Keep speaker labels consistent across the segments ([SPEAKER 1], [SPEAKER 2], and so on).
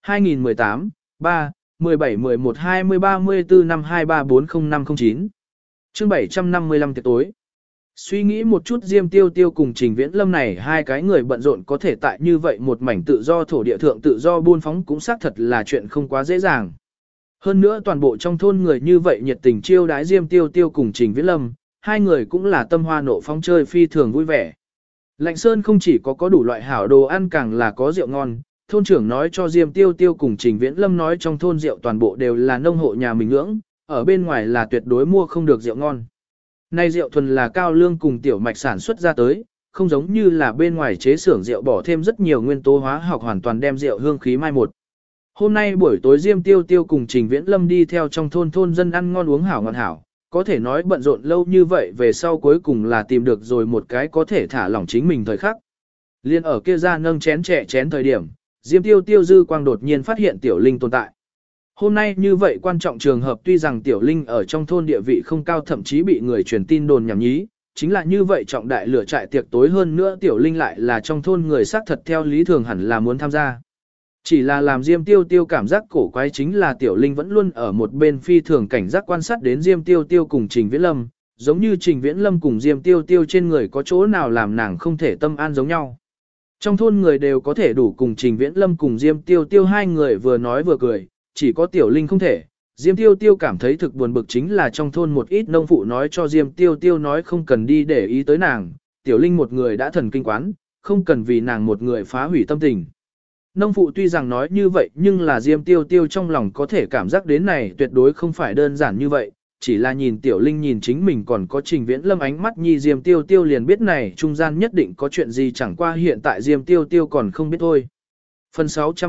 [SPEAKER 1] 2018, 3, 17 11 20 34 5 2340 Chương 755 tiệc tối. Suy nghĩ một chút Diêm Tiêu Tiêu cùng Trình Viễn Lâm này hai cái người bận rộn có thể tại như vậy một mảnh tự do thổ địa thượng tự do buôn phóng cũng xác thật là chuyện không quá dễ dàng. Hơn nữa toàn bộ trong thôn người như vậy nhiệt tình chiêu đái Diêm Tiêu Tiêu cùng Trình Viễn Lâm, hai người cũng là tâm hoa nộ phóng chơi phi thường vui vẻ. Lạnh Sơn không chỉ có đủ loại hảo đồ ăn càng là có rượu ngon, thôn trưởng nói cho Diêm Tiêu Tiêu cùng Trình Viễn Lâm nói trong thôn rượu toàn bộ đều là nông hộ nhà mình ngưỡng, ở bên ngoài là tuyệt đối mua không được rượu ngon. Nay rượu thuần là cao lương cùng tiểu mạch sản xuất ra tới, không giống như là bên ngoài chế xưởng rượu bỏ thêm rất nhiều nguyên tố hóa học hoàn toàn đem rượu hương khí mai một. Hôm nay buổi tối Diêm Tiêu Tiêu cùng Trình Viễn Lâm đi theo trong thôn dân ăn ngon uống hảo ngon hảo, có thể nói bận rộn lâu như vậy về sau cuối cùng là tìm được rồi một cái có thể thả lỏng chính mình thời khắc. Liên ở kia ra nâng chén trẻ chén thời điểm, Diêm Tiêu Tiêu dư quang đột nhiên phát hiện Tiểu Linh tồn tại. Hôm nay như vậy quan trọng trường hợp tuy rằng Tiểu Linh ở trong thôn địa vị không cao thậm chí bị người truyền tin đồn nhảm nhí, chính là như vậy trọng đại lửa trại tiệc tối hơn nữa Tiểu Linh lại là trong thôn người xác thật theo lý thường hẳn là muốn tham gia. Chỉ là làm Diêm Tiêu Tiêu cảm giác cổ quái chính là Tiểu Linh vẫn luôn ở một bên phi thường cảnh giác quan sát đến Diêm Tiêu Tiêu cùng Trình Viễn Lâm, giống như Trình Viễn Lâm cùng Diêm Tiêu Tiêu trên người có chỗ nào làm nàng không thể tâm an giống nhau. Trong thôn người đều có thể đủ cùng Trình Viễn Lâm cùng Diêm Tiêu Tiêu hai người vừa nói vừa cười, chỉ có Tiểu Linh không thể. Diêm Tiêu Tiêu cảm thấy thực buồn bực chính là trong thôn một ít nông phụ nói cho Diêm Tiêu Tiêu nói không cần đi để ý tới nàng, Tiểu Linh một người đã thần kinh quán, không cần vì nàng một người phá hủy tâm tình. Nông phụ tuy rằng nói như vậy nhưng là Diêm Tiêu Tiêu trong lòng có thể cảm giác đến này tuyệt đối không phải đơn giản như vậy, chỉ là nhìn Tiểu Linh nhìn chính mình còn có Trình Viễn Lâm ánh mắt nhi Diêm Tiêu Tiêu liền biết này trung gian nhất định có chuyện gì chẳng qua hiện tại Diêm Tiêu Tiêu còn không biết thôi. Phần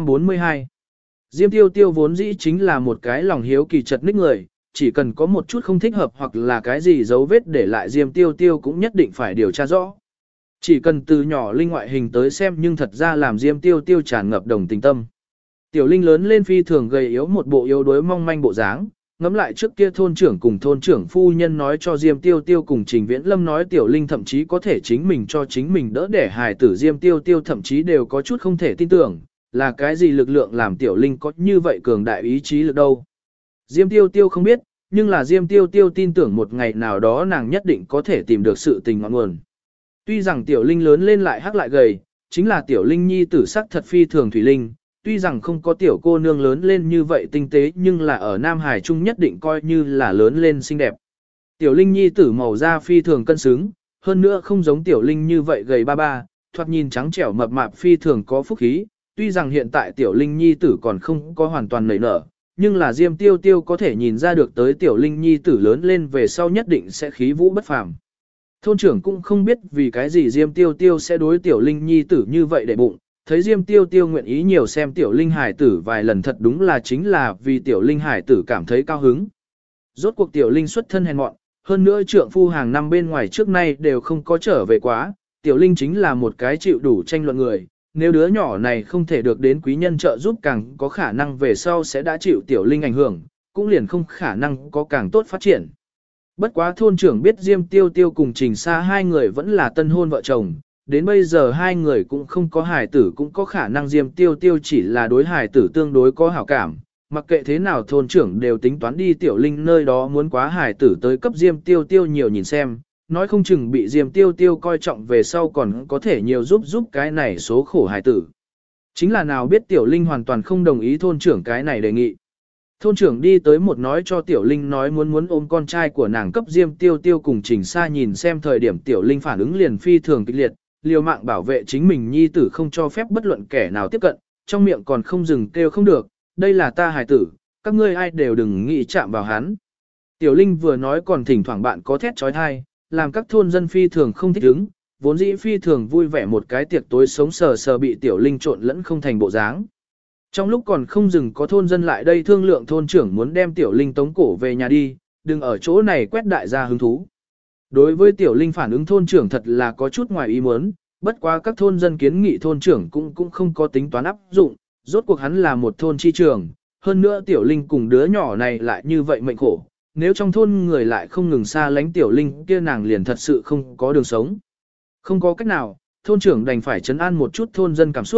[SPEAKER 1] 642 Diêm Tiêu Tiêu vốn dĩ chính là một cái lòng hiếu kỳ chật ních người, chỉ cần có một chút không thích hợp hoặc là cái gì dấu vết để lại Diêm Tiêu Tiêu cũng nhất định phải điều tra rõ. Chỉ cần từ nhỏ Linh ngoại hình tới xem nhưng thật ra làm Diêm Tiêu Tiêu tràn ngập đồng tình tâm. Tiểu Linh lớn lên phi thường gầy yếu một bộ yếu đuối mong manh bộ dáng, ngắm lại trước kia thôn trưởng cùng thôn trưởng phu nhân nói cho Diêm Tiêu Tiêu cùng Trình Viễn Lâm nói Tiểu Linh thậm chí có thể chính mình cho chính mình đỡ đẻ hài tử Diêm Tiêu Tiêu thậm chí đều có chút không thể tin tưởng, là cái gì lực lượng làm Tiểu Linh có như vậy cường đại ý chí lực đâu. Diêm Tiêu Tiêu không biết, nhưng là Diêm Tiêu Tiêu tin tưởng một ngày nào đó nàng nhất định có thể tìm được sự tình ngọn nguồn. Tuy rằng Tiểu Linh lớn lên lại hắc lại gầy, chính là Tiểu Linh nhi tử sắc thật phi thường thủy linh, tuy rằng không có tiểu cô nương lớn lên như vậy tinh tế nhưng là ở Nam Hải Trung nhất định coi như là lớn lên xinh đẹp. Tiểu Linh nhi tử màu da phi thường cân xứng, hơn nữa không giống Tiểu Linh như vậy gầy ba ba, thoạt nhìn trắng trẻo mập mạp phi thường có phúc khí, tuy rằng hiện tại Tiểu Linh nhi tử còn không có hoàn toàn nảy nở, nhưng là Diêm Tiêu Tiêu có thể nhìn ra được tới Tiểu Linh nhi tử lớn lên về sau nhất định sẽ khí vũ bất phàm. Thôn trưởng cũng không biết vì cái gì Diêm Tiêu Tiêu sẽ đối Tiểu Linh nhi tử như vậy để bụng, thấy Diêm Tiêu Tiêu nguyện ý nhiều xem Tiểu Linh hải tử vài lần thật đúng là chính là vì Tiểu Linh hải tử cảm thấy cao hứng. Rốt cuộc Tiểu Linh xuất thân hèn mọn, hơn nữa trượng phu hàng năm bên ngoài trước nay đều không có trở về quá, Tiểu Linh chính là một cái chịu đủ tranh luận người, nếu đứa nhỏ này không thể được đến quý nhân trợ giúp càng có khả năng về sau sẽ đã chịu Tiểu Linh ảnh hưởng, cũng liền không khả năng có càng tốt phát triển. Bất quá thôn trưởng biết Diêm Tiêu Tiêu cùng Trình Sa hai người vẫn là tân hôn vợ chồng, đến bây giờ hai người cũng không có hài tử cũng có khả năng Diêm Tiêu Tiêu chỉ là đối hài tử tương đối có hảo cảm, mặc kệ thế nào thôn trưởng đều tính toán đi Tiểu Linh nơi đó muốn quá hài tử tới cấp Diêm Tiêu Tiêu nhiều nhìn xem, nói không chừng bị Diêm Tiêu Tiêu coi trọng về sau còn có thể nhiều giúp cái này số khổ hài tử. Chính là nào biết Tiểu Linh hoàn toàn không đồng ý thôn trưởng cái này đề nghị. Thôn trưởng đi tới một nói cho Tiểu Linh nói muốn ôm con trai của nàng cấp Diêm Tiêu Tiêu cùng Trình Sa nhìn xem thời điểm Tiểu Linh phản ứng liền phi thường kịch liệt, liều mạng bảo vệ chính mình nhi tử không cho phép bất luận kẻ nào tiếp cận, trong miệng còn không dừng kêu không được, đây là ta hài tử, các ngươi ai đều đừng nghĩ chạm vào hắn. Tiểu Linh vừa nói còn thỉnh thoảng bạn có thét trói thai, làm các thôn dân phi thường không thích ứng, vốn dĩ phi thường vui vẻ một cái tiệc tối sống sờ sờ bị Tiểu Linh trộn lẫn không thành bộ dáng. Trong lúc còn không dừng có thôn dân lại đây thương lượng thôn trưởng muốn đem Tiểu Linh tống cổ về nhà đi, đừng ở chỗ này quét đại gia hứng thú. Đối với Tiểu Linh phản ứng thôn trưởng thật là có chút ngoài ý muốn, bất quá các thôn dân kiến nghị thôn trưởng cũng không có tính toán áp dụng, rốt cuộc hắn là một thôn chi trường, hơn nữa Tiểu Linh cùng đứa nhỏ này lại như vậy mệnh khổ, nếu trong thôn người lại không ngừng xa lánh Tiểu Linh kia nàng liền thật sự không có đường sống. Không có cách nào, thôn trưởng đành phải trấn an một chút thôn dân cảm xúc,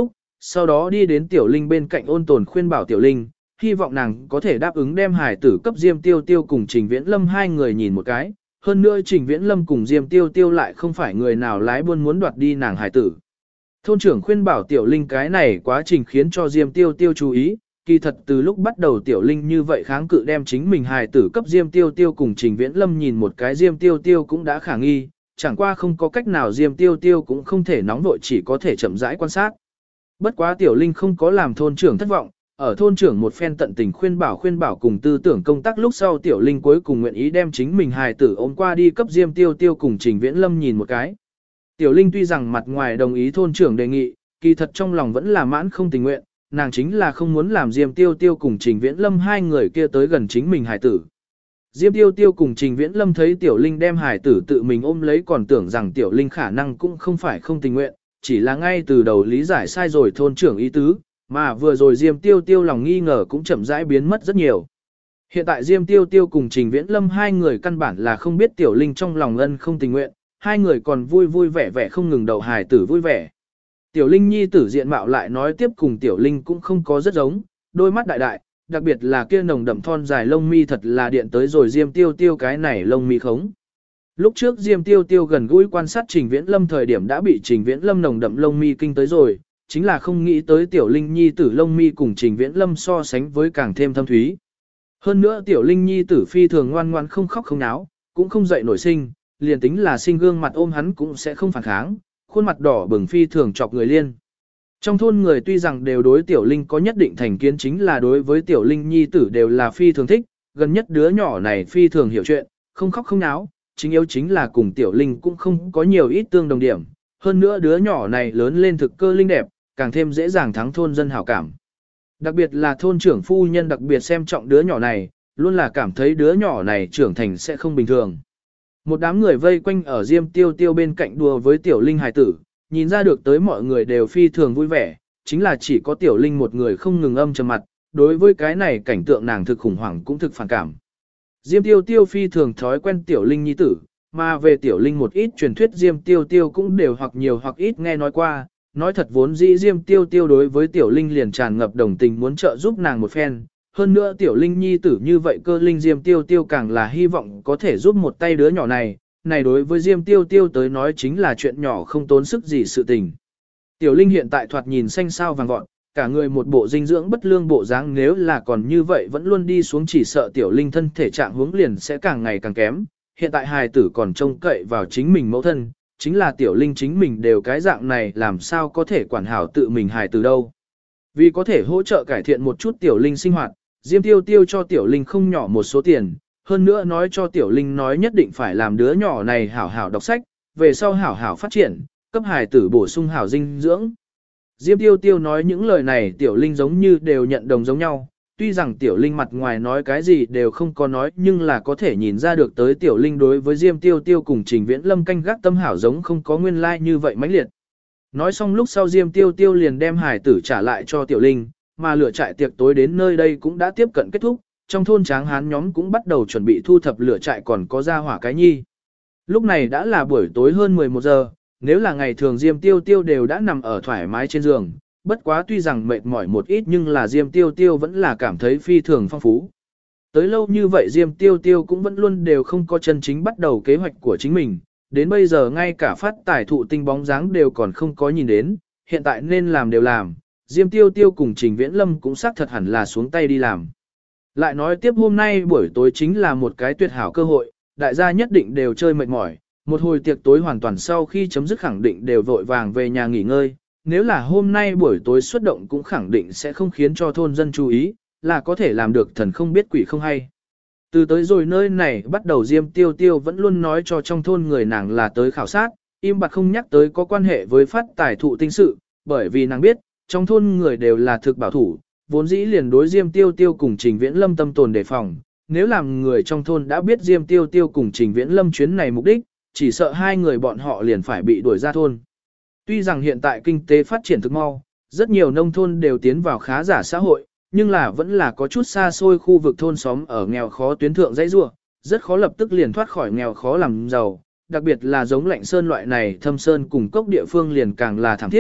[SPEAKER 1] sau đó đi đến Tiểu Linh bên cạnh ôn tồn khuyên bảo Tiểu Linh, hy vọng nàng có thể đáp ứng đem hài tử cấp Diêm Tiêu Tiêu cùng Trình Viễn Lâm hai người nhìn một cái. Hơn nữa Trình Viễn Lâm cùng Diêm Tiêu Tiêu lại không phải người nào lái buôn muốn đoạt đi nàng hài tử. Thôn trưởng khuyên bảo Tiểu Linh cái này quá trình khiến cho Diêm Tiêu Tiêu chú ý, kỳ thật từ lúc bắt đầu Tiểu Linh như vậy kháng cự đem chính mình hài tử cấp Diêm Tiêu Tiêu cùng Trình Viễn Lâm nhìn một cái Diêm Tiêu Tiêu cũng đã khả nghi, chẳng qua không có cách nào Diêm Tiêu Tiêu cũng không thể nóng vội chỉ có thể chậm rãi quan sát. Bất quá Tiểu Linh không có làm thôn trưởng thất vọng, ở thôn trưởng một phen tận tình khuyên bảo cùng tư tưởng công tác lúc sau Tiểu Linh cuối cùng nguyện ý đem chính mình hài tử ôm qua đi cấp Diêm Tiêu Tiêu cùng Trình Viễn Lâm nhìn một cái. Tiểu Linh tuy rằng mặt ngoài đồng ý thôn trưởng đề nghị, kỳ thật trong lòng vẫn là mãn không tình nguyện, nàng chính là không muốn làm Diêm Tiêu Tiêu cùng Trình Viễn Lâm hai người kia tới gần chính mình hài tử. Diêm Tiêu Tiêu cùng Trình Viễn Lâm thấy Tiểu Linh đem hài tử tự mình ôm lấy còn tưởng rằng Tiểu Linh khả năng cũng không phải không tình nguyện, chỉ là ngay từ đầu lý giải sai rồi thôn trưởng ý tứ, mà vừa rồi Diêm Tiêu Tiêu lòng nghi ngờ cũng chậm rãi biến mất rất nhiều. Hiện tại Diêm Tiêu Tiêu cùng Trình Viễn Lâm hai người căn bản là không biết Tiểu Linh trong lòng ân không tình nguyện, hai người còn vui vui vẻ vẻ không ngừng đậu hài tử vui vẻ. Tiểu Linh nhi tử diện mạo lại nói tiếp cùng Tiểu Linh cũng không có rất giống, đôi mắt đại đại, đặc biệt là kia nồng đậm thon dài lông mi thật là điện tới rồi Diêm Tiêu Tiêu cái này lông mi khống. Lúc trước Diêm Tiêu Tiêu gần gũi quan sát Trình Viễn Lâm thời điểm đã bị Trình Viễn Lâm nồng đậm lông mi kinh tới rồi, chính là không nghĩ tới Tiểu Linh nhi tử lông mi cùng Trình Viễn Lâm so sánh với càng thêm thâm thúy. Hơn nữa Tiểu Linh nhi tử phi thường ngoan ngoan không khóc không náo, cũng không dậy nổi sinh, liền tính là sinh gương mặt ôm hắn cũng sẽ không phản kháng, khuôn mặt đỏ bừng phi thường chọc người liên. Trong thôn người tuy rằng đều đối Tiểu Linh có nhất định thành kiến chính là đối với Tiểu Linh nhi tử đều là phi thường thích, gần nhất đứa nhỏ này phi thường hiểu chuyện, không khóc không náo, chính yếu chính là cùng Tiểu Linh cũng không có nhiều ít tương đồng điểm. Hơn nữa đứa nhỏ này lớn lên thực cơ linh đẹp, càng thêm dễ dàng thắng thôn dân hảo cảm. Đặc biệt là thôn trưởng phu nhân đặc biệt xem trọng đứa nhỏ này, luôn là cảm thấy đứa nhỏ này trưởng thành sẽ không bình thường. Một đám người vây quanh ở Diêm Tiêu Tiêu bên cạnh đùa với Tiểu Linh hài tử, nhìn ra được tới mọi người đều phi thường vui vẻ, chính là chỉ có Tiểu Linh một người không ngừng âm trầm mặt, đối với cái này cảnh tượng nàng thực khủng hoảng cũng thực phản cảm. Diêm Tiêu Tiêu phi thường thói quen Tiểu Linh nhi tử, mà về Tiểu Linh một ít truyền thuyết Diêm Tiêu Tiêu cũng đều hoặc nhiều hoặc ít nghe nói qua, nói thật vốn dĩ Diêm Tiêu Tiêu đối với Tiểu Linh liền tràn ngập đồng tình muốn trợ giúp nàng một phen. Hơn nữa Tiểu Linh nhi tử như vậy cơ linh Diêm Tiêu Tiêu càng là hy vọng có thể giúp một tay đứa nhỏ này, này đối với Diêm Tiêu Tiêu tới nói chính là chuyện nhỏ không tốn sức gì sự tình. Tiểu Linh hiện tại thoạt nhìn xanh xao vàng vọt, cả người một bộ dinh dưỡng bất lương bộ dáng nếu là còn như vậy vẫn luôn đi xuống chỉ sợ Tiểu Linh thân thể trạng huống liền sẽ càng ngày càng kém. Hiện tại hài tử còn trông cậy vào chính mình mẫu thân, chính là Tiểu Linh chính mình đều cái dạng này làm sao có thể quản hảo tự mình hài tử đâu. Vì có thể hỗ trợ cải thiện một chút Tiểu Linh sinh hoạt, Diêm Tiêu Tiêu cho Tiểu Linh không nhỏ một số tiền, hơn nữa nói cho Tiểu Linh nói nhất định phải làm đứa nhỏ này hảo hảo đọc sách, về sau hảo hảo phát triển, cấp hài tử bổ sung hảo dinh dưỡng. Diêm Tiêu Tiêu nói những lời này Tiểu Linh giống như đều nhận đồng giống nhau, tuy rằng Tiểu Linh mặt ngoài nói cái gì đều không có nói nhưng là có thể nhìn ra được tới Tiểu Linh đối với Diêm Tiêu Tiêu cùng Trình Viễn Lâm canh gác tâm hảo giống không có nguyên lai như vậy mãnh liệt. Nói xong lúc sau Diêm Tiêu Tiêu liền đem hài tử trả lại cho Tiểu Linh, mà lửa trại tiệc tối đến nơi đây cũng đã tiếp cận kết thúc, trong thôn tráng hán nhóm cũng bắt đầu chuẩn bị thu thập lửa trại còn có ra hỏa cái nhi. Lúc này đã là buổi tối hơn 11 giờ, nếu là ngày thường Diêm Tiêu Tiêu đều đã nằm ở thoải mái trên giường, bất quá tuy rằng mệt mỏi một ít nhưng là Diêm Tiêu Tiêu vẫn là cảm thấy phi thường phong phú. Tới lâu như vậy Diêm Tiêu Tiêu cũng vẫn luôn đều không có chân chính bắt đầu kế hoạch của chính mình, đến bây giờ ngay cả phát tài thụ tinh bóng dáng đều còn không có nhìn đến, hiện tại nên làm đều làm, Diêm Tiêu Tiêu cùng Trình Viễn Lâm cũng xác thật hẳn là xuống tay đi làm. Lại nói tiếp hôm nay buổi tối chính là một cái tuyệt hảo cơ hội, đại gia nhất định đều chơi mệt mỏi, một hồi tiệc tối hoàn toàn sau khi chấm dứt khẳng định đều vội vàng về nhà nghỉ ngơi, nếu là hôm nay buổi tối xuất động cũng khẳng định sẽ không khiến cho thôn dân chú ý, là có thể làm được thần không biết quỷ không hay. Từ tới rồi nơi này bắt đầu Diêm Tiêu Tiêu vẫn luôn nói cho trong thôn người nàng là tới khảo sát, im bặt không nhắc tới có quan hệ với phát tài thụ tinh sự, bởi vì nàng biết, trong thôn người đều là thực bảo thủ, vốn dĩ liền đối Diêm Tiêu Tiêu cùng Trình Viễn Lâm tâm tồn đề phòng, nếu làm người trong thôn đã biết Diêm Tiêu Tiêu cùng Trình Viễn Lâm chuyến này mục đích, chỉ sợ hai người bọn họ liền phải bị đuổi ra thôn. Tuy rằng hiện tại kinh tế phát triển thực mau, rất nhiều nông thôn đều tiến vào khá giả xã hội, nhưng là vẫn là có chút xa xôi khu vực thôn xóm ở nghèo khó tuyến thượng dãy rua, rất khó lập tức liền thoát khỏi nghèo khó làm giàu, đặc biệt là giống Lạnh Sơn loại này thâm sơn cùng cốc địa phương liền càng là thảm thiết,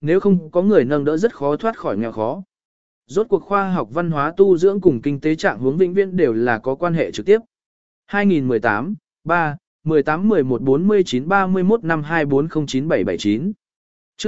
[SPEAKER 1] nếu không có người nâng đỡ rất khó thoát khỏi nghèo khó. Rốt cuộc khoa học văn hóa tu dưỡng cùng kinh tế trạng hướng vĩnh viễn đều là có quan hệ trực tiếp. 2018, 3, 18 11 49 31 5 2409 779 chương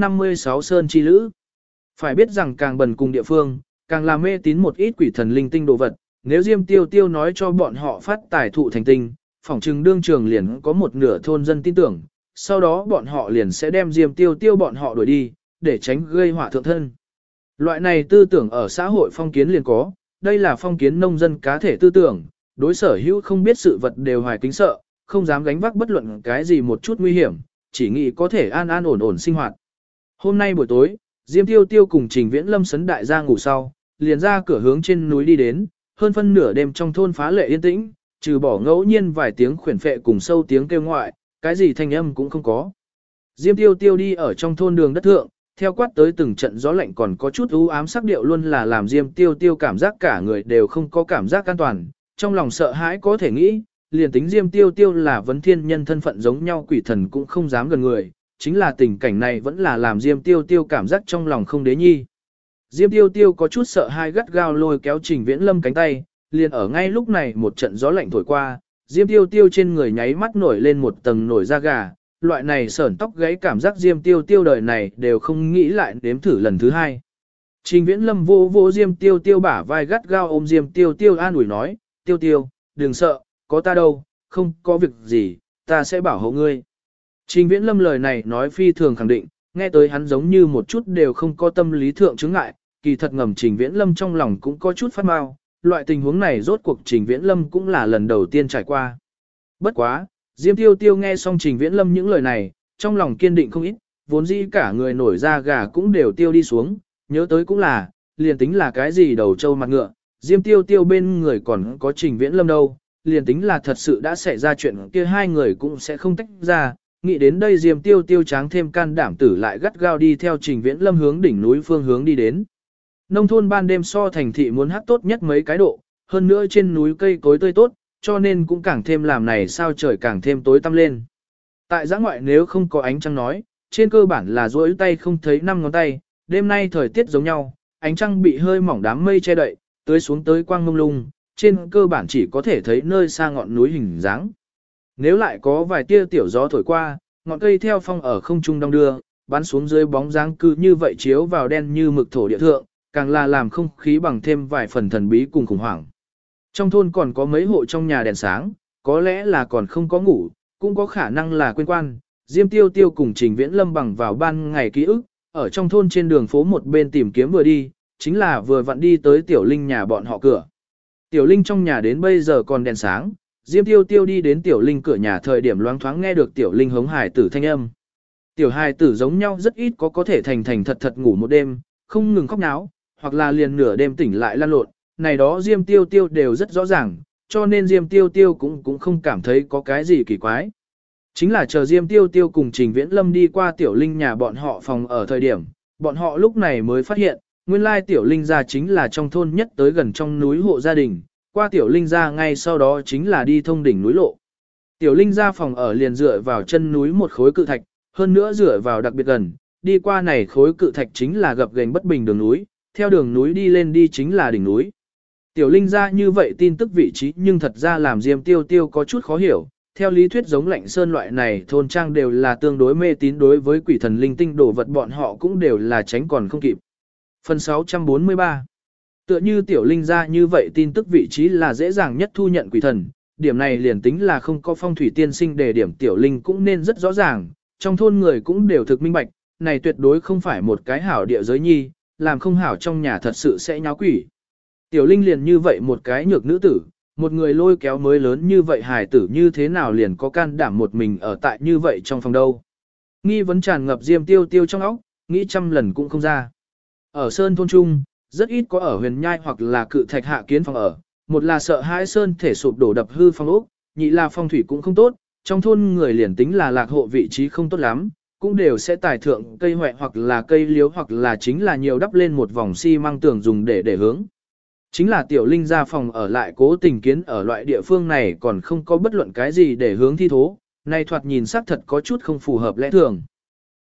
[SPEAKER 1] 756 Sơn Chi Lữ. Phải biết rằng càng bần cùng địa phương, càng là mê tín một ít quỷ thần linh tinh đồ vật, nếu Diêm Tiêu Tiêu nói cho bọn họ phát tài thụ thành tinh, phỏng chừng đương trường liền có một nửa thôn dân tin tưởng, sau đó bọn họ liền sẽ đem Diêm Tiêu Tiêu bọn họ đuổi đi, để tránh gây họa thượng thân. Loại này tư tưởng ở xã hội phong kiến liền có, đây là phong kiến nông dân cá thể tư tưởng, đối sở hữu không biết sự vật đều hoài kính sợ, không dám gánh vác bất luận cái gì một chút nguy hiểm, chỉ nghĩ có thể an an ổn ổn sinh hoạt. Hôm nay buổi tối, Diêm Tiêu Tiêu cùng Trình Viễn Lâm sấn đại gia ngủ sau, liền ra cửa hướng trên núi đi đến, hơn phân nửa đêm trong thôn phá lệ yên tĩnh, trừ bỏ ngẫu nhiên vài tiếng khuyển phệ cùng sâu tiếng kêu ngoại, cái gì thanh âm cũng không có. Diêm Tiêu Tiêu đi ở trong thôn đường đất thượng, theo quát tới từng trận gió lạnh còn có chút u ám sắc điệu luôn là làm Diêm Tiêu Tiêu cảm giác cả người đều không có cảm giác an toàn, trong lòng sợ hãi có thể nghĩ, liền tính Diêm Tiêu Tiêu là vấn thiên nhân thân phận giống nhau quỷ thần cũng không dám gần người, chính là tình cảnh này vẫn là làm Diêm Tiêu Tiêu cảm giác trong lòng không đế nhi. Diêm Tiêu Tiêu có chút sợ hai gắt gao lôi kéo Trình Viễn Lâm cánh tay, liền ở ngay lúc này một trận gió lạnh thổi qua, Diêm Tiêu Tiêu trên người nháy mắt nổi lên một tầng nổi da gà, loại này sởn tóc gáy cảm giác Diêm Tiêu Tiêu đời này đều không nghĩ lại nếm thử lần thứ hai. Trình Viễn Lâm vô vô Diêm Tiêu Tiêu bả vai gắt gao ôm Diêm Tiêu Tiêu an ủi nói, Tiêu Tiêu, đừng sợ, có ta đâu, không có việc gì, ta sẽ bảo hộ ngươi. Trình Viễn Lâm lời này nói phi thường khẳng định, nghe tới hắn giống như một chút đều không có tâm lý thượng chứng ngại, kỳ thật ngầm Trình Viễn Lâm trong lòng cũng có chút phát mau, loại tình huống này rốt cuộc Trình Viễn Lâm cũng là lần đầu tiên trải qua. Bất quá, Diêm Tiêu Tiêu nghe xong Trình Viễn Lâm những lời này, trong lòng kiên định không ít, vốn dĩ cả người nổi da gà cũng đều tiêu đi xuống, nhớ tới cũng là, liền tính là cái gì đầu trâu mặt ngựa, Diêm Tiêu Tiêu bên người còn có Trình Viễn Lâm đâu, liền tính là thật sự đã xảy ra chuyện kia hai người cũng sẽ không tách ra. Nghĩ đến đây Diêm Tiêu Tiêu tráng thêm can đảm tử lại gắt gao đi theo Trình Viễn Lâm hướng đỉnh núi phương hướng đi đến. Nông thôn ban đêm so thành thị muốn hát tốt nhất mấy cái độ, hơn nữa trên núi cây cối tươi tốt, cho nên cũng càng thêm làm này sao trời càng thêm tối tăm lên. Tại giã ngoại nếu không có ánh trăng nói, trên cơ bản là duỗi tay không thấy năm ngón tay, đêm nay thời tiết giống nhau, ánh trăng bị hơi mỏng đám mây che đậy, tới xuống tới quang mông lung, trên cơ bản chỉ có thể thấy nơi xa ngọn núi hình dáng. Nếu lại có vài tia tiểu gió thổi qua, ngọn cây theo phong ở không trung đong đưa, bắn xuống dưới bóng dáng cứ như vậy chiếu vào đen như mực thổ địa thượng, càng là làm không khí bằng thêm vài phần thần bí cùng khủng hoảng. Trong thôn còn có mấy hộ trong nhà đèn sáng, có lẽ là còn không có ngủ, cũng có khả năng là quên quan. Diêm Tiêu Tiêu cùng Trình Viễn Lâm bằng vào ban ngày ký ức, ở trong thôn trên đường phố một bên tìm kiếm vừa đi, chính là vừa vặn đi tới Tiểu Linh nhà bọn họ cửa. Tiểu Linh trong nhà đến bây giờ còn đèn sáng, Diêm Tiêu Tiêu đi đến Tiểu Linh cửa nhà thời điểm loáng thoáng nghe được Tiểu Linh hống hài tử thanh âm. Tiểu hài tử giống nhau rất ít có thể thành thật thật ngủ một đêm, không ngừng khóc náo, hoặc là liền nửa đêm tỉnh lại lăn lộn, này đó Diêm Tiêu Tiêu đều rất rõ ràng, cho nên Diêm Tiêu Tiêu cũng không cảm thấy có cái gì kỳ quái. Chính là chờ Diêm Tiêu Tiêu cùng Trình Viễn Lâm đi qua Tiểu Linh nhà bọn họ phòng ở thời điểm, bọn họ lúc này mới phát hiện, nguyên lai Tiểu Linh gia chính là trong thôn nhất tới gần trong núi hộ gia đình, qua Tiểu Linh gia ngay sau đó chính là đi thông đỉnh núi lộ. Tiểu Linh gia phòng ở liền dựa vào chân núi một khối cự thạch, hơn nữa dựa vào đặc biệt gần, đi qua này khối cự thạch chính là gập ghềnh bất bình đường núi, theo đường núi đi lên đi chính là đỉnh núi. Tiểu Linh gia như vậy tin tức vị trí nhưng thật ra làm Diêm Tiêu Tiêu có chút khó hiểu, theo lý thuyết giống Lạnh Sơn loại này thôn trang đều là tương đối mê tín đối với quỷ thần linh tinh đồ vật bọn họ cũng đều là tránh còn không kịp. Phần 643 Tựa như Tiểu Linh gia như vậy tin tức vị trí là dễ dàng nhất thu nhận quỷ thần, điểm này liền tính là không có phong thủy tiên sinh đề điểm Tiểu Linh cũng nên rất rõ ràng, trong thôn người cũng đều thực minh bạch, này tuyệt đối không phải một cái hảo địa giới nhi, làm không hảo trong nhà thật sự sẽ nháo quỷ. Tiểu Linh liền như vậy một cái nhược nữ tử, một người lôi kéo mới lớn như vậy hài tử như thế nào liền có can đảm một mình ở tại như vậy trong phòng đâu. Nghi vấn tràn ngập Diêm Tiêu Tiêu trong óc, nghĩ trăm lần cũng không ra. Ở Sơn thôn trung, rất ít có ở huyền nhai hoặc là cự thạch hạ kiến phòng ở, một là sợ hãi Sơn thể sụp đổ đập hư phong ốc, nhị là phong thủy cũng không tốt, trong thôn người liền tính là lạc hộ vị trí không tốt lắm, cũng đều sẽ tài thượng cây hoẹ hoặc là cây liếu hoặc là chính là nhiều đắp lên một vòng xi măng tường dùng để hướng. Chính là Tiểu Linh gia phòng ở lại cố tình kiến ở loại địa phương này còn không có bất luận cái gì để hướng thi thố, này thoạt nhìn xác thật có chút không phù hợp lẽ thường.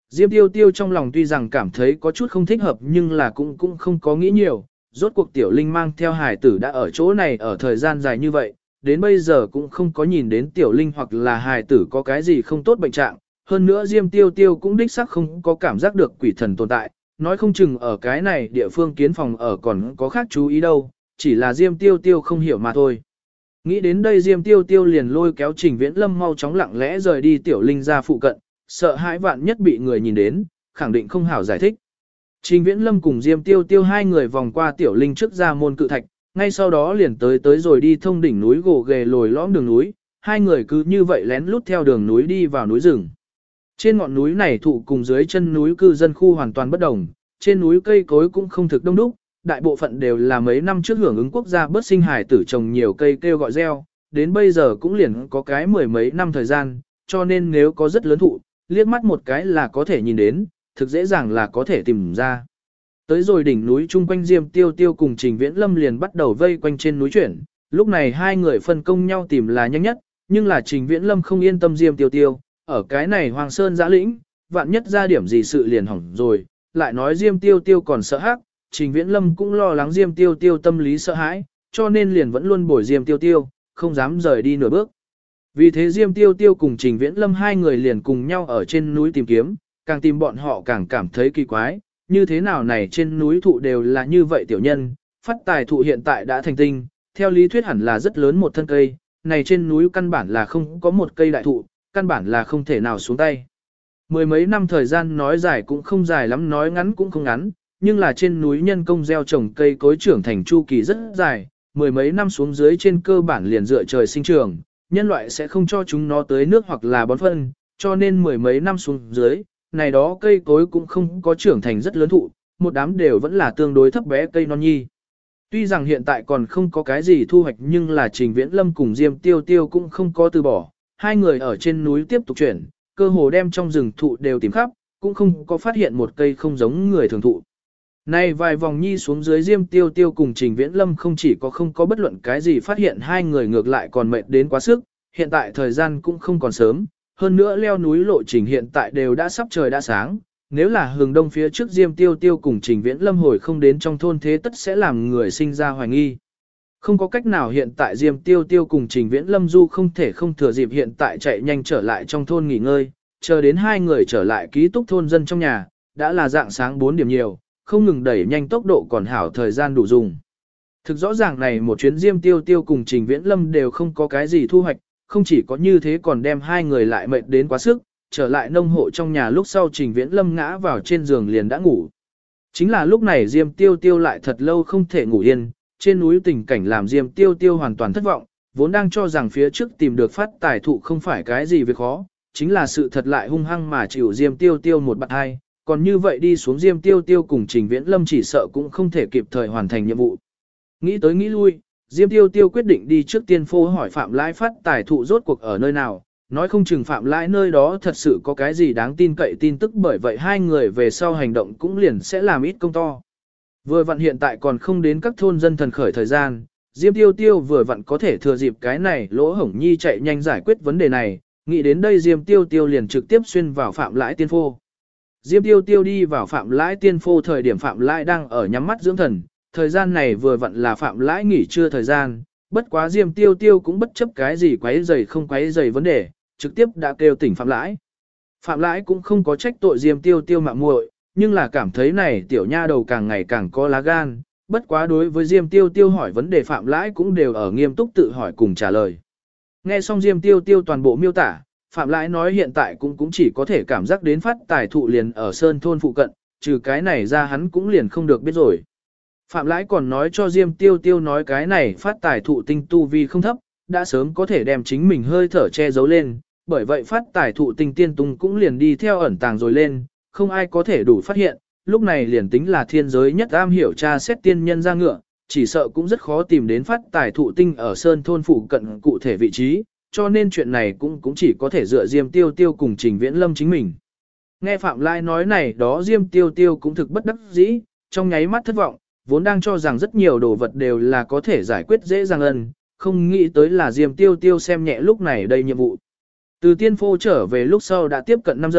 [SPEAKER 1] Diêm Tiêu Tiêu trong lòng tuy rằng cảm thấy có chút không thích hợp nhưng là cũng không có nghĩ nhiều, rốt cuộc Tiểu Linh mang theo hài tử đã ở chỗ này ở thời gian dài như vậy, đến bây giờ cũng không có nhìn đến Tiểu Linh hoặc là hài tử có cái gì không tốt bệnh trạng, hơn nữa Diêm Tiêu Tiêu cũng đích xác không có cảm giác được quỷ thần tồn tại, nói không chừng ở cái này địa phương kiến phòng ở còn có khác chú ý đâu, chỉ là Diêm Tiêu Tiêu không hiểu mà thôi. Nghĩ đến đây Diêm Tiêu Tiêu liền lôi kéo Trình Viễn Lâm mau chóng lặng lẽ rời đi Tiểu Linh ra phụ cận, sợ hãi vạn nhất bị người nhìn đến, khẳng định không hảo giải thích. Trình Viễn Lâm cùng Diêm Tiêu Tiêu hai người vòng qua Tiểu Linh trước ra môn cự thạch, ngay sau đó liền tới rồi đi thông đỉnh núi gồ ghề lồi lõm đường núi, hai người cứ như vậy lén lút theo đường núi đi vào núi rừng. Trên ngọn núi này thụ cùng dưới chân núi cư dân khu hoàn toàn bất đồng, trên núi cây cối cũng không thực đông đúc, đại bộ phận đều là mấy năm trước hưởng ứng quốc gia bớt sinh hải tử trồng nhiều cây kêu gọi gieo, đến bây giờ cũng liền có cái mười mấy năm thời gian, cho nên nếu có rất lớn thụ, liếc mắt một cái là có thể nhìn đến, thực dễ dàng là có thể tìm ra. Tới rồi đỉnh núi chung quanh Diêm Tiêu Tiêu cùng Trình Viễn Lâm liền bắt đầu vây quanh trên núi chuyển, lúc này hai người phân công nhau tìm là nhanh nhất, nhưng là Trình Viễn Lâm không yên tâm Diêm Tiêu Tiêu, ở cái này Hoàng Sơn giã lĩnh, vạn nhất ra điểm gì sự liền hỏng rồi, lại nói Diêm Tiêu Tiêu còn sợ hãi, Trình Viễn Lâm cũng lo lắng Diêm Tiêu Tiêu tâm lý sợ hãi, cho nên liền vẫn luôn bồi Diêm Tiêu Tiêu, không dám rời đi nửa bước. Vì thế Diêm Tiêu Tiêu cùng Trình Viễn Lâm hai người liền cùng nhau ở trên núi tìm kiếm, càng tìm bọn họ càng cảm thấy kỳ quái, như thế nào này trên núi thụ đều là như vậy tiểu nhân, phát tài thụ hiện tại đã thành tinh, theo lý thuyết hẳn là rất lớn một thân cây, này trên núi căn bản là không có một cây đại thụ, căn bản là không thể nào xuống tay. Mười mấy năm thời gian nói dài cũng không dài lắm, nói ngắn cũng không ngắn, nhưng là trên núi nhân công gieo trồng cây cối trưởng thành chu kỳ rất dài, mười mấy năm xuống dưới trên cơ bản liền dựa trời sinh trưởng, nhân loại sẽ không cho chúng nó tới nước hoặc là bón phân, cho nên mười mấy năm xuống dưới, này đó cây cối cũng không có trưởng thành rất lớn thụ, một đám đều vẫn là tương đối thấp bé cây non nhi. Tuy rằng hiện tại còn không có cái gì thu hoạch nhưng là Trình Viễn Lâm cùng Diêm Tiêu Tiêu cũng không có từ bỏ, hai người ở trên núi tiếp tục chuyển, cơ hồ đem trong rừng thụ đều tìm khắp, cũng không có phát hiện một cây không giống người thường thụ. Nay vài vòng nhi xuống dưới Diêm Tiêu Tiêu cùng Trình Viễn Lâm không chỉ có không có bất luận cái gì phát hiện hai người ngược lại còn mệt đến quá sức, hiện tại thời gian cũng không còn sớm, hơn nữa leo núi lộ trình hiện tại đều đã sắp trời đã sáng, nếu là hừng đông phía trước Diêm Tiêu Tiêu cùng Trình Viễn Lâm hồi không đến trong thôn thế tất sẽ làm người sinh ra hoài nghi. Không có cách nào hiện tại Diêm Tiêu Tiêu cùng Trình Viễn Lâm du không thể không thừa dịp hiện tại chạy nhanh trở lại trong thôn nghỉ ngơi, chờ đến hai người trở lại ký túc thôn dân trong nhà, đã là dạng sáng 4 điểm nhiều, không ngừng đẩy nhanh tốc độ còn hảo thời gian đủ dùng. Thực rõ ràng này một chuyến Diêm Tiêu Tiêu cùng Trình Viễn Lâm đều không có cái gì thu hoạch, không chỉ có như thế còn đem hai người lại mệt đến quá sức, trở lại nông hộ trong nhà lúc sau Trình Viễn Lâm ngã vào trên giường liền đã ngủ. Chính là lúc này Diêm Tiêu Tiêu lại thật lâu không thể ngủ yên, trên núi tình cảnh làm Diêm Tiêu Tiêu hoàn toàn thất vọng, vốn đang cho rằng phía trước tìm được phát tài thụ không phải cái gì việc khó, chính là sự thật lại hung hăng mà chịu Diêm Tiêu Tiêu một bạn hai, còn như vậy đi xuống Diêm Tiêu Tiêu cùng Trình Viễn Lâm chỉ sợ cũng không thể kịp thời hoàn thành nhiệm vụ. Nghĩ tới nghĩ lui, Diêm Tiêu Tiêu quyết định đi trước tiên phô hỏi Phạm Lãi phát tài thụ rốt cuộc ở nơi nào, nói không chừng Phạm Lãi nơi đó thật sự có cái gì đáng tin cậy tin tức, bởi vậy hai người về sau hành động cũng liền sẽ làm ít công to. Vừa vặn hiện tại còn không đến các thôn dân thần khởi thời gian, Diêm Tiêu Tiêu vừa vặn có thể thừa dịp cái này lỗ hổng nhi chạy nhanh giải quyết vấn đề này, nghĩ đến đây Diêm Tiêu Tiêu liền trực tiếp xuyên vào Phạm Lãi tiên phô. Diêm Tiêu Tiêu đi vào Phạm Lãi tiên phô thời điểm Phạm Lãi đang ở nhắm mắt dưỡng thần, thời gian này vừa vặn là Phạm Lãi nghỉ trưa thời gian, bất quá Diêm Tiêu Tiêu cũng bất chấp cái gì quấy rầy không quấy rầy vấn đề, trực tiếp đã kêu tỉnh Phạm Lãi. Phạm Lãi cũng không có trách tội Diêm Tiêu Tiêu mạo muội, nhưng là cảm thấy này tiểu nha đầu càng ngày càng có lá gan, bất quá đối với Diêm Tiêu Tiêu hỏi vấn đề Phạm Lãi cũng đều ở nghiêm túc tự hỏi cùng trả lời. Nghe xong Diêm Tiêu Tiêu toàn bộ miêu tả, Phạm Lãi nói hiện tại cũng chỉ có thể cảm giác đến phát tài thụ liền ở sơn thôn phụ cận, trừ cái này ra hắn cũng liền không được biết rồi. Phạm Lãi còn nói cho Diêm Tiêu Tiêu nói cái này phát tài thụ tinh tu vi không thấp, đã sớm có thể đem chính mình hơi thở che giấu lên, bởi vậy phát tài thụ tinh tiên tung cũng liền đi theo ẩn tàng rồi lên, không ai có thể đủ phát hiện, lúc này liền tính là thiên giới nhất am hiểu tra xét tiên nhân ra ngựa, chỉ sợ cũng rất khó tìm đến phát tài thụ tinh ở sơn thôn phụ cận cụ thể vị trí, cho nên chuyện này cũng chỉ có thể dựa Diêm Tiêu Tiêu cùng Trình Viễn Lâm chính mình. Nghe Phạm Lai nói này đó Diêm Tiêu Tiêu cũng thực bất đắc dĩ, trong nháy mắt thất vọng, vốn đang cho rằng rất nhiều đồ vật đều là có thể giải quyết dễ dàng ân, không nghĩ tới là Diêm Tiêu Tiêu xem nhẹ lúc này đây nhiệm vụ. Từ tiên phô trở về lúc sau đã tiếp cận 5 giờ,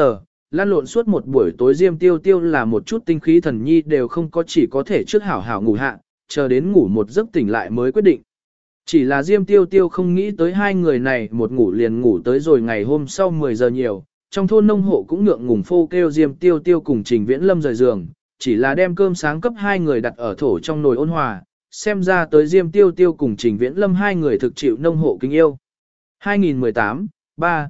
[SPEAKER 1] lan lộn suốt một buổi tối Diêm Tiêu Tiêu là một chút tinh khí thần nhi đều không có, chỉ có thể trước hảo hảo ngủ hạ, chờ đến ngủ một giấc tỉnh lại mới quyết định. Chỉ là Diêm Tiêu Tiêu không nghĩ tới hai người này một ngủ liền ngủ tới rồi ngày hôm sau 10 giờ nhiều, trong thôn nông hộ cũng ngượng ngùng phô kêu Diêm Tiêu Tiêu cùng Trình Viễn Lâm rời giường, chỉ là đem cơm sáng cấp hai người đặt ở thổ trong nồi ôn hòa, xem ra tới Diêm Tiêu Tiêu cùng Trình Viễn Lâm hai người thực chịu nông hộ kính yêu. 2018, 3,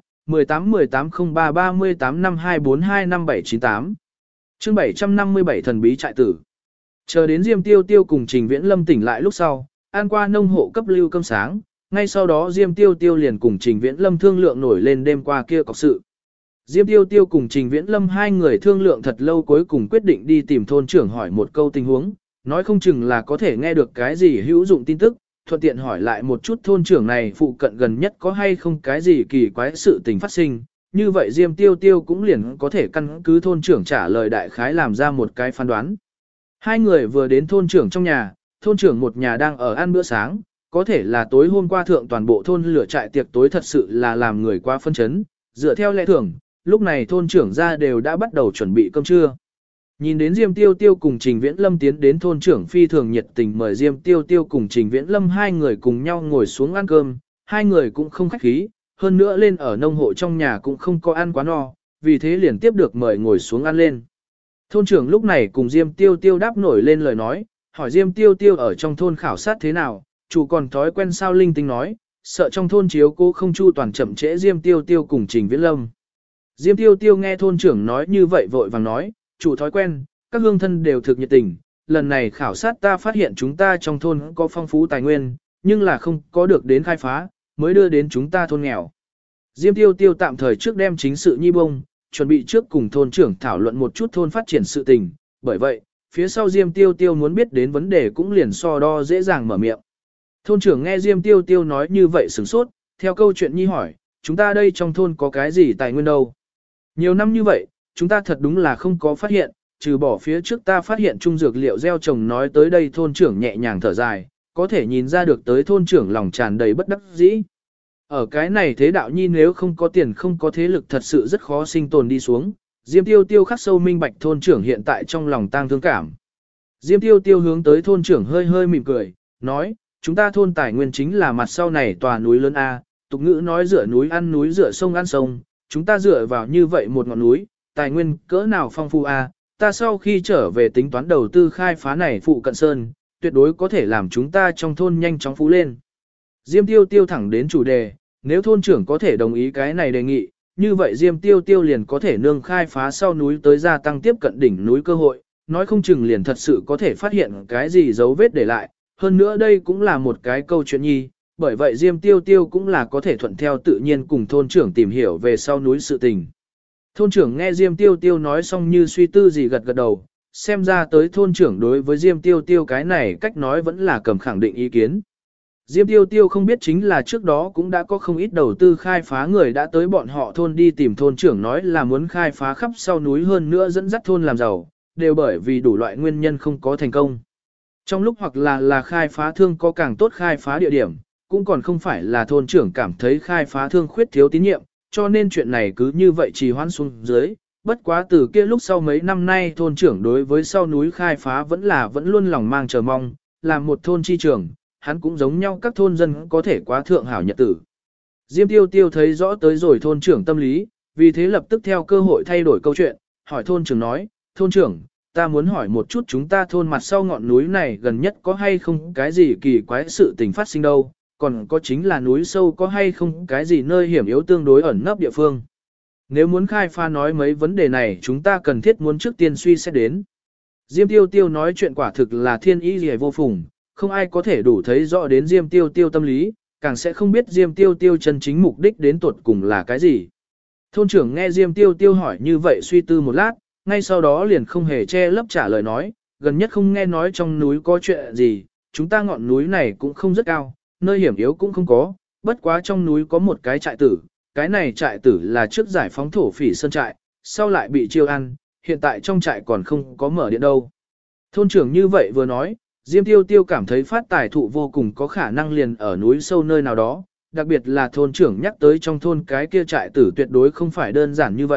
[SPEAKER 1] 18-18-03-38-524-25798 chương 757 thần bí trại tử. Chờ đến Diêm Tiêu Tiêu cùng Trình Viễn Lâm tỉnh lại lúc sau, ăn qua nông hộ cấp lưu cơm sáng, ngay sau đó Diêm Tiêu Tiêu liền cùng Trình Viễn Lâm thương lượng nổi lên đêm qua kia cọc sự. Diêm Tiêu Tiêu cùng Trình Viễn Lâm hai người thương lượng thật lâu cuối cùng quyết định đi tìm thôn trưởng hỏi một câu tình huống, nói không chừng là có thể nghe được cái gì hữu dụng tin tức, thuận tiện hỏi lại một chút thôn trưởng này phụ cận gần nhất có hay không cái gì kỳ quái sự tình phát sinh, như vậy Diêm Tiêu Tiêu cũng liền có thể căn cứ thôn trưởng trả lời đại khái làm ra một cái phán đoán. Hai người vừa đến thôn trưởng trong nhà, thôn trưởng một nhà đang ở ăn bữa sáng, có thể là tối hôm qua thượng toàn bộ thôn lửa trại tiệc tối thật sự là làm người quá phân chấn, dựa theo lẽ thường, lúc này thôn trưởng ra đều đã bắt đầu chuẩn bị cơm trưa. Nhìn đến Diêm Tiêu Tiêu cùng Trình Viễn Lâm tiến đến thôn trưởng phi thường nhiệt tình mời Diêm Tiêu Tiêu cùng Trình Viễn Lâm hai người cùng nhau ngồi xuống ăn cơm, hai người cũng không khách khí, hơn nữa lên ở nông hộ trong nhà cũng không có ăn quá no, vì thế liền tiếp được mời ngồi xuống ăn lên. Thôn trưởng lúc này cùng Diêm Tiêu Tiêu đáp nổi lên lời nói, hỏi Diêm Tiêu Tiêu ở trong thôn khảo sát thế nào, chủ còn thói quen sao linh tinh nói, sợ trong thôn chiếu cố không chu toàn chậm trễ Diêm Tiêu Tiêu cùng Trình Viễn Lâm. Diêm Tiêu Tiêu nghe thôn trưởng nói như vậy vội vàng nói, chủ thói quen, các hương thân đều thực nhiệt tình, lần này khảo sát ta phát hiện chúng ta trong thôn có phong phú tài nguyên, nhưng là không có được đến khai phá, mới đưa đến chúng ta thôn nghèo. Diêm Tiêu Tiêu tạm thời trước đem chính sự nhi bông, chuẩn bị trước cùng thôn trưởng thảo luận một chút thôn phát triển sự tình, bởi vậy, phía sau Diêm Tiêu Tiêu muốn biết đến vấn đề cũng liền so đo dễ dàng mở miệng. Thôn trưởng nghe Diêm Tiêu Tiêu nói như vậy sửng sốt, theo câu chuyện nhi hỏi, chúng ta đây trong thôn có cái gì tài nguyên đâu? Nhiều năm như vậy, chúng ta thật đúng là không có phát hiện, trừ bỏ phía trước ta phát hiện trung dược liệu gieo trồng nói tới đây thôn trưởng nhẹ nhàng thở dài, có thể nhìn ra được tới thôn trưởng lòng tràn đầy bất đắc dĩ. Ở cái này thế đạo nhi nếu không có tiền không có thế lực thật sự rất khó sinh tồn đi xuống, Diêm Tiêu Tiêu khắc sâu minh bạch thôn trưởng hiện tại trong lòng tang thương cảm. Diêm Tiêu Tiêu hướng tới thôn trưởng hơi hơi mỉm cười, nói, chúng ta thôn tài nguyên chính là mặt sau này tòa núi lớn A, tục ngữ nói dựa núi ăn núi dựa sông ăn sông, chúng ta dựa vào như vậy một ngọn núi, tài nguyên cỡ nào phong phú A, ta sau khi trở về tính toán đầu tư khai phá này phụ cận sơn, tuyệt đối có thể làm chúng ta trong thôn nhanh chóng phú lên. Diêm Tiêu Tiêu thẳng đến chủ đề, nếu thôn trưởng có thể đồng ý cái này đề nghị, như vậy Diêm Tiêu Tiêu liền có thể nương khai phá sau núi tới gia tăng tiếp cận đỉnh núi cơ hội, nói không chừng liền thật sự có thể phát hiện cái gì dấu vết để lại, hơn nữa đây cũng là một cái câu chuyện nhi, bởi vậy Diêm Tiêu Tiêu cũng là có thể thuận theo tự nhiên cùng thôn trưởng tìm hiểu về sau núi sự tình. Thôn trưởng nghe Diêm Tiêu Tiêu nói xong như suy tư gì gật gật đầu, xem ra tới thôn trưởng đối với Diêm Tiêu Tiêu cái này cách nói vẫn là cầm khẳng định ý kiến. Diêm Tiêu Tiêu không biết chính là trước đó cũng đã có không ít đầu tư khai phá người đã tới bọn họ thôn đi tìm thôn trưởng nói là muốn khai phá khắp sau núi hơn nữa dẫn dắt thôn làm giàu, đều bởi vì đủ loại nguyên nhân không có thành công. Trong lúc hoặc là khai phá thương có càng tốt khai phá địa điểm, cũng còn không phải là thôn trưởng cảm thấy khai phá thương khuyết thiếu tín nhiệm, cho nên chuyện này cứ như vậy trì hoãn xuống dưới. Bất quá từ kia lúc sau mấy năm nay thôn trưởng đối với sau núi khai phá vẫn luôn lòng mang chờ mong, làm một thôn chi trưởng, hắn cũng giống nhau các thôn dân có thể quá thượng hảo nhật tử. Diêm Tiêu Tiêu thấy rõ tới rồi thôn trưởng tâm lý, vì thế lập tức theo cơ hội thay đổi câu chuyện, hỏi thôn trưởng nói, thôn trưởng, ta muốn hỏi một chút chúng ta thôn mặt sau ngọn núi này gần nhất có hay không cái gì kỳ quái sự tình phát sinh đâu, còn có chính là núi sâu có hay không cái gì nơi hiểm yếu tương đối ẩn nấp địa phương. Nếu muốn khai phá nói mấy vấn đề này chúng ta cần thiết muốn trước tiên suy xét đến. Diêm Tiêu Tiêu nói chuyện quả thực là thiên ý gì vô phùng, không ai có thể đủ thấy rõ đến Diêm Tiêu Tiêu tâm lý, càng sẽ không biết Diêm Tiêu Tiêu chân chính mục đích đến tuột cùng là cái gì. Thôn trưởng nghe Diêm Tiêu Tiêu hỏi như vậy suy tư một lát, ngay sau đó liền không hề che lấp trả lời nói, gần nhất không nghe nói trong núi có chuyện gì, chúng ta ngọn núi này cũng không rất cao, nơi hiểm yếu cũng không có, bất quá trong núi có một cái trại tử, cái này trại tử là trước giải phóng thổ phỉ sơn trại, sau lại bị chiêu ăn, hiện tại trong trại còn không có mở điện đâu. Thôn trưởng như vậy vừa nói, Diêm Tiêu Tiêu cảm thấy phát tài thụ vô cùng có khả năng liền ở núi sâu nơi nào đó, đặc biệt là thôn trưởng nhắc tới trong thôn cái kia trại tử tuyệt đối không phải đơn giản như vậy,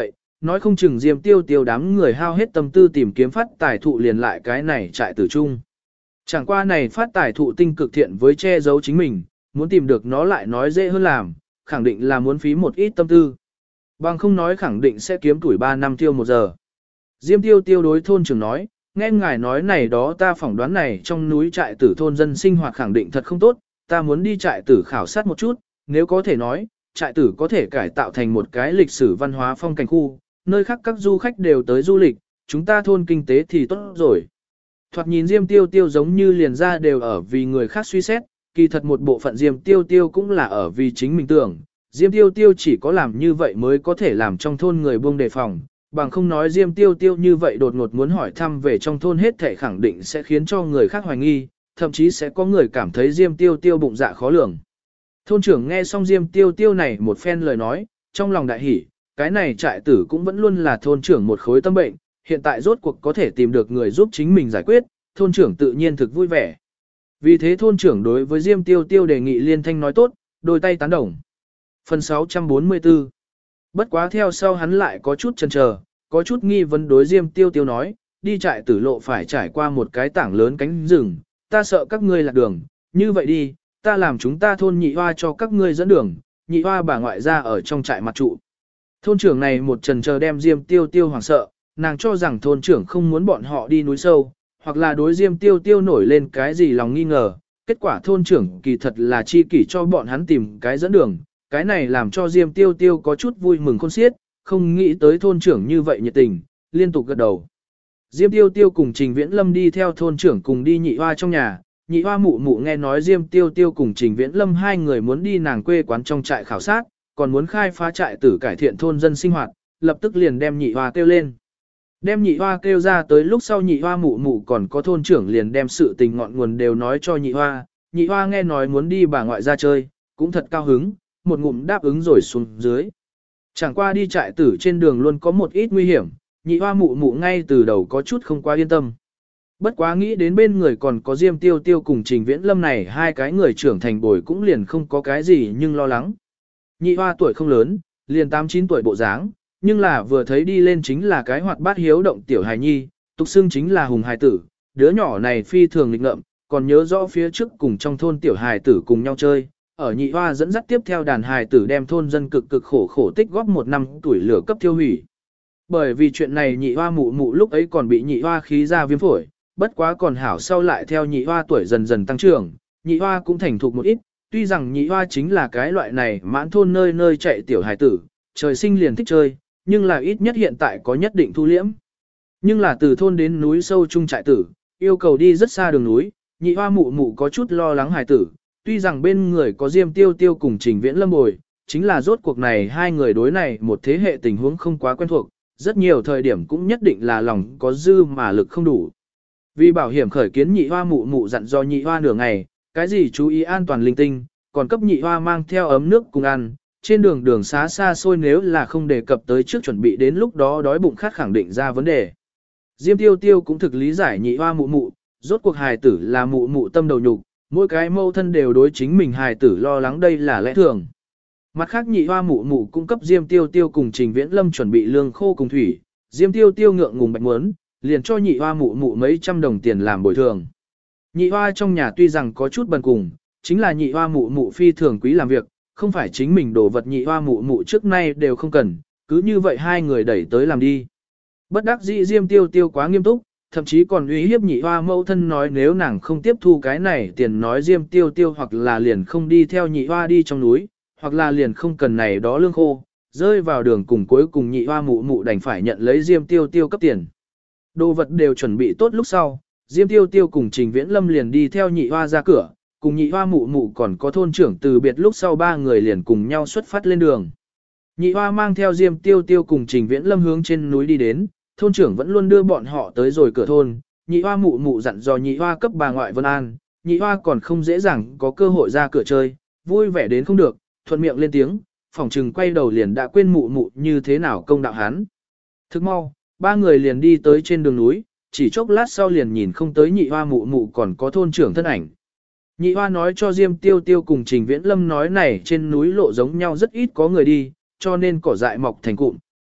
[SPEAKER 1] nói không chừng Diêm Tiêu Tiêu đám người hao hết tâm tư tìm kiếm phát tài thụ liền lại cái này trại tử chung. Chẳng qua này phát tài thụ tinh cực thiện với che giấu chính mình, muốn tìm được nó lại nói dễ hơn làm, khẳng định là muốn phí một ít tâm tư. Bằng không nói khẳng định sẽ kiếm tuổi 3 năm tiêu 1 giờ. Diêm Tiêu Tiêu đối thôn trưởng nói, nghe ngài nói này đó ta phỏng đoán này trong núi trại tử thôn dân sinh hoạt khẳng định thật không tốt, ta muốn đi trại tử khảo sát một chút, nếu có thể nói, trại tử có thể cải tạo thành một cái lịch sử văn hóa phong cảnh khu, nơi khác các du khách đều tới du lịch, chúng ta thôn kinh tế thì tốt rồi. Thoạt nhìn Diêm Tiêu Tiêu giống như liền ra đều ở vì người khác suy xét, kỳ thật một bộ phận Diêm Tiêu Tiêu cũng là ở vì chính mình tưởng. Diêm Tiêu Tiêu chỉ có làm như vậy mới có thể làm trong thôn người buông đề phòng, bằng không nói Diêm Tiêu Tiêu như vậy đột ngột muốn hỏi thăm về trong thôn hết thể khẳng định sẽ khiến cho người khác hoài nghi, thậm chí sẽ có người cảm thấy Diêm Tiêu Tiêu bụng dạ khó lường. Thôn trưởng nghe xong Diêm Tiêu Tiêu này một phen lời nói, trong lòng đại hỉ, cái này trại tử cũng vẫn luôn là thôn trưởng một khối tâm bệnh, hiện tại rốt cuộc có thể tìm được người giúp chính mình giải quyết, thôn trưởng tự nhiên thực vui vẻ. Vì thế thôn trưởng đối với Diêm Tiêu Tiêu đề nghị liên thanh nói tốt, đôi tay tán đồng. Phần 644. Bất quá theo sau hắn lại có chút chần chờ, có chút nghi vấn đối Diêm Tiêu Tiêu nói, đi trại tử lộ phải trải qua một cái tảng lớn cánh rừng, ta sợ các ngươi lạc đường, như vậy đi, ta làm chúng ta thôn nhị hoa cho các ngươi dẫn đường, nhị hoa bà ngoại ra ở trong trại mặt trụ. Thôn trưởng này một chần chờ đem Diêm Tiêu Tiêu hoảng sợ, nàng cho rằng thôn trưởng không muốn bọn họ đi núi sâu, hoặc là đối Diêm Tiêu Tiêu nổi lên cái gì lòng nghi ngờ, kết quả thôn trưởng kỳ thật là chi kỷ cho bọn hắn tìm cái dẫn đường, cái này làm cho Diêm Tiêu Tiêu có chút vui mừng khôn xiết, không nghĩ tới thôn trưởng như vậy nhiệt tình, liên tục gật đầu. Diêm Tiêu Tiêu cùng Trình Viễn Lâm đi theo thôn trưởng cùng đi nhị hoa trong nhà, nhị hoa mụ mụ nghe nói Diêm Tiêu Tiêu cùng Trình Viễn Lâm hai người muốn đi nàng quê quán trong trại khảo sát, còn muốn khai phá trại tử cải thiện thôn dân sinh hoạt, lập tức liền đem nhị hoa kêu lên. Đem nhị hoa kêu ra tới lúc sau nhị hoa mụ mụ còn có thôn trưởng liền đem sự tình ngọn nguồn đều nói cho nhị hoa nghe nói muốn đi bà ngoại ra chơi, cũng thật cao hứng, một ngụm đáp ứng rồi xuống dưới. Chẳng qua đi trại tử trên đường luôn có một ít nguy hiểm, nhị hoa mụ mụ ngay từ đầu có chút không quá yên tâm. Bất quá nghĩ đến bên người còn có Diêm Tiêu Tiêu cùng Trình Viễn Lâm này hai cái người trưởng thành bồi cũng liền không có cái gì nhưng lo lắng. Nhị hoa tuổi không lớn, liền 8-9 tuổi bộ dáng, nhưng là vừa thấy đi lên chính là cái hoạt bát hiếu động tiểu hài nhi, tục xưng chính là hùng hài tử, đứa nhỏ này phi thường nghịch ngợm, còn nhớ rõ phía trước cùng trong thôn tiểu hài tử cùng nhau chơi, ở nhị hoa dẫn dắt tiếp theo đàn hài tử đem thôn dân cực cực khổ khổ tích góp 1 năm tuổi lửa cấp tiêu hủy. Bởi vì chuyện này nhị hoa mụ mụ lúc ấy còn bị nhị hoa khí ra viêm phổi, bất quá còn hảo sau lại theo nhị hoa tuổi dần dần tăng trưởng, nhị hoa cũng thành thục một ít, tuy rằng nhị hoa chính là cái loại này mãn thôn nơi nơi chạy tiểu hài tử, trời sinh liền thích chơi, nhưng là ít nhất hiện tại có nhất định thu liễm. Nhưng là từ thôn đến núi sâu trung trại tử, yêu cầu đi rất xa đường núi, nhị hoa mụ mụ có chút lo lắng hài tử, tuy rằng bên người có Diêm Tiêu Tiêu cùng Trình Viễn Lâm bồi, chính là rốt cuộc này hai người đối này một thế hệ tình huống không quá quen thuộc, rất nhiều thời điểm cũng nhất định là lòng có dư mà lực không đủ. Vì bảo hiểm khởi kiến nhị hoa mụ mụ dặn do nhị hoa nửa ngày, cái gì chú ý an toàn linh tinh, còn cấp nhị hoa mang theo ấm nước cùng ăn, trên đường xá xa xôi nếu là không đề cập tới trước chuẩn bị đến lúc đó đói bụng khát khẳng định ra vấn đề. Diêm Tiêu Tiêu cũng thực lý giải nhị hoa mụ mụ, rốt cuộc hài tử là mụ mụ tâm đầu nhục, mỗi cái mâu thân đều đối chính mình hài tử lo lắng đây là lẽ thường. Mặt khác nhị hoa mụ mụ cung cấp Diêm Tiêu Tiêu cùng Trình Viễn Lâm chuẩn bị lương khô cùng thủy, Diêm Tiêu Tiêu ngượng ngùng bạch muốn, liền cho nhị hoa mụ mụ mấy trăm đồng tiền làm bồi thường. Nhị hoa trong nhà tuy rằng có chút bần cùng, chính là nhị hoa mụ mụ phi thường quý làm việc, không phải chính mình đồ vật nhị hoa mụ mụ trước nay đều không cần, cứ như vậy hai người đẩy tới làm đi. Bất đắc dĩ Diêm Tiêu Tiêu quá nghiêm túc, thậm chí còn uy hiếp nhị hoa mẫu thân nói nếu nàng không tiếp thu cái này tiền nói Diêm Tiêu Tiêu hoặc là liền không đi theo nhị hoa đi trong núi, hoặc là liền không cần này đó lương khô, rơi vào đường cùng cuối cùng nhị hoa mụ mụ đành phải nhận lấy Diêm Tiêu Tiêu cấp tiền. Đồ vật đều chuẩn bị tốt lúc sau, Diêm Tiêu Tiêu cùng Trình Viễn Lâm liền đi theo nhị hoa ra cửa, cùng nhị hoa mụ mụ còn có thôn trưởng từ biệt lúc sau ba người liền cùng nhau xuất phát lên đường. Nhị hoa mang theo Diêm Tiêu Tiêu cùng Trình Viễn Lâm hướng trên núi đi đến, thôn trưởng vẫn luôn đưa bọn họ tới rồi cửa thôn, nhị hoa mụ mụ dặn dò nhị hoa cấp bà ngoại Vân An, nhị hoa còn không dễ dàng có cơ hội ra cửa chơi, vui vẻ đến không được, thuận miệng lên tiếng, phỏng trừng quay đầu liền đã quên mụ mụ như thế nào công đạo hắn. Thức mau, ba người liền đi tới trên đường núi, chỉ chốc lát sau liền nhìn không tới nhị hoa mụ mụ còn có thôn trưởng thân ảnh. Nhị hoa nói cho Diêm Tiêu Tiêu cùng Trình Viễn Lâm nói này trên núi lộ giống nhau rất ít có người đi, cho nên cỏ dại mọc thành cụm,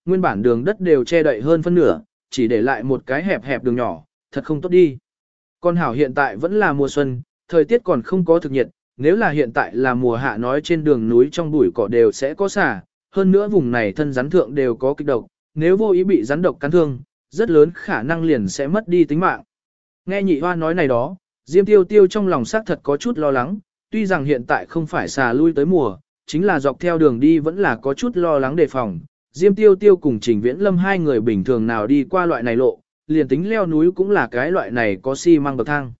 [SPEAKER 1] nguyên bản đường đất đều che đậy hơn phân nửa, chỉ để lại một cái hẹp hẹp đường nhỏ, thật không tốt đi. Con hảo hiện tại vẫn là mùa xuân, thời tiết còn không có thực nhiệt, nếu là hiện tại là mùa hạ nói trên đường núi trong bụi cỏ đều sẽ có xả, hơn nữa vùng này thân rắn thượng đều có kịch độc, nếu vô ý bị rắn độc cắn thương, rất lớn khả năng liền sẽ mất đi tính mạng. Nghe nhị hoa nói này đó, Diêm Tiêu Tiêu trong lòng xác thật có chút lo lắng, tuy rằng hiện tại không phải xà lui tới mùa, chính là dọc theo đường đi vẫn là có chút lo lắng đề phòng. Diêm Tiêu Tiêu cùng Trình Viễn Lâm hai người bình thường nào đi qua loại này lộ, liền tính leo núi cũng là cái loại này có xi măng bậc thang.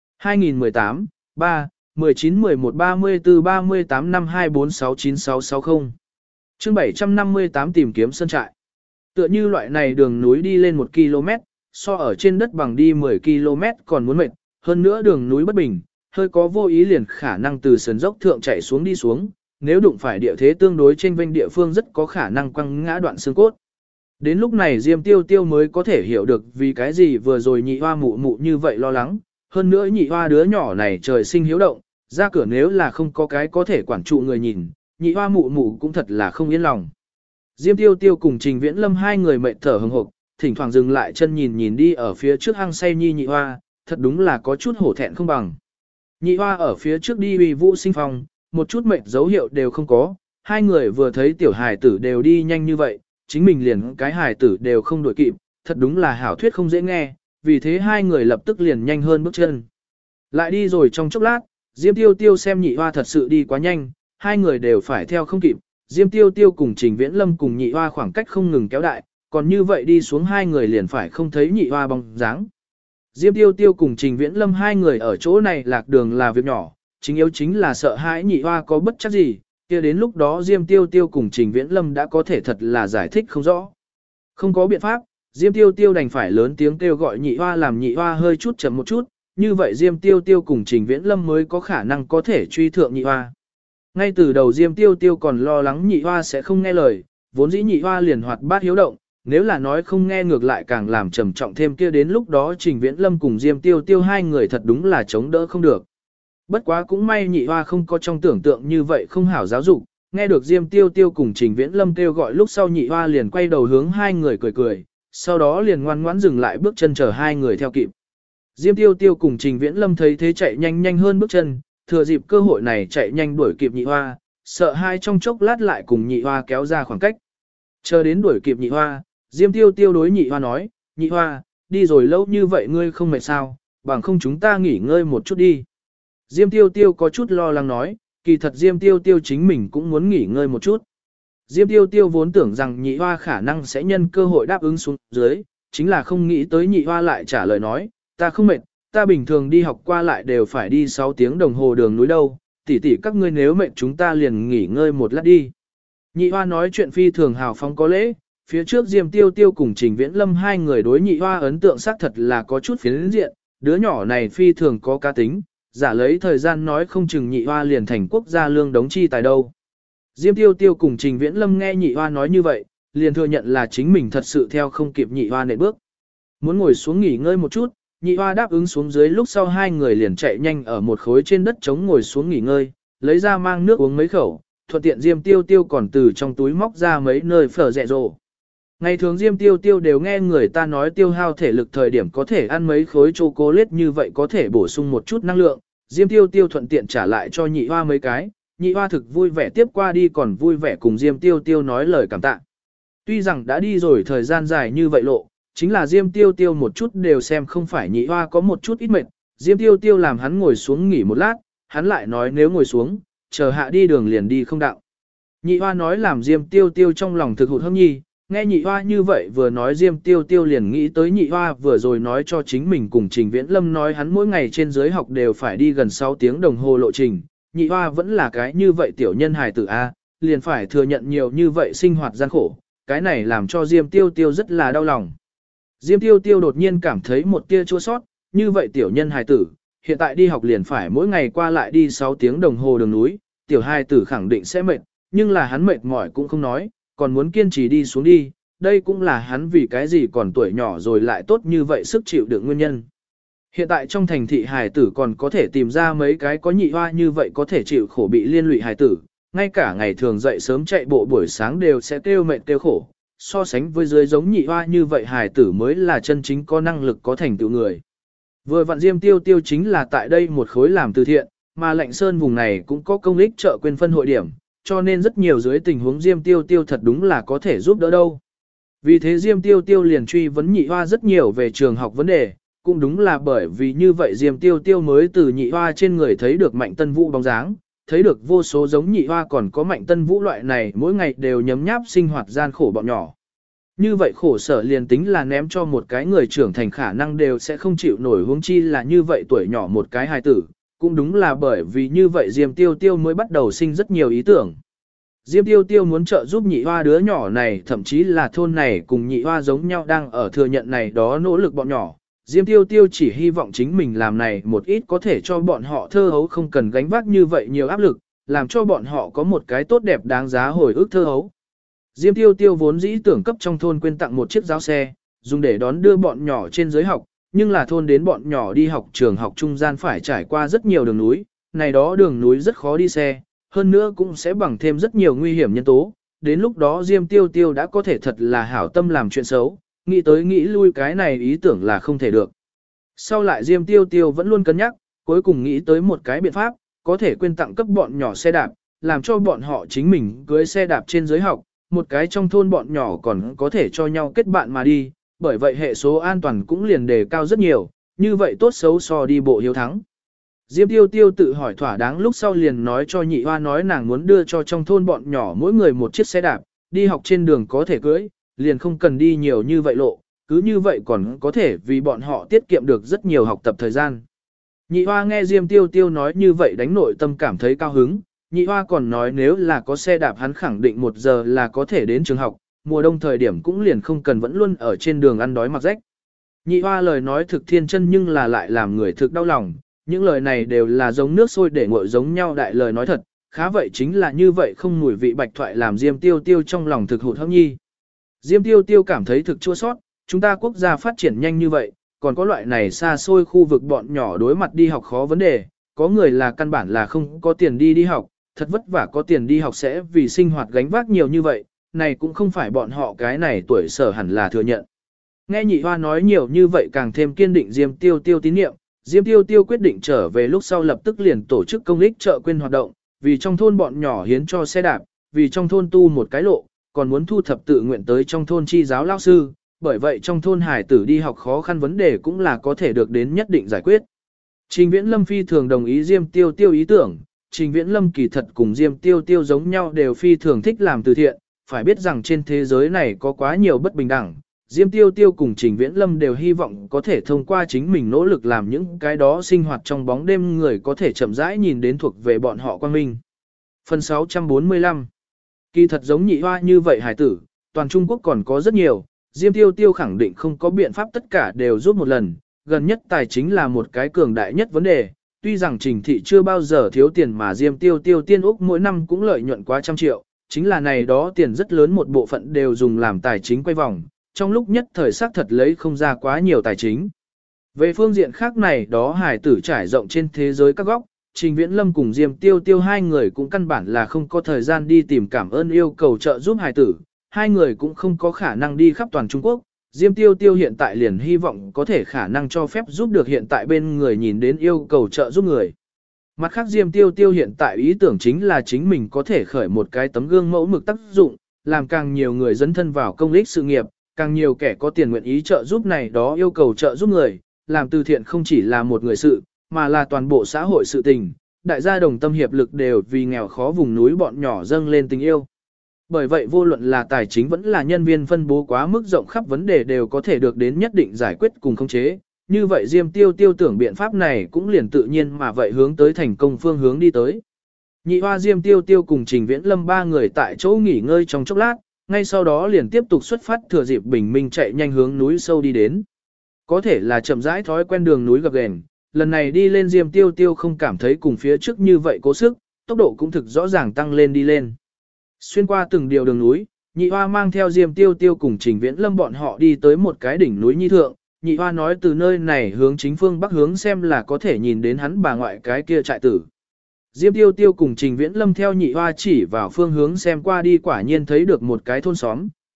[SPEAKER 1] 2018, 3, 19, 11, 34, 38, 5, 24, 6, 9, 6, 60. Chương 758 tìm kiếm sơn trại. Tựa như loại này đường núi đi lên 1 km, so ở trên đất bằng đi 10 km còn muốn mệt, hơn nữa đường núi bất bình, hơi có vô ý liền khả năng từ sườn dốc thượng chạy xuống đi xuống, nếu đụng phải địa thế tương đối trên vênh địa phương rất có khả năng quăng ngã đoạn xương cốt. Đến lúc này Diêm Tiêu Tiêu mới có thể hiểu được vì cái gì vừa rồi nhị hoa mụ mụ như vậy lo lắng, hơn nữa nhị hoa đứa nhỏ này trời sinh hiếu động, ra cửa nếu là không có cái có thể quản trụ người nhìn, nhị hoa mụ mụ cũng thật là không yên lòng. Diêm Tiêu Tiêu cùng Trình Viễn Lâm hai người mệt thở hừng hực, thỉnh thoảng dừng lại chân nhìn nhìn đi ở phía trước hang say nhi nhị hoa, thật đúng là có chút hổ thẹn không bằng. Nhị hoa ở phía trước đi uy vũ sinh phong, một chút mệt dấu hiệu đều không có, hai người vừa thấy tiểu hài tử đều đi nhanh như vậy, chính mình liền cái hài tử đều không đuổi kịp, thật đúng là hảo thuyết không dễ nghe, vì thế hai người lập tức liền nhanh hơn bước chân. Lại đi rồi trong chốc lát, Diêm Tiêu Tiêu xem nhị hoa thật sự đi quá nhanh, hai người đều phải theo không kịp, Diêm Tiêu Tiêu cùng Trình Viễn Lâm cùng nhị hoa khoảng cách không ngừng kéo đại, còn như vậy đi xuống hai người liền phải không thấy nhị hoa bóng dáng. Diêm Tiêu Tiêu cùng Trình Viễn Lâm hai người ở chỗ này lạc đường là việc nhỏ, chính yếu chính là sợ hãi nhị hoa có bất chắc gì, kia đến lúc đó Diêm Tiêu Tiêu cùng Trình Viễn Lâm đã có thể thật là giải thích không rõ. Không có biện pháp, Diêm Tiêu Tiêu đành phải lớn tiếng kêu gọi nhị hoa làm nhị hoa hơi chút chậm một chút, như vậy Diêm Tiêu Tiêu cùng Trình Viễn Lâm mới có khả năng có thể truy thượng nhị hoa. Ngay từ đầu Diêm Tiêu Tiêu còn lo lắng nhị hoa sẽ không nghe lời, vốn dĩ nhị hoa liền hoạt bát hiếu động, nếu là nói không nghe ngược lại càng làm trầm trọng thêm kia đến lúc đó Trình Viễn Lâm cùng Diêm Tiêu Tiêu hai người thật đúng là chống đỡ không được. Bất quá cũng may nhị hoa không có trong tưởng tượng như vậy không hảo giáo dục, nghe được Diêm Tiêu Tiêu cùng Trình Viễn Lâm kêu gọi lúc sau nhị hoa liền quay đầu hướng hai người cười cười, sau đó liền ngoan ngoãn dừng lại bước chân chờ hai người theo kịp. Diêm Tiêu Tiêu cùng Trình Viễn Lâm thấy thế chạy nhanh nhanh hơn bước chân, thừa dịp cơ hội này chạy nhanh đuổi kịp nhị hoa, sợ hai trong chốc lát lại cùng nhị hoa kéo ra khoảng cách. Chờ đến đuổi kịp nhị hoa, Diêm Tiêu Tiêu đối nhị hoa nói, nhị hoa, đi rồi lâu như vậy ngươi không mệt sao, bằng không chúng ta nghỉ ngơi một chút đi. Diêm Tiêu Tiêu có chút lo lắng nói, kỳ thật Diêm Tiêu Tiêu chính mình cũng muốn nghỉ ngơi một chút. Diêm Tiêu Tiêu vốn tưởng rằng nhị hoa khả năng sẽ nhân cơ hội đáp ứng xuống dưới, chính là không nghĩ tới nhị hoa lại trả lời nói, ta không mệt, ta bình thường đi học qua lại đều phải đi 6 tiếng đồng hồ đường núi đâu, tỷ tỷ các ngươi nếu mệt chúng ta liền nghỉ ngơi một lát đi. Nhị hoa nói chuyện phi thường hào phóng có lễ, phía trước Diêm Tiêu Tiêu cùng Trình Viễn Lâm hai người đối nhị hoa ấn tượng xác thật là có chút phiến diện, đứa nhỏ này phi thường có cá tính, giả lấy thời gian nói không chừng nhị hoa liền thành quốc gia lương đống chi tài đâu. Diêm Tiêu Tiêu cùng Trình Viễn Lâm nghe nhị hoa nói như vậy, liền thừa nhận là chính mình thật sự theo không kịp nhị hoa nện bước. Muốn ngồi xuống nghỉ ngơi một chút, nhị hoa đáp ứng xuống dưới lúc sau hai người liền chạy nhanh ở một khối trên đất trống ngồi xuống nghỉ ngơi, lấy ra mang nước uống mấy khẩu, thuận tiện Diêm Tiêu Tiêu còn từ trong túi móc ra mấy nơi phở rẹ rồ. Ngày thường Diêm Tiêu Tiêu đều nghe người ta nói tiêu hao thể lực thời điểm có thể ăn mấy khối chocolate như vậy có thể bổ sung một chút năng lượng, Diêm Tiêu Tiêu thuận tiện trả lại cho nhị hoa mấy cái, nhị hoa thực vui vẻ tiếp qua đi còn vui vẻ cùng Diêm Tiêu Tiêu nói lời cảm tạ. Tuy rằng đã đi rồi thời gian dài như vậy lộ, chính là Diêm Tiêu Tiêu một chút đều xem không phải nhị hoa có một chút ít mệt, Diêm Tiêu Tiêu làm hắn ngồi xuống nghỉ một lát, hắn lại nói nếu ngồi xuống, chờ hạ đi đường liền đi không đạo. Nhị hoa nói làm Diêm Tiêu Tiêu trong lòng thực hụt hâm nhi, nghe nhị hoa như vậy vừa nói Diêm Tiêu Tiêu liền nghĩ tới nhị hoa vừa rồi nói cho chính mình cùng Trình Viễn Lâm nói hắn mỗi ngày trên dưới học đều phải đi gần 6 tiếng đồng hồ lộ trình, nhị hoa vẫn là cái như vậy tiểu nhân hài tử A, liền phải thừa nhận nhiều như vậy sinh hoạt gian khổ, cái này làm cho Diêm Tiêu Tiêu rất là đau lòng. Diêm Tiêu Tiêu đột nhiên cảm thấy một tia chua sót, như vậy tiểu nhân hài tử, hiện tại đi học liền phải mỗi ngày qua lại đi 6 tiếng đồng hồ đường núi, tiểu hài tử khẳng định sẽ mệt, nhưng là hắn mệt mỏi cũng không nói, còn muốn kiên trì đi xuống đi, đây cũng là hắn vì cái gì còn tuổi nhỏ rồi lại tốt như vậy sức chịu đựng nguyên nhân. Hiện tại trong thành thị hài tử còn có thể tìm ra mấy cái có nhị hoa như vậy có thể chịu khổ bị liên lụy hài tử, ngay cả ngày thường dậy sớm chạy bộ buổi sáng đều sẽ kêu mệt kêu khổ, so sánh với dưới giống nhị hoa như vậy hài tử mới là chân chính có năng lực có thành tựu người. Vừa vặn Diêm Tiêu Tiêu chính là tại đây một khối làm từ thiện, mà Lạnh Sơn vùng này cũng có công ích chợ quên phân hội điểm, cho nên rất nhiều dưới tình huống Diêm Tiêu Tiêu thật đúng là có thể giúp đỡ đâu. Vì thế Diêm Tiêu Tiêu liền truy vấn nhị hoa rất nhiều về trường học vấn đề, cũng đúng là bởi vì như vậy Diêm Tiêu Tiêu mới từ nhị hoa trên người thấy được Mạnh Tân Vũ bóng dáng, thấy được vô số giống nhị hoa còn có Mạnh Tân Vũ loại này mỗi ngày đều nhấm nháp sinh hoạt gian khổ bọn nhỏ. Như vậy khổ sở liền tính là ném cho một cái người trưởng thành khả năng đều sẽ không chịu nổi, huống chi là như vậy tuổi nhỏ một cái hài tử, cũng đúng là bởi vì như vậy Diêm Tiêu Tiêu mới bắt đầu sinh rất nhiều ý tưởng. Diêm Tiêu Tiêu muốn trợ giúp nhị hoa đứa nhỏ này, thậm chí là thôn này cùng nhị hoa giống nhau đang ở thừa nhận này đó nỗ lực bọn nhỏ. Diêm Tiêu Tiêu chỉ hy vọng chính mình làm này một ít có thể cho bọn họ thơ hấu không cần gánh vác như vậy nhiều áp lực, làm cho bọn họ có một cái tốt đẹp đáng giá hồi ức thơ hấu. Diêm Tiêu Tiêu vốn dĩ tưởng cấp trong thôn quyên tặng một chiếc giáo xe, dùng để đón đưa bọn nhỏ trên dưới học, nhưng là thôn đến bọn nhỏ đi học trường học trung gian phải trải qua rất nhiều đường núi, này đó đường núi rất khó đi xe, hơn nữa cũng sẽ bằng thêm rất nhiều nguy hiểm nhân tố, đến lúc đó Diêm Tiêu Tiêu đã có thể thật là hảo tâm làm chuyện xấu, nghĩ tới nghĩ lui cái này ý tưởng là không thể được. Sau lại Diêm Tiêu Tiêu vẫn luôn cân nhắc, cuối cùng nghĩ tới một cái biện pháp, có thể quyên tặng cấp bọn nhỏ xe đạp, làm cho bọn họ chính mình cưới xe đạp trên dưới học, một cái trong thôn bọn nhỏ còn có thể cho nhau kết bạn mà đi, bởi vậy hệ số an toàn cũng liền đề cao rất nhiều, như vậy tốt xấu so đi bộ hiếu thắng. Diêm Tiêu Tiêu tự hỏi thỏa đáng lúc sau liền nói cho nhị hoa nói nàng muốn đưa cho trong thôn bọn nhỏ mỗi người một chiếc xe đạp, đi học trên đường có thể cưới, liền không cần đi nhiều như vậy lộ, cứ như vậy còn có thể vì bọn họ tiết kiệm được rất nhiều học tập thời gian. Nhị hoa nghe Diêm Tiêu Tiêu nói như vậy đánh nội tâm cảm thấy cao hứng, nhị hoa còn nói nếu là có xe đạp hắn khẳng định 1 giờ là có thể đến trường học, mùa đông thời điểm cũng liền không cần vẫn luôn ở trên đường ăn đói mặc rách. Nhị hoa lời nói thực thiên chân nhưng là lại làm người thực đau lòng, những lời này đều là giống nước sôi để nguội giống nhau đại lời nói thật, khá vậy chính là như vậy không mùi vị bạch thoại làm Diêm Tiêu Tiêu trong lòng thực hụt hẫng nhi. Diêm Tiêu Tiêu cảm thấy thực chua sót, chúng ta quốc gia phát triển nhanh như vậy, còn có loại này xa xôi khu vực bọn nhỏ đối mặt đi học khó vấn đề, có người là căn bản là không có tiền đi học, thật vất vả có tiền đi học sẽ vì sinh hoạt gánh vác nhiều như vậy, này cũng không phải bọn họ cái này tuổi sở hẳn là thừa nhận. Nghe nhị hoa nói nhiều như vậy càng thêm kiên định Diêm Tiêu Tiêu tín nhiệm, Diêm Tiêu Tiêu quyết định trở về lúc sau lập tức liền tổ chức công ích chợ quyên hoạt động, vì trong thôn bọn nhỏ hiến cho xe đạp, vì trong thôn tu một cái lộ, còn muốn thu thập tự nguyện tới trong thôn chi giáo lao sư, bởi vậy trong thôn hải tử đi học khó khăn vấn đề cũng là có thể được đến nhất định giải quyết. Trình Viễn Lâm phi thường đồng ý Diêm Tiêu Tiêu ý tưởng, Trình Viễn Lâm kỳ thật cùng Diêm Tiêu Tiêu giống nhau đều phi thường thích làm từ thiện, phải biết rằng trên thế giới này có quá nhiều bất bình đẳng. Diêm Tiêu Tiêu cùng Trình Viễn Lâm đều hy vọng có thể thông qua chính mình nỗ lực làm những cái đó sinh hoạt trong bóng đêm người có thể chậm rãi nhìn đến thuộc về bọn họ quang minh. Phần 645 Kỳ thật giống nhị hoa như vậy hải tử, toàn Trung Quốc còn có rất nhiều, Diêm Tiêu Tiêu khẳng định không có biện pháp tất cả đều giúp một lần, gần nhất tài chính là một cái cường đại nhất vấn đề, tuy rằng Trình thị chưa bao giờ thiếu tiền mà Diêm Tiêu Tiêu tiên Úc mỗi năm cũng lợi nhuận quá 100 triệu, chính là này đó tiền rất lớn một bộ phận đều dùng làm tài chính quay vòng, trong lúc nhất thời xác thật lấy không ra quá nhiều tài chính. Về phương diện khác này đó hải tử trải rộng trên thế giới các góc, Trình Viễn Lâm cùng Diêm Tiêu Tiêu hai người cũng căn bản là không có thời gian đi tìm cảm ơn yêu cầu trợ giúp hải tử, hai người cũng không có khả năng đi khắp toàn Trung Quốc. Diêm Tiêu Tiêu hiện tại liền hy vọng có thể khả năng cho phép giúp được hiện tại bên người nhìn đến yêu cầu trợ giúp người. Mặt khác Diêm Tiêu Tiêu hiện tại ý tưởng chính là chính mình có thể khởi một cái tấm gương mẫu mực tác dụng, làm càng nhiều người dấn thân vào công ích sự nghiệp, càng nhiều kẻ có tiền nguyện ý trợ giúp này đó yêu cầu trợ giúp người, làm từ thiện không chỉ là một người sự, mà là toàn bộ xã hội sự tình, đại gia đồng tâm hiệp lực đều vì nghèo khó vùng núi bọn nhỏ dâng lên tình yêu. Bởi vậy vô luận là tài chính vẫn là nhân viên phân bố quá mức rộng khắp vấn đề đều có thể được đến nhất định giải quyết cùng khống chế. Như vậy Diêm Tiêu Tiêu tưởng biện pháp này cũng liền tự nhiên mà vậy hướng tới thành công phương hướng đi tới. Nhị hoa Diêm Tiêu Tiêu cùng Trình Viễn Lâm ba người tại chỗ nghỉ ngơi trong chốc lát, ngay sau đó liền tiếp tục xuất phát thừa dịp bình minh chạy nhanh hướng núi sâu đi đến. Có thể là chậm rãi thói quen đường núi gập ghềnh, lần này đi lên Diêm Tiêu Tiêu không cảm thấy cùng phía trước như vậy cố sức, tốc độ cũng thực rõ ràng tăng lên đi lên. Xuyên qua từng điều đường núi, nhị hoa mang theo Diêm Tiêu Tiêu cùng Trình Viễn Lâm bọn họ đi tới một cái đỉnh núi nhi thượng, nhị hoa nói từ nơi này hướng chính phương bắc hướng xem là có thể nhìn đến hắn bà ngoại cái kia trại tử. Diêm Tiêu Tiêu cùng Trình Viễn Lâm theo nhị hoa chỉ vào phương hướng xem qua đi quả nhiên thấy được một cái thôn xóm,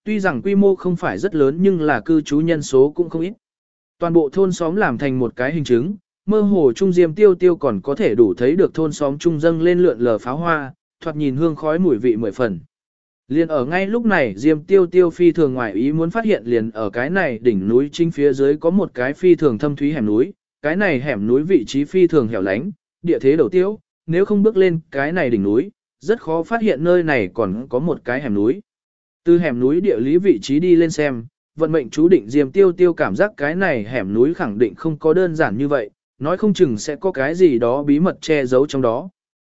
[SPEAKER 1] Tuy rằng quy mô không phải rất lớn nhưng là cư trú nhân số cũng không ít. Toàn bộ thôn xóm làm thành một cái hình chứng, mơ hồ trung Diêm Tiêu Tiêu còn có thể đủ thấy được thôn xóm trung dâng lên lượn lờ pháo hoa, thoạt nhìn hương khói mùi vị mười phần. Liền ở ngay lúc này Diêm Tiêu Tiêu phi thường ngoài ý muốn phát hiện liền ở cái này đỉnh núi chính phía dưới có một cái phi thường thâm thúy hẻm núi, cái này hẻm núi vị trí phi thường hẻo lánh, địa thế đầu tiêu, nếu không bước lên cái này đỉnh núi, rất khó phát hiện nơi này còn có một cái hẻm núi. Từ hẻm núi địa lý vị trí đi lên xem, vận mệnh chú định Diêm Tiêu Tiêu cảm giác cái này hẻm núi khẳng định không có đơn giản như vậy, nói không chừng sẽ có cái gì đó bí mật che giấu trong đó.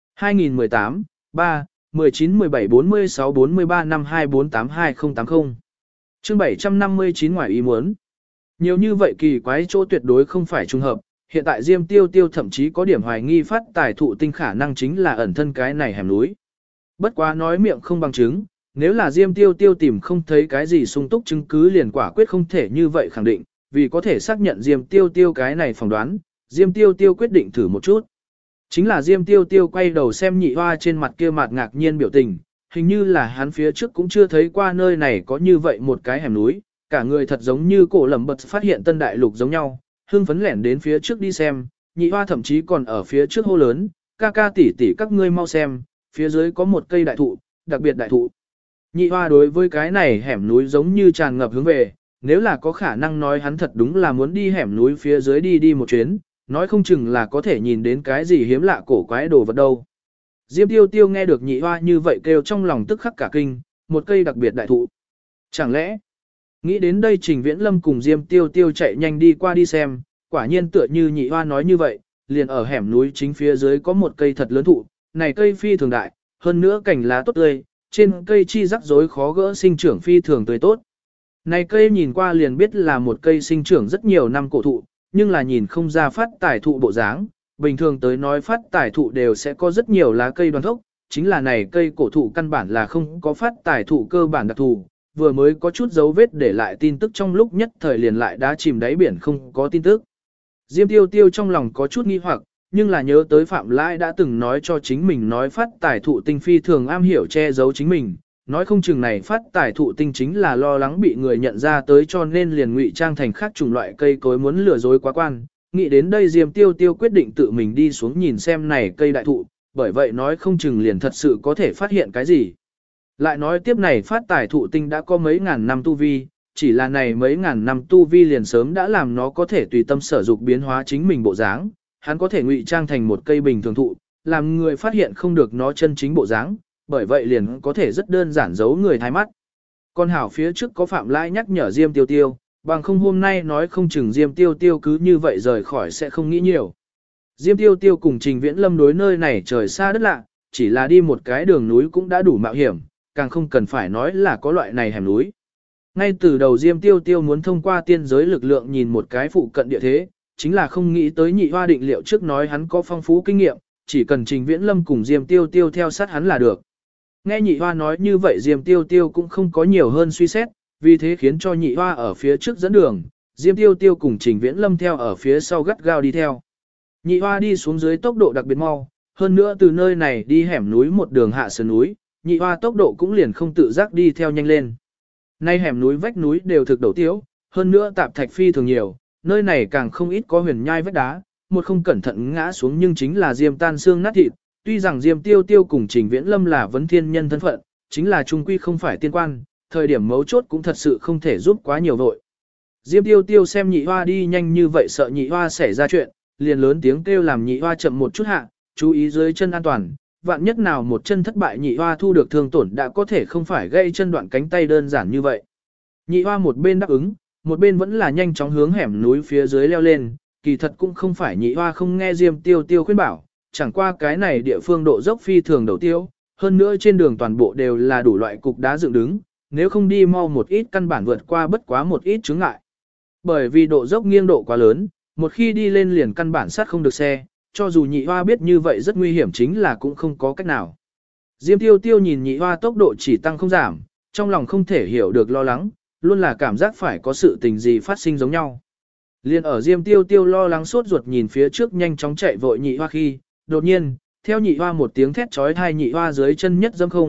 [SPEAKER 1] 2018, 3, 19, 17, 46, 43, 52, 48, 2080. Chương 759 ngoài ý muốn. Nhiều như vậy kỳ quái chỗ tuyệt đối không phải trùng hợp, hiện tại Diêm Tiêu Tiêu thậm chí có điểm hoài nghi phát tài thụ tinh khả năng chính là ẩn thân cái này hẻm núi. Bất quá nói miệng không bằng chứng, nếu là Diêm Tiêu Tiêu tìm không thấy cái gì sung túc chứng cứ liền quả quyết không thể như vậy khẳng định, vì có thể xác nhận Diêm Tiêu Tiêu cái này phỏng đoán, Diêm Tiêu Tiêu quyết định thử một chút. Chính là Diêm Tiêu Tiêu quay đầu xem Nhị Hoa trên mặt kia mặt ngạc nhiên biểu tình, hình như là hắn phía trước cũng chưa thấy qua nơi này có như vậy một cái hẻm núi, cả người thật giống như cổ lầm bật phát hiện tân đại lục giống nhau, hưng phấn lẻn đến phía trước đi xem, Nhị Hoa thậm chí còn ở phía trước hô lớn, ca ca tỷ tỷ các ngươi mau xem, phía dưới có một cây đại thụ, đặc biệt đại thụ. Nhị Hoa đối với cái này hẻm núi giống như tràn ngập hướng về, nếu là có khả năng nói hắn thật đúng là muốn đi hẻm núi phía dưới đi một chuyến, nói không chừng là có thể nhìn đến cái gì hiếm lạ cổ quái đồ vật đâu. Diêm Tiêu Tiêu nghe được Nhị Hoa như vậy kêu trong lòng tức khắc cả kinh, một cây đặc biệt đại thụ. Chẳng lẽ, nghĩ đến đây Trình Viễn Lâm cùng Diêm Tiêu Tiêu chạy nhanh đi qua đi xem, quả nhiên tựa như Nhị Hoa nói như vậy, liền ở hẻm núi chính phía dưới có một cây thật lớn thụ, này cây phi thường đại, hơn nữa cành lá tốt tươi, trên cây chi rắc rối khó gỡ sinh trưởng phi thường tươi tốt. Này cây nhìn qua liền biết là một cây sinh trưởng rất nhiều năm cổ thụ, nhưng là nhìn không ra phát tài thụ bộ dáng, bình thường tới nói phát tài thụ đều sẽ có rất nhiều lá cây đoan thốc, chính là này cây cổ thụ căn bản là không có phát tài thụ cơ bản đặc thù, vừa mới có chút dấu vết để lại tin tức trong lúc nhất thời liền lại đã chìm đáy biển không có tin tức. Diêm Tiêu Tiêu trong lòng có chút nghi hoặc, nhưng là nhớ tới Phạm Lãi đã từng nói cho chính mình nói phát tài thụ tinh phi thường am hiểu che giấu chính mình, nói không chừng này phát tài thụ tinh chính là lo lắng bị người nhận ra tới cho nên liền ngụy trang thành khác chủng loại cây cối muốn lừa dối quá quan. Nghĩ đến đây Diêm Tiêu Tiêu quyết định tự mình đi xuống nhìn xem này cây đại thụ, bởi vậy nói không chừng liền thật sự có thể phát hiện cái gì. Lại nói tiếp này phát tài thụ tinh đã có mấy ngàn năm tu vi, chỉ là này mấy ngàn năm tu vi liền sớm đã làm nó có thể tùy tâm sở dục biến hóa chính mình bộ dáng, hắn có thể ngụy trang thành một cây bình thường thụ, làm người phát hiện không được nó chân chính bộ dáng, bởi vậy liền có thể rất đơn giản giấu người thái mắt. Con hảo phía trước có Phạm Lãi nhắc nhở Diêm Tiêu Tiêu, bằng không hôm nay nói không chừng Diêm Tiêu Tiêu cứ như vậy rời khỏi sẽ không nghĩ nhiều. Diêm Tiêu Tiêu cùng Trình Viễn Lâm đối nơi này trời xa đất lạ, chỉ là đi một cái đường núi cũng đã đủ mạo hiểm, càng không cần phải nói là có loại này hẻm núi. Ngay từ đầu Diêm Tiêu Tiêu muốn thông qua tiên giới lực lượng nhìn một cái phụ cận địa thế, chính là không nghĩ tới Nhị Hoa định liệu trước nói hắn có phong phú kinh nghiệm, chỉ cần Trình Viễn Lâm cùng Diêm Tiêu Tiêu theo sát hắn là được. Nghe Nhị Hoa nói như vậy Diêm Tiêu Tiêu cũng không có nhiều hơn suy xét, vì thế khiến cho Nhị Hoa ở phía trước dẫn đường, Diêm Tiêu Tiêu cùng Trình Viễn Lâm theo ở phía sau gắt gao đi theo. Nhị Hoa đi xuống dưới tốc độ đặc biệt mau, hơn nữa từ nơi này đi hẻm núi một đường hạ sườn núi, Nhị Hoa tốc độ cũng liền không tự giác đi theo nhanh lên. Nay hẻm núi vách núi đều thực đầu tiếu, hơn nữa tạp thạch phi thường nhiều, nơi này càng không ít có huyền nhai vách đá, một không cẩn thận ngã xuống nhưng chính là Diêm tan xương nát thịt. Tuy rằng Diêm Tiêu Tiêu cùng Trình Viễn Lâm là vấn thiên nhân thân phận, chính là trung quy không phải tiên quan, thời điểm mấu chốt cũng thật sự không thể giúp quá nhiều vội. Diêm Tiêu Tiêu xem Nhị Hoa đi nhanh như vậy sợ Nhị Hoa xảy ra chuyện, liền lớn tiếng kêu làm Nhị Hoa chậm một chút hạ, chú ý dưới chân an toàn, vạn nhất nào một chân thất bại Nhị Hoa thu được thương tổn đã có thể không phải gây chân đoạn cánh tay đơn giản như vậy. Nhị Hoa một bên đáp ứng, một bên vẫn là nhanh chóng hướng hẻm núi phía dưới leo lên, kỳ thật cũng không phải Nhị Hoa không nghe Diêm Tiêu Tiêu khuyên bảo, chẳng qua cái này địa phương độ dốc phi thường đầu tiêu, hơn nữa trên đường toàn bộ đều là đủ loại cục đá dựng đứng, nếu không đi mau một ít căn bản vượt qua bất quá một ít chướng ngại. Bởi vì độ dốc nghiêng độ quá lớn, một khi đi lên liền căn bản sát không được xe, cho dù Nhị Hoa biết như vậy rất nguy hiểm chính là cũng không có cách nào. Diêm Tiêu Tiêu nhìn Nhị Hoa tốc độ chỉ tăng không giảm, trong lòng không thể hiểu được lo lắng, luôn là cảm giác phải có sự tình gì phát sinh giống nhau. Liên ở Diêm Tiêu Tiêu lo lắng sốt ruột nhìn phía trước nhanh chóng chạy vội Nhị Hoa khi, đột nhiên, theo Nhị Hoa một tiếng thét chói tai Nhị Hoa dưới chân nhất dâm không,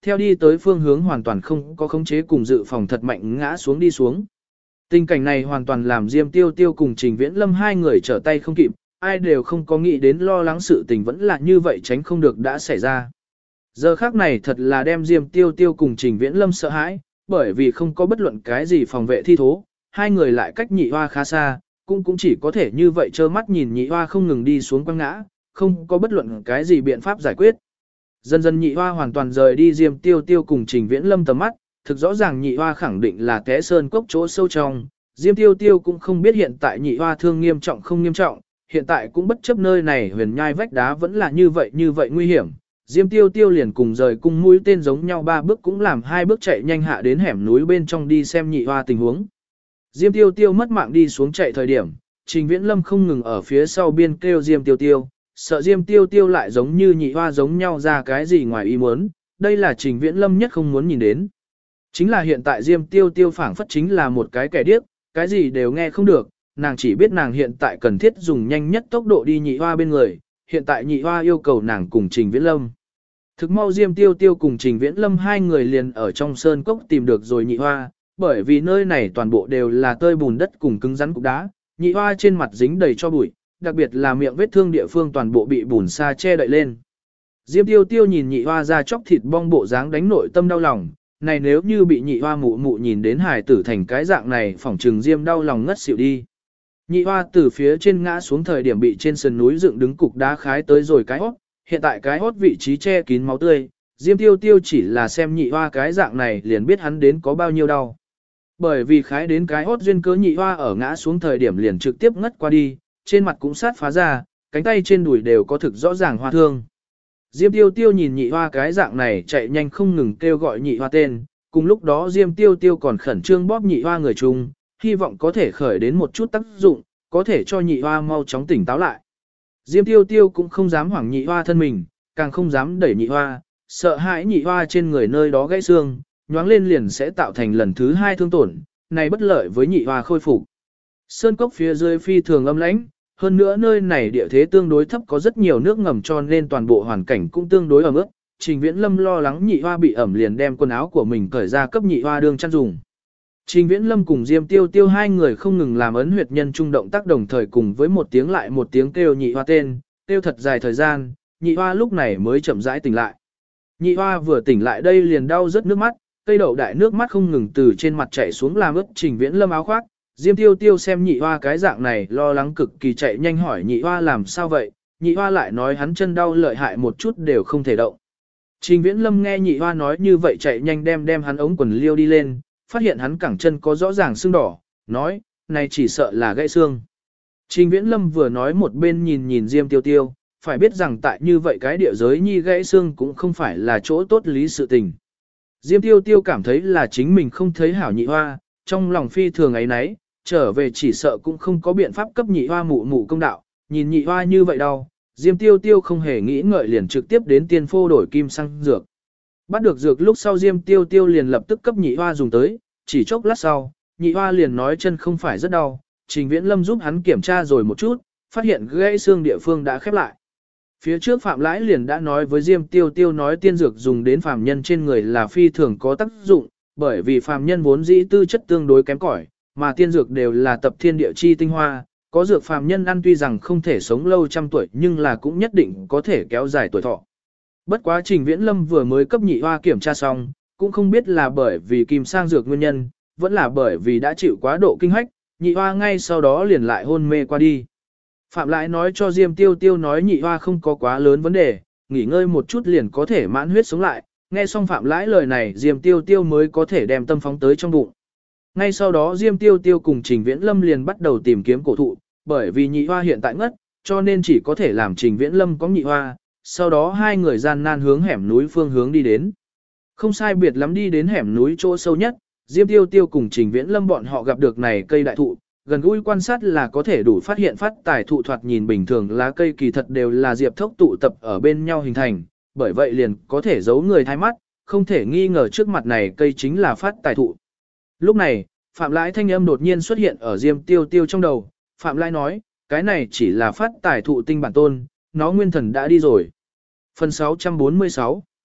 [SPEAKER 1] theo đi tới phương hướng hoàn toàn không có khống chế cùng dự phòng thật mạnh ngã xuống đi xuống. Tình cảnh này hoàn toàn làm Diêm Tiêu Tiêu cùng Trình Viễn Lâm hai người trở tay không kịp, ai đều không có nghĩ đến lo lắng sự tình vẫn là như vậy tránh không được đã xảy ra. Giờ khác này thật là đem Diêm Tiêu Tiêu cùng Trình Viễn Lâm sợ hãi, bởi vì không có bất luận cái gì phòng vệ thi thố, hai người lại cách nhị hoa khá xa, cũng chỉ có thể như vậy trơ mắt nhìn nhị hoa không ngừng đi xuống quăng ngã, không có bất luận cái gì biện pháp giải quyết. Dần dần nhị hoa hoàn toàn rời đi Diêm Tiêu Tiêu cùng Trình Viễn Lâm tầm mắt, thực rõ ràng nhị hoa khẳng định là té sơn cốc chỗ sâu trong, Diêm Tiêu Tiêu cũng không biết hiện tại nhị hoa thương nghiêm trọng không nghiêm trọng, hiện tại cũng bất chấp nơi này huyền nhai vách đá vẫn là như vậy nguy hiểm. Diêm Tiêu Tiêu liền cùng rời cung mũi tên giống nhau 3 bước cũng làm 2 bước chạy nhanh hạ đến hẻm núi bên trong đi xem nhị hoa tình huống. Diêm Tiêu Tiêu mất mạng đi xuống chạy thời điểm, Trình Viễn Lâm không ngừng ở phía sau biên kêu Diêm Tiêu Tiêu, sợ Diêm Tiêu Tiêu lại giống như nhị hoa giống nhau ra cái gì ngoài ý muốn, đây là Trình Viễn Lâm nhất không muốn nhìn đến. Chính là hiện tại Diêm Tiêu Tiêu phảng phất chính là một cái kẻ điếc, cái gì đều nghe không được, nàng chỉ biết nàng hiện tại cần thiết dùng nhanh nhất tốc độ đi nhị hoa bên người, hiện tại nhị hoa yêu cầu nàng cùng Trình Viễn Lâm. Thực mau Diêm Tiêu Tiêu cùng Trình Viễn Lâm hai người liền ở trong sơn cốc tìm được rồi nhị hoa, bởi vì nơi này toàn bộ đều là tơi bùn đất cùng cứng rắn cục đá, nhị hoa trên mặt dính đầy cho bụi, đặc biệt là miệng vết thương địa phương toàn bộ bị bùn sa che đậy lên. Diêm Tiêu Tiêu nhìn nhị hoa ra chóc thịt bong bộ dáng đánh nội tâm đau lòng, này nếu như bị nhị hoa mụ mụ nhìn đến hài tử thành cái dạng này phỏng trừng Diêm đau lòng ngất xỉu đi. Nhị hoa từ phía trên ngã xuống thời điểm bị trên sườn núi dựng đứng cục đá khái tới rồi cái hót, hiện tại cái hót vị trí che kín máu tươi, Diêm Tiêu Tiêu chỉ là xem nhị hoa cái dạng này liền biết hắn đến có bao nhiêu đau. Bởi vì khái đến cái hót duyên cớ nhị hoa ở ngã xuống thời điểm liền trực tiếp ngất qua đi, trên mặt cũng sát phá ra, cánh tay trên đùi đều có thực rõ ràng hoa thương. Diêm Tiêu Tiêu nhìn nhị hoa cái dạng này chạy nhanh không ngừng kêu gọi nhị hoa tên, cùng lúc đó Diêm Tiêu Tiêu còn khẩn trương bóp nhị hoa người chung, hy vọng có thể khởi đến một chút tác dụng, có thể cho nhị hoa mau chóng tỉnh táo lại. Diêm Tiêu Tiêu cũng không dám hoảng nhị hoa thân mình, càng không dám đẩy nhị hoa, sợ hãi nhị hoa trên người nơi đó gãy xương, nhoáng lên liền sẽ tạo thành lần thứ 2 thương tổn, này bất lợi với nhị hoa khôi phục. Sơn cốc phía dưới phi thường âm lãnh, hơn nữa nơi này địa thế tương đối thấp có rất nhiều nước ngầm cho nên toàn bộ hoàn cảnh cũng tương đối ẩm ướt. Trình Viễn Lâm lo lắng nhị hoa bị ẩm liền đem quần áo của mình cởi ra cấp nhị hoa đương chăn dùng. Trình Viễn Lâm cùng Diêm Tiêu Tiêu hai người không ngừng làm ấn huyệt nhân trung động tác đồng thời cùng với một tiếng lại một tiếng kêu nhị hoa tên, kêu thật dài thời gian, nhị hoa lúc này mới chậm rãi tỉnh lại. Nhị hoa vừa tỉnh lại đây liền đau rớt nước mắt, cây đậu đại nước mắt không ngừng từ trên mặt chảy xuống làm ướt Trình Viễn Lâm áo khoác. Diêm Tiêu Tiêu xem nhị hoa cái dạng này lo lắng cực kỳ chạy nhanh hỏi nhị hoa làm sao vậy, nhị hoa lại nói hắn chân đau lợi hại một chút đều không thể động. Trình Viễn Lâm nghe nhị hoa nói như vậy chạy nhanh đem hắn ống quần liêu đi lên, phát hiện hắn cẳng chân có rõ ràng sưng đỏ, nói, này chỉ sợ là gãy xương. Trình Viễn Lâm vừa nói một bên nhìn Diêm Tiêu Tiêu, phải biết rằng tại như vậy cái địa giới nhi gãy xương cũng không phải là chỗ tốt lý sự tình. Diêm Tiêu Tiêu cảm thấy là chính mình không thấy hảo nhị hoa, trong lòng phi thường ấy nấy, trở về chỉ sợ cũng không có biện pháp cấp nhị hoa mụ mụ công đạo, nhìn nhị hoa như vậy đâu, Diêm Tiêu Tiêu không hề nghĩ ngợi liền trực tiếp đến tiên phô đổi kim xăng dược. Bắt được dược lúc sau Diêm Tiêu Tiêu liền lập tức cấp nhị hoa dùng tới, chỉ chốc lát sau, nhị hoa liền nói chân không phải rất đau, Trình Viễn Lâm giúp hắn kiểm tra rồi một chút, phát hiện gãy xương địa phương đã khép lại. Phía trước Phạm Lãi liền đã nói với Diêm Tiêu Tiêu nói tiên dược dùng đến phàm nhân trên người là phi thường có tác dụng, bởi vì phàm nhân vốn dĩ tư chất tương đối kém cỏi, mà tiên dược đều là tập thiên địa chi tinh hoa, có dược phàm nhân ăn tuy rằng không thể sống lâu trăm tuổi nhưng là cũng nhất định có thể kéo dài tuổi thọ. Bất quá Trình Viễn Lâm vừa mới cấp nhị hoa kiểm tra xong, cũng không biết là bởi vì kim sang dược nguyên nhân, vẫn là bởi vì đã chịu quá độ kinh hách, nhị hoa ngay sau đó liền lại hôn mê qua đi. Phạm Lãi nói cho Diêm Tiêu Tiêu nói nhị hoa không có quá lớn vấn đề, nghỉ ngơi một chút liền có thể mãn huyết sống lại, nghe xong Phạm Lãi lời này Diêm Tiêu Tiêu mới có thể đem tâm phóng tới trong bụng. Ngay sau đó Diêm Tiêu Tiêu cùng Trình Viễn Lâm liền bắt đầu tìm kiếm cổ thụ, bởi vì nhị hoa hiện tại ngất, cho nên chỉ có thể làm Trình Viễn Lâm có nhị hoa, sau đó hai người gian nan hướng hẻm núi phương hướng đi đến. Không sai biệt lắm đi đến hẻm núi chỗ sâu nhất, Diêm Tiêu Tiêu cùng Trình Viễn Lâm bọn họ gặp được này cây đại thụ, gần gũi quan sát là có thể đủ phát hiện phát tài thụ thoạt nhìn bình thường lá cây kỳ thật đều là diệp thốc tụ tập ở bên nhau hình thành, bởi vậy liền có thể giấu người thay mắt, không thể nghi ngờ trước mặt này cây chính là phát tài thụ. Lúc này, Phạm Lãi thanh âm đột nhiên xuất hiện ở Diêm Tiêu Tiêu trong đầu, Phạm Lãi nói, cái này chỉ là phát tài thụ tinh bản tôn, nó nguyên thần đã đi rồi. Phần 646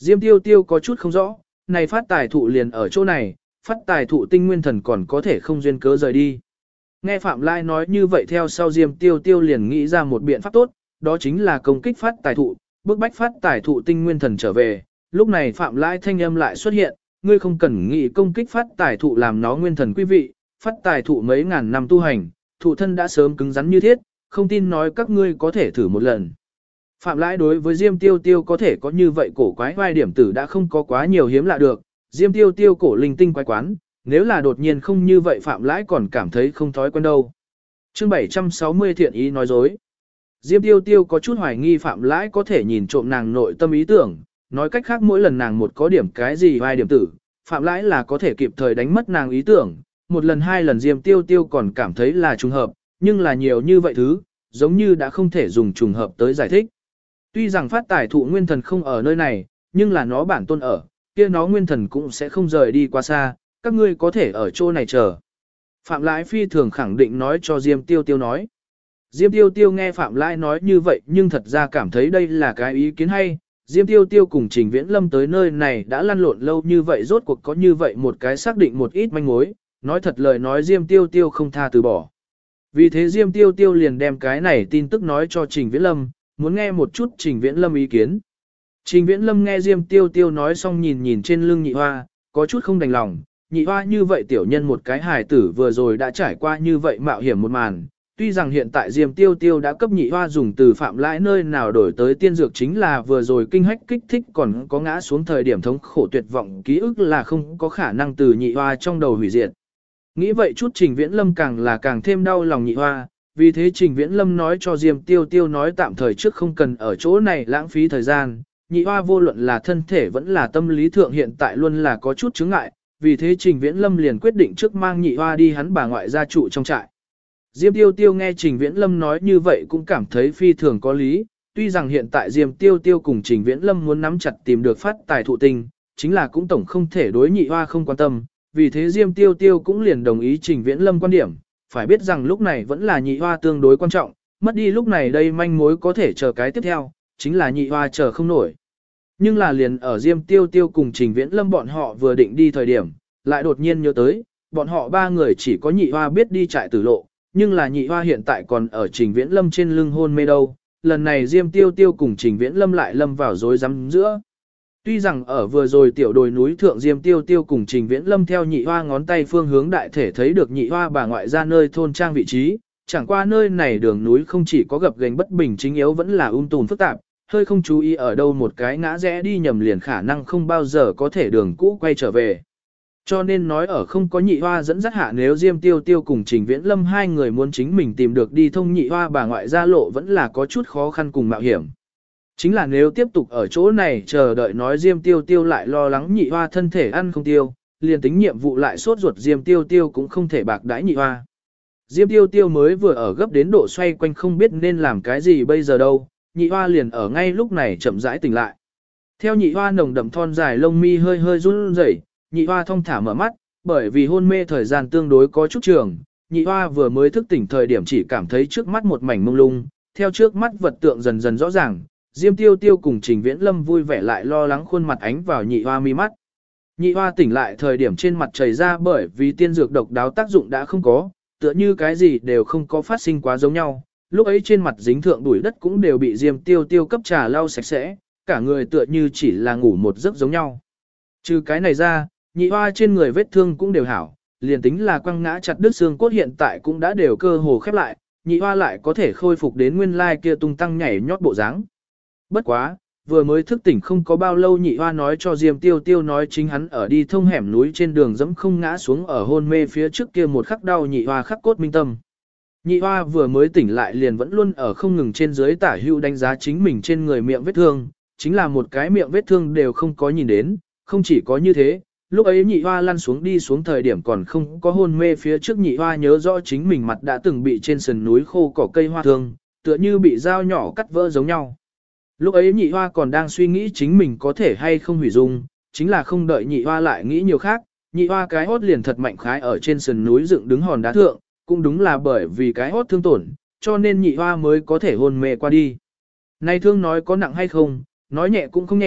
[SPEAKER 1] Diêm tiêu tiêu có chút không rõ, này phát tài thụ liền ở chỗ này, phát tài thụ tinh nguyên thần còn có thể không duyên cớ rời đi. Nghe Phạm Lai nói như vậy theo sau Diêm tiêu tiêu liền nghĩ ra một biện pháp tốt, đó chính là công kích phát tài thụ, bức bách phát tài thụ tinh nguyên thần trở về. Lúc này Phạm Lai thanh âm lại xuất hiện, ngươi không cần nghĩ công kích phát tài thụ làm nó nguyên thần quý vị, phát tài thụ mấy ngàn năm tu hành, thụ thân đã sớm cứng rắn như thiết, không tin nói các ngươi có thể thử một lần. Phạm Lãi đối với Diêm Tiêu Tiêu có thể có như vậy cổ quái vai điểm tử đã không có quá nhiều hiếm lạ được, Diêm Tiêu Tiêu cổ linh tinh quái quán, nếu là đột nhiên không như vậy Phạm Lãi còn cảm thấy không thói quen đâu. Chương 760 thiện ý nói dối. Diêm Tiêu Tiêu có chút hoài nghi Phạm Lãi có thể nhìn trộm nàng nội tâm ý tưởng, nói cách khác mỗi lần nàng một có điểm cái gì vai điểm tử, Phạm Lãi là có thể kịp thời đánh mất nàng ý tưởng, một lần hai lần Diêm Tiêu Tiêu còn cảm thấy là trùng hợp, nhưng là nhiều như vậy thứ, giống như đã không thể dùng trùng hợp tới giải thích. Tuy rằng phát tài thụ nguyên thần không ở nơi này, nhưng là nó bản tôn ở, kia nó nguyên thần cũng sẽ không rời đi quá xa, các ngươi có thể ở chỗ này chờ. Phạm Lãi phi thường khẳng định nói cho Diêm Tiêu Tiêu nói. Diêm Tiêu Tiêu nghe Phạm Lãi nói như vậy nhưng thật ra cảm thấy đây là cái ý kiến hay. Diêm Tiêu Tiêu cùng Trình Viễn Lâm tới nơi này đã lăn lộn lâu như vậy rốt cuộc có như vậy một cái xác định một ít manh mối, nói thật lời nói Diêm Tiêu Tiêu không tha từ bỏ. Vì thế Diêm Tiêu Tiêu liền đem cái này tin tức nói cho Trình Viễn Lâm, muốn nghe một chút Trình Viễn Lâm ý kiến. Trình Viễn Lâm nghe Diêm Tiêu Tiêu nói xong nhìn nhìn trên lưng nhị hoa, có chút không đành lòng, nhị hoa như vậy tiểu nhân một cái hài tử vừa rồi đã trải qua như vậy mạo hiểm một màn. Tuy rằng hiện tại Diêm Tiêu Tiêu đã cấp nhị hoa dùng từ Phạm Lãi nơi nào đổi tới tiên dược chính là vừa rồi kinh hách kích thích còn có ngã xuống thời điểm thống khổ tuyệt vọng ký ức là không có khả năng từ nhị hoa trong đầu hủy diệt. Nghĩ vậy chút Trình Viễn Lâm càng là càng thêm đau lòng nhị hoa, vì thế Trình Viễn Lâm nói cho Diêm Tiêu Tiêu nói tạm thời trước không cần ở chỗ này lãng phí thời gian, nhị hoa vô luận là thân thể vẫn là tâm lý thượng hiện tại luôn là có chút chướng ngại, vì thế Trình Viễn Lâm liền quyết định trước mang nhị hoa đi hắn bà ngoại gia trụ trong trại. Diêm Tiêu Tiêu nghe Trình Viễn Lâm nói như vậy cũng cảm thấy phi thường có lý, tuy rằng hiện tại Diêm Tiêu Tiêu cùng Trình Viễn Lâm muốn nắm chặt tìm được phát tài thụ tinh, chính là cũng tổng không thể đối nhị hoa không quan tâm, vì thế Diêm Tiêu Tiêu cũng liền đồng ý Trình Viễn Lâm quan điểm, phải biết rằng lúc này vẫn là nhị hoa tương đối quan trọng, mất đi lúc này đây manh mối có thể chờ cái tiếp theo, chính là nhị hoa chờ không nổi. Nhưng là liền ở Diêm Tiêu Tiêu cùng Trình Viễn Lâm bọn họ vừa định đi thời điểm, lại đột nhiên nhớ tới, bọn họ ba người chỉ có nhị hoa biết đi trại tử lộ, nhưng là nhị hoa hiện tại còn ở Trình Viễn Lâm trên lưng hôn mê đâu, lần này Diêm Tiêu Tiêu cùng Trình Viễn Lâm lại lâm vào rối rắm giữa. Tuy rằng ở vừa rồi tiểu đồi núi thượng Diêm Tiêu Tiêu cùng Trình Viễn Lâm theo nhị hoa ngón tay phương hướng đại thể thấy được nhị hoa bà ngoại ra nơi thôn trang vị trí, chẳng qua nơi này đường núi không chỉ có gập ghềnh bất bình chính yếu vẫn là tùm phức tạp, hơi không chú ý ở đâu một cái ngã rẽ đi nhầm liền khả năng không bao giờ có thể đường cũ quay trở về. Cho nên nói ở không có nhị hoa dẫn dắt hạ nếu Diêm Tiêu Tiêu cùng Trình Viễn Lâm hai người muốn chính mình tìm được đi thông nhị hoa bà ngoại ra lộ vẫn là có chút khó khăn cùng mạo hiểm. Chính là nếu tiếp tục ở chỗ này chờ đợi nói Diêm Tiêu Tiêu lại lo lắng nhị hoa thân thể ăn không tiêu, liền tính nhiệm vụ lại sốt ruột Diêm Tiêu Tiêu cũng không thể bạc đãi nhị hoa. Diêm Tiêu Tiêu mới vừa ở gấp đến độ xoay quanh không biết nên làm cái gì bây giờ đâu, nhị hoa liền ở ngay lúc này chậm rãi tỉnh lại. Theo nhị hoa nồng đậm thon dài lông mi hơi hơi run rẩy, nhị hoa thong thả mở mắt, bởi vì hôn mê thời gian tương đối có chút trường, nhị hoa vừa mới thức tỉnh thời điểm chỉ cảm thấy trước mắt một mảnh mông lung, theo trước mắt vật tượng dần dần rõ ràng. Diêm Tiêu Tiêu cùng Trình Viễn Lâm vui vẻ lại lo lắng khuôn mặt ánh vào nhị hoa mi mắt. Nhị hoa tỉnh lại thời điểm trên mặt chảy ra bởi vì tiên dược độc đáo tác dụng đã không có, tựa như cái gì đều không có phát sinh quá giống nhau. Lúc ấy trên mặt dính thượng bụi đất cũng đều bị Diêm Tiêu Tiêu cấp trà lau sạch sẽ, cả người tựa như chỉ là ngủ một giấc giống nhau. Trừ cái này ra, nhị hoa trên người vết thương cũng đều hảo, liền tính là quăng ngã chặt đứt xương cốt hiện tại cũng đã đều cơ hồ khép lại, nhị hoa lại có thể khôi phục đến nguyên lai kia tung tăng nhảy nhót bộ dáng. Bất quá, vừa mới thức tỉnh không có bao lâu nhị hoa nói cho Diêm Tiêu Tiêu nói chính hắn ở đi thông hẻm núi trên đường dẫm không ngã xuống ở hôn mê phía trước kia một khắc đau nhị hoa khắc cốt minh tâm. Nhị hoa vừa mới tỉnh lại liền vẫn luôn ở không ngừng trên dưới tả hữu đánh giá chính mình trên người miệng vết thương, chính là một cái miệng vết thương đều không có nhìn đến, không chỉ có như thế, lúc ấy nhị hoa lăn xuống đi xuống thời điểm còn không có hôn mê phía trước nhị hoa nhớ rõ chính mình mặt đã từng bị trên sườn núi khô cỏ cây hoa thương, tựa như bị dao nhỏ cắt vỡ giống nhau. Lúc ấy nhị hoa còn đang suy nghĩ chính mình có thể hay không hủy dung, chính là không đợi nhị hoa lại nghĩ nhiều khác, nhị hoa cái hốt liền thật mạnh khái ở trên sườn núi dựng đứng hòn đá thượng, cũng đúng là bởi vì cái hốt thương tổn, cho nên nhị hoa mới có thể hôn mê qua đi. Này thương nói có nặng hay không, nói nhẹ cũng không nhẹ,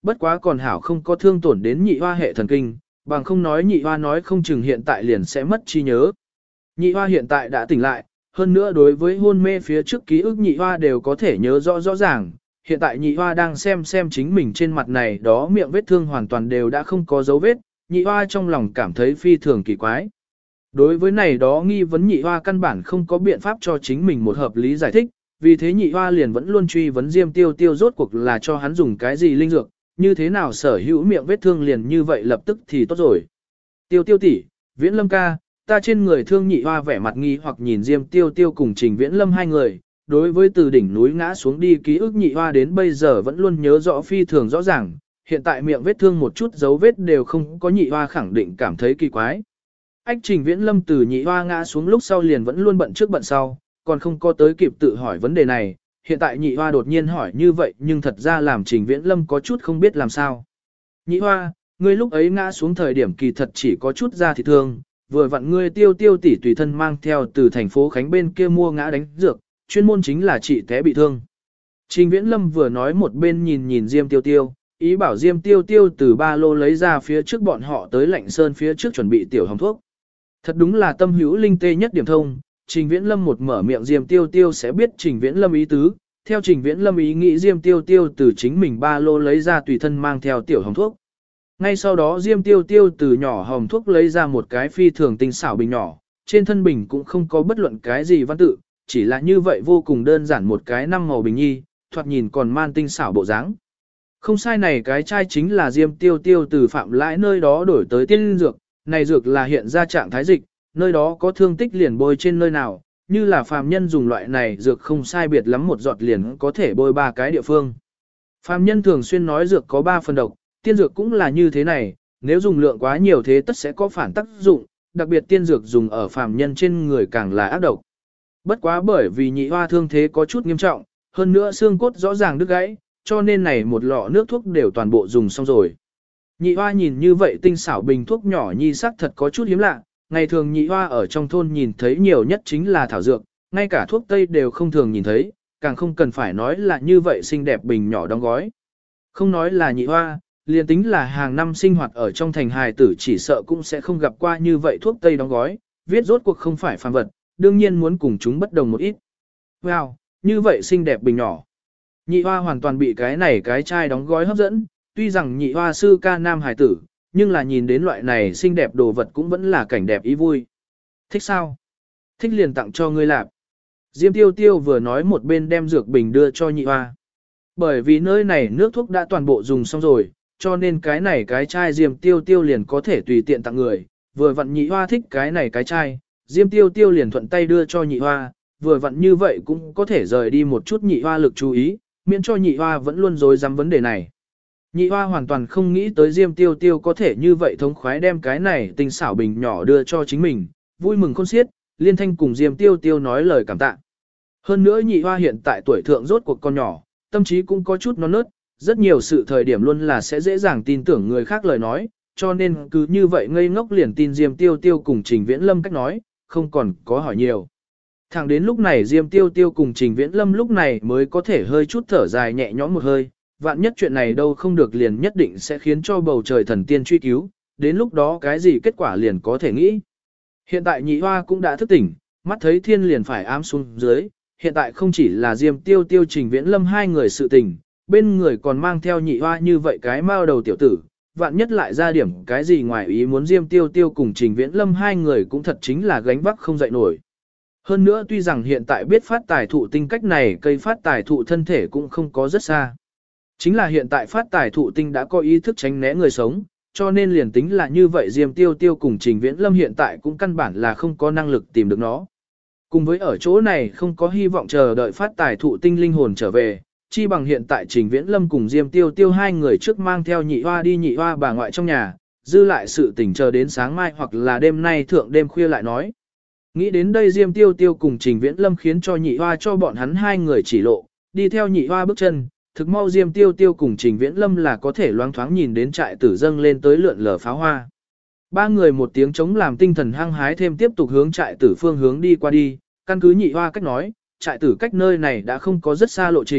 [SPEAKER 1] bất quá còn hảo không có thương tổn đến nhị hoa hệ thần kinh, bằng không nói nhị hoa nói không chừng hiện tại liền sẽ mất trí nhớ. Nhị hoa hiện tại đã tỉnh lại, hơn nữa đối với hôn mê phía trước ký ức nhị hoa đều có thể nhớ rõ rõ ràng. Hiện tại nhị hoa đang xem chính mình trên mặt này đó miệng vết thương hoàn toàn đều đã không có dấu vết, nhị hoa trong lòng cảm thấy phi thường kỳ quái. Đối với này đó nghi vấn nhị hoa căn bản không có biện pháp cho chính mình một hợp lý giải thích, vì thế nhị hoa liền vẫn luôn truy vấn Diêm Tiêu Tiêu rốt cuộc là cho hắn dùng cái gì linh dược, như thế nào sở hữu miệng vết thương liền như vậy lập tức thì tốt rồi. Tiêu Tiêu tỷ, Viễn Lâm ca, ta trên người thương nhị hoa vẻ mặt nghi hoặc nhìn Diêm Tiêu Tiêu cùng Trình Viễn Lâm hai người, đối với từ đỉnh núi ngã xuống đi ký ức nhị hoa đến bây giờ vẫn luôn nhớ rõ phi thường rõ ràng, hiện tại miệng vết thương một chút dấu vết đều không có nhị hoa khẳng định cảm thấy kỳ quái. Ách Trình Viễn Lâm từ nhị hoa ngã xuống lúc sau liền vẫn luôn bận trước bận sau, còn không có tới kịp tự hỏi vấn đề này, hiện tại nhị hoa đột nhiên hỏi như vậy nhưng thật ra làm Trình Viễn Lâm có chút không biết làm sao. Nhị hoa, ngươi lúc ấy ngã xuống thời điểm kỳ thật chỉ có chút da thịt thương, vừa vặn ngươi Tiêu Tiêu tỷ tùy thân mang theo từ thành phố Khánh bên kia mua ngã đánh dược, chuyên môn chính là trị té bị thương. Trình Viễn Lâm vừa nói một bên nhìn Diêm Tiêu Tiêu, ý bảo Diêm Tiêu Tiêu từ ba lô lấy ra phía trước bọn họ tới Lạnh Sơn phía trước chuẩn bị tiểu hồng thuốc. Thật đúng là tâm hữu linh tê nhất điểm thông, Trình Viễn Lâm một mở miệng Diêm Tiêu Tiêu sẽ biết Trình Viễn Lâm ý tứ, theo Trình Viễn Lâm ý nghĩ Diêm Tiêu Tiêu từ chính mình ba lô lấy ra tùy thân mang theo tiểu hồng thuốc. Ngay sau đó Diêm Tiêu Tiêu từ nhỏ hồng thuốc lấy ra một cái phi thường tinh xảo bình nhỏ, trên thân bình cũng không có bất luận cái gì văn tự, chỉ là như vậy vô cùng đơn giản một cái năm màu bình nhi, thoạt nhìn còn man tinh xảo bộ dáng. Không sai, này cái chai chính là Diêm Tiêu Tiêu từ Phạm Lãi nơi đó đổi tới tiên dược, này dược là hiện ra trạng thái dịch, nơi đó có thương tích liền bôi trên nơi nào, như là phàm nhân dùng loại này dược không sai biệt lắm một giọt liền có thể bôi 3 cái địa phương. Phàm nhân thường xuyên nói dược có 3 phần độc, tiên dược cũng là như thế này, nếu dùng lượng quá nhiều thế tất sẽ có phản tác dụng, đặc biệt tiên dược dùng ở phàm nhân trên người càng là ác độc. Bất quá bởi vì nhị hoa thương thế có chút nghiêm trọng, hơn nữa xương cốt rõ ràng đứt gãy, cho nên này một lọ nước thuốc đều toàn bộ dùng xong rồi. Nhị hoa nhìn như vậy tinh xảo bình thuốc nhỏ nhi sắc thật có chút hiếm lạ, ngày thường nhị hoa ở trong thôn nhìn thấy nhiều nhất chính là thảo dược, ngay cả thuốc tây đều không thường nhìn thấy, càng không cần phải nói là như vậy xinh đẹp bình nhỏ đóng gói. Không nói là nhị hoa, liền tính là hàng năm sinh hoạt ở trong thành hài tử chỉ sợ cũng sẽ không gặp qua như vậy thuốc tây đóng gói, viết rốt cuộc không phải phàm vật, đương nhiên muốn cùng chúng bất đồng một ít. Wow, như vậy xinh đẹp bình nhỏ. Nhị hoa hoàn toàn bị cái này cái chai đóng gói hấp dẫn, tuy rằng nhị hoa sư ca nam hài tử, nhưng là nhìn đến loại này xinh đẹp đồ vật cũng vẫn là cảnh đẹp ý vui. Thích sao? Thích liền tặng cho ngươi lạp. Diêm Tiêu Tiêu vừa nói một bên đem dược bình đưa cho nhị hoa. Bởi vì nơi này nước thuốc đã toàn bộ dùng xong rồi, cho nên cái này cái chai Diêm Tiêu Tiêu liền có thể tùy tiện tặng người. Vừa vặn nhị hoa thích cái này cái chai, Diêm Tiêu Tiêu liền thuận tay đưa cho nhị hoa, vừa vặn như vậy cũng có thể rời đi một chút nhị hoa lực chú ý, miễn cho nhị hoa vẫn luôn rối rắm vấn đề này. Nhị hoa hoàn toàn không nghĩ tới Diêm Tiêu Tiêu có thể như vậy thống khoái đem cái này tinh xảo bình nhỏ đưa cho chính mình, vui mừng khôn xiết, liên thanh cùng Diêm Tiêu Tiêu nói lời cảm tạ. Hơn nữa nhị hoa hiện tại tuổi thượng rốt cuộc con nhỏ, tâm trí cũng có chút non nớt, rất nhiều sự thời điểm luôn là sẽ dễ dàng tin tưởng người khác lời nói, cho nên cứ như vậy ngây ngốc liền tin Diêm Tiêu Tiêu cùng Trình Viễn Lâm cách nói, không còn có hỏi nhiều. Thẳng đến lúc này Diêm Tiêu Tiêu cùng Trình Viễn Lâm lúc này mới có thể hơi chút thở dài nhẹ nhõm một hơi, vạn nhất chuyện này đâu không được liền nhất định sẽ khiến cho bầu trời thần tiên truy cứu, đến lúc đó cái gì kết quả liền có thể nghĩ. Hiện tại nhị hoa cũng đã thức tỉnh, mắt thấy thiên liền phải ám xuống dưới, hiện tại không chỉ là Diêm Tiêu Tiêu Trình Viễn Lâm hai người sự tình, bên người còn mang theo nhị hoa như vậy cái mao đầu tiểu tử, vạn nhất lại ra điểm cái gì ngoài ý muốn Diêm Tiêu Tiêu cùng Trình Viễn Lâm hai người cũng thật chính là gánh vác không dậy nổi. Hơn nữa tuy rằng hiện tại biết phát tài thụ tinh cách này cây phát tài thụ thân thể cũng không có rất xa. Chính là hiện tại phát tài thụ tinh đã có ý thức tránh né người sống, cho nên liền tính là như vậy Diêm Tiêu Tiêu cùng Trình Viễn Lâm hiện tại cũng căn bản là không có năng lực tìm được nó. Cùng với ở chỗ này không có hy vọng chờ đợi phát tài thụ tinh linh hồn trở về, chi bằng hiện tại Trình Viễn Lâm cùng Diêm Tiêu Tiêu hai người trước mang theo nhị hoa đi nhị hoa bà ngoại trong nhà, dư lại sự tỉnh chờ đến sáng mai hoặc là đêm nay thượng đêm khuya lại nói. Nghĩ đến đây Diêm Tiêu Tiêu cùng Trình Viễn Lâm khiến cho nhị hoa cho bọn hắn hai người chỉ lộ, đi theo nhị hoa bước chân, thực mau Diêm Tiêu Tiêu cùng Trình Viễn Lâm là có thể loáng thoáng nhìn đến trại tử dâng lên tới lượn lờ pháo hoa. Ba người một tiếng chống làm tinh thần hăng hái thêm tiếp tục hướng trại tử phương hướng đi qua đi, căn cứ nhị hoa cách nói, trại tử cách nơi này đã không có rất xa lộ trình,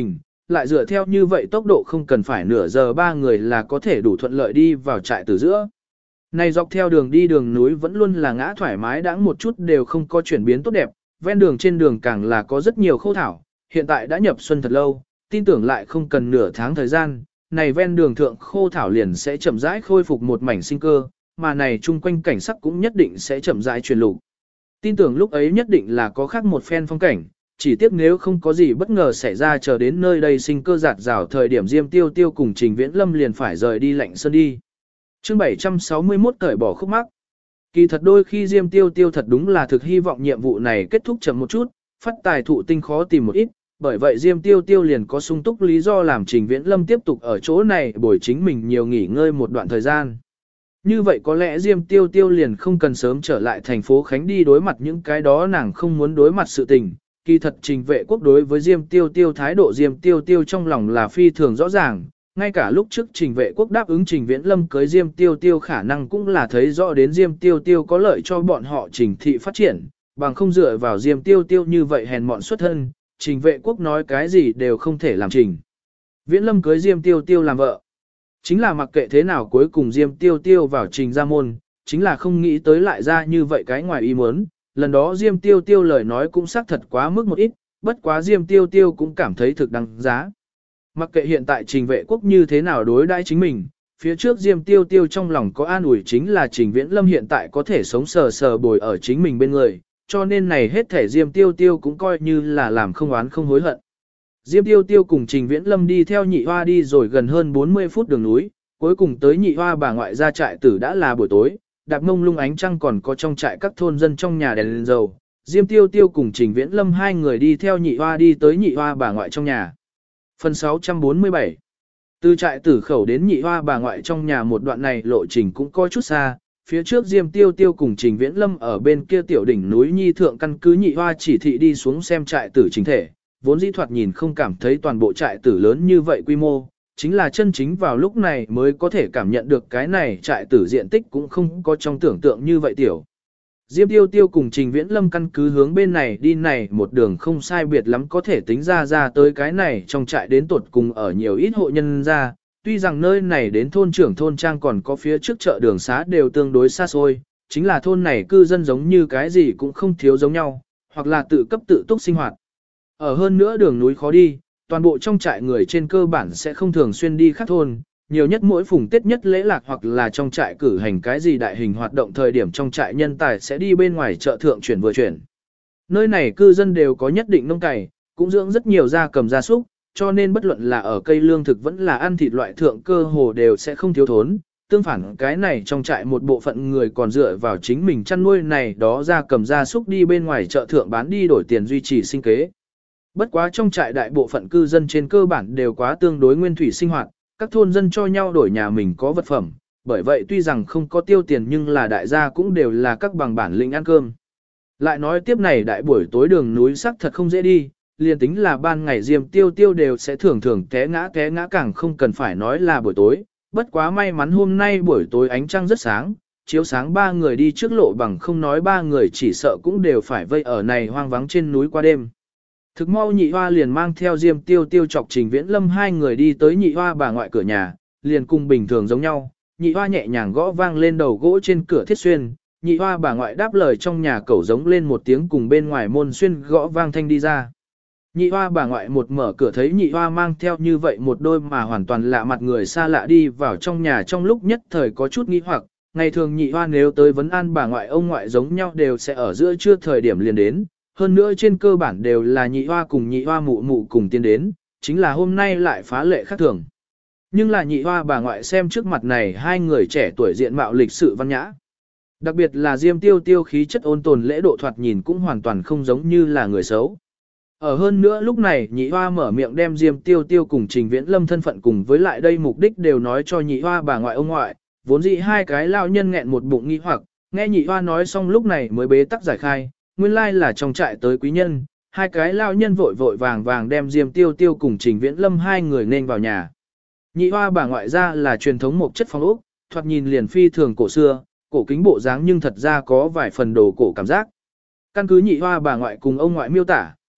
[SPEAKER 1] lại dựa theo như vậy tốc độ không cần phải nửa giờ ba người là có thể đủ thuận lợi đi vào trại tử giữa. Này dọc theo đường đi đường núi vẫn luôn là ngã thoải mái đãng một chút đều không có chuyển biến tốt đẹp, ven đường trên đường càng là có rất nhiều khô thảo, hiện tại đã nhập xuân thật lâu, tin tưởng lại không cần nửa tháng thời gian, này ven đường thượng khô thảo liền sẽ chậm rãi khôi phục một mảnh sinh cơ, mà này chung quanh cảnh sắc cũng nhất định sẽ chậm rãi truyền lục. Tin tưởng lúc ấy nhất định là có khác một phen phong cảnh, chỉ tiếc nếu không có gì bất ngờ xảy ra chờ đến nơi đây sinh cơ giạt rào thời điểm Diêm Tiêu Tiêu cùng Trình Viễn Lâm liền phải rời đi Lạnh Sơn đi. Chương 761 cởi bỏ khúc mắc. Kỳ thật đôi khi Diêm Tiêu Tiêu thật đúng là thực hy vọng nhiệm vụ này kết thúc chậm một chút, phát tài thụ tinh khó tìm một ít, bởi vậy Diêm Tiêu Tiêu liền có sung túc lý do làm Trình Viễn Lâm tiếp tục ở chỗ này bồi chính mình nhiều nghỉ ngơi một đoạn thời gian. Như vậy có lẽ Diêm Tiêu Tiêu liền không cần sớm trở lại thành phố Khánh đi đối mặt những cái đó nàng không muốn đối mặt sự tình. Kỳ thật Trình Vệ Quốc đối với Diêm Tiêu Tiêu thái độ Diêm Tiêu Tiêu trong lòng là phi thường rõ ràng, ngay cả lúc trước Trình Vệ Quốc đáp ứng Trình Viễn Lâm cưới Diêm Tiêu Tiêu khả năng cũng là thấy rõ đến Diêm Tiêu Tiêu có lợi cho bọn họ Trình thị phát triển, bằng không dựa vào Diêm Tiêu Tiêu như vậy hèn mọn xuất thân, Trình Vệ Quốc nói cái gì đều không thể làm Trình Viễn Lâm cưới Diêm Tiêu Tiêu làm vợ. Chính là mặc kệ thế nào cuối cùng Diêm Tiêu Tiêu vào Trình gia môn, chính là không nghĩ tới lại ra như vậy cái ngoài ý muốn. Lần đó Diêm Tiêu Tiêu lời nói cũng xác thật quá mức một ít, bất quá Diêm Tiêu Tiêu cũng cảm thấy thực đáng giá. Mặc kệ hiện tại Trình Vệ Quốc như thế nào đối đãi chính mình, phía trước Diêm Tiêu Tiêu trong lòng có an ủi chính là Trình Viễn Lâm hiện tại có thể sống sờ sờ bồi ở chính mình bên người, cho nên này hết thể Diêm Tiêu Tiêu cũng coi như là làm không oán không hối hận. Diêm Tiêu Tiêu cùng Trình Viễn Lâm đi theo Nhị Hoa đi rồi gần hơn 40 phút đường núi, cuối cùng tới Nhị Hoa bà ngoại ra trại tử đã là buổi tối, đạp mông lung ánh trăng còn có trong trại các thôn dân trong nhà đèn lên dầu. Diêm Tiêu Tiêu cùng Trình Viễn Lâm hai người đi theo Nhị Hoa đi tới Nhị Hoa bà ngoại trong nhà. Phần 647. Từ trại tử khẩu đến Nhị Hoa bà ngoại trong nhà một đoạn này lộ trình cũng có chút xa, phía trước Diêm Tiêu Tiêu cùng Trình Viễn Lâm ở bên kia tiểu đỉnh núi Nhi thượng căn cứ Nhị Hoa chỉ thị đi xuống xem trại tử chính thể, vốn dĩ thoạt nhìn không cảm thấy toàn bộ trại tử lớn như vậy quy mô, chính là chân chính vào lúc này mới có thể cảm nhận được cái này trại tử diện tích cũng không có trong tưởng tượng như vậy tiểu. Diêm Tiêu Tiêu cùng Trình Viễn Lâm căn cứ hướng bên này đi này một đường không sai biệt lắm có thể tính ra tới cái này trong trại đến tuột cùng ở nhiều ít hộ nhân ra, tuy rằng nơi này đến thôn trưởng thôn trang còn có phía trước chợ đường xá đều tương đối xa xôi, chính là thôn này cư dân giống như cái gì cũng không thiếu giống nhau, hoặc là tự cấp tự túc sinh hoạt. Ở hơn nữa đường núi khó đi, toàn bộ trong trại người trên cơ bản sẽ không thường xuyên đi khác thôn, nhiều nhất mỗi phùng Tết nhất lễ lạc hoặc là trong trại cử hành cái gì đại hình hoạt động thời điểm trong trại nhân tài sẽ đi bên ngoài chợ thượng chuyển vừa chuyển. Nơi này cư dân đều có nhất định nông cày, cũng dưỡng rất nhiều gia cầm gia súc, cho nên bất luận là ở cây lương thực vẫn là ăn thịt loại thượng cơ hồ đều sẽ không thiếu thốn. Tương phản cái này trong trại một bộ phận người còn dựa vào chính mình chăn nuôi này đó gia cầm gia súc đi bên ngoài chợ thượng bán đi đổi tiền duy trì sinh kế. Bất quá trong trại đại bộ phận cư dân trên cơ bản đều quá tương đối nguyên thủy sinh hoạt, các thôn dân cho nhau đổi nhà mình có vật phẩm, bởi vậy tuy rằng không có tiêu tiền nhưng là đại gia cũng đều là các bằng bản lĩnh ăn cơm. Lại nói tiếp này đại buổi tối đường núi sắc thật không dễ đi, liền tính là ban ngày Diêm Tiêu Tiêu đều sẽ thường thường té ngã càng không cần phải nói là buổi tối, bất quá may mắn hôm nay buổi tối ánh trăng rất sáng, chiếu sáng ba người đi trước lộ bằng không nói ba người chỉ sợ cũng đều phải vây ở này hoang vắng trên núi qua đêm. Thực mau Nhị Hoa liền mang theo Diêm Tiêu Tiêu chọc Trình Viễn Lâm hai người đi tới Nhị Hoa bà ngoại cửa nhà, liền cùng bình thường giống nhau. Nhị Hoa nhẹ nhàng gõ vang lên đầu gỗ trên cửa thiết xuyên, Nhị Hoa bà ngoại đáp lời trong nhà cẩu giống lên một tiếng cùng bên ngoài môn xuyên gõ vang thanh đi ra. Nhị Hoa bà ngoại một mở cửa thấy Nhị Hoa mang theo như vậy một đôi mà hoàn toàn lạ mặt người xa lạ đi vào trong nhà trong lúc nhất thời có chút nghi hoặc, ngày thường Nhị Hoa nếu tới vấn an bà ngoại ông ngoại giống nhau đều sẽ ở giữa trưa thời điểm liền đến. Hơn nữa trên cơ bản đều là Nhị Hoa cùng Nhị Hoa mụ mụ cùng tiến đến, chính là hôm nay lại phá lệ khác thường. Nhưng là Nhị Hoa bà ngoại xem trước mặt này hai người trẻ tuổi diện mạo lịch sự văn nhã. Đặc biệt là Diêm Tiêu Tiêu khí chất ôn tồn lễ độ thoạt nhìn cũng hoàn toàn không giống như là người xấu. Ở hơn nữa lúc này Nhị Hoa mở miệng đem Diêm Tiêu Tiêu cùng Trình Viễn Lâm thân phận cùng với lại đây mục đích đều nói cho Nhị Hoa bà ngoại ông ngoại, vốn dĩ hai cái lao nhân nghẹn một bụng nghi hoặc, nghe Nhị Hoa nói xong lúc này mới bế tắc giải khai. Nguyên lai là trong trại tới quý nhân, hai cái lao nhân vội vàng đem Diêm Tiêu Tiêu cùng Trình Viễn Lâm hai người nên vào nhà. Nhị Hoa bà ngoại ra là truyền thống một chất phong ốc, thoạt nhìn liền phi thường cổ xưa, cổ kính bộ dáng nhưng thật ra có vài phần đồ cổ cảm giác. Căn cứ Nhị Hoa bà ngoại cùng ông ngoại miêu tả,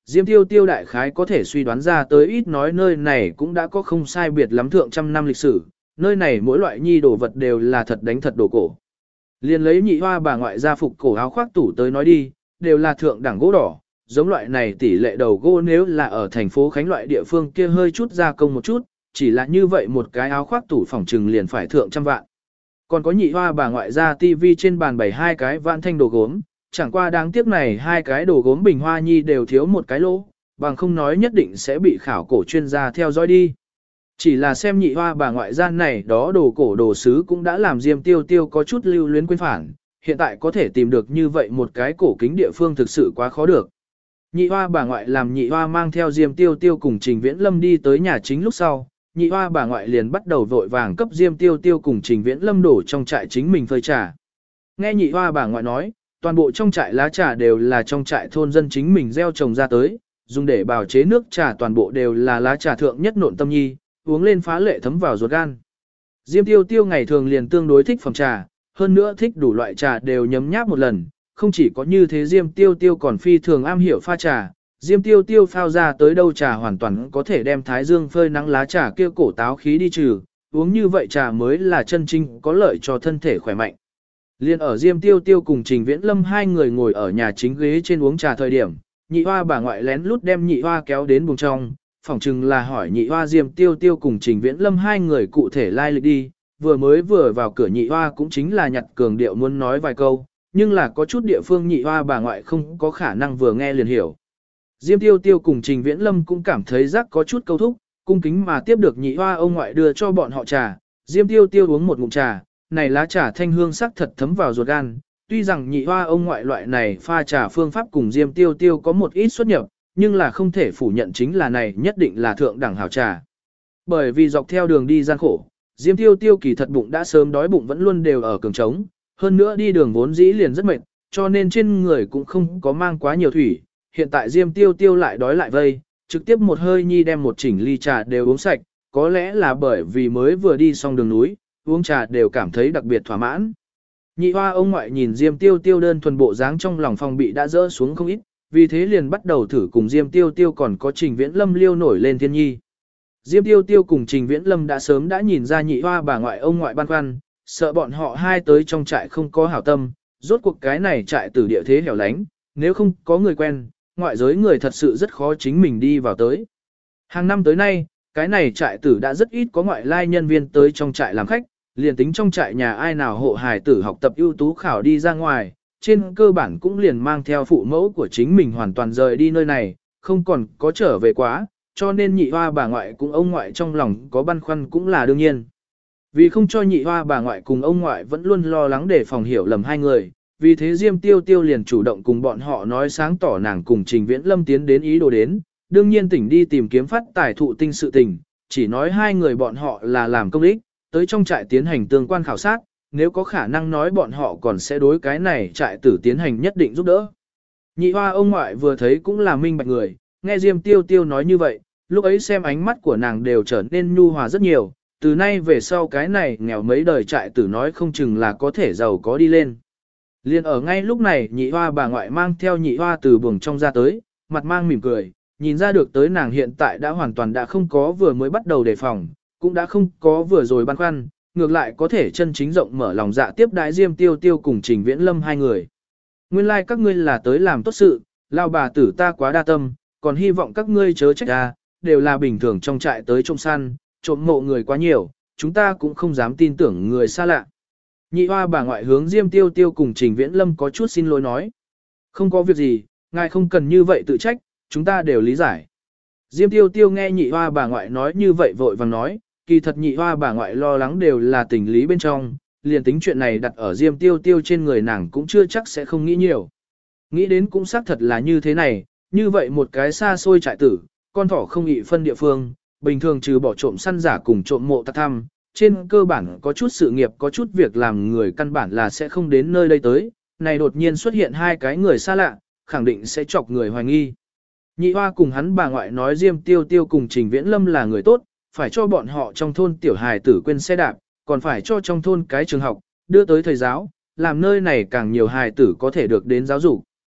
[SPEAKER 1] Diêm Tiêu Tiêu đại khái có thể suy đoán ra tới ít nói nơi này cũng đã có không sai biệt lắm thượng trăm năm lịch sử, nơi này mỗi loại nhi đồ vật đều là thật đánh thật đồ cổ. Liên lấy nhị hoa bà ngoại gia phục cổ áo khoác tủ tới nói đi, đều là thượng đẳng gỗ đỏ, giống loại này tỷ lệ đầu gỗ nếu là ở thành phố Khánh loại địa phương kia hơi chút gia công một chút, chỉ là như vậy một cái áo khoác tủ phòng trừng liền phải thượng trăm vạn. Còn có nhị hoa bà ngoại gia tivi trên bàn bày hai cái vạn thanh đồ gốm, chẳng qua đáng tiếc này hai cái đồ gốm bình hoa nhi đều thiếu một cái lỗ, bằng không nói nhất định sẽ bị khảo cổ chuyên gia theo dõi đi. Chỉ là xem nhị hoa bà ngoại gian này đó đồ cổ đồ sứ cũng đã làm Diêm Tiêu Tiêu có chút lưu luyến quên phản, hiện tại có thể tìm được như vậy một cái cổ kính địa phương thực sự quá khó được. Nhị hoa bà ngoại làm nhị hoa mang theo Diêm Tiêu Tiêu cùng Trình Viễn Lâm đi tới nhà chính lúc sau, nhị hoa bà ngoại liền bắt đầu vội vàng cấp Diêm Tiêu Tiêu cùng Trình Viễn Lâm đổ trong trại chính mình phơi trà. Nghe nhị hoa bà ngoại nói, toàn bộ trong trại lá trà đều là trong trại thôn dân chính mình gieo trồng ra tới, dùng để bào chế nước trà toàn bộ đều là lá trà thượng nhất nộn tâm nhi, uống lên phá lệ thấm vào ruột gan. Diêm Tiêu Tiêu ngày thường liền tương đối thích phẩm trà, hơn nữa thích đủ loại trà đều nhấm nháp một lần, không chỉ có như thế Diêm Tiêu Tiêu còn phi thường am hiểu pha trà, Diêm Tiêu Tiêu phao ra tới đâu trà hoàn toàn có thể đem thái dương phơi nắng lá trà kia cổ táo khí đi trừ, uống như vậy trà mới là chân chính có lợi cho thân thể khỏe mạnh. Liên ở Diêm Tiêu Tiêu cùng Trình Viễn Lâm hai người ngồi ở nhà chính ghế trên uống trà thời điểm, nhị hoa bà ngoại lén lút đem nhị hoa kéo đến buồng trong, phỏng chừng là hỏi nhị hoa Diêm Tiêu Tiêu cùng Trình Viễn Lâm hai người cụ thể lai lịch đi, vừa vào cửa nhị hoa cũng chính là nhặt cường điệu muốn nói vài câu, nhưng là có chút địa phương nhị hoa bà ngoại không có khả năng vừa nghe liền hiểu. Diêm Tiêu Tiêu cùng Trình Viễn Lâm cũng cảm thấy rắc có chút câu thúc, cung kính mà tiếp được nhị hoa ông ngoại đưa cho bọn họ trà, Diêm Tiêu Tiêu uống một ngụm trà, này lá trà thanh hương sắc thật thấm vào ruột gan, tuy rằng nhị hoa ông ngoại loại này pha trà phương pháp cùng Diêm Tiêu Tiêu có một ít xuất nhập, nhưng là không thể phủ nhận chính là này nhất định là thượng đẳng hảo trà. Bởi vì dọc theo đường đi gian khổ, Diêm Tiêu Tiêu kỳ thật bụng đã sớm đói bụng vẫn luôn đều ở cường trống, hơn nữa đi đường vốn dĩ liền rất mệt, cho nên trên người cũng không có mang quá nhiều thủy. Hiện tại Diêm Tiêu Tiêu lại đói lại vây, trực tiếp một hơi nhi đem một chỉnh ly trà đều uống sạch, có lẽ là bởi vì mới vừa đi xong đường núi, uống trà đều cảm thấy đặc biệt thỏa mãn. Nhị hoa ông ngoại nhìn Diêm Tiêu Tiêu đơn thuần bộ dáng trong lòng phòng bị đã rỡ xuống không ít, vì thế liền bắt đầu thử cùng Diêm Tiêu Tiêu còn có Trình Viễn Lâm liêu nổi lên thiên nhi. Diêm Tiêu Tiêu cùng Trình Viễn Lâm đã sớm đã nhìn ra nhị hoa bà ngoại ông ngoại băn khoăn, sợ bọn họ hai tới trong trại không có hảo tâm, rốt cuộc cái này trại từ địa thế hẻo lánh, nếu không có người quen, ngoại giới người thật sự rất khó chính mình đi vào tới. Hàng năm tới nay, cái này trại tử đã rất ít có ngoại lai nhân viên tới trong trại làm khách, liền tính trong trại nhà ai nào hộ hài tử học tập ưu tú khảo đi ra ngoài, trên cơ bản cũng liền mang theo phụ mẫu của chính mình hoàn toàn rời đi nơi này, không còn có trở về quá, cho nên nhị hoa bà ngoại cùng ông ngoại trong lòng có băn khoăn cũng là đương nhiên. Vì không cho nhị hoa bà ngoại cùng ông ngoại vẫn luôn lo lắng để phòng hiểu lầm hai người, vì thế Diêm Tiêu Tiêu liền chủ động cùng bọn họ nói sáng tỏ nàng cùng Trình Viễn Lâm tiến đến ý đồ đến, đương nhiên tỉnh đi tìm kiếm phát tài thụ tinh sự tình, chỉ nói hai người bọn họ là làm công ích, tới trong trại tiến hành tương quan khảo sát, nếu có khả năng nói bọn họ còn sẽ đối cái này trại tử tiến hành nhất định giúp đỡ. Nhị hoa ông ngoại vừa thấy cũng là minh bạch người, nghe Diêm Tiêu Tiêu nói như vậy, lúc ấy xem ánh mắt của nàng đều trở nên nhu hòa rất nhiều, từ nay về sau cái này nghèo mấy đời trại tử nói không chừng là có thể giàu có đi lên. Liên ở ngay lúc này nhị hoa bà ngoại mang theo nhị hoa từ buồng trong ra tới, mặt mang mỉm cười, nhìn ra được tới nàng hiện tại đã hoàn toàn đã không có vừa mới bắt đầu đề phòng, cũng đã không có vừa rồi băn khoăn, ngược lại có thể chân chính rộng mở lòng dạ tiếp đái Diêm Tiêu Tiêu cùng Trình Viễn Lâm hai người. Nguyên lai like các ngươi là tới làm tốt sự, lao bà tử ta quá đa tâm, còn hy vọng các ngươi chớ trách ta, đều là bình thường trong trại tới trộm săn, trộm mộ người quá nhiều, chúng ta cũng không dám tin tưởng người xa lạ. Nhị hoa bà ngoại hướng Diêm Tiêu Tiêu cùng Trình Viễn Lâm có chút xin lỗi nói. Không có việc gì, ngài không cần như vậy tự trách, chúng ta đều lý giải. Diêm Tiêu Tiêu nghe nhị hoa bà ngoại nói như vậy vội vàng nói, kỳ thật nhị hoa bà ngoại lo lắng đều là tình lý bên trong, liền tính chuyện này đặt ở Diêm Tiêu Tiêu trên người nàng cũng chưa chắc sẽ không nghĩ nhiều. Nghĩ đến cũng xác thật là như thế này, như vậy một cái xa xôi trại tử, con thỏ không ị phân địa phương, bình thường trừ bỏ trộm săn giả cùng trộm mộ tạc thăm, trên cơ bản có chút sự nghiệp có chút việc làm người căn bản là sẽ không đến nơi đây tới, này đột nhiên xuất hiện hai cái người xa lạ, khẳng định sẽ chọc người hoài nghi. Nhị hoa cùng hắn bà ngoại nói Diêm Tiêu Tiêu cùng Trình Viễn Lâm là người tốt, phải cho bọn họ trong thôn tiểu hài tử quên xe đạp, còn phải cho trong thôn cái trường học, đưa tới thầy giáo, làm nơi này càng nhiều hài tử có thể được đến giáo dục.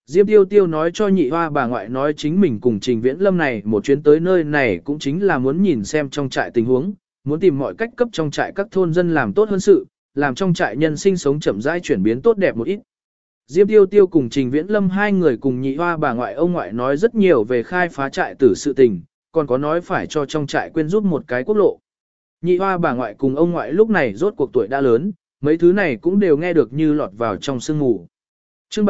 [SPEAKER 1] Diêm Tiêu Tiêu nói cho nhị hoa bà ngoại nói chính mình cùng Trình Viễn Lâm này một chuyến tới nơi này cũng chính là muốn nhìn xem trong trại tình huống, muốn tìm mọi cách cấp trong trại các thôn dân làm tốt hơn sự, làm trong trại nhân sinh sống chậm rãi chuyển biến tốt đẹp một ít. Diêm Tiêu Tiêu cùng Trình Viễn Lâm hai người cùng nhị hoa bà ngoại ông ngoại nói rất nhiều về khai phá trại tử sự tình, còn có nói phải cho trong trại quên giúp một cái quốc lộ. Nhị hoa bà ngoại cùng ông ngoại lúc này rốt cuộc tuổi đã lớn, mấy thứ này cũng đều nghe được như lọt vào trong sương mù. Chương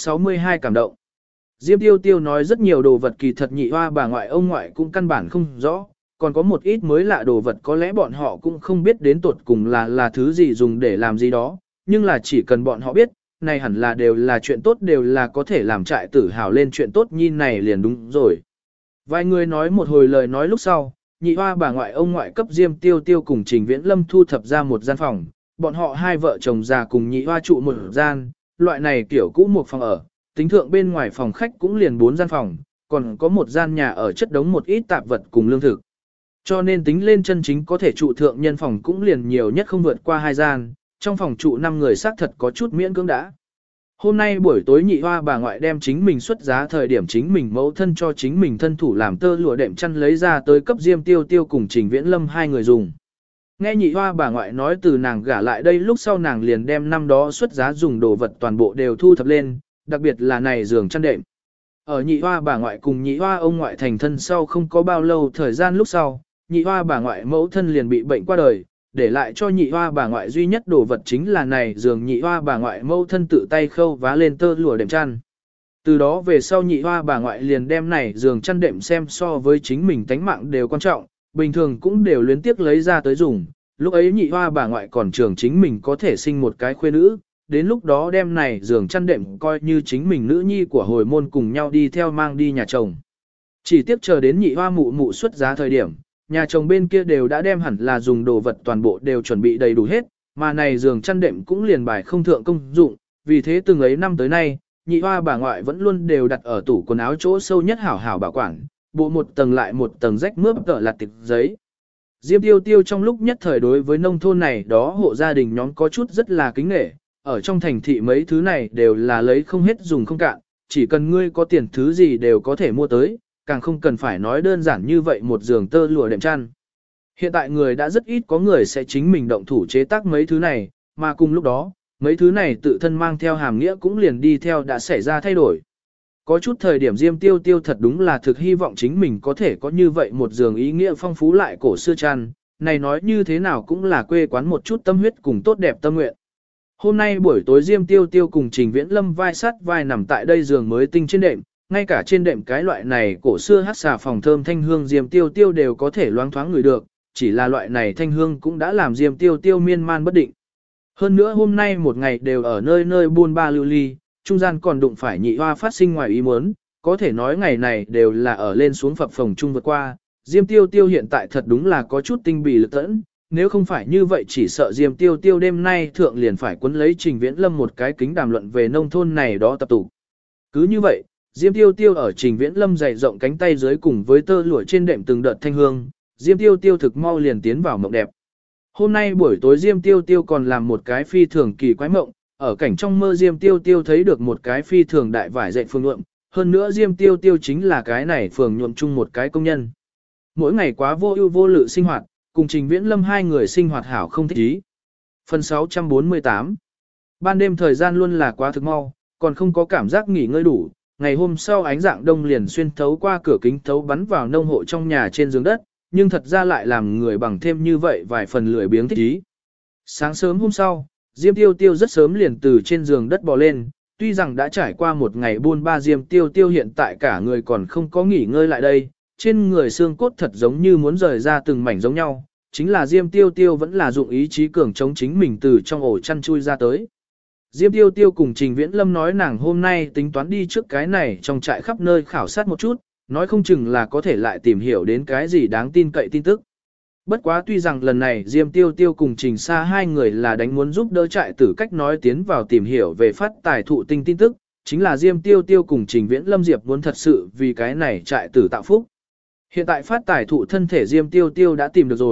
[SPEAKER 1] 762 cảm động. Diêm Tiêu Tiêu nói rất nhiều đồ vật kỳ thật nhị hoa bà ngoại ông ngoại cũng căn bản không rõ, còn có một ít mới lạ đồ vật có lẽ bọn họ cũng không biết đến tột cùng là thứ gì dùng để làm gì đó, nhưng là chỉ cần bọn họ biết, này hẳn là đều là chuyện tốt, đều là có thể làm trại tử hào lên chuyện tốt nhìn này liền đúng rồi. Vài người nói một hồi lời nói lúc sau, nhị hoa bà ngoại ông ngoại cấp Diêm Tiêu Tiêu cùng Trình Viễn Lâm thu thập ra một gian phòng, bọn họ hai vợ chồng già cùng nhị hoa trụ một gian, loại này kiểu cũ một phòng ở, tính thượng bên ngoài phòng khách cũng liền 4 gian phòng, còn có một gian nhà ở chất đống một ít tạp vật cùng lương thực. Cho nên tính lên chân chính có thể trụ thượng nhân phòng cũng liền nhiều nhất không vượt qua 2 gian, trong phòng trụ 5 người xác thật có chút miễn cưỡng đã. Hôm nay buổi tối nhị hoa bà ngoại đem chính mình xuất giá thời điểm chính mình mẫu thân cho chính mình thân thủ làm tơ lụa đệm chăn lấy ra tới cấp Diêm Tiêu Tiêu cùng Trình Viễn Lâm hai người dùng. Nghe nhị hoa bà ngoại nói từ nàng gả lại đây lúc sau nàng liền đem năm đó xuất giá dùng đồ vật toàn bộ đều thu thập lên, đặc biệt là này giường chăn đệm. Ở nhị hoa bà ngoại cùng nhị hoa ông ngoại thành thân sau không có bao lâu thời gian lúc sau, nhị hoa bà ngoại mẫu thân liền bị bệnh qua đời, để lại cho nhị hoa bà ngoại duy nhất đồ vật chính là này giường nhị hoa bà ngoại mẫu thân tự tay khâu vá lên tơ lụa đệm chăn. Từ đó về sau nhị hoa bà ngoại liền đem này giường chăn đệm xem so với chính mình tánh mạng đều quan trọng, bình thường cũng đều luyến tiếc lấy ra tới dùng. Lúc ấy nhị hoa bà ngoại còn trường chính mình có thể sinh một cái khuê nữ, đến lúc đó đem này giường chăn đệm coi như chính mình nữ nhi của hồi môn cùng nhau đi theo mang đi nhà chồng. Chỉ tiếp chờ đến nhị hoa mụ mụ xuất giá thời điểm, nhà chồng bên kia đều đã đem hẳn là dùng đồ vật toàn bộ đều chuẩn bị đầy đủ hết, mà này giường chăn đệm cũng liền bài không thượng công dụng, vì thế từng ấy năm tới nay, nhị hoa bà ngoại vẫn luôn đều đặt ở tủ quần áo chỗ sâu nhất hảo hảo bảo quản, bộ một tầng lại một tầng rách mướp tợ lặt tịch giấy. Diêm Tiêu Tiêu trong lúc nhất thời đối với nông thôn này đó hộ gia đình nhóm có chút rất là kính nể, ở trong thành thị mấy thứ này đều là lấy không hết dùng không cạn, chỉ cần ngươi có tiền thứ gì đều có thể mua tới, càng không cần phải nói đơn giản như vậy một giường tơ lụa đệm chăn. Hiện tại người đã rất ít có người sẽ chính mình động thủ chế tác mấy thứ này, mà cùng lúc đó, mấy thứ này tự thân mang theo hàm nghĩa cũng liền đi theo đã xảy ra thay đổi. Có chút thời điểm Diêm Tiêu Tiêu thật đúng là thực hy vọng chính mình có thể có như vậy một giường ý nghĩa phong phú lại cổ xưa chăn, này nói như thế nào cũng là quê quán một chút tâm huyết cùng tốt đẹp tâm nguyện. Hôm nay buổi tối Diêm Tiêu Tiêu cùng Trình Viễn Lâm vai sát vai nằm tại đây giường mới tinh trên đệm, ngay cả trên đệm cái loại này cổ xưa hát xà phòng thơm thanh hương Diêm Tiêu Tiêu đều có thể loáng thoáng ngửi được, chỉ là loại này thanh hương cũng đã làm Diêm Tiêu Tiêu miên man bất định. Hơn nữa hôm nay một ngày đều ở nơi nơi buôn ba lưu ly, trung gian còn đụng phải nhị hoa phát sinh ngoài ý muốn, có thể nói ngày này đều là ở lên xuống phập phồng chung vượt qua. Diêm Tiêu Tiêu hiện tại thật đúng là có chút tinh bì lực tẫn, nếu không phải như vậy chỉ sợ Diêm Tiêu Tiêu đêm nay thượng liền phải quấn lấy Trình Viễn Lâm một cái kính đàm luận về nông thôn này đó tập tụ. Cứ như vậy, Diêm Tiêu Tiêu ở Trình Viễn Lâm dày rộng cánh tay dưới cùng với tơ lụa trên đệm từng đợt thanh hương, Diêm Tiêu Tiêu thực mau liền tiến vào mộng đẹp. Hôm nay buổi tối Diêm Tiêu Tiêu còn làm một cái phi thường kỳ quái mộng, ở cảnh trong mơ Diêm Tiêu Tiêu thấy được một cái phi thường đại vải dệt phường nhuộm, hơn nữa Diêm Tiêu Tiêu chính là cái này phường nhuộm chung một cái công nhân. Mỗi ngày quá vô ưu vô lự sinh hoạt, cùng Trình Viễn Lâm hai người sinh hoạt hảo không thích ý. Phần 648. Ban đêm thời gian luôn là quá thực mau, còn không có cảm giác nghỉ ngơi đủ. Ngày hôm sau ánh dạng đông liền xuyên thấu qua cửa kính thấu bắn vào nông hộ trong nhà trên giường đất, nhưng thật ra lại làm người bằng thêm như vậy vài phần lười biếng thích ý. Sáng sớm hôm sau, Diêm Tiêu Tiêu rất sớm liền từ trên giường đất bò lên, tuy rằng đã trải qua một ngày buôn ba Diêm Tiêu Tiêu hiện tại cả người còn không có nghỉ ngơi lại đây, trên người xương cốt thật giống như muốn rời ra từng mảnh giống nhau, chính là Diêm Tiêu Tiêu vẫn là dụng ý chí cường chống chính mình từ trong ổ chăn chui ra tới. Diêm Tiêu Tiêu cùng Trình Viễn Lâm nói nàng hôm nay tính toán đi trước cái này trong trại khắp nơi khảo sát một chút, nói không chừng là có thể lại tìm hiểu đến cái gì đáng tin cậy tin tức. Bất quá tuy rằng lần này Diêm Tiêu Tiêu cùng Trình Sa hai người là đánh muốn giúp đỡ trại tử cách nói tiến vào tìm hiểu về phát tài thụ tinh tin tức, chính là Diêm Tiêu Tiêu cùng Trình Viễn Lâm Diệp muốn thật sự vì cái này trại tử tạo phúc. Hiện tại phát tài thụ thân thể Diêm Tiêu Tiêu đã tìm được rồi,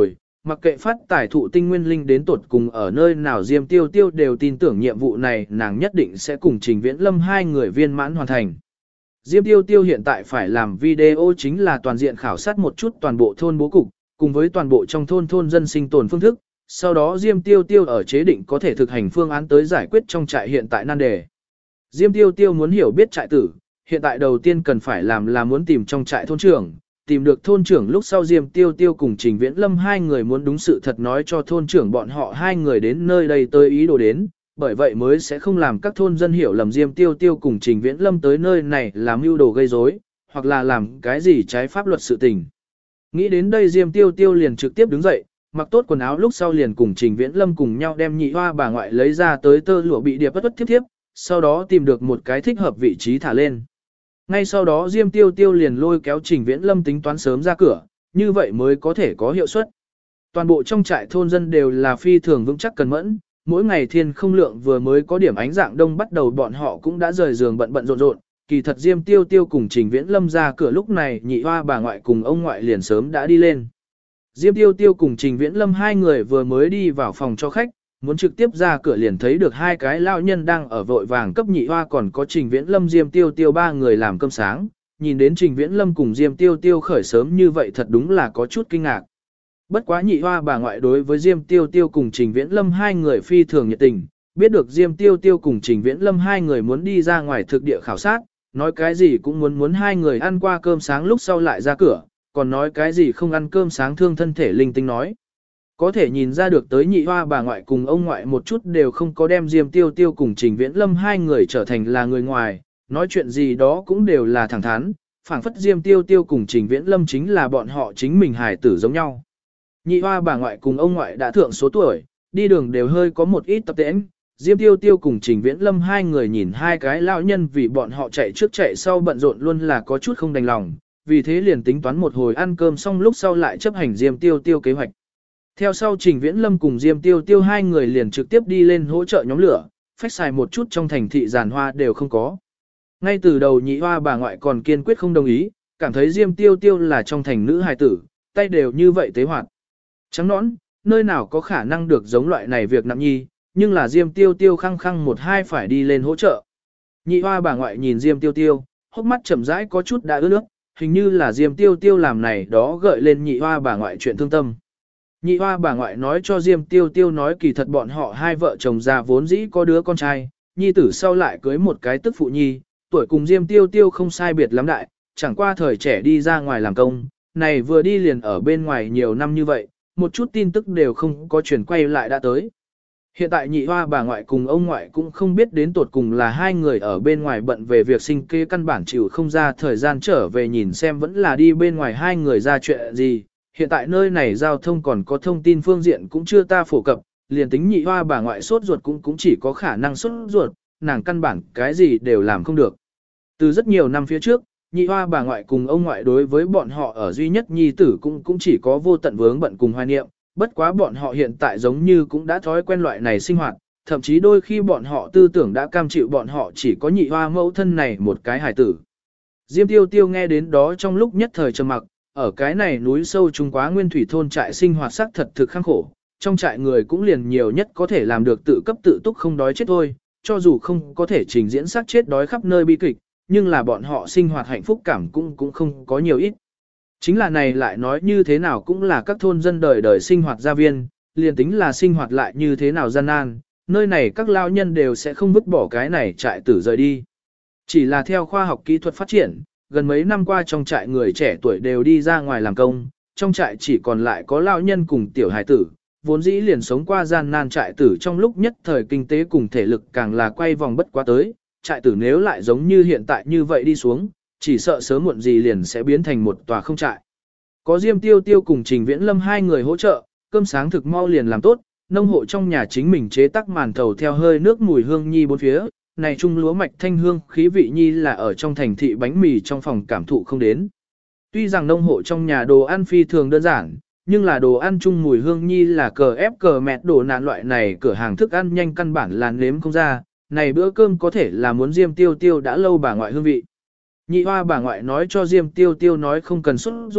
[SPEAKER 1] Mặc kệ phát tài thụ tinh nguyên linh đến tột cùng ở nơi nào Diêm Tiêu Tiêu đều tin tưởng nhiệm vụ này nàng nhất định sẽ cùng Trình Viễn Lâm hai người viên mãn hoàn thành. Diêm Tiêu Tiêu hiện tại phải làm video chính là toàn diện khảo sát một chút toàn bộ thôn bố cục, cùng với toàn bộ trong thôn dân sinh tồn phương thức, sau đó Diêm Tiêu Tiêu ở chế định có thể thực hành phương án tới giải quyết trong trại hiện tại nan đề. Diêm Tiêu Tiêu muốn hiểu biết trại tử, hiện tại đầu tiên cần phải làm là muốn tìm trong trại thôn trưởng, tìm được thôn trưởng lúc sau Diêm Tiêu Tiêu cùng Trình Viễn Lâm hai người muốn đúng sự thật nói cho thôn trưởng bọn họ hai người đến nơi đây tới ý đồ đến, bởi vậy mới sẽ không làm các thôn dân hiểu lầm Diêm Tiêu Tiêu cùng Trình Viễn Lâm tới nơi này làm mưu đồ gây rối, hoặc là làm cái gì trái pháp luật sự tình. Nghĩ đến đây Diêm Tiêu Tiêu liền trực tiếp đứng dậy, mặc tốt quần áo lúc sau liền cùng Trình Viễn Lâm cùng nhau đem nhị hoa bà ngoại lấy ra tới tơ lụa bị điệp bất thiếp, sau đó tìm được một cái thích hợp vị trí thả lên. Ngay sau đó Diêm Tiêu Tiêu liền lôi kéo Trình Viễn Lâm tính toán sớm ra cửa, như vậy mới có thể có hiệu suất. Toàn bộ trong trại thôn dân đều là phi thường vững chắc cẩn mẫn, mỗi ngày thiên không lượng vừa mới có điểm ánh dạng đông bắt đầu bọn họ cũng đã rời giường bận rộn. Kỳ thật Diêm Tiêu Tiêu cùng Trình Viễn Lâm ra cửa lúc này nhị hoa bà ngoại cùng ông ngoại liền sớm đã đi lên. Diêm Tiêu Tiêu cùng Trình Viễn Lâm hai người vừa mới đi vào phòng cho khách, muốn trực tiếp ra cửa liền thấy được hai cái lão nhân đang ở vội vàng cấp nhị hoa còn có Trình Viễn Lâm Diêm Tiêu Tiêu ba người làm cơm sáng, nhìn đến Trình Viễn Lâm cùng Diêm Tiêu Tiêu khởi sớm như vậy thật đúng là có chút kinh ngạc. Bất quá nhị hoa bà ngoại đối với Diêm Tiêu Tiêu cùng Trình Viễn Lâm hai người phi thường nhiệt tình, biết được Diêm Tiêu Tiêu cùng Trình Viễn Lâm hai người muốn đi ra ngoài thực địa khảo sát, nói cái gì cũng muốn hai người ăn qua cơm sáng lúc sau lại ra cửa, còn nói cái gì không ăn cơm sáng thương thân thể linh tinh nói. Có thể nhìn ra được tới nhị hoa bà ngoại cùng ông ngoại một chút đều không có đem Diêm Tiêu Tiêu cùng Trình Viễn Lâm hai người trở thành là người ngoài, nói chuyện gì đó cũng đều là thẳng thắn, phảng phất Diêm Tiêu Tiêu cùng Trình Viễn Lâm chính là bọn họ chính mình hài tử giống nhau. Nhị hoa bà ngoại cùng ông ngoại đã thượng số tuổi, đi đường đều hơi có một ít tập tễnh, Diêm Tiêu Tiêu cùng Trình Viễn Lâm hai người nhìn hai cái lão nhân vì bọn họ chạy trước chạy sau bận rộn luôn là có chút không đành lòng, vì thế liền tính toán một hồi ăn cơm xong lúc sau lại chấp hành Diêm Tiêu Tiêu kế hoạch. Theo sau Trình Viễn Lâm cùng Diêm Tiêu Tiêu hai người liền trực tiếp đi lên hỗ trợ nhóm lửa, phách xài một chút trong thành thị giàn hoa đều không có. Ngay từ đầu nhị hoa bà ngoại còn kiên quyết không đồng ý, cảm thấy Diêm Tiêu Tiêu là trong thành nữ hài tử, tay đều như vậy tế hoạt. Trắng nõn, nơi nào có khả năng được giống loại này việc nặng nhi, nhưng là Diêm Tiêu Tiêu khăng khăng một hai phải đi lên hỗ trợ. Nhị hoa bà ngoại nhìn Diêm Tiêu Tiêu, hốc mắt chậm rãi có chút đã ướt nước, hình như là Diêm Tiêu Tiêu làm này đó gợi lên nhị hoa bà ngoại chuyện thương tâm. Nhị hoa bà ngoại nói cho Diêm Tiêu Tiêu nói kỳ thật bọn họ hai vợ chồng già vốn dĩ có đứa con trai, nhi tử sau lại cưới một cái tức phụ nhi, tuổi cùng Diêm Tiêu Tiêu không sai biệt lắm đại, chẳng qua thời trẻ đi ra ngoài làm công, này vừa đi liền ở bên ngoài nhiều năm như vậy, một chút tin tức đều không có chuyển quay lại đã tới. Hiện tại nhị hoa bà ngoại cùng ông ngoại cũng không biết đến tột cùng là hai người ở bên ngoài bận về việc sinh kế căn bản chịu không ra thời gian trở về nhìn xem vẫn là đi bên ngoài hai người ra chuyện gì. Hiện tại nơi này giao thông còn có thông tin phương diện cũng chưa ta phổ cập, liền tính nhị hoa bà ngoại sốt ruột cũng chỉ có khả năng sốt ruột, nàng căn bản cái gì đều làm không được. Từ rất nhiều năm phía trước, nhị hoa bà ngoại cùng ông ngoại đối với bọn họ ở duy nhất nhi tử cũng chỉ có vô tận vướng bận cùng hoài niệm, bất quá bọn họ hiện tại giống như cũng đã thói quen loại này sinh hoạt, thậm chí đôi khi bọn họ tư tưởng đã cam chịu bọn họ chỉ có nhị hoa mẫu thân này một cái hài tử. Diêm Tiêu Tiêu nghe đến đó trong lúc nhất thời trầm mặc, ở cái này núi sâu trung quá nguyên thủy thôn trại sinh hoạt sắc thật thực khăng khổ, trong trại người cũng liền nhiều nhất có thể làm được tự cấp tự túc không đói chết thôi, cho dù không có thể trình diễn sắc chết đói khắp nơi bi kịch, nhưng là bọn họ sinh hoạt hạnh phúc cảm cũng không có nhiều ít. Chính là này lại nói như thế nào cũng là các thôn dân đời đời sinh hoạt gia viên, liền tính là sinh hoạt lại như thế nào gian nan, nơi này các lao nhân đều sẽ không vứt bỏ cái này trại tử rời đi. Chỉ là theo khoa học kỹ thuật phát triển, gần mấy năm qua trong trại người trẻ tuổi đều đi ra ngoài làm công, trong trại chỉ còn lại có lao nhân cùng tiểu hài tử, vốn dĩ liền sống qua gian nan trại tử trong lúc nhất thời kinh tế cùng thể lực càng là quay vòng bất quá tới, trại tử nếu lại giống như hiện tại như vậy đi xuống, chỉ sợ sớm muộn gì liền sẽ biến thành một tòa không trại. Có Diêm Tiêu Tiêu cùng Trình Viễn Lâm hai người hỗ trợ, cơm sáng thực mau liền làm tốt, nông hộ trong nhà chính mình chế tác màn thầu theo hơi nước mùi hương nhi bốn phía, này trung lúa mạch thanh hương khí vị nhi là ở trong thành thị bánh mì trong phòng cảm thụ không đến. Tuy rằng nông hộ trong nhà đồ ăn phi thường đơn giản, nhưng là đồ ăn chung mùi hương nhi là cờ ép cờ mẹt đồ nạn loại này cửa hàng thức ăn nhanh căn bản là nếm không ra, này bữa cơm có thể là muốn Diêm Tiêu Tiêu đã lâu bà ngoại hương vị. Nhị hoa bà ngoại nói cho Diêm Tiêu Tiêu nói không cần xuất ruột,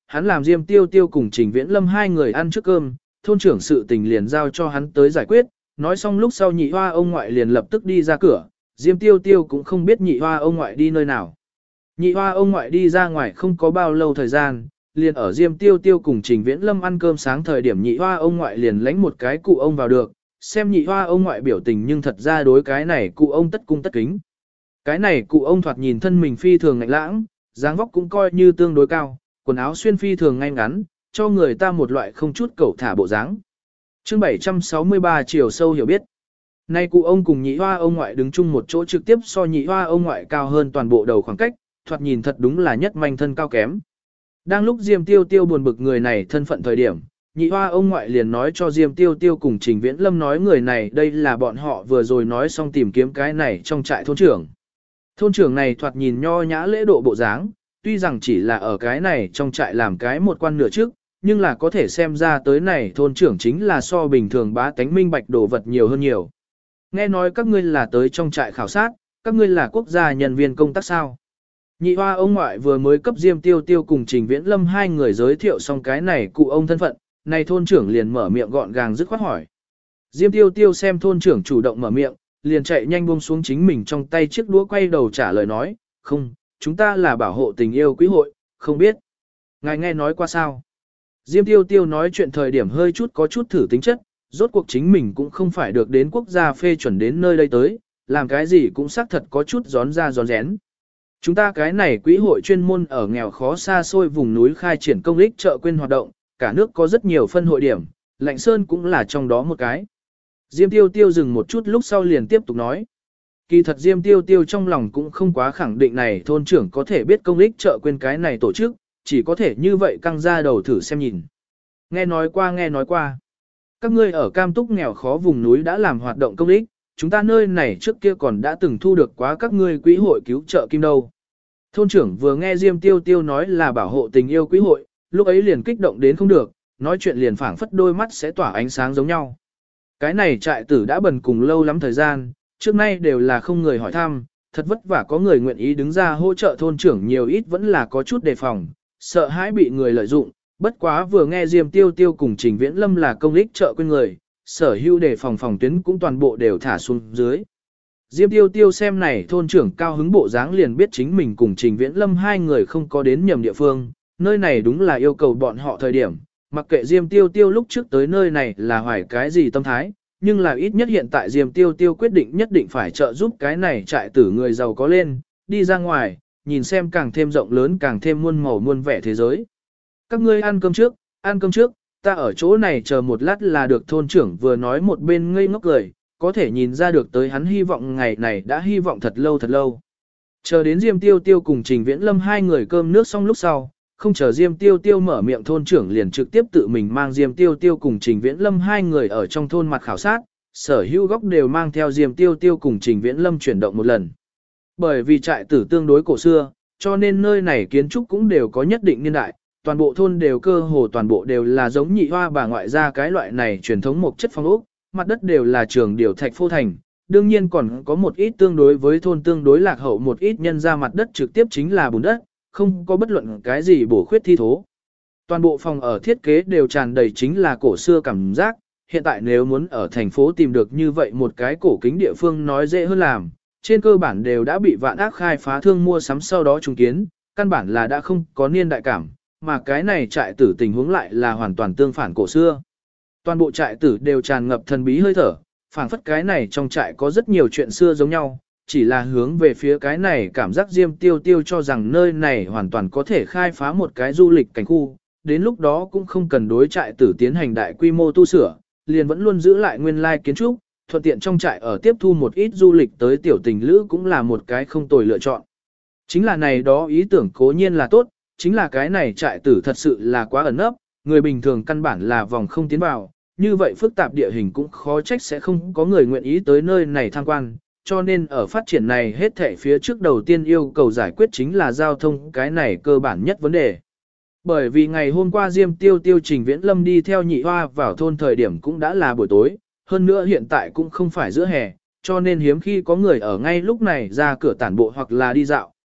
[SPEAKER 1] hắn làm Diêm Tiêu Tiêu cùng Trình Viễn Lâm hai người ăn trước cơm, thôn trưởng sự tình liền giao cho hắn tới giải quyết, nói xong lúc sau nhị hoa ông ngoại liền lập tức đi ra cửa, Diêm Tiêu Tiêu cũng không biết nhị hoa ông ngoại đi nơi nào. Nhị hoa ông ngoại đi ra ngoài không có bao lâu thời gian, liền ở Diêm Tiêu Tiêu cùng Trình Viễn Lâm ăn cơm sáng thời điểm nhị hoa ông ngoại liền lánh một cái cụ ông vào được, xem nhị hoa ông ngoại biểu tình nhưng thật ra đối cái này cụ ông tất cung tất kính. Cái này cụ ông thoạt nhìn thân mình phi thường ngạnh lãng, dáng vóc cũng coi như tương đối cao, quần áo xuyên phi thường ngay ngắn, cho người ta một loại không chút cẩu thả bộ dáng. Chương 763 chiều sâu hiểu biết. Nay cụ ông cùng nhị hoa ông ngoại đứng chung một chỗ trực tiếp so nhị hoa ông ngoại cao hơn toàn bộ đầu khoảng cách, thoạt nhìn thật đúng là nhất manh thân cao kém. Đang lúc Diêm Tiêu Tiêu buồn bực người này thân phận thời điểm, nhị hoa ông ngoại liền nói cho Diêm Tiêu Tiêu cùng Trình Viễn Lâm nói người này đây là bọn họ vừa rồi nói xong tìm kiếm cái này trong trại thôn trưởng. Thôn trưởng này thoạt nhìn nho nhã lễ độ bộ dáng, tuy rằng chỉ là ở cái này trong trại làm cái một quan nửa trước, nhưng là có thể xem ra tới này thôn trưởng chính là so bình thường bá tánh minh bạch đồ vật nhiều hơn nhiều. Nghe nói các ngươi là tới trong trại khảo sát, các ngươi là quốc gia nhân viên công tác sao? Nhị hoa ông ngoại vừa mới cấp Diêm Tiêu Tiêu cùng Trình Viễn Lâm hai người giới thiệu xong cái này cụ ông thân phận, này thôn trưởng liền mở miệng gọn gàng dứt khoát hỏi. Diêm Tiêu Tiêu xem thôn trưởng chủ động mở miệng, liền chạy nhanh buông xuống chính mình trong tay chiếc đũa quay đầu trả lời nói, không, chúng ta là bảo hộ tình yêu quý hội, không biết. Ngài nghe nói qua sao? Diêm Tiêu Tiêu nói chuyện thời điểm hơi chút có chút thử tính chất, rốt cuộc chính mình cũng không phải được đến quốc gia phê chuẩn đến nơi đây tới, làm cái gì cũng xác thật có chút gión ra gión rén. Chúng ta cái này quỹ hội chuyên môn ở nghèo khó xa xôi vùng núi khai triển công ích chợ quên hoạt động, cả nước có rất nhiều phân hội điểm, Lạnh Sơn cũng là trong đó một cái. Diêm Tiêu Tiêu dừng một chút lúc sau liền tiếp tục nói. Kỳ thật Diêm Tiêu Tiêu trong lòng cũng không quá khẳng định này thôn trưởng có thể biết công ích chợ quên cái này tổ chức, chỉ có thể như vậy căng ra đầu thử xem nhìn. Nghe nói qua. Các ngươi ở Cam Túc nghèo khó vùng núi đã làm hoạt động công ích, chúng ta nơi này trước kia còn đã từng thu được quá các ngươi quỹ hội cứu trợ kim đâu. Thôn trưởng vừa nghe Diêm Tiêu Tiêu nói là bảo hộ tình yêu quỹ hội, lúc ấy liền kích động đến không được, nói chuyện liền phảng phất đôi mắt sẽ tỏa ánh sáng giống nhau. Cái này trại tử đã bần cùng lâu lắm thời gian, trước nay đều là không người hỏi thăm, thật vất vả có người nguyện ý đứng ra hỗ trợ thôn trưởng nhiều ít vẫn là có chút đề phòng, sợ hãi bị người lợi dụng, bất quá vừa nghe Diêm Tiêu Tiêu cùng Trình Viễn Lâm là công ích trợ quên người, sở hữu đề phòng phòng tuyến cũng toàn bộ đều thả xuống dưới. Diêm Tiêu Tiêu xem này thôn trưởng cao hứng bộ dáng liền biết chính mình cùng Trình Viễn Lâm hai người không có đến nhầm địa phương, nơi này đúng là yêu cầu bọn họ thời điểm, mặc kệ Diêm Tiêu Tiêu lúc trước tới nơi này là hoài cái gì tâm thái, nhưng là ít nhất hiện tại Diêm Tiêu Tiêu quyết định nhất định phải trợ giúp cái này trại tử người giàu có lên, đi ra ngoài, nhìn xem càng thêm rộng lớn càng thêm muôn màu muôn vẻ thế giới. Các ngươi ăn cơm trước, ta ở chỗ này chờ một lát là được thôn trưởng vừa nói một bên ngây ngốc cười, có thể nhìn ra được tới hắn hy vọng ngày này đã hy vọng thật lâu. Chờ đến Diêm Tiêu Tiêu cùng Trình Viễn Lâm hai người cơm nước xong lúc sau, không chờ Diêm Tiêu Tiêu mở miệng thôn trưởng liền trực tiếp tự mình mang Diêm Tiêu Tiêu cùng Trình Viễn Lâm hai người ở trong thôn mặt khảo sát, sở hữu góc đều mang theo Diêm Tiêu Tiêu cùng Trình Viễn Lâm chuyển động một lần. Bởi vì trại tử tương đối cổ xưa, cho nên nơi này kiến trúc cũng đều có nhất định niên đại, toàn bộ thôn đều cơ hồ toàn bộ đều là giống nhị hoa bà ngoại ra cái loại này truyền thống một chất phong ốc, mặt đất đều là trường điều thạch phô thành, đương nhiên còn có một ít tương đối với thôn tương đối lạc hậu một ít nhân ra mặt đất trực tiếp chính là bùn đất, không có bất luận cái gì bổ khuyết thi thố. Toàn bộ phòng ở thiết kế đều tràn đầy chính là cổ xưa cảm giác, hiện tại nếu muốn ở thành phố tìm được như vậy một cái cổ kính địa phương nói dễ hơn làm, trên cơ bản đều đã bị vạn ác khai phá thương mua sắm sau đó trùng kiến, căn bản là đã không có niên đại cảm, mà cái này trại tử tình huống lại là hoàn toàn tương phản cổ xưa. Toàn bộ trại tử đều tràn ngập thần bí hơi thở, phảng phất cái này trong trại có rất nhiều chuyện xưa giống nhau, chỉ là hướng về phía cái này cảm giác Diêm Tiêu Tiêu cho rằng nơi này hoàn toàn có thể khai phá một cái du lịch cảnh khu, đến lúc đó cũng không cần đối trại tử tiến hành đại quy mô tu sửa, liền vẫn luôn giữ lại nguyên lai kiến trúc, thuận tiện trong trại ở tiếp thu một ít du lịch tới tiểu tình lữ cũng là một cái không tồi lựa chọn. Chính là này đó ý tưởng cố nhiên là tốt, chính là cái này trại tử thật sự là quá ẩn nấp, người bình thường căn bản là vòng không tiến vào, như vậy phức tạp địa hình cũng khó trách sẽ không có người nguyện ý tới nơi này tham quan, cho nên ở phát triển này hết thảy phía trước đầu tiên yêu cầu giải quyết chính là giao thông cái này cơ bản nhất vấn đề. Bởi vì ngày hôm qua Diêm Tiêu Tiêu Trình Viễn Lâm đi theo nhị hoa vào thôn thời điểm cũng đã là buổi tối, hơn nữa hiện tại cũng không phải giữa hè, cho nên hiếm khi có người ở ngay lúc này ra cửa tản bộ hoặc là đi dạo,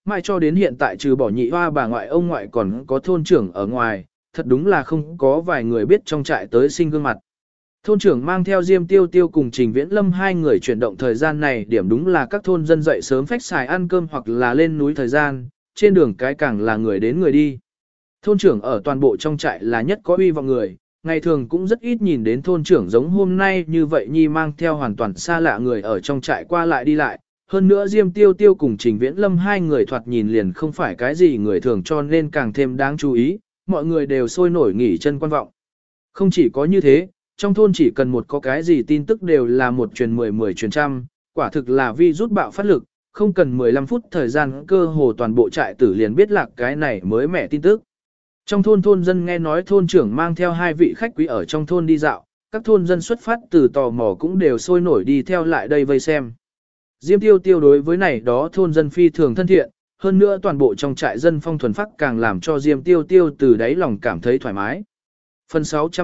[SPEAKER 1] Mãi cho đến hiện tại trừ bỏ nhị hoa bà ngoại ông ngoại còn có thôn trưởng ở ngoài, thật đúng là không có vài người biết trong trại tới sinh gương mặt. Thôn trưởng mang theo Diêm Tiêu Tiêu cùng Trình Viễn Lâm hai người chuyển động thời gian này điểm đúng là các thôn dân dậy sớm phách xài ăn cơm hoặc là lên núi thời gian, trên đường cái càng là người đến người đi. Thôn trưởng ở toàn bộ trong trại là nhất có uy vọng người, ngày thường cũng rất ít nhìn đến thôn trưởng giống hôm nay như vậy nhi mang theo hoàn toàn xa lạ người ở trong trại qua lại đi lại. Hơn nữa Diêm Tiêu Tiêu cùng Trình Viễn Lâm hai người thoạt nhìn liền không phải cái gì người thường cho nên càng thêm đáng chú ý, mọi người đều sôi nổi nghỉ chân quan vọng. Không chỉ có như thế, trong thôn chỉ cần một có cái gì tin tức đều là một truyền 10 truyền trăm, quả thực là vi rút bạo phát lực, không cần 15 phút thời gian cơ hồ toàn bộ trại tử liền biết lạc cái này mới mẻ tin tức. Trong thôn thôn dân nghe nói thôn trưởng mang theo hai vị khách quý ở trong thôn đi dạo, các thôn dân xuất phát từ tò mò cũng đều sôi nổi đi theo lại đây vây xem. Diêm Tiêu Tiêu đối với này đó thôn dân phi thường thân thiện, hơn nữa toàn bộ trong trại dân phong thuần phác càng làm cho Diêm Tiêu Tiêu từ đáy lòng cảm thấy thoải mái. Phần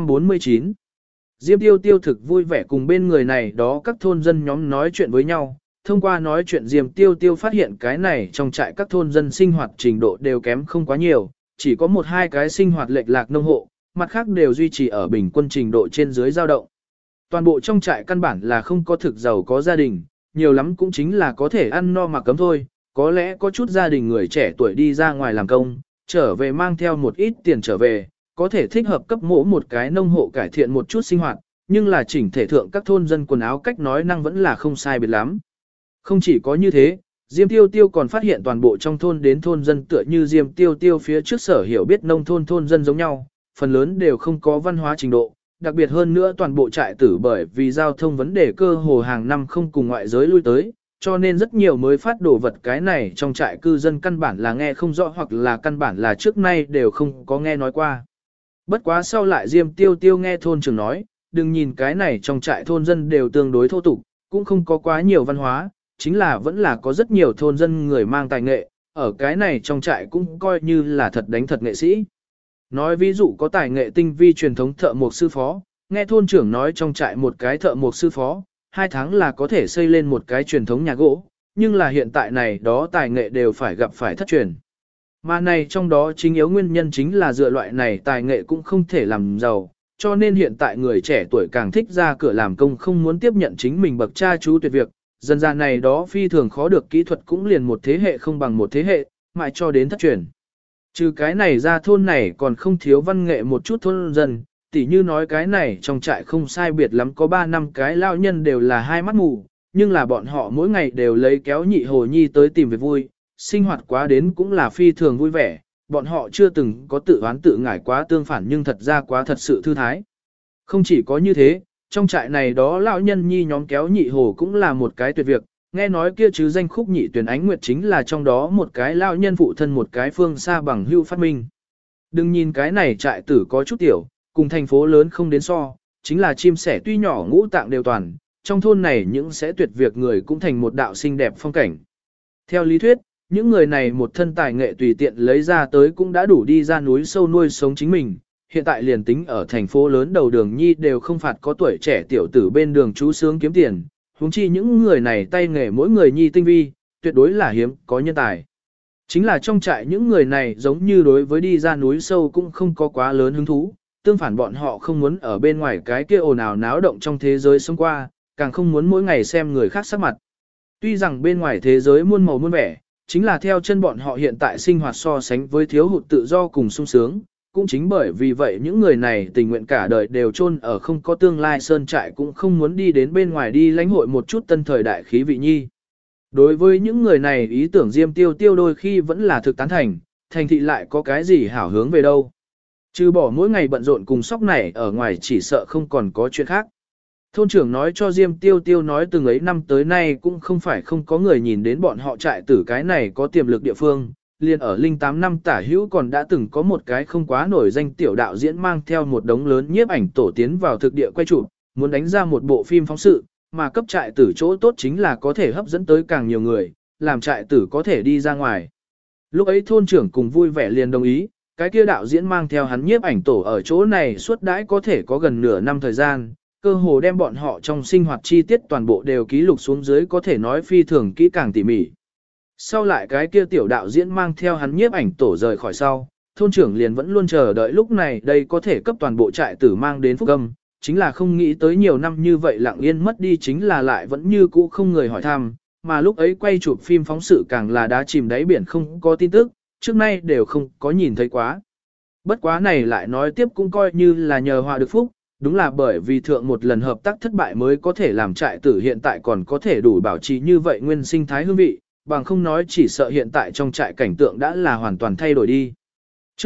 [SPEAKER 1] 649 Diêm Tiêu Tiêu thực vui vẻ cùng bên người này đó các thôn dân nhóm nói chuyện với nhau. Thông qua nói chuyện Diêm Tiêu Tiêu phát hiện cái này trong trại các thôn dân sinh hoạt trình độ đều kém không quá nhiều, chỉ có một hai cái sinh hoạt lệch lạc nông hộ, mặt khác đều duy trì ở bình quân trình độ trên dưới dao động. Toàn bộ trong trại căn bản là không có thực giàu có gia đình, nhiều lắm cũng chính là có thể ăn no mặc cấm thôi, có lẽ có chút gia đình người trẻ tuổi đi ra ngoài làm công, trở về mang theo một ít tiền trở về, có thể thích hợp cấp mỗ một cái nông hộ cải thiện một chút sinh hoạt, nhưng là chỉnh thể thượng các thôn dân quần áo cách nói năng vẫn là không sai biệt lắm. Không chỉ có như thế, Diêm Tiêu Tiêu còn phát hiện toàn bộ trong thôn đến thôn dân tựa như Diêm Tiêu Tiêu phía trước sở hiểu biết nông thôn thôn dân giống nhau, phần lớn đều không có văn hóa trình độ, đặc biệt hơn nữa toàn bộ trại tử bởi vì giao thông vấn đề cơ hồ hàng năm không cùng ngoại giới lui tới, cho nên rất nhiều mới phát đồ vật cái này trong trại cư dân căn bản là nghe không rõ hoặc là căn bản là trước nay đều không có nghe nói qua. Bất quá sau lại Diêm Tiêu Tiêu nghe thôn trưởng nói, đừng nhìn cái này trong trại thôn dân đều tương đối thô tục, cũng không có quá nhiều văn hóa, chính là vẫn là có rất nhiều thôn dân người mang tài nghệ, ở cái này trong trại cũng coi như là thật đánh thật nghệ sĩ. Nói ví dụ có tài nghệ tinh vi truyền thống thợ mộc sư phó, nghe thôn trưởng nói trong trại một cái thợ mộc sư phó, 2 tháng là có thể xây lên một cái truyền thống nhà gỗ, nhưng là hiện tại này đó tài nghệ đều phải gặp phải thất truyền. Mà này trong đó chính yếu nguyên nhân chính là dựa loại này tài nghệ cũng không thể làm giàu, cho nên hiện tại người trẻ tuổi càng thích ra cửa làm công không muốn tiếp nhận chính mình bậc cha chú tuyệt việc, dần ra này đó phi thường khó được kỹ thuật cũng liền một thế hệ không bằng một thế hệ, mãi cho đến thất truyền. Trừ cái này ra thôn này còn không thiếu văn nghệ một chút thôn dân, tỉ như nói cái này trong trại không sai biệt lắm có 3 năm cái lao nhân đều là hai mắt mù, nhưng là bọn họ mỗi ngày đều lấy kéo nhị hồ nhi tới tìm việc vui, sinh hoạt quá đến cũng là phi thường vui vẻ, bọn họ chưa từng có tự oán tự ngải quá tương phản nhưng thật ra quá thật sự thư thái. Không chỉ có như thế, trong trại này đó lão nhân nhi nhóm kéo nhị hồ cũng là một cái tuyệt việc, nghe nói kia chứ danh khúc nhị tuyển ánh nguyệt chính là trong đó một cái lão nhân phụ thân một cái phương xa bằng hưu phát minh. Đừng nhìn cái này trại tử có chút tiểu, cùng thành phố lớn không đến so, chính là chim sẻ tuy nhỏ ngũ tạng đều toàn, trong thôn này những sẽ tuyệt việc người cũng thành một đạo xinh đẹp phong cảnh. Theo lý thuyết, những người này một thân tài nghệ tùy tiện lấy ra tới cũng đã đủ đi ra núi sâu nuôi sống chính mình. Hiện tại liền tính ở thành phố lớn đầu đường nhi đều không phạt có tuổi trẻ tiểu tử bên đường chú sướng kiếm tiền, huống chi những người này tay nghề mỗi người nhi tinh vi, tuyệt đối là hiếm có nhân tài. Chính là trong trại những người này giống như đối với đi ra núi sâu cũng không có quá lớn hứng thú, tương phản bọn họ không muốn ở bên ngoài cái kia ồn ào náo động trong thế giới sống qua, càng không muốn mỗi ngày xem người khác sắc mặt. Tuy rằng bên ngoài thế giới muôn màu muôn vẻ, chính là theo chân bọn họ hiện tại sinh hoạt so sánh với thiếu hụt tự do cùng sung sướng, cũng chính bởi vì vậy những người này tình nguyện cả đời đều chôn ở không có tương lai sơn trại cũng không muốn đi đến bên ngoài đi lãnh hội một chút tân thời đại khí vị nhi. Đối với những người này ý tưởng Diêm Tiêu Tiêu đôi khi vẫn là thực tán thành thị lại có cái gì hảo hướng về đâu. Trừ bỏ mỗi ngày bận rộn cùng sóc này ở ngoài chỉ sợ không còn có chuyện khác. Thôn trưởng nói cho Diêm Tiêu Tiêu nói từng ấy năm tới nay cũng không phải không có người nhìn đến bọn họ trại tử cái này có tiềm lực địa phương. Liên ở 08 năm tả hữu còn đã từng có một cái không quá nổi danh tiểu đạo diễn mang theo một đống lớn nhiếp ảnh tổ tiến vào thực địa quay chụp, muốn đánh ra một bộ phim phóng sự, mà cấp trại tử chỗ tốt chính là có thể hấp dẫn tới càng nhiều người, làm trại tử có thể đi ra ngoài. Lúc ấy thôn trưởng cùng vui vẻ liền đồng ý, cái kia đạo diễn mang theo hắn nhiếp ảnh tổ ở chỗ này suốt đãi có thể có gần nửa năm thời gian, cơ hồ đem bọn họ trong sinh hoạt chi tiết toàn bộ đều ký lục xuống dưới có thể nói phi thường kỹ càng tỉ mỉ. Sau lại cái kia tiểu đạo diễn mang theo hắn nhiếp ảnh tổ rời khỏi sau, thôn trưởng liền vẫn luôn chờ đợi lúc này đây có thể cấp toàn bộ trại tử mang đến phúc âm, chính là không nghĩ tới nhiều năm như vậy lặng yên mất đi chính là lại vẫn như cũ không người hỏi thăm, mà lúc ấy quay chụp phim phóng sự càng là đá chìm đáy biển không có tin tức, trước nay đều không có nhìn thấy quá. Bất quá này lại nói tiếp cũng coi như là nhờ họa được phúc, đúng là bởi vì thượng một lần hợp tác thất bại mới có thể làm trại tử hiện tại còn có thể đủ bảo trì như vậy nguyên sinh thái hương vị, bằng không nói chỉ sợ hiện tại trong trại cảnh tượng đã là hoàn toàn thay đổi đi. Chương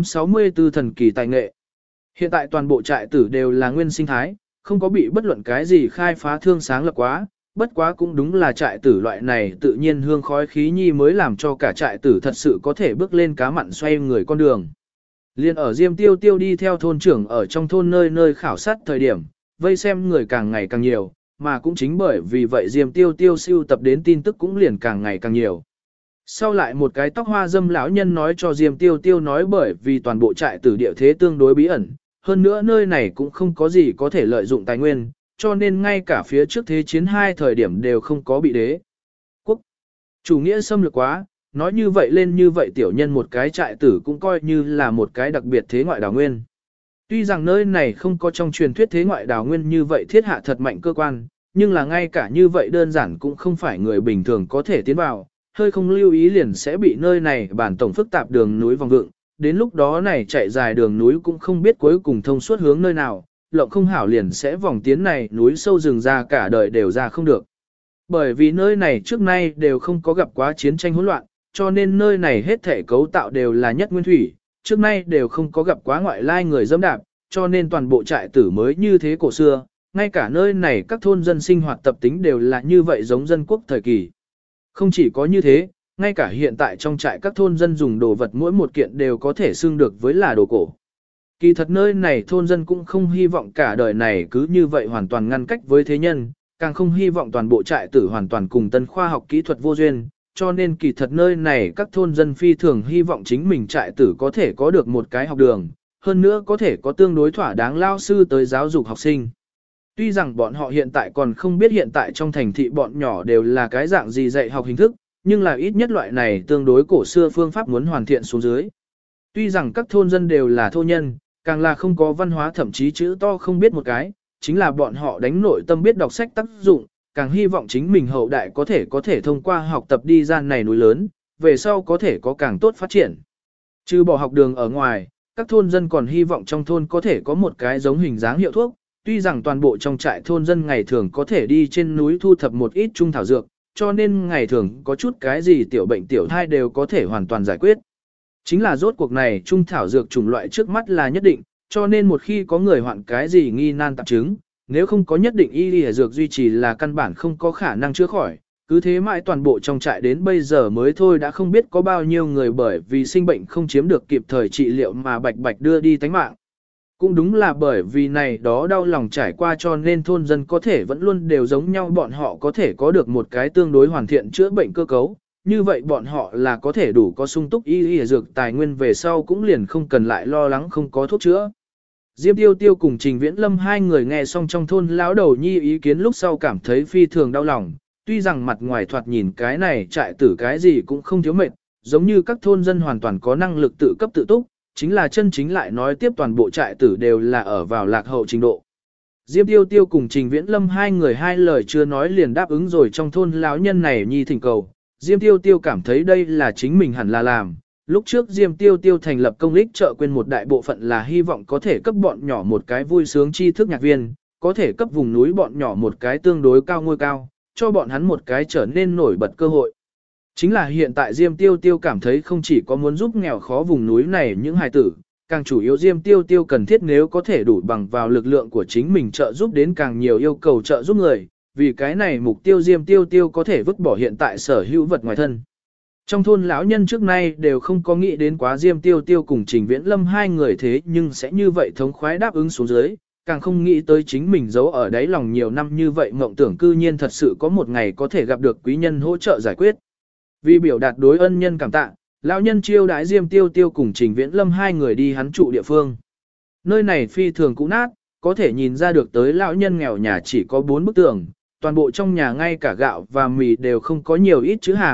[SPEAKER 1] 764 thần kỳ tài nghệ. Hiện tại toàn bộ trại tử đều là nguyên sinh thái, không có bị bất luận cái gì khai phá thương sáng lập quá, bất quá cũng đúng là trại tử loại này tự nhiên hương khói khí nhi mới làm cho cả trại tử thật sự có thể bước lên cá mặn xoay người con đường. Liên ở Diêm Tiêu Tiêu đi theo thôn trưởng ở trong thôn nơi nơi khảo sát thời điểm, vây xem người càng ngày càng nhiều, mà cũng chính bởi vì vậy Diêm Tiêu Tiêu siêu tập đến tin tức cũng liền càng ngày càng nhiều. Sau lại một cái tóc hoa dâm lão nhân nói cho Diêm Tiêu Tiêu nói bởi vì toàn bộ trại tử địa thế tương đối bí ẩn, hơn nữa nơi này cũng không có gì có thể lợi dụng tài nguyên, cho nên ngay cả phía trước thế chiến 2 thời điểm đều không có bị đế quốc chủ nghĩa xâm lược quá, nói như vậy lên như vậy tiểu nhân một cái trại tử cũng coi như là một cái đặc biệt thế ngoại đào nguyên. Tuy rằng nơi này không có trong truyền thuyết thế ngoại đào nguyên như vậy thiết hạ thật mạnh cơ quan, nhưng là ngay cả như vậy đơn giản cũng không phải người bình thường có thể tiến vào, hơi không lưu ý liền sẽ bị nơi này bản tổng phức tạp đường núi vòng vượng, đến lúc đó này chạy dài đường núi cũng không biết cuối cùng thông suốt hướng nơi nào, lộng không hảo liền sẽ vòng tiến này núi sâu rừng ra cả đời đều ra không được. Bởi vì nơi này trước nay đều không có gặp quá chiến tranh hỗn loạn, cho nên nơi này hết thể cấu tạo đều là nhất nguyên thủy, trước nay đều không có gặp quá ngoại lai người dẫm đạp, cho nên toàn bộ trại tử mới như thế cổ xưa, ngay cả nơi này các thôn dân sinh hoạt tập tính đều là như vậy giống dân quốc thời kỳ. Không chỉ có như thế, ngay cả hiện tại trong trại các thôn dân dùng đồ vật mỗi một kiện đều có thể xưng được với là đồ cổ. Kỳ thật nơi này thôn dân cũng không hy vọng cả đời này cứ như vậy hoàn toàn ngăn cách với thế nhân, càng không hy vọng toàn bộ trại tử hoàn toàn cùng tân khoa học kỹ thuật vô duyên, cho nên kỳ thật nơi này các thôn dân phi thường hy vọng chính mình trại tử có thể có được một cái học đường, hơn nữa có thể có tương đối thỏa đáng lao sư tới giáo dục học sinh. Tuy rằng bọn họ hiện tại còn không biết hiện tại trong thành thị bọn nhỏ đều là cái dạng gì dạy học hình thức, nhưng là ít nhất loại này tương đối cổ xưa phương pháp muốn hoàn thiện xuống dưới. Tuy rằng các thôn dân đều là thô nhân, càng là không có văn hóa thậm chí chữ to không biết một cái, chính là bọn họ đánh nội tâm biết đọc sách tác dụng, càng hy vọng chính mình hậu đại có thể thông qua học tập đi ra này núi lớn, về sau có thể có càng tốt phát triển. Trừ bỏ học đường ở ngoài, các thôn dân còn hy vọng trong thôn có thể có một cái giống hình dáng hiệu thuốc, tuy rằng toàn bộ trong trại thôn dân ngày thường có thể đi trên núi thu thập một ít trung thảo dược, cho nên ngày thường có chút cái gì tiểu bệnh tiểu thai đều có thể hoàn toàn giải quyết. Chính là rốt cuộc này trung thảo dược chủng loại trước mắt là nhất định, cho nên một khi có người hoạn cái gì nghi nan tạp chứng, nếu không có nhất định y y dược duy trì là căn bản không có khả năng chữa khỏi, cứ thế mãi toàn bộ trong trại đến bây giờ mới thôi đã không biết có bao nhiêu người bởi vì sinh bệnh không chiếm được kịp thời trị liệu mà bạch bạch đưa đi tánh mạng. Cũng đúng là bởi vì này đó đau lòng trải qua cho nên thôn dân có thể vẫn luôn đều giống nhau, bọn họ có thể có được một cái tương đối hoàn thiện chữa bệnh cơ cấu, như vậy bọn họ là có thể đủ có sung túc y y dược tài nguyên về sau cũng liền không cần lại lo lắng không có thuốc chữa. Diêm Tiêu Tiêu cùng Trình Viễn Lâm hai người nghe xong trong thôn lão đầu nhi ý kiến lúc sau cảm thấy phi thường đau lòng, tuy rằng mặt ngoài thoạt nhìn cái này trại tử cái gì cũng không thiếu mệt, giống như các thôn dân hoàn toàn có năng lực tự cấp tự túc, chính là chân chính lại nói tiếp toàn bộ trại tử đều là ở vào lạc hậu trình độ. Diêm Tiêu Tiêu cùng Trình Viễn Lâm hai người hai lời chưa nói liền đáp ứng rồi trong thôn lão nhân này nhi thỉnh cầu. Diêm Tiêu Tiêu cảm thấy đây là chính mình hẳn là làm. Lúc trước Diêm Tiêu Tiêu thành lập công ích chợ quên một đại bộ phận là hy vọng có thể cấp bọn nhỏ một cái vui sướng tri thức nhạc viên, có thể cấp vùng núi bọn nhỏ một cái tương đối cao ngôi cao, cho bọn hắn một cái trở nên nổi bật cơ hội. Chính là hiện tại Diêm Tiêu Tiêu cảm thấy không chỉ có muốn giúp nghèo khó vùng núi này những hài tử, càng chủ yếu Diêm Tiêu Tiêu cần thiết nếu có thể đủ bằng vào lực lượng của chính mình trợ giúp đến càng nhiều yêu cầu trợ giúp người, vì cái này mục tiêu Diêm Tiêu Tiêu có thể vứt bỏ hiện tại sở hữu vật ngoài thân. Trong thôn lão nhân trước nay đều không có nghĩ đến quá Diêm Tiêu Tiêu cùng Trình Viễn Lâm hai người thế nhưng sẽ như vậy thống khoái đáp ứng xuống dưới, càng không nghĩ tới chính mình giấu ở đáy lòng nhiều năm như vậy mộng tưởng cư nhiên thật sự có một ngày có thể gặp được quý nhân hỗ trợ giải quyết. Vì biểu đạt đối ân nhân cảm tạ, lão nhân chiêu đãi Diêm Tiêu Tiêu cùng Trình Viễn Lâm hai người đi hắn trụ địa phương. Nơi này phi thường cũ nát, có thể nhìn ra được tới lão nhân nghèo nhà chỉ có 4 bức tường, toàn bộ trong nhà ngay cả gạo và mì đều không có nhiều ít chữ hàng,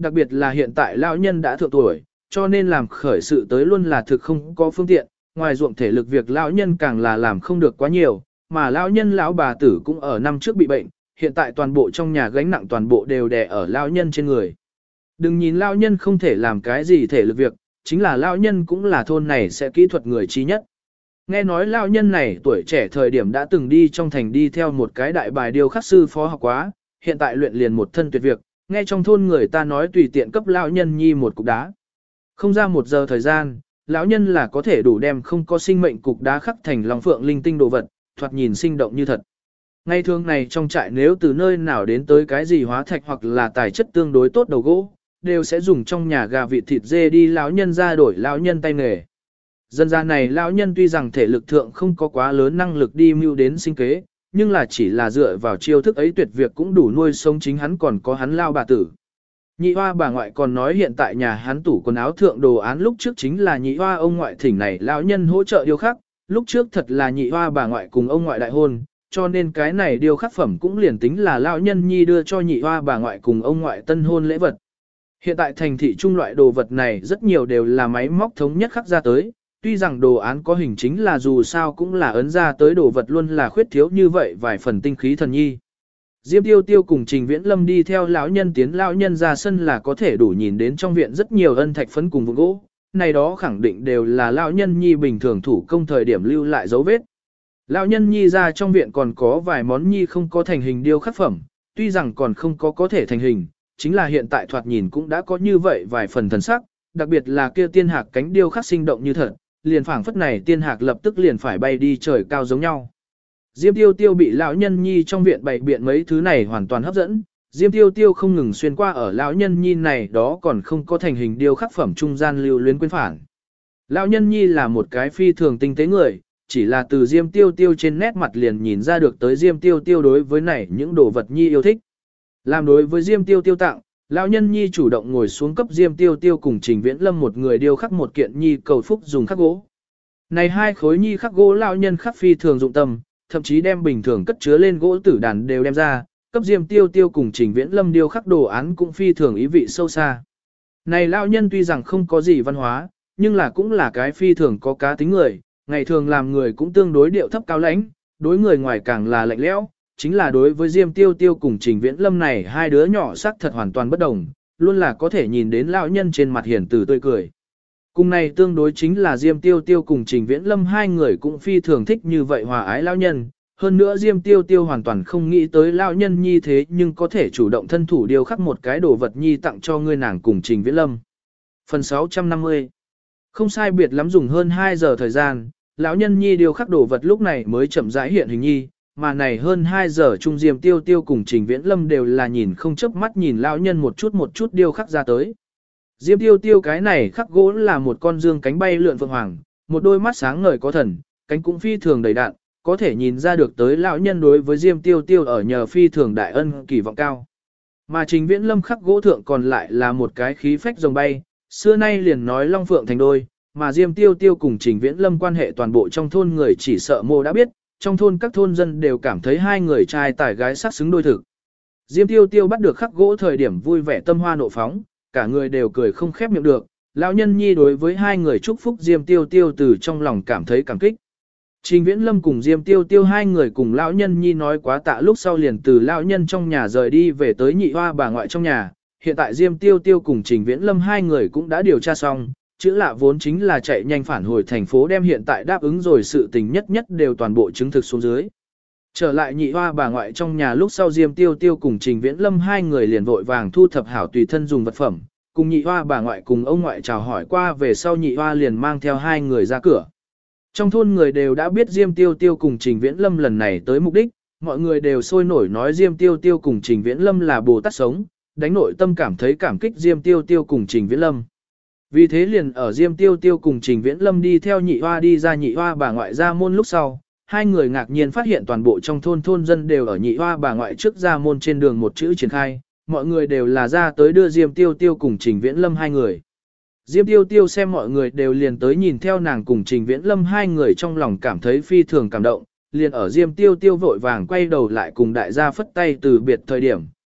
[SPEAKER 1] đặc biệt là hiện tại lão nhân đã thượng tuổi, cho nên làm khởi sự tới luôn là thực không có phương tiện, ngoài ruộng thể lực việc lão nhân càng là làm không được quá nhiều, mà lão nhân lão bà tử cũng ở năm trước bị bệnh, hiện tại toàn bộ trong nhà gánh nặng toàn bộ đều đè ở lão nhân trên người. Đừng nhìn lão nhân không thể làm cái gì thể lực việc, chính là lão nhân cũng là thôn này sẽ kỹ thuật người trí nhất. Nghe nói lão nhân này tuổi trẻ thời điểm đã từng đi trong thành đi theo một cái đại bài điêu khắc sư phó học quá, hiện tại luyện liền một thân tuyệt việc, nghe trong thôn người ta nói tùy tiện cấp lão nhân nhi một cục đá. Không ra 1 giờ thời gian, lão nhân là có thể đủ đem không có sinh mệnh cục đá khắc thành long phượng linh tinh đồ vật, thoạt nhìn sinh động như thật. Ngày thường này trong trại nếu từ nơi nào đến tới cái gì hóa thạch hoặc là tài chất tương đối tốt đầu gỗ, đều sẽ dùng trong nhà gà vịt thịt dê đi lão nhân ra đổi lão nhân tay nghề. Dân gian này lão nhân tuy rằng thể lực thượng không có quá lớn năng lực đi mưu đến sinh kế, nhưng là chỉ là dựa vào chiêu thức ấy tuyệt việc cũng đủ nuôi sống chính hắn còn có hắn lao bà tử. Nhị hoa bà ngoại còn nói hiện tại nhà hắn tủ quần áo thượng đồ án lúc trước chính là nhị hoa ông ngoại thỉnh này lão nhân hỗ trợ điêu khắc, lúc trước thật là nhị hoa bà ngoại cùng ông ngoại đại hôn, cho nên cái này điêu khắc phẩm cũng liền tính là lão nhân nhi đưa cho nhị hoa bà ngoại cùng ông ngoại tân hôn lễ vật. Hiện tại thành thị trung loại đồ vật này rất nhiều đều là máy móc thống nhất khắc ra tới, tuy rằng đồ án có hình chính là dù sao cũng là ấn ra tới đồ vật luôn là khuyết thiếu như vậy vài phần tinh khí thần nhi. Diêm Tiêu Tiêu cùng Trình Viễn Lâm đi theo lão nhân tiến lão nhân ra sân là có thể đủ nhìn đến trong viện rất nhiều ân thạch phấn cùng vụn gỗ, này đó khẳng định đều là lão nhân nhi bình thường thủ công thời điểm lưu lại dấu vết. Lão nhân nhi ra trong viện còn có vài món nhi không có thành hình điêu khắc phẩm, tuy rằng còn không có thể thành hình, chính là hiện tại thoạt nhìn cũng đã có như vậy vài phần thần sắc, đặc biệt là kia tiên hạc cánh điêu khắc sinh động như thật, liền phảng phất này tiên hạc lập tức liền phải bay đi trời cao giống nhau. Diêm Tiêu Tiêu bị lão nhân nhi trong viện bày biện mấy thứ này hoàn toàn hấp dẫn, Diêm Tiêu Tiêu không ngừng xuyên qua ở lão nhân nhi này đó còn không có thành hình điêu khắc phẩm trung gian lưu luyến quên phản. Lão nhân nhi là một cái phi thường tinh tế người, chỉ là từ Diêm Tiêu Tiêu trên nét mặt liền nhìn ra được tới Diêm Tiêu Tiêu đối với này những đồ vật nhi yêu thích. Làm đối với Diêm Tiêu Tiêu tặng, lão nhân nhi chủ động ngồi xuống cấp Diêm Tiêu Tiêu cùng Trình Viễn Lâm một người điêu khắc một kiện nhi cầu phúc dùng khắc gỗ. Này hai khối nhi khắc gỗ lão nhân khắc phi thường dụng tâm, thậm chí đem bình thường cất chứa lên gỗ tử đàn đều đem ra, cấp Diêm Tiêu Tiêu cùng Trình Viễn Lâm điêu khắc đồ án cũng phi thường ý vị sâu xa. Này lão nhân tuy rằng không có gì văn hóa, nhưng là cũng là cái phi thường có cá tính người, ngày thường làm người cũng tương đối điệu thấp cao lãnh, đối người ngoài càng là lạnh lẽo, chính là đối với Diêm Tiêu Tiêu cùng Trình Viễn Lâm này hai đứa nhỏ sắc thật hoàn toàn bất đồng, luôn là có thể nhìn đến lão nhân trên mặt hiền từ tươi cười. Cùng này tương đối chính là Diêm Tiêu Tiêu cùng Trình Viễn Lâm hai người cũng phi thường thích như vậy hòa ái lão nhân, hơn nữa Diêm Tiêu Tiêu hoàn toàn không nghĩ tới lão nhân nhi thế nhưng có thể chủ động thân thủ điêu khắc một cái đồ vật nhi tặng cho ngươi nàng cùng Trình Viễn Lâm. Phần 650 không sai biệt lắm dùng hơn 2 giờ thời gian, lão nhân nhi điêu khắc đồ vật lúc này mới chậm rãi hiện hình nhi, mà này hơn 2 giờ trung Diêm Tiêu Tiêu cùng Trình Viễn Lâm đều là nhìn không chớp mắt nhìn lão nhân một chút điêu khắc ra tới. Diêm Tiêu Tiêu cái này khắc gỗ là một con dương cánh bay lượn phượng hoàng, một đôi mắt sáng ngời có thần, cánh cũng phi thường đầy đạn, có thể nhìn ra được tới lão nhân đối với Diêm Tiêu Tiêu ở nhờ phi thường đại ân kỳ vọng cao. Mà Trình Viễn Lâm khắc gỗ thượng còn lại là một cái khí phách rồng bay, xưa nay liền nói long phượng thành đôi, mà Diêm Tiêu Tiêu cùng Trình Viễn Lâm quan hệ toàn bộ trong thôn người chỉ sợ mô đã biết, trong thôn các thôn dân đều cảm thấy hai người trai tài gái sắc xứng đôi thực. Diêm Tiêu Tiêu bắt được khắc gỗ thời điểm vui vẻ tâm hoa nộ phóng, cả người đều cười không khép miệng được, lão nhân nhi đối với hai người chúc phúc Diêm Tiêu Tiêu từ trong lòng cảm thấy cảm kích. Trình Viễn Lâm cùng Diêm Tiêu Tiêu hai người cùng lão nhân nhi nói quá tạ lúc sau liền từ lão nhân trong nhà rời đi về tới nhị hoa bà ngoại trong nhà, hiện tại Diêm Tiêu Tiêu cùng Trình Viễn Lâm hai người cũng đã điều tra xong, chữ lạ vốn chính là chạy nhanh phản hồi thành phố đem hiện tại đáp ứng rồi sự tình nhất nhất đều toàn bộ chứng thực xuống dưới. Trở lại nhị hoa bà ngoại trong nhà lúc sau Diêm Tiêu Tiêu cùng Trình Viễn Lâm hai người liền vội vàng thu thập hảo tùy thân dùng vật phẩm, cùng nhị hoa bà ngoại cùng ông ngoại chào hỏi qua về sau nhị hoa liền mang theo hai người ra cửa. Trong thôn người đều đã biết Diêm Tiêu Tiêu cùng Trình Viễn Lâm lần này tới mục đích, mọi người đều sôi nổi nói Diêm Tiêu Tiêu cùng Trình Viễn Lâm là Bồ Tát sống, đánh nội tâm cảm thấy cảm kích Diêm Tiêu Tiêu cùng Trình Viễn Lâm. Vì thế liền ở Diêm Tiêu Tiêu cùng Trình Viễn Lâm đi theo nhị hoa đi ra nhị hoa bà ngoại ra môn lúc sau, hai người ngạc nhiên phát hiện toàn bộ trong thôn dân đều ở nhị hoa bà ngoại trước ra môn trên đường một chữ triển khai, mọi người đều là ra tới đưa Diêm Tiêu Tiêu cùng Trình Viễn Lâm hai người. Diêm Tiêu Tiêu xem mọi người đều liền tới nhìn theo nàng cùng Trình Viễn Lâm hai người trong lòng cảm thấy phi thường cảm động, liền ở Diêm Tiêu Tiêu vội vàng quay đầu lại cùng đại gia phất tay từ biệt thời điểm,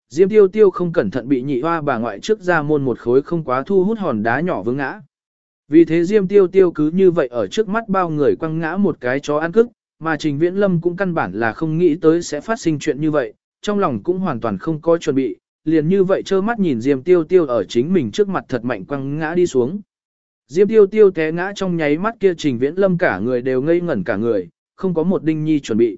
[SPEAKER 1] Diêm Tiêu Tiêu không cẩn thận bị nhị hoa bà ngoại trước ra môn một khối không quá thu hút hòn đá nhỏ vướng ngã. Vì thế Diêm Tiêu Tiêu cứ như vậy ở trước mắt bao người quăng ngã một cái chó ăn cức, mà Trình Viễn Lâm cũng căn bản là không nghĩ tới sẽ phát sinh chuyện như vậy, trong lòng cũng hoàn toàn không có chuẩn bị, liền như vậy trơ mắt nhìn Diêm Tiêu Tiêu ở chính mình trước mặt thật mạnh quăng ngã đi xuống. Diêm Tiêu Tiêu té ngã trong nháy mắt kia Trình Viễn Lâm cả người đều ngây ngẩn cả người, không có một đinh nhi chuẩn bị.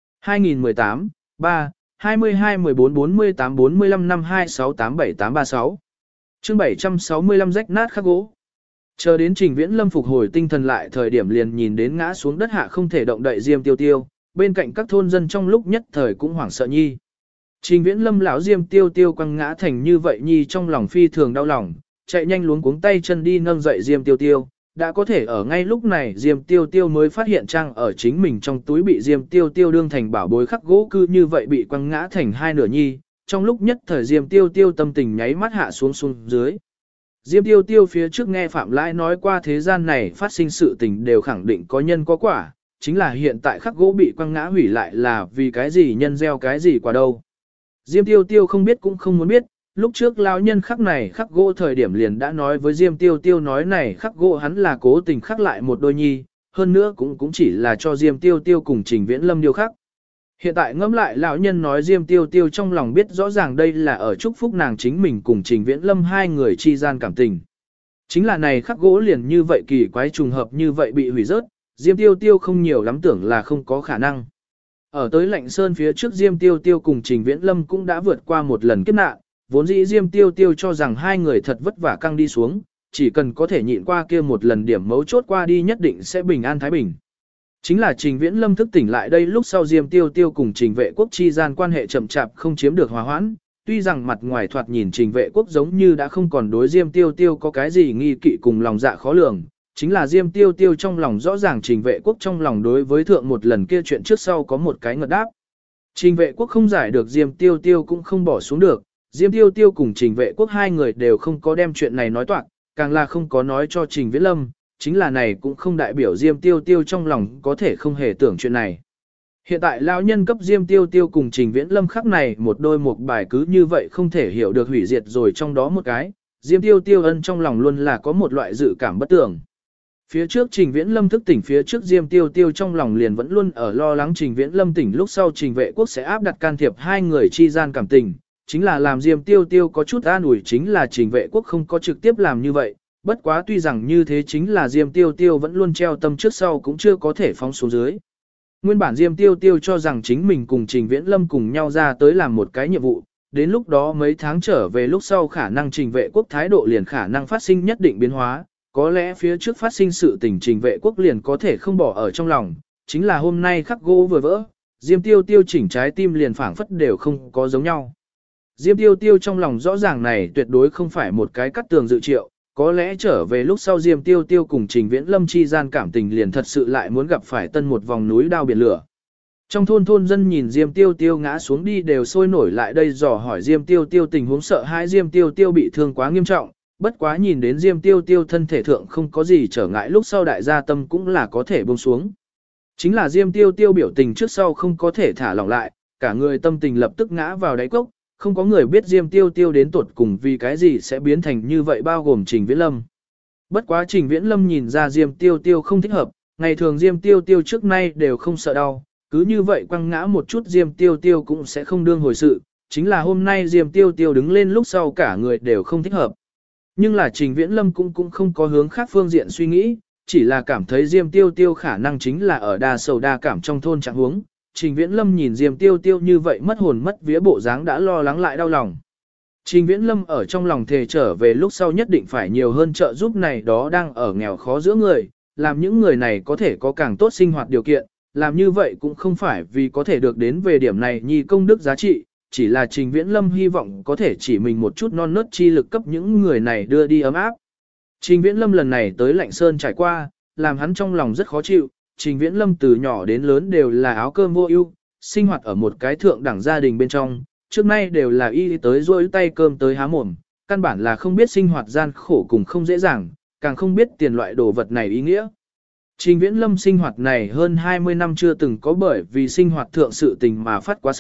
[SPEAKER 1] 2018, 3, 22 14 48 45 5 26 87 836 chương 765 rách nát khắc gỗ. Chờ đến Trình Viễn Lâm phục hồi tinh thần lại thời điểm liền nhìn đến ngã xuống đất hạ không thể động đậy Diêm Tiêu Tiêu, bên cạnh các thôn dân trong lúc nhất thời cũng hoảng sợ nhi. Trình Viễn Lâm lão Diêm Tiêu Tiêu quăng ngã thành như vậy nhi trong lòng phi thường đau lòng, chạy nhanh luống cuống tay chân đi nâng dậy Diêm Tiêu Tiêu, đã có thể ở ngay lúc này Diêm Tiêu Tiêu mới phát hiện trang ở chính mình trong túi bị Diêm Tiêu Tiêu đương thành bảo bối khắc gỗ cư như vậy bị quăng ngã thành hai nửa nhi, trong lúc nhất thời Diêm Tiêu Tiêu tâm tình nháy mắt hạ xuống dưới. Diêm Tiêu Tiêu phía trước nghe Phạm Lãi nói qua thế gian này phát sinh sự tình đều khẳng định có nhân có quả, chính là hiện tại khắc gỗ bị quăng ngã hủy lại là vì cái gì nhân gieo cái gì quả đâu. Diêm Tiêu Tiêu không biết cũng không muốn biết, lúc trước lão nhân khắc này khắc gỗ thời điểm liền đã nói với Diêm Tiêu Tiêu nói này khắc gỗ hắn là cố tình khắc lại một đôi nhi, hơn nữa cũng chỉ là cho Diêm Tiêu Tiêu cùng Trình Viễn Lâm điêu khắc. Hiện tại ngẫm lại lão nhân nói Diêm Tiêu Tiêu trong lòng biết rõ ràng đây là ở chúc phúc nàng chính mình cùng Trình Viễn Lâm hai người chi gian cảm tình. Chính là này khắc gỗ liền như vậy kỳ quái trùng hợp như vậy bị hủy rớt, Diêm Tiêu Tiêu không nhiều lắm tưởng là không có khả năng. Ở tới Lạnh Sơn phía trước Diêm Tiêu Tiêu cùng Trình Viễn Lâm cũng đã vượt qua một lần kiếp nạn, vốn dĩ Diêm Tiêu Tiêu cho rằng hai người thật vất vả căng đi xuống, chỉ cần có thể nhịn qua kia một lần điểm mấu chốt qua đi nhất định sẽ bình an thái bình. Chính là Trình Viễn Lâm thức tỉnh lại đây lúc sau Diêm Tiêu Tiêu cùng Trình Vệ Quốc chi gian quan hệ chậm chạp không chiếm được hòa hoãn, tuy rằng mặt ngoài thoạt nhìn Trình Vệ Quốc giống như đã không còn đối Diêm Tiêu Tiêu có cái gì nghi kỵ cùng lòng dạ khó lường, chính là Diêm Tiêu Tiêu trong lòng rõ ràng Trình Vệ Quốc trong lòng đối với thượng một lần kia chuyện trước sau có một cái ngợt đáp. Trình Vệ Quốc không giải được Diêm Tiêu Tiêu cũng không bỏ xuống được, Diêm Tiêu Tiêu cùng Trình Vệ Quốc hai người đều không có đem chuyện này nói toạc, càng là không có nói cho Trình Viễn Lâm, chính là này cũng không đại biểu Diêm Tiêu Tiêu trong lòng có thể không hề tưởng chuyện này. Hiện tại lão nhân cấp Diêm Tiêu Tiêu cùng Trình Viễn Lâm khắc này một đôi một bài cứ như vậy không thể hiểu được hủy diệt rồi trong đó một cái, Diêm Tiêu Tiêu ân trong lòng luôn là có một loại dự cảm bất tưởng. Phía trước Trình Viễn Lâm thức tỉnh phía trước Diêm Tiêu Tiêu trong lòng liền vẫn luôn ở lo lắng Trình Viễn Lâm tỉnh lúc sau Trình Vệ Quốc sẽ áp đặt can thiệp hai người chi gian cảm tình, chính là làm Diêm Tiêu Tiêu có chút an ủi chính là Trình Vệ Quốc không có trực tiếp làm như vậy, bất quá tuy rằng như thế chính là Diêm Tiêu Tiêu vẫn luôn treo tâm trước sau cũng chưa có thể phóng xuống dưới. Nguyên bản Diêm Tiêu Tiêu cho rằng chính mình cùng Trình Viễn Lâm cùng nhau ra tới làm một cái nhiệm vụ, đến lúc đó mấy tháng trở về lúc sau khả năng Trình Vệ Quốc thái độ liền khả năng phát sinh nhất định biến hóa, có lẽ phía trước phát sinh sự tình Trình Vệ Quốc liền có thể không bỏ ở trong lòng, chính là hôm nay khắc gỗ vừa vỡ, Diêm Tiêu Tiêu chỉnh trái tim liền phảng phất đều không có giống nhau. Diêm Tiêu Tiêu trong lòng rõ ràng này tuyệt đối không phải một cái cắt tường dự triệu, có lẽ trở về lúc sau Diêm Tiêu Tiêu cùng Trình Viễn Lâm chi gian cảm tình liền thật sự lại muốn gặp phải tân một vòng núi đao biển lửa. Trong thôn dân nhìn Diêm Tiêu Tiêu ngã xuống đi đều sôi nổi lại đây dò hỏi Diêm Tiêu Tiêu tình huống sợ hãi Diêm Tiêu Tiêu bị thương quá nghiêm trọng, bất quá nhìn đến Diêm Tiêu Tiêu thân thể thượng không có gì trở ngại lúc sau đại gia tâm cũng là có thể buông xuống. Chính là Diêm Tiêu Tiêu biểu tình trước sau không có thể thả lỏng lại, cả người tâm tình lập tức ngã vào đáy cốc, không có người biết Diêm Tiêu Tiêu đến tuột cùng vì cái gì sẽ biến thành như vậy bao gồm Trình Viễn Lâm. Bất quá Trình Viễn Lâm nhìn ra Diêm Tiêu Tiêu không thích hợp, ngày thường Diêm Tiêu Tiêu trước nay đều không sợ đau, cứ như vậy quăng ngã một chút Diêm Tiêu Tiêu cũng sẽ không đương hồi sự, chính là hôm nay Diêm Tiêu Tiêu đứng lên lúc sau cả người đều không thích hợp. Nhưng là Trình Viễn Lâm cũng không có hướng khác phương diện suy nghĩ, chỉ là cảm thấy Diêm Tiêu Tiêu khả năng chính là ở đa sầu đa cảm trong thôn trạng huống. Trình Viễn Lâm nhìn Diêm Tiêu Tiêu như vậy mất hồn mất vía bộ dáng đã lo lắng lại đau lòng. Trình Viễn Lâm ở trong lòng thề trở về lúc sau nhất định phải nhiều hơn trợ giúp này đó đang ở nghèo khó giữa người, làm những người này có thể có càng tốt sinh hoạt điều kiện, làm như vậy cũng không phải vì có thể được đến về điểm này nhi công đức giá trị, chỉ là Trình Viễn Lâm hy vọng có thể chỉ mình một chút non nớt chi lực cấp những người này đưa đi ấm áp. Trình Viễn Lâm lần này tới Lạnh Sơn trải qua, làm hắn trong lòng rất khó chịu, Trình Viễn Lâm từ nhỏ đến lớn đều là áo cơm vô ưu, sinh hoạt ở một cái thượng đẳng gia đình bên trong, trước nay đều là y tới rôi tay cơm tới há mồm, căn bản là không biết sinh hoạt gian khổ cùng không dễ dàng, càng không biết tiền loại đồ vật này ý nghĩa. Trình Viễn Lâm sinh hoạt này hơn 20 năm chưa từng có bởi vì sinh hoạt thượng sự tình mà phát quá sầu,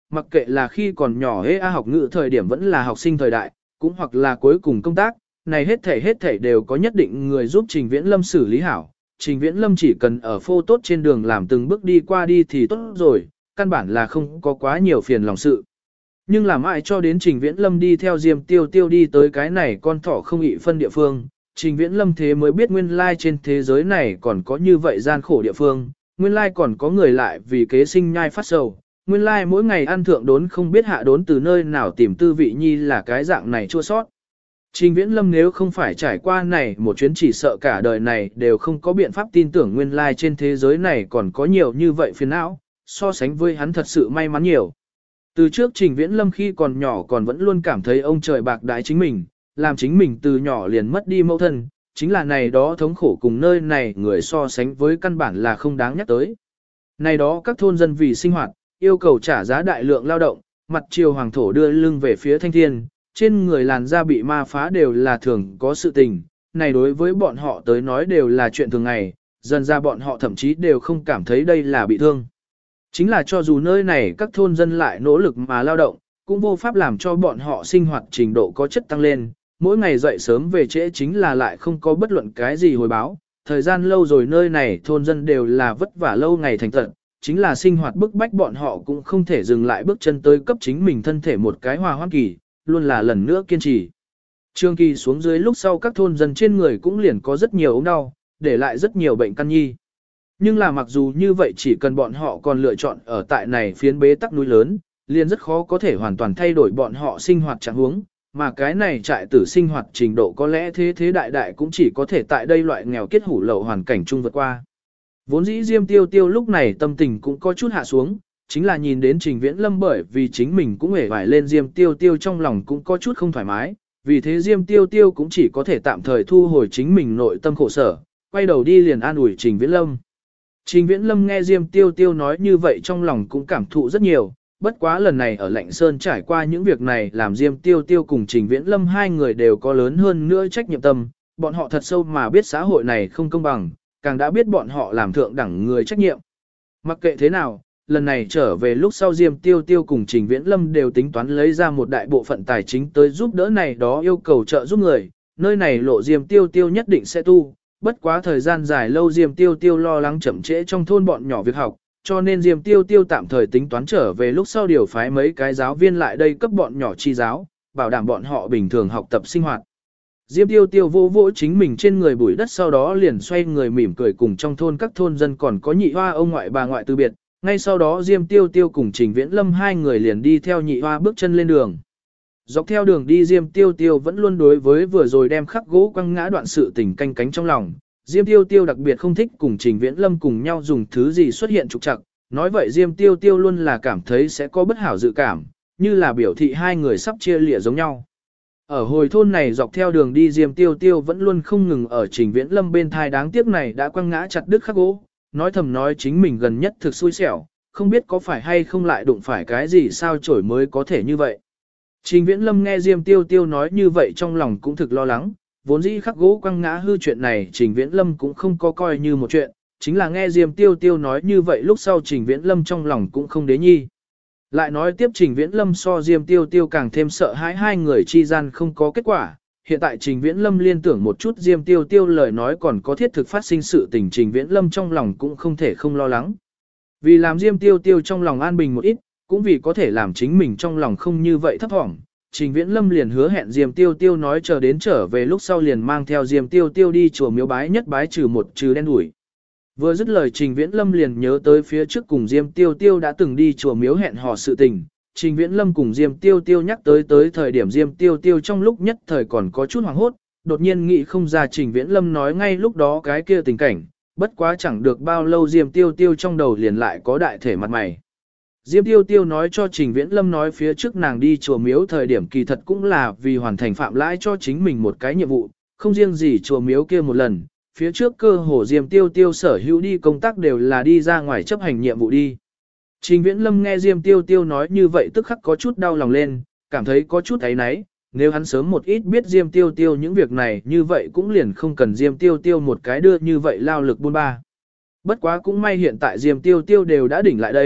[SPEAKER 1] mặc kệ là khi còn nhỏ học ngữ thời điểm vẫn là học sinh thời đại, cũng hoặc là cuối cùng công tác, này hết thảy đều có nhất định người giúp Trình Viễn Lâm xử lý hảo. Trình Viễn Lâm chỉ cần ở phô tốt trên đường làm từng bước đi qua đi thì tốt rồi, căn bản là không có quá nhiều phiền lòng sự. Nhưng làm mãi cho đến Trình Viễn Lâm đi theo Diêm Tiêu Tiêu đi tới cái này con thỏ không ị phân địa phương, Trình Viễn Lâm thế mới biết nguyên lai trên thế giới này còn có như vậy gian khổ địa phương, nguyên lai còn có người lại vì kế sinh nhai phát sầu, nguyên lai mỗi ngày ăn thượng đốn không biết hạ đốn từ nơi nào tìm tư vị nhi là cái dạng này chua sót. Trình Viễn Lâm nếu không phải trải qua này một chuyến chỉ sợ cả đời này đều không có biện pháp tin tưởng nguyên lai trên thế giới này còn có nhiều như vậy phiền não, so sánh với hắn thật sự may mắn nhiều. Từ trước Trình Viễn Lâm khi còn nhỏ còn vẫn luôn cảm thấy ông trời bạc đãi chính mình, làm chính mình từ nhỏ liền mất đi mẫu thân, chính là này đó thống khổ cùng nơi này người so sánh với căn bản là không đáng nhắc tới. Này đó các thôn dân vì sinh hoạt, yêu cầu trả giá đại lượng lao động, mặt triều hoàng thổ đưa lưng về phía thanh thiên, trên người làn da bị ma phá đều là thường có sự tình, này đối với bọn họ tới nói đều là chuyện thường ngày, dần ra bọn họ thậm chí đều không cảm thấy đây là bị thương. Chính là cho dù nơi này các thôn dân lại nỗ lực mà lao động, cũng vô pháp làm cho bọn họ sinh hoạt trình độ có chất tăng lên, mỗi ngày dậy sớm về trễ chính là lại không có bất luận cái gì hồi báo, thời gian lâu rồi nơi này thôn dân đều là vất vả lâu ngày thành tận, chính là sinh hoạt bức bách bọn họ cũng không thể dừng lại bước chân tới cấp chính mình thân thể một cái hòa hoãn kỳ, luôn là lần nữa kiên trì. Trương kỳ xuống dưới lúc sau các thôn dân trên người cũng liền có rất nhiều ốm đau, để lại rất nhiều bệnh căn nhi. Nhưng là mặc dù như vậy chỉ cần bọn họ còn lựa chọn ở tại này phiến bế tắc núi lớn, liền rất khó có thể hoàn toàn thay đổi bọn họ sinh hoạt trạng huống, mà cái này trại tử sinh hoạt trình độ có lẽ thế đại đại cũng chỉ có thể tại đây loại nghèo kết hủ lậu hoàn cảnh chung vượt qua. Vốn dĩ Diêm Tiêu Tiêu lúc này tâm tình cũng có chút hạ xuống, chính là nhìn đến Trình Viễn Lâm bởi vì chính mình cũng hề vải lên Diêm Tiêu Tiêu trong lòng cũng có chút không thoải mái, vì thế Diêm Tiêu Tiêu cũng chỉ có thể tạm thời thu hồi chính mình nội tâm khổ sở, quay đầu đi liền an ủi Trình Viễn Lâm. Trình Viễn Lâm nghe Diêm Tiêu Tiêu nói như vậy trong lòng cũng cảm thụ rất nhiều, bất quá lần này ở Lạnh Sơn trải qua những việc này làm Diêm Tiêu Tiêu cùng Trình Viễn Lâm hai người đều có lớn hơn nữa trách nhiệm tâm, bọn họ thật sâu mà biết xã hội này không công bằng, càng đã biết bọn họ làm thượng đẳng người trách nhiệm. Mặc kệ thế nào, lần này trở về lúc sau Diêm Tiêu Tiêu cùng Trình Viễn Lâm đều tính toán lấy ra một đại bộ phận tài chính tới giúp đỡ này đó yêu cầu trợ giúp người, nơi này lộ Diêm Tiêu Tiêu nhất định sẽ tu. Bất quá thời gian dài lâu Diêm Tiêu Tiêu lo lắng chậm trễ trong thôn bọn nhỏ việc học, cho nên Diêm Tiêu Tiêu tạm thời tính toán trở về lúc sau điều phái mấy cái giáo viên lại đây cấp bọn nhỏ chi giáo, bảo đảm bọn họ bình thường học tập sinh hoạt. Diêm Tiêu Tiêu vô vỗ chính mình trên người bụi đất sau đó liền xoay người mỉm cười cùng trong thôn các thôn dân còn có nhị hoa ông ngoại bà ngoại từ biệt, ngay sau đó Diêm Tiêu Tiêu cùng Trình Viễn Lâm hai người liền đi theo nhị hoa bước chân lên đường. Dọc theo đường đi Diêm Tiêu Tiêu vẫn luôn đối với vừa rồi đem khắc gỗ quăng ngã đoạn sự tình canh cánh trong lòng. Diêm Tiêu Tiêu đặc biệt không thích cùng Trình Viễn Lâm cùng nhau dùng thứ gì xuất hiện trục trặc. Nói vậy Diêm Tiêu Tiêu luôn là cảm thấy sẽ có bất hảo dự cảm, như là biểu thị hai người sắp chia lìa giống nhau. Ở hồi thôn này dọc theo đường đi Diêm Tiêu Tiêu vẫn luôn không ngừng ở Trình Viễn Lâm bên thai đáng tiếc này đã quăng ngã chặt đứt khắc gỗ, nói thầm nói chính mình gần nhất thực xui xẻo, không biết có phải hay không lại đụng phải cái gì sao chổi mới có thể như vậy. Trình Viễn Lâm nghe Diêm Tiêu Tiêu nói như vậy trong lòng cũng thực lo lắng, vốn dĩ khắc gỗ quăng ngã hư chuyện này Trình Viễn Lâm cũng không có coi như một chuyện, chính là nghe Diêm Tiêu Tiêu nói như vậy lúc sau Trình Viễn Lâm trong lòng cũng không đế nhi. Lại nói tiếp Trình Viễn Lâm so Diêm Tiêu Tiêu càng thêm sợ hãi hai người chi gian không có kết quả, hiện tại Trình Viễn Lâm liên tưởng một chút Diêm Tiêu Tiêu lời nói còn có thiết thực phát sinh sự tình Trình Viễn Lâm trong lòng cũng không thể không lo lắng. Vì làm Diêm Tiêu Tiêu trong lòng an bình một ít, cũng vì có thể làm chính mình trong lòng không như vậy thấp thỏm, Trình Viễn Lâm liền hứa hẹn Diêm Tiêu Tiêu nói chờ đến trở về lúc sau liền mang theo Diêm Tiêu Tiêu đi chùa miếu bái nhất bái trừ một trừ đen đuổi. Vừa dứt lời Trình Viễn Lâm liền nhớ tới phía trước cùng Diêm Tiêu Tiêu đã từng đi chùa miếu hẹn hò sự tình. Trình Viễn Lâm cùng Diêm Tiêu Tiêu nhắc tới thời điểm Diêm Tiêu Tiêu trong lúc nhất thời còn có chút hoảng hốt, đột nhiên nghĩ không ra Trình Viễn Lâm nói ngay lúc đó cái kia tình cảnh, bất quá chẳng được bao lâu Diêm Tiêu Tiêu trong đầu liền lại có đại thể mặt mày. Diêm Tiêu Tiêu nói cho Trình Viễn Lâm nói phía trước nàng đi chùa miếu thời điểm kỳ thật cũng là vì hoàn thành phạm lãi cho chính mình một cái nhiệm vụ, không riêng gì chùa miếu kia một lần, phía trước cơ hồ Diêm Tiêu Tiêu sở hữu đi công tác đều là đi ra ngoài chấp hành nhiệm vụ đi. Trình Viễn Lâm nghe Diêm Tiêu Tiêu nói như vậy tức khắc có chút đau lòng lên, cảm thấy có chút áy náy, nếu hắn sớm một ít biết Diêm Tiêu Tiêu những việc này như vậy cũng liền không cần Diêm Tiêu Tiêu một cái đưa như vậy lao lực buôn ba. Bất quá cũng may hiện tại Diêm Tiêu Tiêu đều đã đỉnh lại đây,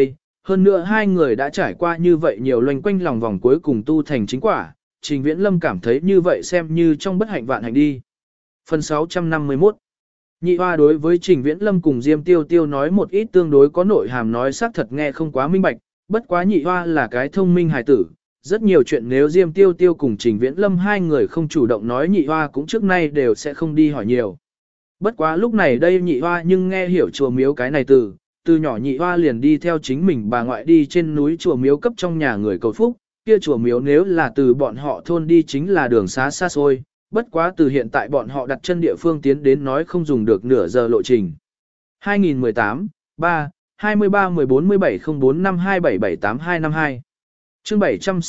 [SPEAKER 1] Hơn nữa hai người đã trải qua như vậy nhiều loanh quanh lòng vòng cuối cùng tu thành chính quả, Trình Viễn Lâm cảm thấy như vậy xem như trong bất hạnh vạn hạnh đi. Phần 651 Nhị hoa đối với Trình Viễn Lâm cùng Diêm Tiêu Tiêu nói một ít tương đối có nội hàm nói xác thật nghe không quá minh bạch, bất quá nhị hoa là cái thông minh hài tử, rất nhiều chuyện nếu Diêm Tiêu Tiêu cùng Trình Viễn Lâm hai người không chủ động nói nhị hoa cũng trước nay đều sẽ không đi hỏi nhiều. Bất quá lúc này đây nhị hoa nhưng nghe hiểu chùa miếu cái này từ nhỏ nhị hoa liền đi theo chính mình bà ngoại đi trên núi chùa miếu cấp trong nhà người cầu phúc, kia chùa miếu nếu là từ bọn họ thôn đi chính là đường xá xa xôi, bất quá từ hiện tại bọn họ đặt chân địa phương tiến đến nói không dùng được nửa giờ lộ trình. 2018, 3, 23 14 17 04 527 78252 Chương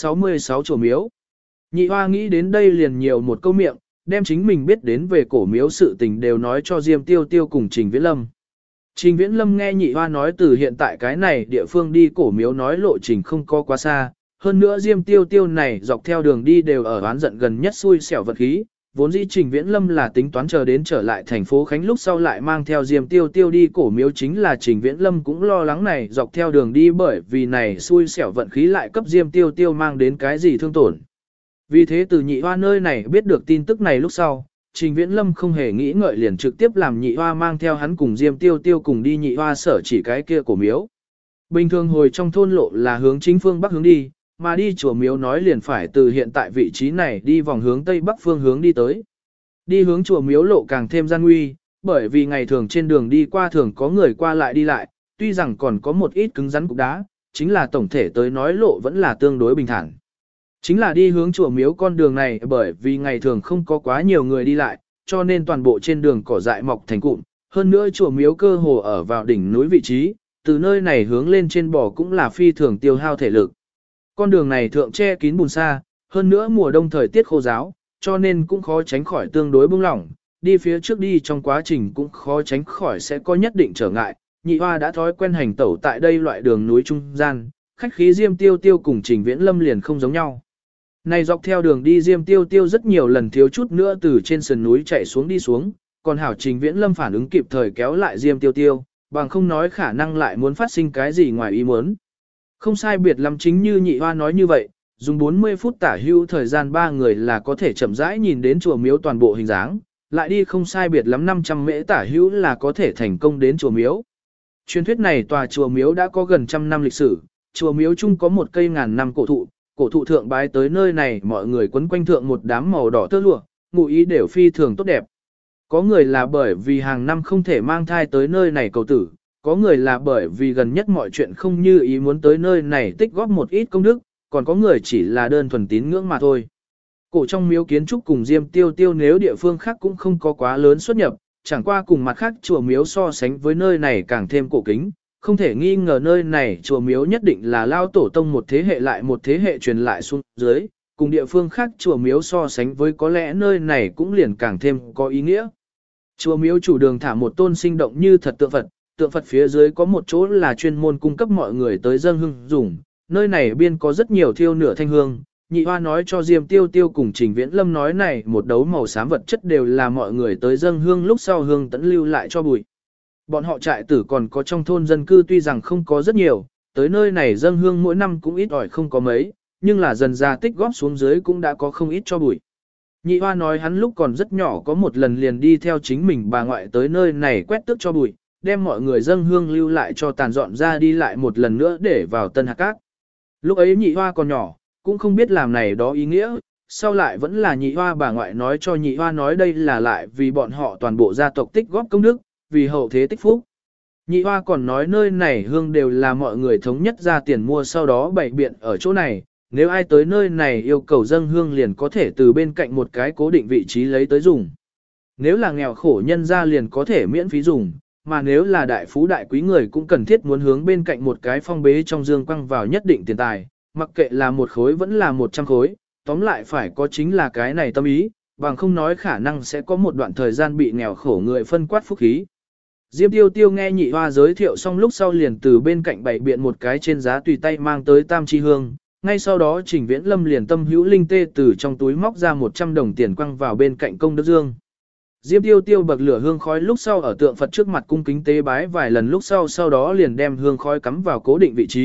[SPEAKER 1] 766 chùa miếu. Nhị hoa nghĩ đến đây liền nhiều một câu miệng, đem chính mình biết đến về cổ miếu sự tình đều nói cho Diêm Tiêu Tiêu cùng Trình Viễn Lâm. Trình Viễn Lâm nghe nhị hoa nói từ hiện tại cái này địa phương đi cổ miếu nói lộ trình không có quá xa, hơn nữa Diêm Tiêu Tiêu này dọc theo đường đi đều ở oán giận gần nhất xui xẻo vật khí, vốn dĩ Trình Viễn Lâm là tính toán chờ đến trở lại thành phố Khánh lúc sau lại mang theo Diêm Tiêu Tiêu đi cổ miếu, chính là Trình Viễn Lâm cũng lo lắng này dọc theo đường đi bởi vì này xui xẻo vận khí lại cấp Diêm Tiêu Tiêu mang đến cái gì thương tổn. Vì thế từ nhị hoa nơi này biết được tin tức này lúc sau, Trình Viễn Lâm không hề nghĩ ngợi liền trực tiếp làm nhị hoa mang theo hắn cùng Diêm Tiêu Tiêu cùng đi nhị hoa sở chỉ cái kia cổ miếu. Bình thường hồi trong thôn lộ là hướng chính phương bắc hướng đi, mà đi chùa miếu nói liền phải từ hiện tại vị trí này đi vòng hướng tây bắc phương hướng đi tới. Đi hướng chùa miếu lộ càng thêm gian nguy, bởi vì ngày thường trên đường đi qua thường có người qua lại đi lại, tuy rằng còn có một ít cứng rắn cục đá, chính là tổng thể tới nói lộ vẫn là tương đối bình thản. Chính là đi hướng chùa miếu con đường này bởi vì ngày thường không có quá nhiều người đi lại, cho nên toàn bộ trên đường cỏ dại mọc thành cụm, hơn nữa chùa miếu cơ hồ ở vào đỉnh núi vị trí, từ nơi này hướng lên trên bò cũng là phi thường tiêu hao thể lực. Con đường này thượng che kín bùn sa, hơn nữa mùa đông thời tiết khô ráo, cho nên cũng khó tránh khỏi tương đối bung lỏng, đi phía trước đi trong quá trình cũng khó tránh khỏi sẽ có nhất định trở ngại. Nhị hoa đã thói quen hành tẩu tại đây loại đường núi trung gian, khách khí Diêm Tiêu Tiêu cùng Trình Viễn Lâm liền không giống nhau. Này dọc theo đường đi Diêm Tiêu Tiêu rất nhiều lần thiếu chút nữa từ trên sườn núi chạy xuống đi xuống, còn hảo Trình Viễn Lâm phản ứng kịp thời kéo lại Diêm Tiêu Tiêu, bằng không nói khả năng lại muốn phát sinh cái gì ngoài ý muốn. Không sai biệt lắm chính như nhị hoa nói như vậy, dùng 40 phút tả hữu thời gian ba người là có thể chậm rãi nhìn đến chùa miếu toàn bộ hình dáng, lại đi không sai biệt lắm 500 mễ tả hữu là có thể thành công đến chùa miếu. Truyền thuyết này tòa chùa miếu đã có gần trăm năm lịch sử, chùa miếu chung có một cây ngàn năm cổ thụ thượng bái tới nơi này mọi người quấn quanh thượng một đám màu đỏ tơ lụa, ngụ ý đều phi thường tốt đẹp. Có người là bởi vì hàng năm không thể mang thai tới nơi này cầu tử, có người là bởi vì gần nhất mọi chuyện không như ý muốn tới nơi này tích góp một ít công đức, còn có người chỉ là đơn thuần tín ngưỡng mà thôi. Cổ trong miếu kiến trúc cùng Diêm Tiêu Tiêu nếu địa phương khác cũng không có quá lớn xuất nhập, chẳng qua cùng mặt khác chùa miếu so sánh với nơi này càng thêm cổ kính, không thể nghi ngờ nơi này chùa miếu nhất định là lao tổ tông một thế hệ lại một thế hệ truyền lại xuống dưới, cùng địa phương khác chùa miếu so sánh với có lẽ nơi này cũng liền càng thêm có ý nghĩa. Chùa miếu chủ đường thả một tôn sinh động như thật tượng Phật phía dưới có một chỗ là chuyên môn cung cấp mọi người tới dâng hương dùng, nơi này biên có rất nhiều thiêu nửa thanh hương. Nhị hoa nói cho Diêm Tiêu Tiêu cùng Trình Viễn Lâm nói này một đấu màu xám vật chất đều là mọi người tới dâng hương lúc sau hương tẫn lưu lại cho bụi. Bọn họ trại tử còn có trong thôn dân cư tuy rằng không có rất nhiều, tới nơi này dâng hương mỗi năm cũng ít ỏi không có mấy, nhưng là dần ra tích góp xuống dưới cũng đã có không ít cho bụi. Nhị hoa nói hắn lúc còn rất nhỏ có một lần liền đi theo chính mình bà ngoại tới nơi này quét tước cho bụi, đem mọi người dâng hương lưu lại cho tàn dọn ra đi lại một lần nữa để vào tân hạt cát. Lúc ấy nhị hoa còn nhỏ, cũng không biết làm này đó ý nghĩa, sau lại vẫn là nhị hoa bà ngoại nói cho nhị hoa nói đây là lại vì bọn họ toàn bộ gia tộc tích góp công đức, vì hậu thế tích phúc. Nhị hoa còn nói nơi này hương đều là mọi người thống nhất ra tiền mua sau đó bày biện ở chỗ này, nếu ai tới nơi này yêu cầu dâng hương liền có thể từ bên cạnh một cái cố định vị trí lấy tới dùng. Nếu là nghèo khổ nhân ra liền có thể miễn phí dùng, mà nếu là đại phú đại quý người cũng cần thiết muốn hướng bên cạnh một cái phong bế trong dương quăng vào nhất định tiền tài, mặc kệ là một khối vẫn là 100 khối, tóm lại phải có chính là cái này tâm ý, bằng không nói khả năng sẽ có một đoạn thời gian bị nghèo khổ người phân quát phúc khí. Diêm Tiêu Tiêu nghe nhị hoa giới thiệu xong lúc sau liền từ bên cạnh bày biện một cái trên giá tùy tay mang tới tam chi hương, ngay sau đó Trình Viễn Lâm liền tâm hữu linh tê từ trong túi móc ra 100 đồng tiền quăng vào bên cạnh công đức dương. Diêm Tiêu Tiêu bậc lửa hương khói lúc sau ở tượng Phật trước mặt cung kính tế bái vài lần lúc sau đó liền đem hương khói cắm vào cố định vị trí,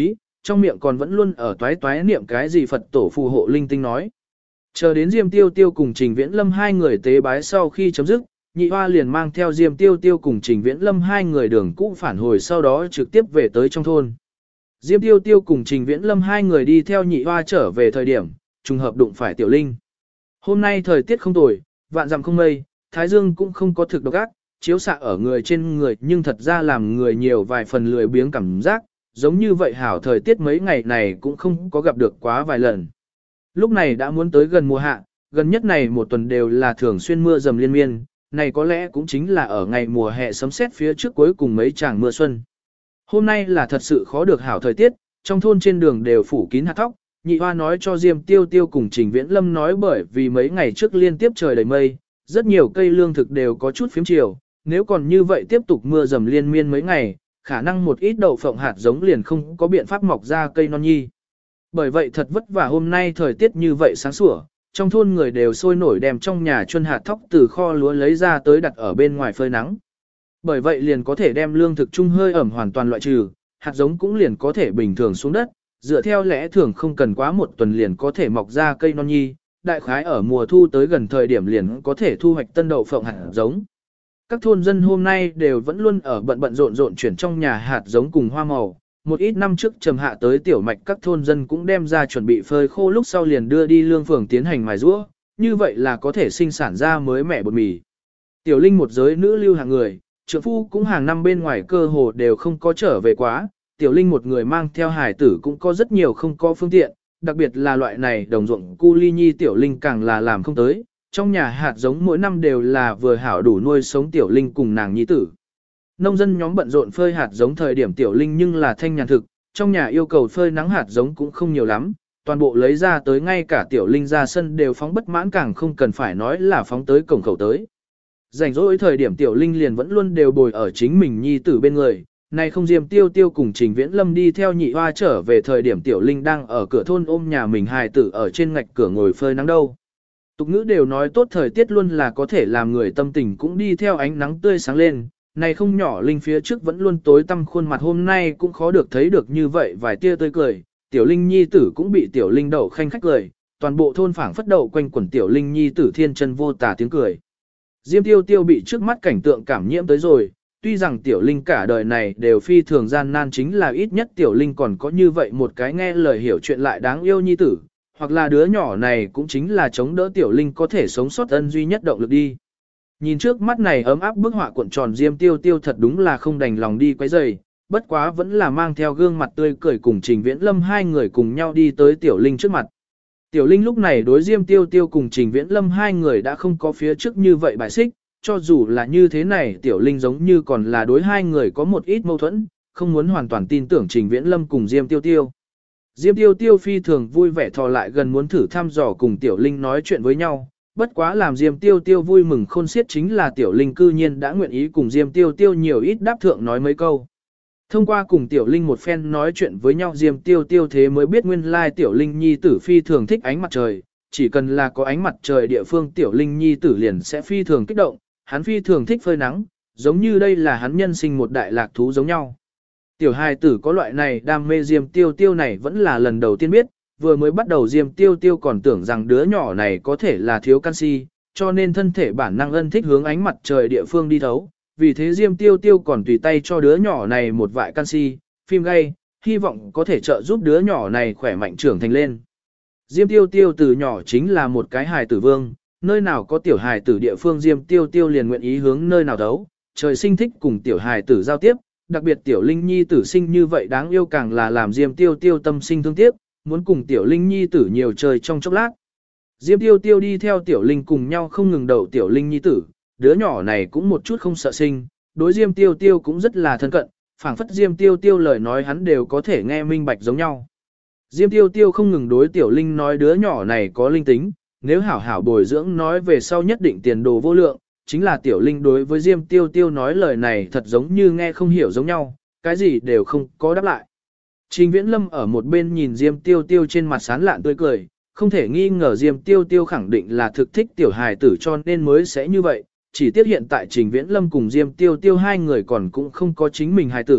[SPEAKER 1] trong miệng còn vẫn luôn ở toái toái niệm cái gì Phật tổ phù hộ linh tinh nói. Chờ đến Diêm Tiêu Tiêu cùng Trình Viễn Lâm hai người tế bái sau khi chấm dứt, nhị hoa liền mang theo Diêm Tiêu Tiêu cùng Trình Viễn Lâm hai người đường cũ phản hồi sau đó trực tiếp về tới trong thôn. Diêm Tiêu Tiêu cùng Trình Viễn Lâm hai người đi theo nhị hoa trở về thời điểm, trùng hợp đụng phải Tiểu Linh. Hôm nay thời tiết không tồi, vạn dặm không mây, thái dương cũng không có thực độc ác, chiếu xạ ở người trên người nhưng thật ra làm người nhiều vài phần lười biếng cảm giác, giống như vậy hảo thời tiết mấy ngày này cũng không có gặp được quá vài lần. Lúc này đã muốn tới gần mùa hạ, gần nhất này một tuần đều là thường xuyên mưa dầm liên miên, này có lẽ cũng chính là ở ngày mùa hè sấm sét phía trước cuối cùng mấy tràng mưa xuân. Hôm nay là thật sự khó được hảo thời tiết, trong thôn trên đường đều phủ kín hạt thóc, nhị hoa nói cho Diêm Tiêu Tiêu cùng Trình Viễn Lâm nói bởi vì mấy ngày trước liên tiếp trời đầy mây, rất nhiều cây lương thực đều có chút phiếm chiều, nếu còn như vậy tiếp tục mưa dầm liên miên mấy ngày, khả năng một ít đậu phộng hạt giống liền không có biện pháp mọc ra cây non nhi. Bởi vậy thật vất vả hôm nay thời tiết như vậy sáng sủa, trong thôn người đều sôi nổi đem trong nhà chuân hạt thóc từ kho lúa lấy ra tới đặt ở bên ngoài phơi nắng. Bởi vậy liền có thể đem lương thực chung hơi ẩm hoàn toàn loại trừ, hạt giống cũng liền có thể bình thường xuống đất, dựa theo lẽ thường không cần quá một tuần liền có thể mọc ra cây non nhi, đại khái ở mùa thu tới gần thời điểm liền có thể thu hoạch tân đậu phộng hạt giống. Các thôn dân hôm nay đều vẫn luôn ở bận rộn chuyển trong nhà hạt giống cùng hoa màu. Một ít năm trước trầm hạ tới tiểu mạch các thôn dân cũng đem ra chuẩn bị phơi khô lúc sau liền đưa đi lương phường tiến hành mài rũa, như vậy là có thể sinh sản ra mới mẻ bột mì. Tiểu Linh một giới nữ lưu hàng người, trượng phu cũng hàng năm bên ngoài cơ hồ đều không có trở về quá, Tiểu Linh một người mang theo hài tử cũng có rất nhiều không có phương tiện, đặc biệt là loại này đồng ruộng cu ly nhi Tiểu Linh càng là làm không tới, trong nhà hạt giống mỗi năm đều là vừa hảo đủ nuôi sống Tiểu Linh cùng nàng nhi tử. Nông dân nhóm bận rộn phơi hạt giống thời điểm Tiểu Linh nhưng là thanh nhàn thực, trong nhà yêu cầu phơi nắng hạt giống cũng không nhiều lắm, toàn bộ lấy ra tới ngay cả Tiểu Linh ra sân đều phóng bất mãn càng không cần phải nói là phóng tới cổng khẩu tới. Rảnh rỗi thời điểm Tiểu Linh liền vẫn luôn đều bồi ở chính mình nhi tử bên người, này không Diêm Tiêu Tiêu cùng Trình Viễn Lâm đi theo nhị hoa trở về thời điểm Tiểu Linh đang ở cửa thôn ôm nhà mình hài tử ở trên ngạch cửa ngồi phơi nắng đâu. Tục ngữ đều nói tốt thời tiết luôn là có thể làm người tâm tình cũng đi theo ánh nắng tươi sáng lên, này không nhỏ Linh phía trước vẫn luôn tối tăm khuôn mặt hôm nay cũng khó được thấy được như vậy vài tia tươi cười, Tiểu Linh nhi tử cũng bị Tiểu Linh đậu khanh khách cười, toàn bộ thôn phảng phất đậu quanh quẩn Tiểu Linh nhi tử thiên chân vô tà tiếng cười. Diêm Tiêu Tiêu bị trước mắt cảnh tượng cảm nhiễm tới rồi, tuy rằng Tiểu Linh cả đời này đều phi thường gian nan chính là ít nhất Tiểu Linh còn có như vậy một cái nghe lời hiểu chuyện lại đáng yêu nhi tử, hoặc là đứa nhỏ này cũng chính là chống đỡ Tiểu Linh có thể sống sót ân duy nhất động lực đi. Nhìn trước mắt này ấm áp bức họa cuộn tròn Diêm Tiêu Tiêu thật đúng là không đành lòng đi quấy rầy, bất quá vẫn là mang theo gương mặt tươi cười cùng Trình Viễn Lâm hai người cùng nhau đi tới Tiểu Linh trước mặt. Tiểu Linh lúc này đối Diêm Tiêu Tiêu cùng Trình Viễn Lâm hai người đã không có phía trước như vậy bài xích, cho dù là như thế này Tiểu Linh giống như còn là đối hai người có một ít mâu thuẫn, không muốn hoàn toàn tin tưởng Trình Viễn Lâm cùng Diêm Tiêu Tiêu. Diêm Tiêu Tiêu phi thường vui vẻ thò lại gần muốn thử thăm dò cùng Tiểu Linh nói chuyện với nhau, bất quá làm Diêm Tiêu Tiêu vui mừng khôn xiết chính là Tiểu Linh cư nhiên đã nguyện ý cùng Diêm Tiêu Tiêu nhiều ít đáp thượng nói mấy câu. Thông qua cùng Tiểu Linh một phen nói chuyện với nhau Diêm Tiêu Tiêu thế mới biết nguyên lai Tiểu Linh nhi tử phi thường thích ánh mặt trời, chỉ cần là có ánh mặt trời địa phương Tiểu Linh nhi tử liền sẽ phi thường kích động, hắn phi thường thích phơi nắng, giống như đây là hắn nhân sinh một đại lạc thú giống nhau. Tiểu hài tử có loại này đam mê Diêm Tiêu Tiêu này vẫn là lần đầu tiên biết, vừa mới bắt đầu Diêm Tiêu Tiêu còn tưởng rằng đứa nhỏ này có thể là thiếu canxi, cho nên thân thể bản năng ân thích hướng ánh mặt trời địa phương đi thấu, vì thế Diêm Tiêu Tiêu còn tùy tay cho đứa nhỏ này một vại canxi, phim gay, hy vọng có thể trợ giúp đứa nhỏ này khỏe mạnh trưởng thành lên. Diêm Tiêu Tiêu từ nhỏ chính là một cái hài tử vương, nơi nào có tiểu hài tử địa phương Diêm Tiêu Tiêu liền nguyện ý hướng nơi nào thấu, trời sinh thích cùng tiểu hài tử giao tiếp, đặc biệt Tiểu Linh nhi tử sinh như vậy đáng yêu càng là làm Diêm Tiêu Tiêu tâm sinh thương tiếc, muốn cùng Tiểu Linh nhi tử nhiều chơi trong chốc lát. Diêm Tiêu Tiêu đi theo Tiểu Linh cùng nhau không ngừng đậu Tiểu Linh nhi tử, đứa nhỏ này cũng một chút không sợ sinh, đối Diêm Tiêu Tiêu cũng rất là thân cận, phảng phất Diêm Tiêu Tiêu lời nói hắn đều có thể nghe minh bạch giống nhau. Diêm Tiêu Tiêu không ngừng đối Tiểu Linh nói đứa nhỏ này có linh tính, nếu hảo hảo bồi dưỡng nói về sau nhất định tiền đồ vô lượng, chính là Tiểu Linh đối với Diêm Tiêu Tiêu nói lời này thật giống như nghe không hiểu giống nhau, cái gì đều không có đáp lại. Trình Viễn Lâm ở một bên nhìn Diêm Tiêu Tiêu trên mặt sán lạn tươi cười, không thể nghi ngờ Diêm Tiêu Tiêu khẳng định là thực thích tiểu hài tử cho nên mới sẽ như vậy, chỉ tiếc hiện tại Trình Viễn Lâm cùng Diêm Tiêu Tiêu hai người còn cũng không có chính mình hài tử,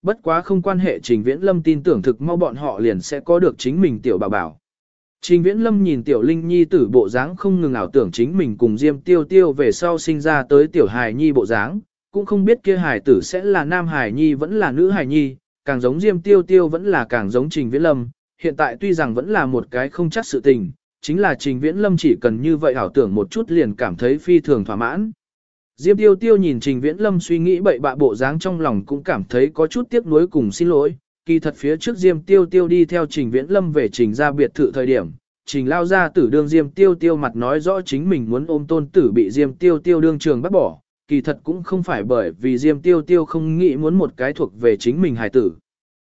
[SPEAKER 1] bất quá không quan hệ Trình Viễn Lâm tin tưởng thực mau bọn họ liền sẽ có được chính mình tiểu bảo bảo. Trình Viễn Lâm nhìn tiểu Linh Nhi tử bộ dáng không ngừng ảo tưởng chính mình cùng Diêm Tiêu Tiêu về sau sinh ra tới tiểu hài nhi bộ dáng, cũng không biết kia hài tử sẽ là nam hài nhi vẫn là nữ hài nhi, càng giống Diêm Tiêu Tiêu vẫn là càng giống Trình Viễn Lâm, hiện tại tuy rằng vẫn là một cái không chắc sự tình, chính là Trình Viễn Lâm chỉ cần như vậy ảo tưởng một chút liền cảm thấy phi thường thỏa mãn. Diêm Tiêu Tiêu nhìn Trình Viễn Lâm suy nghĩ bậy bạ bộ dáng trong lòng cũng cảm thấy có chút tiếc nuối cùng xin lỗi, kỳ thật phía trước Diêm Tiêu Tiêu đi theo Trình Viễn Lâm về Trình ra biệt thự thời điểm, Trình lao ra tử đương Diêm Tiêu Tiêu mặt nói rõ chính mình muốn ôm tôn tử bị Diêm Tiêu Tiêu đương trường bắt bỏ, kỳ thật cũng không phải bởi vì Diêm Tiêu Tiêu không nghĩ muốn một cái thuộc về chính mình hài tử.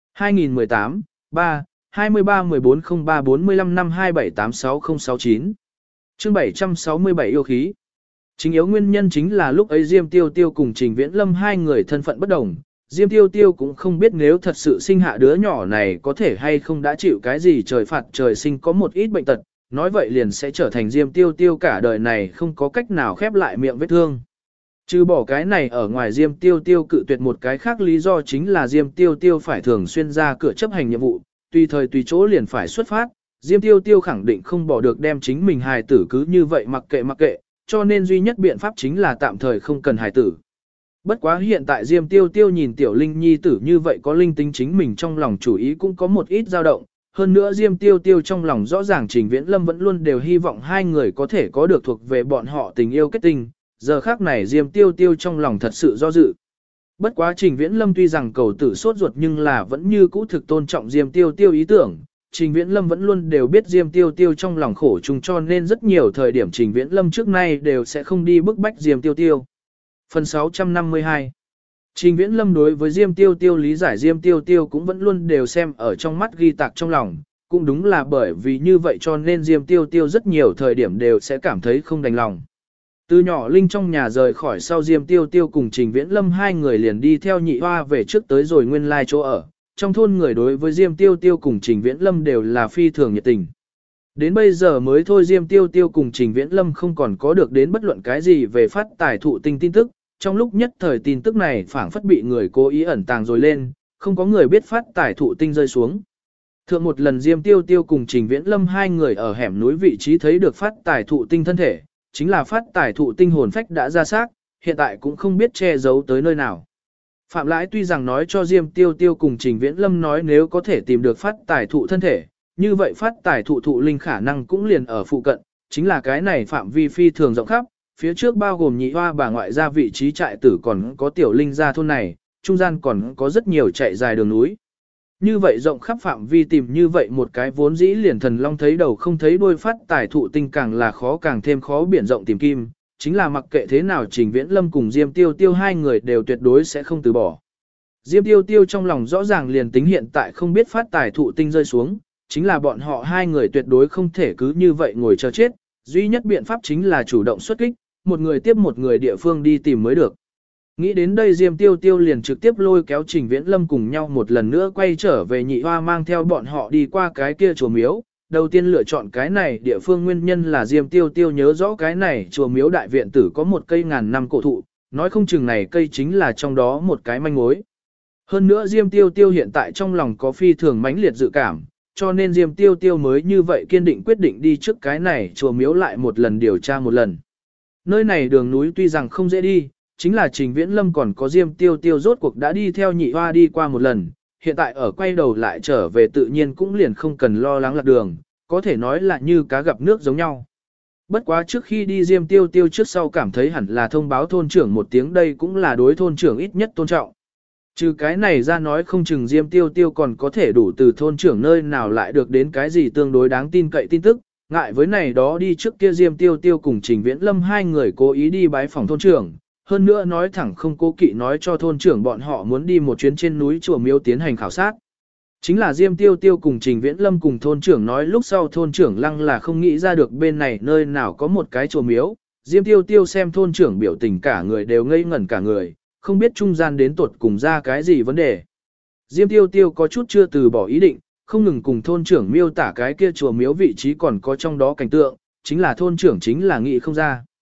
[SPEAKER 1] 2018, 3, 23 14 03 45 5 27 86069 chương 767 yêu khí. Chính yếu nguyên nhân chính là lúc ấy Diêm Tiêu Tiêu cùng Trình Viễn Lâm hai người thân phận bất đồng. Diêm Tiêu Tiêu cũng không biết nếu thật sự sinh hạ đứa nhỏ này có thể hay không đã chịu cái gì trời phạt trời sinh có một ít bệnh tật, nói vậy liền sẽ trở thành Diêm Tiêu Tiêu cả đời này không có cách nào khép lại miệng vết thương. Trừ bỏ cái này ở ngoài Diêm Tiêu Tiêu cự tuyệt một cái khác lý do chính là Diêm Tiêu Tiêu phải thường xuyên ra cửa chấp hành nhiệm vụ, tùy thời tùy chỗ liền phải xuất phát, Diêm Tiêu Tiêu khẳng định không bỏ được đem chính mình hài tử cứ như vậy mặc kệ, cho nên duy nhất biện pháp chính là tạm thời không cần hài tử. Bất quá hiện tại Diêm Tiêu Tiêu nhìn tiểu Linh Nhi tử như vậy có linh tính chính mình trong lòng chủ ý cũng có một ít dao động, hơn nữa Diêm Tiêu Tiêu trong lòng rõ ràng Trình Viễn Lâm vẫn luôn đều hy vọng hai người có thể có được thuộc về bọn họ tình yêu kết tinh, giờ khác này Diêm Tiêu Tiêu trong lòng thật sự do dự. Bất quá Trình Viễn Lâm tuy rằng cầu tử sốt ruột nhưng là vẫn như cũ thực tôn trọng Diêm Tiêu Tiêu ý tưởng. Trình Viễn Lâm vẫn luôn đều biết Diêm Tiêu Tiêu trong lòng khổ chung cho nên rất nhiều thời điểm Trình Viễn Lâm trước nay đều sẽ không đi bức bách Diêm Tiêu Tiêu. Phần 652 Trình Viễn Lâm đối với Diêm Tiêu Tiêu lý giải Diêm Tiêu Tiêu cũng vẫn luôn đều xem ở trong mắt ghi tạc trong lòng. Cũng đúng là bởi vì như vậy cho nên Diêm Tiêu Tiêu rất nhiều thời điểm đều sẽ cảm thấy không đành lòng. Từ nhỏ Linh trong nhà rời khỏi sau Diêm Tiêu Tiêu cùng Trình Viễn Lâm hai người liền đi theo nhị hoa về trước tới rồi nguyên lai chỗ ở. Trong thôn người đối với Diêm Tiêu Tiêu cùng Trình Viễn Lâm đều là phi thường nhiệt tình. Đến bây giờ mới thôi Diêm Tiêu Tiêu cùng Trình Viễn Lâm không còn có được đến bất luận cái gì về phát tài thụ tinh tin tức. Trong lúc nhất thời tin tức này phảng phất bị người cố ý ẩn tàng rồi lên, không có người biết phát tài thụ tinh rơi xuống. Thượng một lần Diêm Tiêu Tiêu cùng Trình Viễn Lâm hai người ở hẻm núi vị trí thấy được phát tài thụ tinh thân thể. Chính là phát tài thụ tinh hồn phách đã ra xác, hiện tại cũng không biết che giấu tới nơi nào. Phạm Lãi tuy rằng nói cho Diêm Tiêu Tiêu cùng Trình Viễn Lâm nói nếu có thể tìm được phát tài thụ thân thể, như vậy phát tài thụ linh khả năng cũng liền ở phụ cận, chính là cái này phạm vi phi thường rộng khắp, phía trước bao gồm nhị hoa bà ngoại ra vị trí trại tử còn có tiểu linh ra thôn này, trung gian còn có rất nhiều chạy dài đường núi. Như vậy rộng khắp phạm vi tìm như vậy một cái vốn dĩ liền thần long thấy đầu không thấy đuôi phát tài thụ tinh càng là khó càng thêm khó biển rộng tìm kim, chính là mặc kệ thế nào Trình Viễn Lâm cùng Diêm Tiêu Tiêu hai người đều tuyệt đối sẽ không từ bỏ. Diêm Tiêu Tiêu trong lòng rõ ràng liền tính hiện tại không biết phát tài thụ tinh rơi xuống, chính là bọn họ hai người tuyệt đối không thể cứ như vậy ngồi chờ chết, duy nhất biện pháp chính là chủ động xuất kích, một người tiếp một người địa phương đi tìm mới được. Nghĩ đến đây Diêm Tiêu Tiêu liền trực tiếp lôi kéo Trình Viễn Lâm cùng nhau một lần nữa quay trở về nhị hoa mang theo bọn họ đi qua cái kia chùa miếu. Đầu tiên lựa chọn cái này địa phương nguyên nhân là Diêm Tiêu Tiêu nhớ rõ cái này chùa miếu đại viện tử có một cây ngàn năm cổ thụ, nói không chừng này cây chính là trong đó một cái manh mối. Hơn nữa Diêm Tiêu Tiêu hiện tại trong lòng có phi thường mãnh liệt dự cảm, cho nên Diêm Tiêu Tiêu mới như vậy kiên định quyết định đi trước cái này chùa miếu lại một lần điều tra một lần. Nơi này đường núi tuy rằng không dễ đi, chính là Trình Viễn Lâm còn có Diêm Tiêu Tiêu rốt cuộc đã đi theo nhị hoa đi qua một lần, hiện tại ở quay đầu lại trở về tự nhiên cũng liền không cần lo lắng lạc đường, có thể nói là như cá gặp nước giống nhau. Bất quá trước khi đi Diêm Tiêu Tiêu trước sau cảm thấy hẳn là thông báo thôn trưởng một tiếng đây cũng là đối thôn trưởng ít nhất tôn trọng. Trừ cái này ra nói không chừng Diêm Tiêu Tiêu còn có thể đủ từ thôn trưởng nơi nào lại được đến cái gì tương đối đáng tin cậy tin tức, ngại với này đó đi trước kia Diêm Tiêu Tiêu cùng Trình Viễn Lâm hai người cố ý đi bái phòng thôn trưởng. Hơn nữa nói thẳng không cố kỵ nói cho thôn trưởng bọn họ muốn đi một chuyến trên núi chùa miếu tiến hành khảo sát. Chính là Diêm Tiêu Tiêu cùng Trình Viễn Lâm cùng thôn trưởng nói lúc sau thôn trưởng lăng là không nghĩ ra được bên này nơi nào có một cái chùa miếu. Diêm Tiêu Tiêu xem thôn trưởng biểu tình cả người đều ngây ngẩn cả người, không biết trung gian đến tuột cùng ra cái gì vấn đề. Diêm Tiêu Tiêu có chút chưa từ bỏ ý định, không ngừng cùng thôn trưởng miêu tả cái kia chùa miếu vị trí còn có trong đó cảnh tượng, chính là thôn trưởng chính là nghĩ không ra.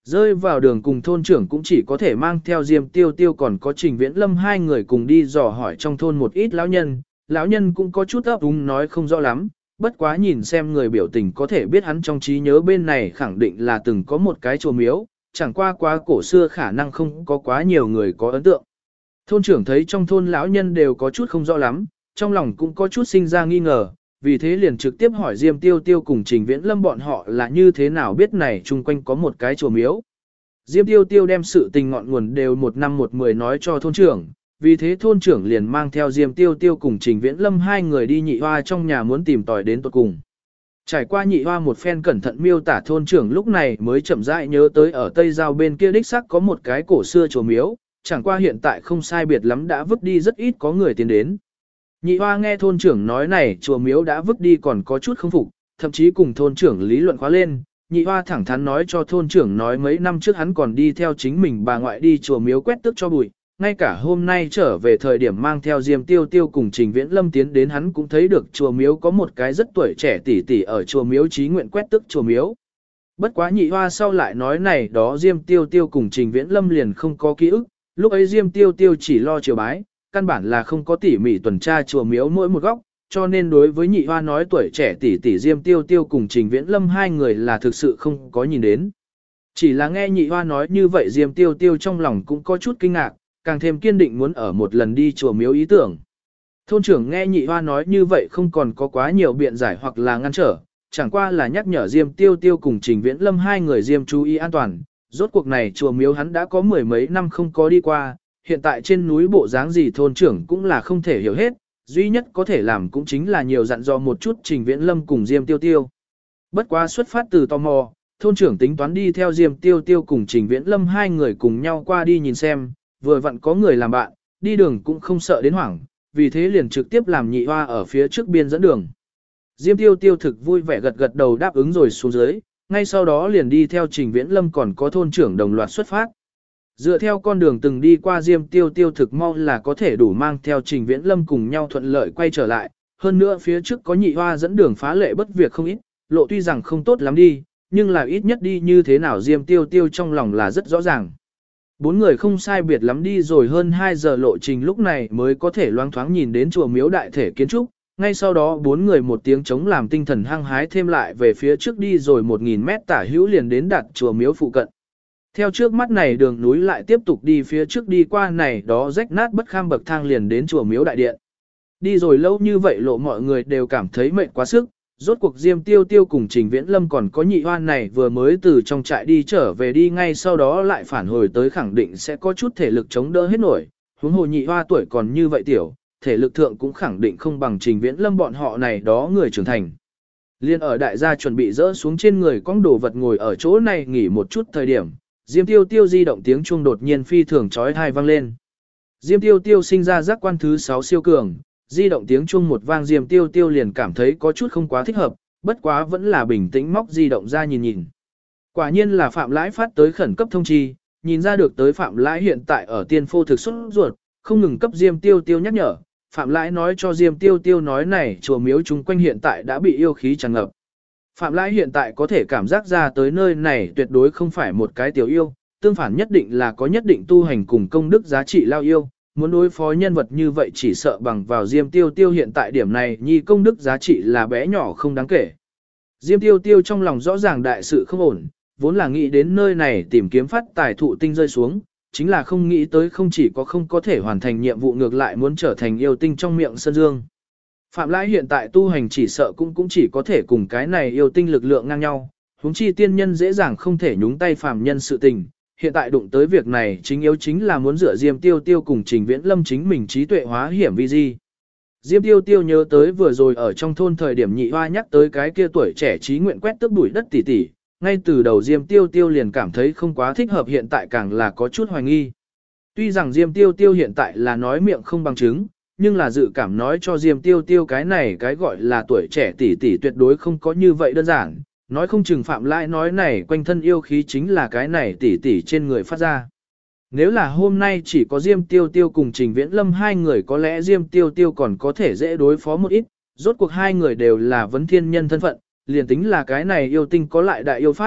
[SPEAKER 1] Rơi vào đường cùng thôn trưởng cũng chỉ có thể mang theo Diêm Tiêu Tiêu còn có Trình Viễn Lâm hai người cùng đi dò hỏi trong thôn một ít lão nhân cũng có chút ấp úng nói không rõ lắm, bất quá nhìn xem người biểu tình có thể biết hắn trong trí nhớ bên này khẳng định là từng có một cái chùa miếu, chẳng qua quá cổ xưa khả năng không có quá nhiều người có ấn tượng. Thôn trưởng thấy trong thôn lão nhân đều có chút không rõ lắm, trong lòng cũng có chút sinh ra nghi ngờ, vì thế liền trực tiếp hỏi Diêm Tiêu Tiêu cùng Trình Viễn Lâm bọn họ là như thế nào biết này chung quanh có một cái chùa miếu. Diêm Tiêu Tiêu đem sự tình ngọn nguồn đều một năm một mười nói cho thôn trưởng, vì thế thôn trưởng liền mang theo Diêm Tiêu Tiêu cùng Trình Viễn Lâm hai người đi Nhị Hoa trong nhà muốn tìm tòi đến tận cùng. Trải qua Nhị Hoa một phen cẩn thận miêu tả, thôn trưởng lúc này mới chậm rãi nhớ tới ở Tây Giao bên kia đích xác có một cái cổ xưa chùa miếu, chẳng qua hiện tại không sai biệt lắm đã vứt đi, rất ít có người tiến đến. Nhị Hoa nghe thôn trưởng nói này chùa miếu đã vứt đi còn có chút không phục, thậm chí cùng thôn trưởng lý luận khóa lên. Nhị Hoa thẳng thắn nói cho thôn trưởng nói mấy năm trước hắn còn đi theo chính mình bà ngoại đi chùa miếu quét tước cho bụi, ngay cả hôm nay trở về thời điểm mang theo Diêm Tiêu Tiêu cùng Trình Viễn Lâm tiến đến hắn cũng thấy được chùa miếu có một cái rất tuổi trẻ tỷ tỷ ở chùa miếu chí nguyện quét tước chùa miếu. Bất quá Nhị Hoa sau lại nói này đó Diêm Tiêu Tiêu cùng Trình Viễn Lâm liền không có ký ức, lúc ấy Diêm Tiêu Tiêu chỉ lo triều bái, căn bản là không có tỉ mỉ tuần tra chùa miếu mỗi một góc, cho nên đối với Nhị Hoa nói tuổi trẻ tỷ tỷ Diêm Tiêu Tiêu cùng Trình Viễn Lâm hai người là thực sự không có nhìn đến. Chỉ là nghe Nhị Hoa nói như vậy Diêm Tiêu Tiêu trong lòng cũng có chút kinh ngạc, càng thêm kiên định muốn ở một lần đi chùa miếu ý tưởng. Thôn trưởng nghe Nhị Hoa nói như vậy không còn có quá nhiều biện giải hoặc là ngăn trở, chẳng qua là nhắc nhở Diêm Tiêu Tiêu cùng Trình Viễn Lâm hai người Diêm chú ý an toàn. Rốt cuộc này chùa miếu hắn đã có mười mấy năm không có đi qua, hiện tại trên núi bộ dáng gì thôn trưởng cũng là không thể hiểu hết, duy nhất có thể làm cũng chính là nhiều dặn dò một chút Trình Viễn Lâm cùng Diêm Tiêu Tiêu. Bất quá xuất phát từ tò mò, thôn trưởng tính toán đi theo Diêm Tiêu Tiêu cùng Trình Viễn Lâm hai người cùng nhau qua đi nhìn xem, vừa vặn có người làm bạn, đi đường cũng không sợ đến hoảng, vì thế liền trực tiếp làm Nhị Hoa ở phía trước biên dẫn đường. Diêm Tiêu Tiêu thực vui vẻ gật gật đầu đáp ứng rồi xuống dưới, ngay sau đó liền đi theo Trình Viễn Lâm còn có thôn trưởng đồng loạt xuất phát. Dựa theo con đường từng đi qua Diêm Tiêu Tiêu thực mau là có thể đủ mang theo Trình Viễn Lâm cùng nhau thuận lợi quay trở lại, hơn nữa phía trước có Nhị Hoa dẫn đường phá lệ bất việc không ít, lộ tuy rằng không tốt lắm đi, nhưng là ít nhất đi như thế nào Diêm Tiêu Tiêu trong lòng là rất rõ ràng. Bốn người không sai biệt lắm đi rồi hơn 2 giờ lộ trình lúc này mới có thể loáng thoáng nhìn đến chùa miếu đại thể kiến trúc, ngay sau đó bốn người một tiếng chống làm tinh thần hăng hái thêm lại về phía trước đi rồi 1000 mét tả hữu liền đến đặt chùa miếu phụ cận. Theo trước mắt này đường núi lại tiếp tục đi phía trước đi qua này đó rách nát bất kham bậc thang liền đến chùa miếu đại điện. Đi rồi lâu như vậy lộ mọi người đều cảm thấy mệt quá sức, rốt cuộc Diêm Tiêu Tiêu cùng Trình Viễn Lâm còn có Nhị Hoa này vừa mới từ trong trại đi trở về đi ngay sau đó lại phản hồi tới khẳng định sẽ có chút thể lực chống đỡ hết nổi, huống hồ Nhị Hoa tuổi còn như vậy tiểu, thể lực thượng cũng khẳng định không bằng Trình Viễn Lâm bọn họ này đó người trưởng thành. Liên ở đại gia chuẩn bị dỡ xuống trên người con đồ vật ngồi ở chỗ này nghỉ một chút thời điểm, Diêm Tiêu Tiêu di động tiếng chuông đột nhiên phi thường chói tai vang lên. Diêm Tiêu Tiêu sinh ra giác quan thứ 6 siêu cường, di động tiếng chuông một vang Diêm Tiêu Tiêu liền cảm thấy có chút không quá thích hợp, bất quá vẫn là bình tĩnh móc di động ra nhìn nhìn. Quả nhiên là Phạm Lãi phát tới khẩn cấp thông chi, nhìn ra được tới Phạm Lãi hiện tại ở Tiên Phô thực xuất ruột, không ngừng cấp Diêm Tiêu Tiêu nhắc nhở. Phạm Lãi nói cho Diêm Tiêu Tiêu nói này chùa miếu chung quanh hiện tại đã bị yêu khí tràn ngập. Phạm Lãi hiện tại có thể cảm giác ra tới nơi này tuyệt đối không phải một cái tiểu yêu, tương phản nhất định là có nhất định tu hành cùng công đức giá trị lao yêu, muốn đối phó nhân vật như vậy chỉ sợ bằng vào Diêm Tiêu Tiêu hiện tại điểm này nhi công đức giá trị là bé nhỏ không đáng kể. Diêm Tiêu Tiêu trong lòng rõ ràng đại sự không ổn, vốn là nghĩ đến nơi này tìm kiếm phát tài thụ tinh rơi xuống, chính là không nghĩ tới không chỉ có không có thể hoàn thành nhiệm vụ ngược lại muốn trở thành yêu tinh trong miệng sơn dương. Phạm Lãi hiện tại tu hành chỉ sợ cũng chỉ có thể cùng cái này yêu tinh lực lượng ngang nhau, huống chi tiên nhân dễ dàng không thể nhúng tay phàm nhân sự tình. Hiện tại đụng tới việc này chính yếu chính là muốn rửa Diêm Tiêu Tiêu cùng Trình Viễn Lâm chính mình trí tuệ hóa hiểm vi di. Diêm Tiêu Tiêu nhớ tới vừa rồi ở trong thôn thời điểm Nhị Hoa nhắc tới cái kia tuổi trẻ trí nguyện quét tước bụi đất tỉ tỉ, ngay từ đầu Diêm Tiêu Tiêu liền cảm thấy không quá thích hợp, hiện tại càng là có chút hoài nghi. Tuy rằng Diêm Tiêu Tiêu hiện tại là nói miệng không bằng chứng, nhưng là dự cảm nói cho Diêm Tiêu Tiêu cái này cái gọi là tuổi trẻ tỷ tỷ tuyệt đối không có như vậy đơn giản, nói không chừng Phạm Lãi nói này quanh thân yêu khí chính là cái này tỷ tỷ trên người phát ra. Nếu là hôm nay chỉ có Diêm Tiêu Tiêu cùng Trình Viễn Lâm hai người có lẽ Diêm Tiêu Tiêu còn có thể dễ đối phó một ít, rốt cuộc hai người đều là vấn thiên nhân thân phận, liền tính là cái này yêu tinh có lại đại yêu pháp,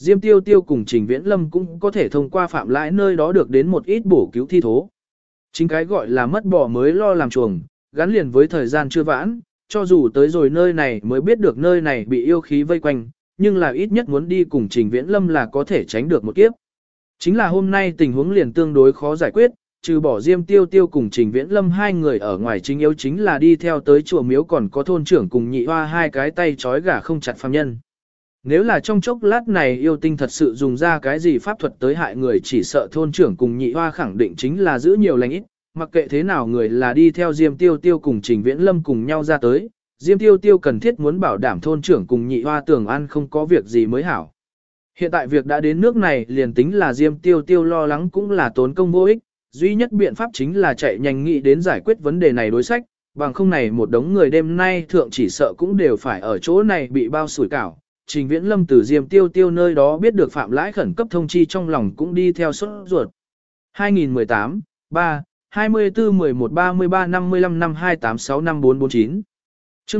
[SPEAKER 1] Diêm Tiêu Tiêu cùng Trình Viễn Lâm cũng có thể thông qua Phạm Lãi nơi đó được đến một ít bổ cứu thi thố. Chính cái gọi là mất bỏ mới lo làm chuồng, gắn liền với thời gian chưa vãn, cho dù tới rồi nơi này mới biết được nơi này bị yêu khí vây quanh, nhưng là ít nhất muốn đi cùng Trình Viễn Lâm là có thể tránh được một kiếp. Chính là hôm nay tình huống liền tương đối khó giải quyết, trừ bỏ Diêm Tiêu Tiêu cùng Trình Viễn Lâm hai người ở ngoài chính yếu chính là đi theo tới chùa miếu còn có thôn trưởng cùng nhị hoa hai cái tay trói gà không chặt phàm nhân. Nếu là trong chốc lát này yêu tinh thật sự dùng ra cái gì pháp thuật tới hại người chỉ sợ thôn trưởng cùng nhị hoa khẳng định chính là giữ nhiều lành ít, mặc kệ thế nào người là đi theo Diêm Tiêu Tiêu cùng Trình Viễn Lâm cùng nhau ra tới, Diêm Tiêu Tiêu cần thiết muốn bảo đảm thôn trưởng cùng nhị hoa tưởng ăn không có việc gì mới hảo. Hiện tại việc đã đến nước này liền tính là Diêm Tiêu Tiêu lo lắng cũng là tốn công vô ích, duy nhất biện pháp chính là chạy nhanh nghĩ đến giải quyết vấn đề này đối sách, bằng không này một đống người đêm nay thượng chỉ sợ cũng đều phải ở chỗ này bị bao sủi cảo. Trình Viễn Lâm từ Diêm Tiêu Tiêu nơi đó biết được Phạm Lãi khẩn cấp thông chi trong lòng cũng đi theo sốt ruột. 2018, 3, 24 11 33 55 5 286 5449 chương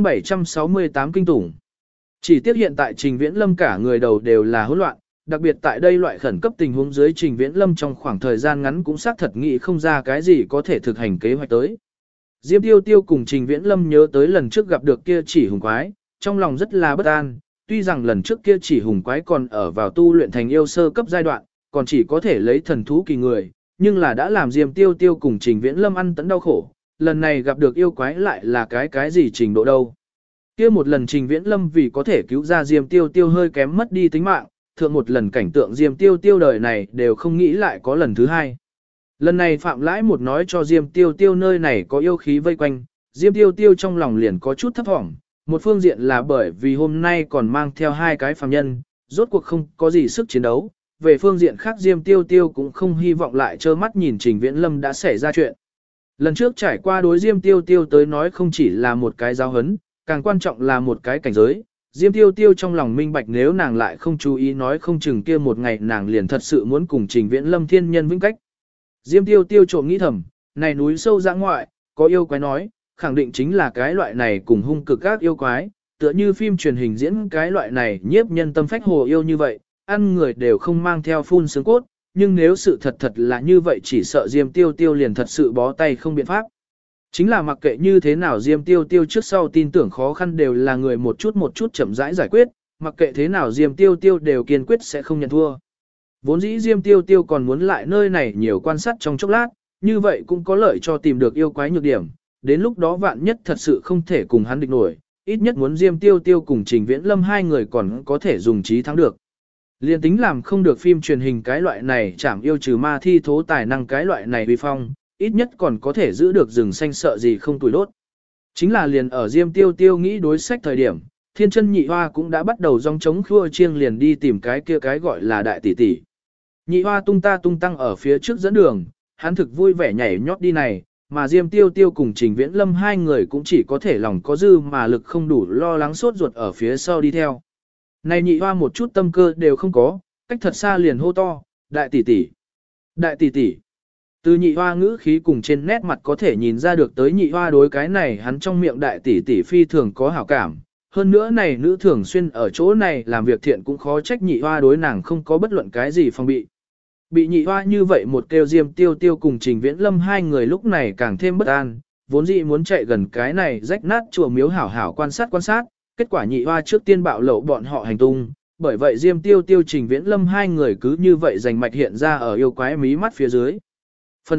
[SPEAKER 1] 768 kinh tủng. Chỉ tiếc hiện tại Trình Viễn Lâm cả người đầu đều là hỗn loạn, đặc biệt tại đây loại khẩn cấp tình huống dưới Trình Viễn Lâm trong khoảng thời gian ngắn cũng xác thật nghĩ không ra cái gì có thể thực hành kế hoạch tới. Diêm Tiêu Tiêu cùng Trình Viễn Lâm nhớ tới lần trước gặp được kia chỉ hùng quái, trong lòng rất là bất an, tuy rằng lần trước kia chỉ hùng quái còn ở vào tu luyện thành yêu sơ cấp giai đoạn, còn chỉ có thể lấy thần thú kỳ người, nhưng là đã làm Diêm Tiêu Tiêu cùng Trình Viễn Lâm ăn tấn đau khổ, lần này gặp được yêu quái lại là cái gì trình độ đâu. Kia một lần Trình Viễn Lâm vì có thể cứu ra Diêm Tiêu Tiêu hơi kém mất đi tính mạng, thượng một lần cảnh tượng Diêm Tiêu Tiêu đời này đều không nghĩ lại có lần thứ hai. Lần này Phạm Lãi một nói cho Diêm Tiêu Tiêu nơi này có yêu khí vây quanh, Diêm Tiêu Tiêu trong lòng liền có chút thấp thỏm, một phương diện là bởi vì hôm nay còn mang theo hai cái phàm nhân, rốt cuộc không có gì sức chiến đấu, về phương diện khác Diêm Tiêu Tiêu cũng không hy vọng lại trơ mắt nhìn Trình Viễn Lâm đã xảy ra chuyện. Lần trước trải qua đối Diêm Tiêu Tiêu tới nói không chỉ là một cái giáo hấn, càng quan trọng là một cái cảnh giới. Diêm Tiêu Tiêu trong lòng minh bạch nếu nàng lại không chú ý nói không chừng kia một ngày nàng liền thật sự muốn cùng Trình Viễn Lâm thiên nhân vĩnh cách. Diêm Tiêu Tiêu trộm nghĩ thầm, này núi sâu dã ngoại, có yêu quái nói, khẳng định chính là cái loại này cùng hung cực các yêu quái, tựa như phim truyền hình diễn cái loại này nhiếp nhân tâm phách hồ yêu như vậy, ăn người đều không mang theo phun xương cốt, nhưng nếu sự thật là như vậy chỉ sợ Diêm Tiêu Tiêu liền thật sự bó tay không biện pháp. Chính là mặc kệ như thế nào Diêm Tiêu Tiêu trước sau tin tưởng khó khăn đều là người một chút chậm rãi giải quyết, mặc kệ thế nào Diêm Tiêu Tiêu đều kiên quyết sẽ không nhận thua. Vốn dĩ Diêm Tiêu Tiêu còn muốn lại nơi này nhiều quan sát trong chốc lát, như vậy cũng có lợi cho tìm được yêu quái nhược điểm, đến lúc đó vạn nhất thật sự không thể cùng hắn địch nổi, ít nhất muốn Diêm Tiêu Tiêu cùng Trình Viễn Lâm hai người còn có thể dùng trí thắng được. Liên tính làm không được phim truyền hình cái loại này chảm yêu trừ ma thi thố tài năng cái loại này uy phong, ít nhất còn có thể giữ được rừng xanh sợ gì không tuổi đốt. Chính là liền ở Diêm Tiêu Tiêu nghĩ đối sách thời điểm, Thiên Chân Nhị Hoa cũng đã bắt đầu dòng chống khua chiêng liền đi tìm cái kia cái gọi là đại tỷ tỷ. Nhị Hoa tung ta tung tăng ở phía trước dẫn đường, hắn thực vui vẻ nhảy nhót đi này, mà Diêm Tiêu Tiêu cùng Trình Viễn Lâm hai người cũng chỉ có thể lòng có dư mà lực không đủ lo lắng sốt ruột ở phía sau đi theo. Này Nhị Hoa một chút tâm cơ đều không có, cách thật xa liền hô to, đại tỷ tỷ, đại tỷ tỷ. Từ Nhị Hoa ngữ khí cùng trên nét mặt có thể nhìn ra được tới Nhị Hoa đối cái này hắn trong miệng đại tỷ tỷ phi thường có hảo cảm. Hơn nữa này nữ thường xuyên ở chỗ này làm việc thiện cũng khó trách Nhị Hoa đối nàng không có bất luận cái gì phong bị. Bị Nhị Hoa như vậy một kêu Diêm Tiêu Tiêu cùng Trình Viễn Lâm hai người lúc này càng thêm bất an, vốn dĩ muốn chạy gần cái này rách nát chùa miếu hảo hảo quan sát, kết quả Nhị Hoa trước tiên bạo lộ bọn họ hành tung, bởi vậy Diêm Tiêu Tiêu Trình Viễn Lâm hai người cứ như vậy giành mạch hiện ra ở yêu quái mí mắt phía dưới. Phần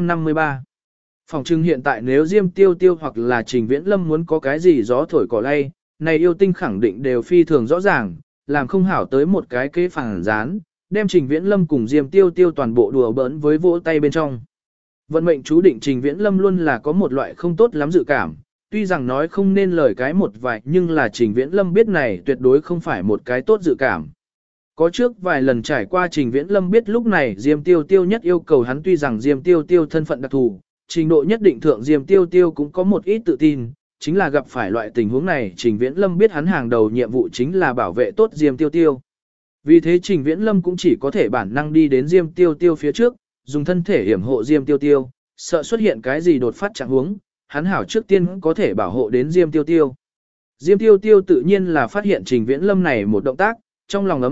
[SPEAKER 1] 653 Phòng trưng hiện tại nếu Diêm Tiêu Tiêu hoặc là Trình Viễn Lâm muốn có cái gì gió thổi cỏ lay, này yêu tinh khẳng định đều phi thường rõ ràng, làm không hảo tới một cái kế phản gián, đem Trình Viễn Lâm cùng Diêm Tiêu Tiêu toàn bộ đùa bỡn với vỗ tay bên trong. Vận mệnh chú định Trình Viễn Lâm luôn là có một loại không tốt lắm dự cảm, tuy rằng nói không nên lời cái một vài nhưng là Trình Viễn Lâm biết này tuyệt đối không phải một cái tốt dự cảm. Có trước vài lần trải qua Trình Viễn Lâm biết lúc này Diêm Tiêu Tiêu nhất yêu cầu hắn tuy rằng Diêm Tiêu Tiêu thân phận đặc thù, trình độ nhất định thượng Diêm Tiêu Tiêu cũng có một ít tự tin, chính là gặp phải loại tình huống này Trình Viễn Lâm biết hắn hàng đầu nhiệm vụ chính là bảo vệ tốt Diêm Tiêu Tiêu. Vì thế Trình Viễn Lâm cũng chỉ có thể bản năng đi đến Diêm Tiêu Tiêu phía trước, dùng thân thể hiểm hộ Diêm Tiêu Tiêu, sợ xuất hiện cái gì đột phát trạng huống, hắn hảo trước tiên có thể bảo hộ đến Diêm Tiêu Tiêu. Diêm Tiêu Tiêu tự nhiên là phát hiện Trình Viễn Lâm này một động tác, trong lòng ấm áp,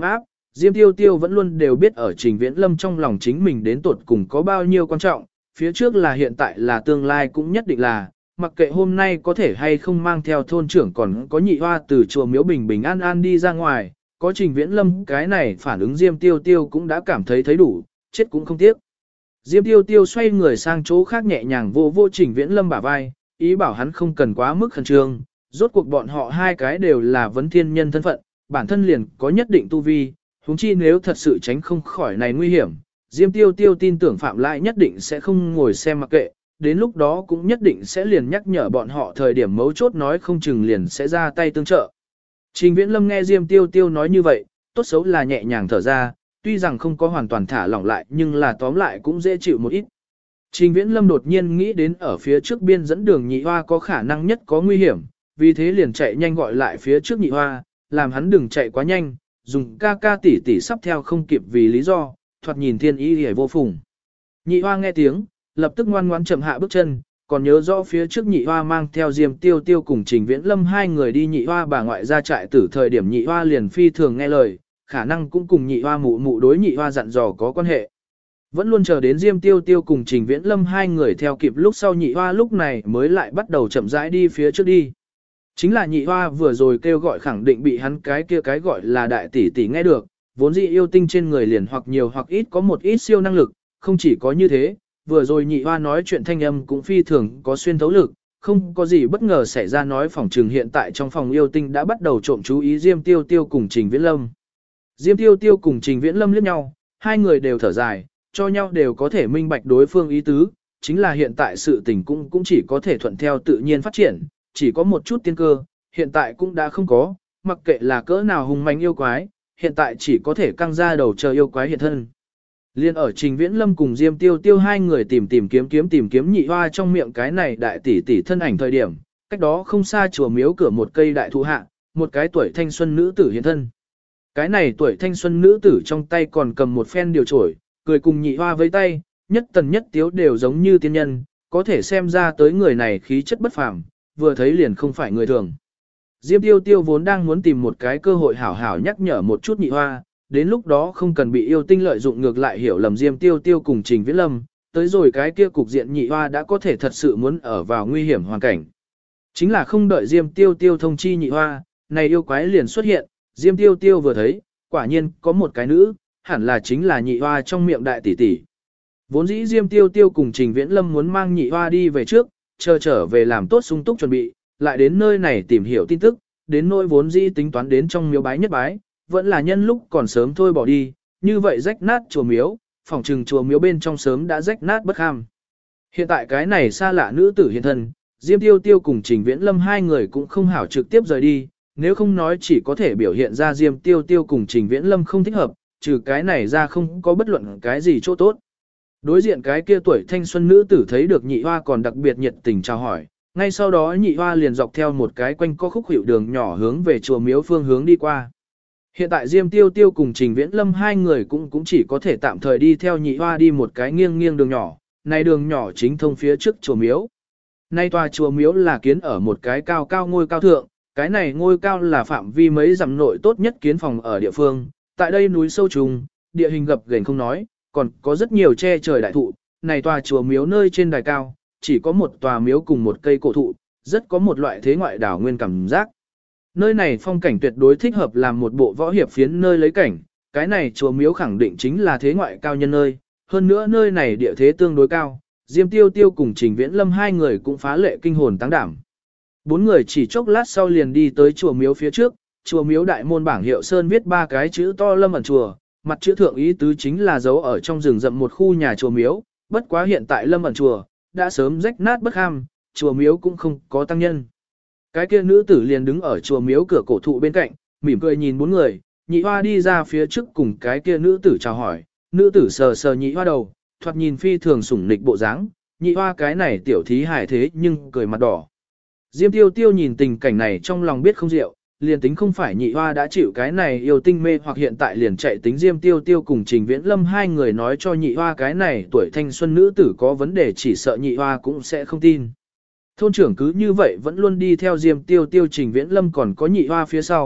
[SPEAKER 1] Diêm Tiêu Tiêu vẫn luôn đều biết ở Trình Viễn Lâm trong lòng chính mình đến tuột cùng có bao nhiêu quan trọng, phía trước là hiện tại là tương lai cũng nhất định là, mặc kệ hôm nay có thể hay không mang theo thôn trưởng còn có nhị hoa từ chùa Miếu bình bình an an đi ra ngoài, có Trình Viễn Lâm cái này phản ứng Diêm Tiêu Tiêu cũng đã cảm thấy thấy đủ, chết cũng không tiếc. Diêm Tiêu Tiêu xoay người sang chỗ khác nhẹ nhàng vô vô Trình Viễn Lâm bả vai, ý bảo hắn không cần quá mức khẩn trương, rốt cuộc bọn họ hai cái đều là vấn thiên nhân thân phận, bản thân liền có nhất định tu vi, huống chi nếu thật sự tránh không khỏi này nguy hiểm, Diêm Tiêu Tiêu tin tưởng Phạm Lại nhất định sẽ không ngồi xem mặc kệ, đến lúc đó cũng nhất định sẽ liền nhắc nhở bọn họ thời điểm mấu chốt nói không chừng liền sẽ ra tay tương trợ. Trình Viễn Lâm nghe Diêm Tiêu Tiêu nói như vậy, tốt xấu là nhẹ nhàng thở ra, tuy rằng không có hoàn toàn thả lỏng lại nhưng là tóm lại cũng dễ chịu một ít. Trình Viễn Lâm đột nhiên nghĩ đến ở phía trước biên dẫn đường nhị hoa có khả năng nhất có nguy hiểm, vì thế liền chạy nhanh gọi lại phía trước nhị hoa, làm hắn đừng chạy quá nhanh, dùng ca ca tỷ tỷ sắp theo không kịp vì lý do, thoạt nhìn thiên ý hề vô phùng. Nhị hoa nghe tiếng, lập tức ngoan ngoãn chậm hạ bước chân, còn nhớ rõ phía trước nhị hoa mang theo Diêm Tiêu Tiêu cùng Trình Viễn Lâm hai người đi nhị hoa bà ngoại ra trại tử thời điểm nhị hoa liền phi thường nghe lời, khả năng cũng cùng nhị hoa mụ mụ đối nhị hoa dặn dò có quan hệ. Vẫn luôn chờ đến Diêm Tiêu Tiêu cùng Trình Viễn Lâm hai người theo kịp lúc sau nhị hoa lúc này mới lại bắt đầu chậm rãi đi phía trước đi. Chính là nhị hoa vừa rồi kêu gọi khẳng định bị hắn cái kia cái gọi là đại tỷ tỷ nghe được, vốn dĩ yêu tinh trên người liền hoặc nhiều hoặc ít có một ít siêu năng lực, không chỉ có như thế, vừa rồi nhị hoa nói chuyện thanh âm cũng phi thường có xuyên thấu lực, không có gì bất ngờ xảy ra nói phòng trường hiện tại trong phòng yêu tinh đã bắt đầu trộm chú ý Diêm Tiêu Tiêu cùng Trình Viễn Lâm. Diêm Tiêu Tiêu cùng Trình Viễn Lâm liếc nhau, hai người đều thở dài, cho nhau đều có thể minh bạch đối phương ý tứ, chính là hiện tại sự tình cũng chỉ có thể thuận theo tự nhiên phát triển, chỉ có một chút tiên cơ, hiện tại cũng đã không có, mặc kệ là cỡ nào hùng manh yêu quái, hiện tại chỉ có thể căng ra đầu chờ yêu quái hiện thân. Liên ở Trình Viễn Lâm cùng Diêm Tiêu Tiêu hai người tìm kiếm nhị hoa trong miệng cái này đại tỷ tỷ thân ảnh thời điểm, cách đó không xa chùa miếu cửa một cây đại thụ hạ, một cái tuổi thanh xuân nữ tử hiện thân. Cái này tuổi thanh xuân nữ tử trong tay còn cầm một phen điều trổi, cười cùng nhị hoa với tay, nhất tần nhất tiếu đều giống như tiên nhân, có thể xem ra tới người này khí chất bất phàm, vừa thấy liền không phải người thường. Diêm Tiêu Tiêu vốn đang muốn tìm một cái cơ hội hảo hảo nhắc nhở một chút nhị hoa, đến lúc đó không cần bị yêu tinh lợi dụng ngược lại hiểu lầm Diêm Tiêu Tiêu cùng Trình Viễn Lâm, tới rồi cái kia cục diện nhị hoa đã có thể thật sự muốn ở vào nguy hiểm hoàn cảnh. Chính là không đợi Diêm Tiêu Tiêu thông chi nhị hoa, này yêu quái liền xuất hiện, Diêm Tiêu Tiêu vừa thấy, quả nhiên có một cái nữ, hẳn là chính là nhị hoa trong miệng đại tỷ tỷ. Vốn dĩ Diêm Tiêu Tiêu cùng Trình Viễn Lâm muốn mang nhị hoa đi về trước, chờ trở về làm tốt sung túc chuẩn bị, lại đến nơi này tìm hiểu tin tức, đến nỗi vốn dĩ tính toán đến trong miếu bái nhất bái, vẫn là nhân lúc còn sớm thôi bỏ đi, như vậy rách nát chùa miếu, phòng trừng chùa miếu bên trong sớm đã rách nát bất ham. Hiện tại cái này xa lạ nữ tử hiện thân, Diêm Tiêu Tiêu cùng Trình Viễn Lâm hai người cũng không hảo trực tiếp rời đi, nếu không nói chỉ có thể biểu hiện ra Diêm Tiêu Tiêu cùng Trình Viễn Lâm không thích hợp, trừ cái này ra không có bất luận cái gì chỗ tốt. Đối diện cái kia tuổi thanh xuân nữ tử thấy được nhị hoa còn đặc biệt nhiệt tình chào hỏi, ngay sau đó nhị hoa liền dọc theo một cái quanh co khúc hiệu đường nhỏ hướng về chùa miếu phương hướng đi qua. Hiện tại Diêm Tiêu Tiêu cùng Trình Viễn Lâm hai người cũng chỉ có thể tạm thời đi theo nhị hoa đi một cái nghiêng nghiêng đường nhỏ, này đường nhỏ chính thông phía trước chùa miếu. Nay tòa chùa miếu là kiến ở một cái cao cao ngôi cao thượng, cái này ngôi cao là phạm vi mấy dặm nội tốt nhất kiến phòng ở địa phương, tại đây núi sâu trùng, địa hình gập ghềnh không nói, còn có rất nhiều che trời đại thụ, này tòa chùa miếu nơi trên đài cao, chỉ có một tòa miếu cùng một cây cổ thụ, rất có một loại thế ngoại đảo nguyên cảm giác. Nơi này phong cảnh tuyệt đối thích hợp làm một bộ võ hiệp phiến nơi lấy cảnh, cái này chùa miếu khẳng định chính là thế ngoại cao nhân nơi, hơn nữa nơi này địa thế tương đối cao, Diêm Tiêu Tiêu cùng Trình Viễn Lâm hai người cũng phá lệ kinh hồn táng đảm. Bốn người chỉ chốc lát sau liền đi tới chùa miếu phía trước, chùa miếu đại môn bảng hiệu sơn viết ba cái chữ to Lâm ẩn chùa, mặt chữ thượng ý tứ chính là dấu ở trong rừng rậm một khu nhà chùa miếu, bất quá hiện tại Lâm ẩn chùa đã sớm rách nát bất ham, chùa miếu cũng không có tăng nhân. Cái kia nữ tử liền đứng ở chùa miếu cửa cổ thụ bên cạnh, mỉm cười nhìn bốn người, nhị hoa đi ra phía trước cùng cái kia nữ tử chào hỏi, nữ tử sờ sờ nhị hoa đầu, thoạt nhìn phi thường sủng nịch bộ dáng, nhị hoa cái này tiểu thí hài thế nhưng cười mặt đỏ. Diêm Tiêu Tiêu nhìn tình cảnh này trong lòng biết không diệu, liền tính không phải nhị hoa đã chịu cái này yêu tinh mê hoặc hiện tại liền chạy tính Diêm Tiêu Tiêu cùng Trình Viễn Lâm hai người nói cho nhị hoa cái này tuổi thanh xuân nữ tử có vấn đề chỉ sợ nhị hoa cũng sẽ không tin. Thôn trưởng cứ như vậy vẫn luôn đi theo Diêm Tiêu Tiêu Trình Viễn Lâm còn có nhị hoa phía sau,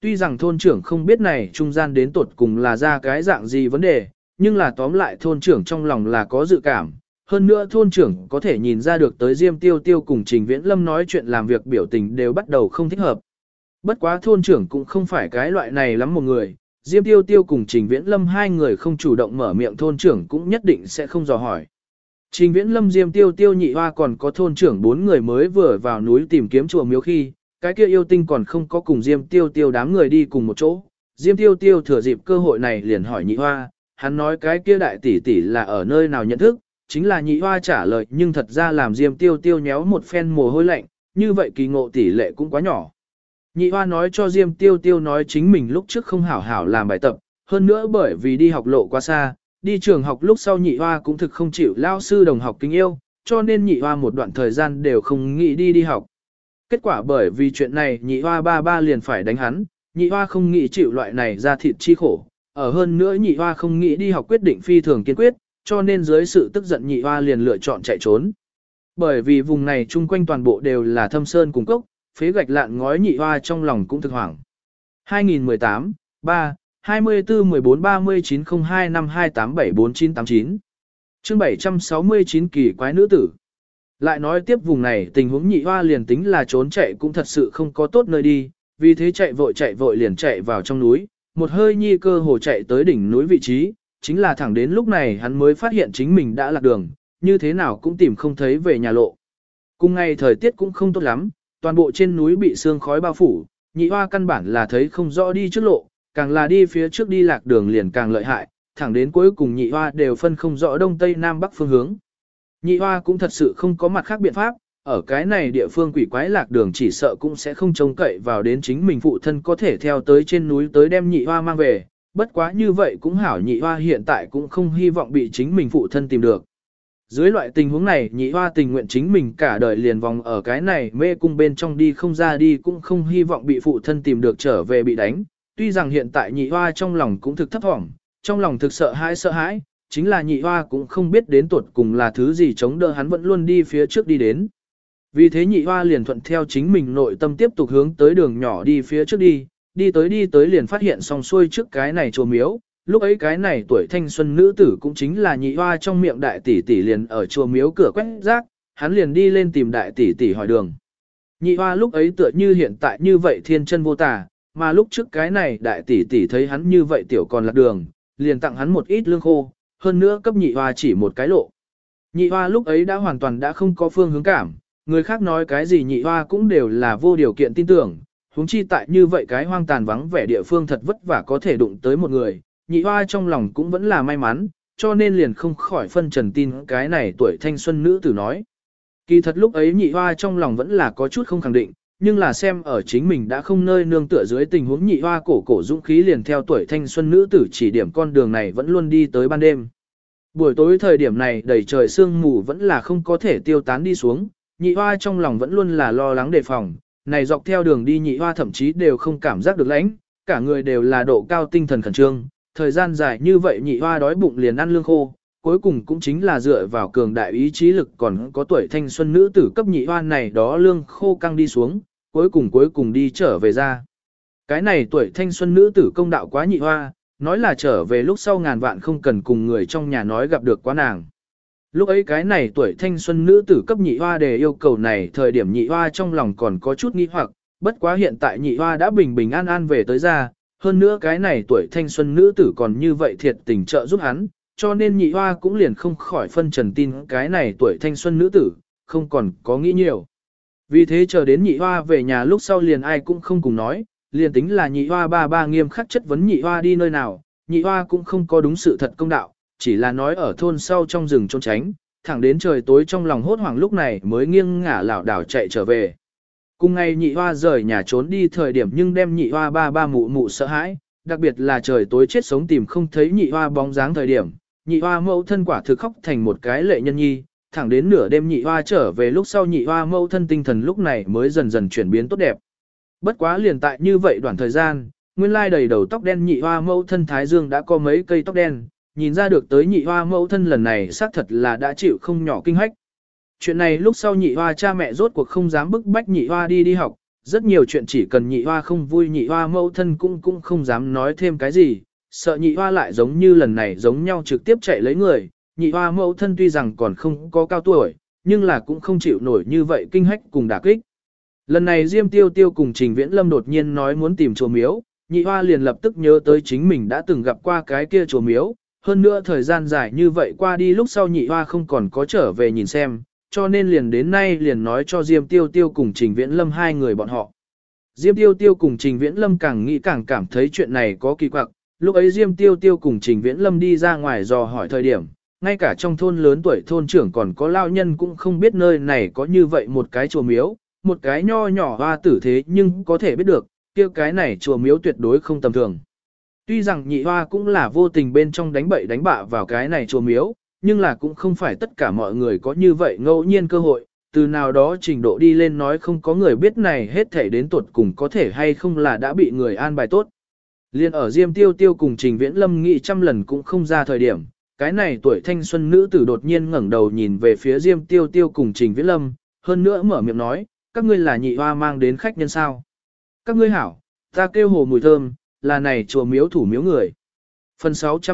[SPEAKER 1] tuy rằng thôn trưởng không biết này trung gian đến tột cùng là ra cái dạng gì vấn đề, nhưng là tóm lại thôn trưởng trong lòng là có dự cảm. Hơn nữa thôn trưởng có thể nhìn ra được tới Diêm Tiêu Tiêu cùng Trình Viễn Lâm nói chuyện làm việc biểu tình đều bắt đầu không thích hợp. Bất quá thôn trưởng cũng không phải cái loại này lắm một người, Diêm Tiêu Tiêu cùng Trình Viễn Lâm hai người không chủ động mở miệng thôn trưởng cũng nhất định sẽ không dò hỏi. Trình Viễn Lâm Diêm Tiêu Tiêu nhị hoa còn có thôn trưởng 4 người mới vừa vào núi tìm kiếm chùa miếu khi, cái kia yêu tinh còn không có cùng Diêm Tiêu Tiêu đám người đi cùng một chỗ. Diêm Tiêu Tiêu thừa dịp cơ hội này liền hỏi nhị hoa, hắn nói cái kia đại tỷ tỷ là ở nơi nào nhận thức, chính là nhị hoa trả lời nhưng thật ra làm Diêm Tiêu Tiêu nhéo một phen mồ hôi lạnh, như vậy kỳ ngộ tỷ lệ cũng quá nhỏ. Nhị hoa nói cho Diêm Tiêu Tiêu nói chính mình lúc trước không hảo hảo làm bài tập, hơn nữa bởi vì đi học lộ quá xa, đi trường học lúc sau nhị hoa cũng thực không chịu lao sư đồng học kính yêu, cho nên nhị hoa một đoạn thời gian đều không nghĩ đi học. Kết quả bởi vì chuyện này nhị hoa ba liền phải đánh hắn, nhị hoa không nghĩ chịu loại này ra thịt chi khổ, ở hơn nữa nhị hoa không nghĩ đi học quyết định phi thường kiên quyết, cho nên dưới sự tức giận nhị hoa liền lựa chọn chạy trốn. Bởi vì vùng này chung quanh toàn bộ đều là thâm sơn cùng cốc, phế gạch lạn ngói nhị hoa trong lòng cũng thực hoảng. 2018, 3, 24 14 39 02 5 287 4989 chương 769 kỳ quái nữ tử. Lại nói tiếp vùng này tình huống nhị hoa liền tính là trốn chạy cũng thật sự không có tốt nơi đi, vì thế chạy vội liền chạy vào trong núi, một hơi nhi cơ hồ chạy tới đỉnh núi vị trí, chính là thẳng đến lúc này hắn mới phát hiện chính mình đã lạc đường, như thế nào cũng tìm không thấy về nhà lộ. Cùng ngày thời tiết cũng không tốt lắm, toàn bộ trên núi bị sương khói bao phủ, nhị hoa căn bản là thấy không rõ đi trước lộ, càng là đi phía trước đi lạc đường liền càng lợi hại, thẳng đến cuối cùng nhị hoa đều phân không rõ đông tây nam bắc phương hướng. Nhị hoa cũng thật sự không có mặt khác biện pháp, ở cái này địa phương quỷ quái lạc đường chỉ sợ cũng sẽ không trông cậy vào đến chính mình phụ thân có thể theo tới trên núi tới đem nhị hoa mang về, bất quá như vậy cũng hảo nhị hoa hiện tại cũng không hy vọng bị chính mình phụ thân tìm được. Dưới loại tình huống này nhị hoa tình nguyện chính mình cả đời liền vòng ở cái này mê cung bên trong đi không ra đi cũng không hy vọng bị phụ thân tìm được trở về bị đánh. Tuy rằng hiện tại nhị hoa trong lòng cũng thực thấp thỏm, trong lòng thực sợ hãi, chính là nhị hoa cũng không biết đến tuột cùng là thứ gì chống đỡ hắn vẫn luôn đi phía trước đi đến. Vì thế nhị hoa liền thuận theo chính mình nội tâm tiếp tục hướng tới đường nhỏ đi phía trước đi tới liền phát hiện xong xuôi trước cái này chùa miếu. Lúc ấy cái này tuổi thanh xuân nữ tử cũng chính là nhị hoa trong miệng đại tỷ tỷ liền ở chùa miếu cửa quét rác, hắn liền đi lên tìm đại tỷ tỷ hỏi đường. Nhị hoa lúc ấy tựa như hiện tại như vậy thiên chân vô tà, mà lúc trước cái này đại tỷ tỷ thấy hắn như vậy tiểu còn lạc đường, liền tặng hắn một ít lương khô, hơn nữa cấp nhị hoa chỉ một cái lộ. Nhị hoa lúc ấy đã hoàn toàn đã không có phương hướng cảm, người khác nói cái gì nhị hoa cũng đều là vô điều kiện tin tưởng, huống chi tại như vậy cái hoang tàn vắng vẻ địa phương thật vất vả có thể đụng tới một người, nhị hoa trong lòng cũng vẫn là may mắn, cho nên liền không khỏi phân trần tin cái này tuổi thanh xuân nữ tử nói. Kỳ thật lúc ấy nhị hoa trong lòng vẫn là có chút không khẳng định, nhưng là xem ở chính mình đã không nơi nương tựa dưới tình huống nhị hoa cổ dũng khí liền theo tuổi thanh xuân nữ tử chỉ điểm con đường này vẫn luôn đi tới ban đêm. Buổi tối thời điểm này đầy trời sương mù vẫn là không có thể tiêu tán đi xuống, nhị hoa trong lòng vẫn luôn là lo lắng đề phòng, này dọc theo đường đi nhị hoa thậm chí đều không cảm giác được lãnh, cả người đều là độ cao tinh thần khẩn trương, thời gian dài như vậy nhị hoa đói bụng liền ăn lương khô, cuối cùng cũng chính là dựa vào cường đại ý chí lực còn có tuổi thanh xuân nữ tử cấp nhị hoa này đó lương khô căng đi xuống, cuối cùng đi trở về ra. Cái này tuổi thanh xuân nữ tử công đạo quá nhị hoa, nói là trở về lúc sau ngàn vạn không cần cùng người trong nhà nói gặp được quá nàng. Lúc ấy cái này tuổi thanh xuân nữ tử cấp nhị hoa đề yêu cầu này thời điểm nhị hoa trong lòng còn có chút nghi hoặc, bất quá hiện tại nhị hoa đã bình bình an an về tới ra, hơn nữa cái này tuổi thanh xuân nữ tử còn như vậy thiệt tình trợ giúp hắn, cho nên nhị hoa cũng liền không khỏi phân trần tin cái này tuổi thanh xuân nữ tử, không còn có nghĩ nhiều. Vì thế chờ đến nhị hoa về nhà lúc sau liền ai cũng không cùng nói, liền tính là nhị hoa ba nghiêm khắc chất vấn nhị hoa đi nơi nào, nhị hoa cũng không có đúng sự thật công đạo, chỉ là nói ở thôn sau trong rừng trốn tránh, thẳng đến trời tối trong lòng hốt hoảng lúc này mới nghiêng ngả lảo đảo chạy trở về. Cùng ngày nhị hoa rời nhà trốn đi thời điểm nhưng đem nhị hoa ba mụ sợ hãi, đặc biệt là trời tối chết sống tìm không thấy nhị hoa bóng dáng thời điểm, nhị hoa mẫu thân quả thực khóc thành một cái lệ nhân nhi, thẳng đến nửa đêm nhị hoa trở về lúc sau nhị hoa mẫu thân tinh thần lúc này mới dần dần chuyển biến tốt đẹp. Bất quá liền tại như vậy đoạn thời gian, nguyên lai đầy đầu tóc đen nhị hoa mẫu thân thái dương đã có mấy cây tóc đen, nhìn ra được tới nhị hoa mẫu thân lần này xác thật là đã chịu không nhỏ kinh hách. Chuyện này lúc sau nhị hoa cha mẹ rốt cuộc không dám bức bách nhị hoa đi học, Rất nhiều chuyện chỉ cần nhị hoa không vui nhị hoa mẫu thân cũng không dám nói thêm cái gì, sợ nhị hoa lại giống như lần này giống nhau trực tiếp chạy lấy người, nhị hoa mẫu thân tuy rằng còn không có cao tuổi, nhưng là cũng không chịu nổi như vậy kinh hách cùng đả kích. Lần này Diêm Tiêu Tiêu cùng Trình Viễn Lâm đột nhiên nói muốn tìm chùa miếu, nhị hoa liền lập tức nhớ tới chính mình đã từng gặp qua cái kia chùa miếu, hơn nữa thời gian dài như vậy qua đi lúc sau nhị hoa không còn có trở về nhìn xem, cho nên liền đến nay liền nói cho Diêm Tiêu Tiêu cùng Trình Viễn Lâm hai người bọn họ. Diêm Tiêu Tiêu cùng Trình Viễn Lâm càng nghĩ càng cảm thấy chuyện này có kỳ quặc, lúc ấy Diêm Tiêu Tiêu cùng Trình Viễn Lâm đi ra ngoài dò hỏi thời điểm, ngay cả trong thôn lớn tuổi thôn trưởng còn có lao nhân cũng không biết nơi này có như vậy một cái chùa miếu, một cái nho nhỏ hoa tử thế nhưng có thể biết được, kia cái này chùa miếu tuyệt đối không tầm thường. Tuy rằng nhị hoa cũng là vô tình bên trong đánh bậy đánh bạ vào cái này chùa miếu, nhưng là cũng không phải tất cả mọi người có như vậy ngẫu nhiên cơ hội, từ nào đó trình độ đi lên nói không có người biết này hết thể đến tuột cùng có thể hay không là đã bị người an bài tốt. Liên ở Diêm Tiêu Tiêu cùng Trình Viễn Lâm nghĩ trăm lần cũng không ra thời điểm, cái này tuổi thanh xuân nữ tử đột nhiên ngẩng đầu nhìn về phía Diêm Tiêu Tiêu cùng Trình Viễn Lâm, hơn nữa mở miệng nói, các ngươi là nhị hoa mang đến khách nhân sao. Các ngươi hảo, ta kêu Hồ Mùi Thơm, là này chùa miếu thủ miếu người. Phần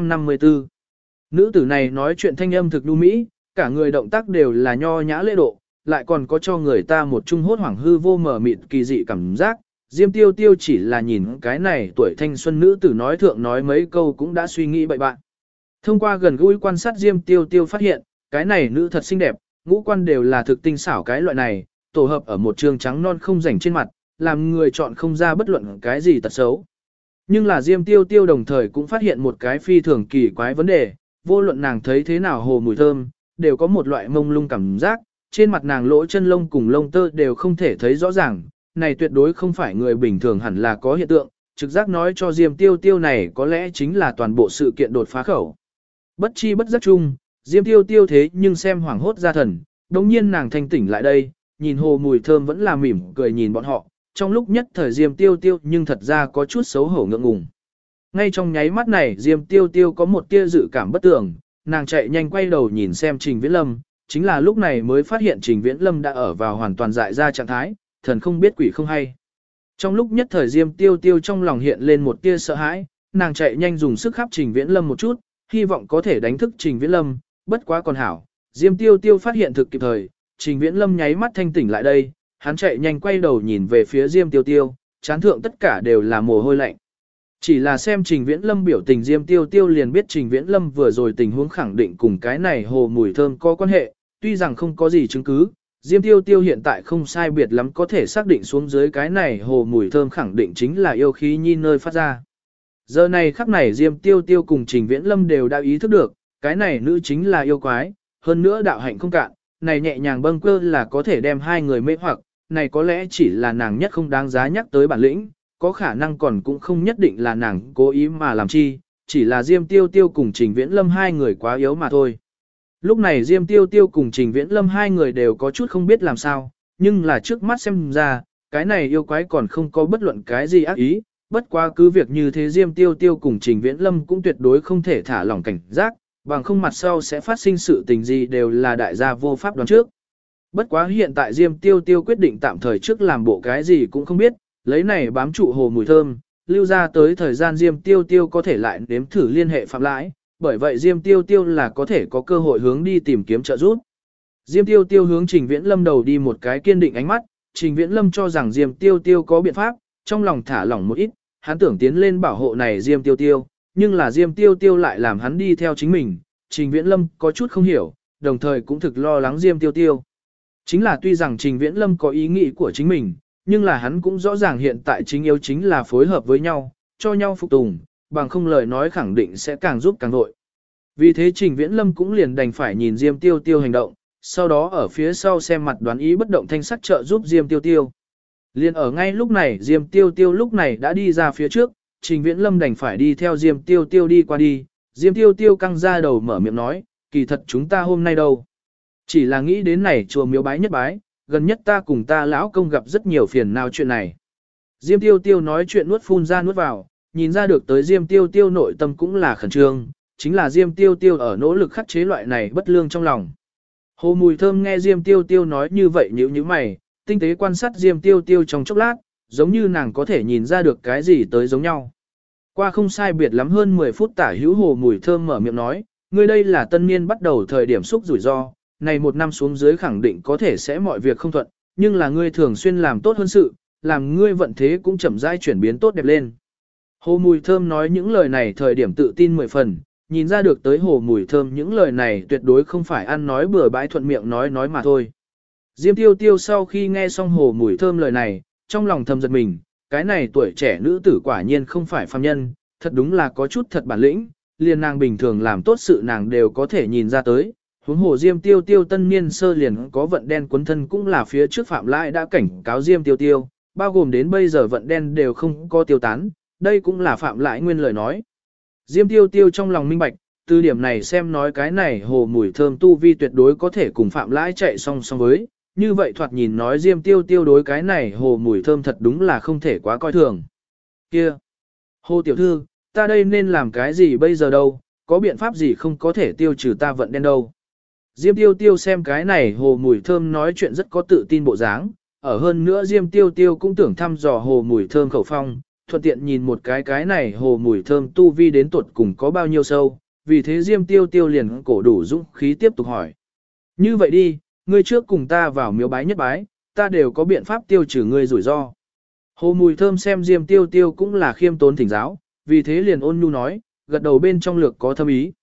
[SPEAKER 1] 654 Nữ tử này nói chuyện thanh âm thực đu mỹ, cả người động tác đều là nho nhã lễ độ, lại còn có cho người ta một trung hốt hoảng hư vô mở mịt kỳ dị cảm giác. Diêm Tiêu Tiêu chỉ là nhìn cái này tuổi thanh xuân nữ tử nói thượng nói mấy câu cũng đã suy nghĩ bậy bạn. Thông qua gần gũi quan sát Diêm Tiêu Tiêu phát hiện, cái này nữ thật xinh đẹp, ngũ quan đều là thực tinh xảo cái loại này, tổ hợp ở một trường trắng non không rảnh trên mặt, làm người chọn không ra bất luận cái gì tật xấu. Nhưng là Diêm Tiêu Tiêu đồng thời cũng phát hiện một cái phi thường kỳ quái vấn đề, vô luận nàng thấy thế nào Hồ Mùi Thơm, đều có một loại mông lung cảm giác, trên mặt nàng lỗ chân lông cùng lông tơ đều không thể thấy rõ ràng, này tuyệt đối không phải người bình thường hẳn là có hiện tượng, trực giác nói cho Diêm Tiêu Tiêu này có lẽ chính là toàn bộ sự kiện đột phá khẩu. Bất chi bất giác chung, Diêm Tiêu Tiêu thế nhưng xem hoảng hốt ra thần, đồng nhiên nàng thanh tỉnh lại đây, nhìn Hồ Mùi Thơm vẫn là mỉm cười nhìn bọn họ, trong lúc nhất thời Diêm Tiêu Tiêu nhưng thật ra có chút xấu hổ ngượng ngùng. Ngay trong nháy mắt này Diêm Tiêu Tiêu có một tia dự cảm bất tường, nàng chạy nhanh quay đầu nhìn xem Trình Viễn Lâm, chính là lúc này mới phát hiện Trình Viễn Lâm đã ở vào hoàn toàn dại ra trạng thái, thần không biết quỷ không hay. Trong lúc nhất thời Diêm Tiêu Tiêu trong lòng hiện lên một tia sợ hãi, nàng chạy nhanh dùng sức khắp Trình Viễn Lâm một chút, hy vọng có thể đánh thức Trình Viễn Lâm, bất quá còn hảo. Diêm Tiêu Tiêu phát hiện thực kịp thời, Trình Viễn Lâm nháy mắt thanh tỉnh lại đây, hắn chạy nhanh quay đầu nhìn về phía Diêm Tiêu Tiêu, chán thượng tất cả đều là mồ hôi lạnh. Chỉ là xem Trình Viễn Lâm biểu tình Diêm Tiêu Tiêu liền biết Trình Viễn Lâm vừa rồi tình huống khẳng định cùng cái này Hồ Mùi Thơm có quan hệ, tuy rằng không có gì chứng cứ, Diêm Tiêu Tiêu hiện tại không sai biệt lắm có thể xác định xuống dưới cái này Hồ Mùi Thơm khẳng định chính là yêu khí nhi nơi phát ra. Giờ này khắc này Diêm Tiêu Tiêu cùng Trình Viễn Lâm đều đã ý thức được, cái này nữ chính là yêu quái, hơn nữa đạo hạnh không cạn, này nhẹ nhàng bâng cơ là có thể đem hai người mê hoặc, này có lẽ chỉ là nàng nhất không đáng giá nhắc tới bản lĩnh, có khả năng còn cũng không nhất định là nàng cố ý mà làm chi, chỉ là Diêm Tiêu Tiêu cùng Trình Viễn Lâm hai người quá yếu mà thôi. Lúc này Diêm Tiêu Tiêu cùng Trình Viễn Lâm hai người đều có chút không biết làm sao, nhưng là trước mắt xem ra, cái này yêu quái còn không có bất luận cái gì ác ý, bất quá cứ việc như thế Diêm Tiêu Tiêu cùng Trình Viễn Lâm cũng tuyệt đối không thể thả lỏng cảnh giác, bằng không mặt sau sẽ phát sinh sự tình gì đều là đại gia vô pháp đoán trước. Bất quá hiện tại Diêm Tiêu Tiêu quyết định tạm thời trước làm bộ cái gì cũng không biết, lấy này bám trụ Hồ Mùi Thơm, lưu ra tới thời gian Diêm Tiêu Tiêu có thể lại nếm thử liên hệ Phạm Lãi, bởi vậy Diêm Tiêu Tiêu là có thể có cơ hội hướng đi tìm kiếm trợ giúp. Diêm Tiêu Tiêu hướng Trình Viễn Lâm đầu đi một cái kiên định ánh mắt, Trình Viễn Lâm cho rằng Diêm Tiêu Tiêu có biện pháp, trong lòng thả lỏng một ít, hắn tưởng tiến lên bảo hộ này Diêm Tiêu Tiêu, nhưng là Diêm Tiêu Tiêu lại làm hắn đi theo chính mình, Trình Viễn Lâm có chút không hiểu, đồng thời cũng thực lo lắng Diêm Tiêu Tiêu. Chính là tuy rằng Trình Viễn Lâm có ý nghĩ của chính mình, nhưng là hắn cũng rõ ràng hiện tại chính yếu chính là phối hợp với nhau, cho nhau phục tùng, bằng không lời nói khẳng định sẽ càng giúp càng vội. Vì thế Trình Viễn Lâm cũng liền đành phải nhìn Diêm Tiêu Tiêu hành động, sau đó ở phía sau xem mặt đoán ý bất động thanh sắc trợ giúp Diêm Tiêu Tiêu. Liền ở ngay lúc này Diêm Tiêu Tiêu lúc này đã đi ra phía trước, Trình Viễn Lâm đành phải đi theo Diêm Tiêu Tiêu đi qua đi, Diêm Tiêu Tiêu căng ra đầu mở miệng nói, kỳ thật chúng ta hôm nay đâu. Chỉ là nghĩ đến này chùa miếu bái nhất bái, gần nhất ta cùng ta lão công gặp rất nhiều phiền nào chuyện này. Diêm Tiêu Tiêu nói chuyện nuốt phun ra nuốt vào, nhìn ra được tới Diêm Tiêu Tiêu nội tâm cũng là khẩn trương, chính là Diêm Tiêu Tiêu ở nỗ lực khắc chế loại này bất lương trong lòng. Hồ Mùi Thơm nghe Diêm Tiêu Tiêu nói như vậy nhíu nhíu mày, tinh tế quan sát Diêm Tiêu Tiêu trong chốc lát, giống như nàng có thể nhìn ra được cái gì tới giống nhau. Qua không sai biệt lắm hơn 10 phút tả hữu Hồ Mùi Thơm mở miệng nói, ngươi đây là tân niên bắt đầu thời điểm xúc rủi ro, này một năm xuống dưới khẳng định có thể sẽ mọi việc không thuận, nhưng là ngươi thường xuyên làm tốt hơn sự, làm ngươi vận thế cũng chậm rãi chuyển biến tốt đẹp lên. Hồ Mùi Thơm nói những lời này thời điểm tự tin 10 phần, nhìn ra được tới Hồ Mùi Thơm những lời này tuyệt đối không phải ăn nói bừa bãi thuận miệng nói mà thôi. Diêm Tiêu Tiêu sau khi nghe xong Hồ Mùi Thơm lời này, trong lòng thầm giật mình, cái này tuổi trẻ nữ tử quả nhiên không phải phàm nhân, thật đúng là có chút thật bản lĩnh, liền nàng bình thường làm tốt sự nàng đều có thể nhìn ra tới. Huống hồ Diêm Tiêu Tiêu tân niên sơ liền có vận đen cuốn thân cũng là phía trước Phạm Lãi đã cảnh cáo Diêm Tiêu Tiêu, bao gồm đến bây giờ vận đen đều không có tiêu tán, đây cũng là Phạm Lãi nguyên lời nói. Diêm Tiêu Tiêu trong lòng minh bạch, từ điểm này xem nói cái này Hồ Mùi Thơm tu vi tuyệt đối có thể cùng Phạm Lãi chạy song song với, như vậy thoạt nhìn nói Diêm Tiêu Tiêu đối cái này Hồ Mùi Thơm thật đúng là không thể quá coi thường. Kia! Hồ tiểu thư, ta đây nên làm cái gì bây giờ đâu, có biện pháp gì không có thể tiêu trừ ta vận đen đâu. Diêm Tiêu Tiêu xem cái này Hồ Mùi Thơm nói chuyện rất có tự tin bộ dáng, ở hơn nữa Diêm Tiêu Tiêu cũng tưởng thăm dò Hồ Mùi Thơm khẩu phong, thuận tiện nhìn một cái này Hồ Mùi Thơm tu vi đến tuột cùng có bao nhiêu sâu, vì thế Diêm Tiêu Tiêu liền cổ đủ dũng khí tiếp tục hỏi. Như vậy đi, ngươi trước cùng ta vào miếu bái nhất bái, ta đều có biện pháp tiêu trừ ngươi rủi ro. Hồ Mùi Thơm xem Diêm Tiêu Tiêu cũng là khiêm tốn thỉnh giáo, vì thế liền ôn nhu nói, gật đầu bên trong lược có thâm ý.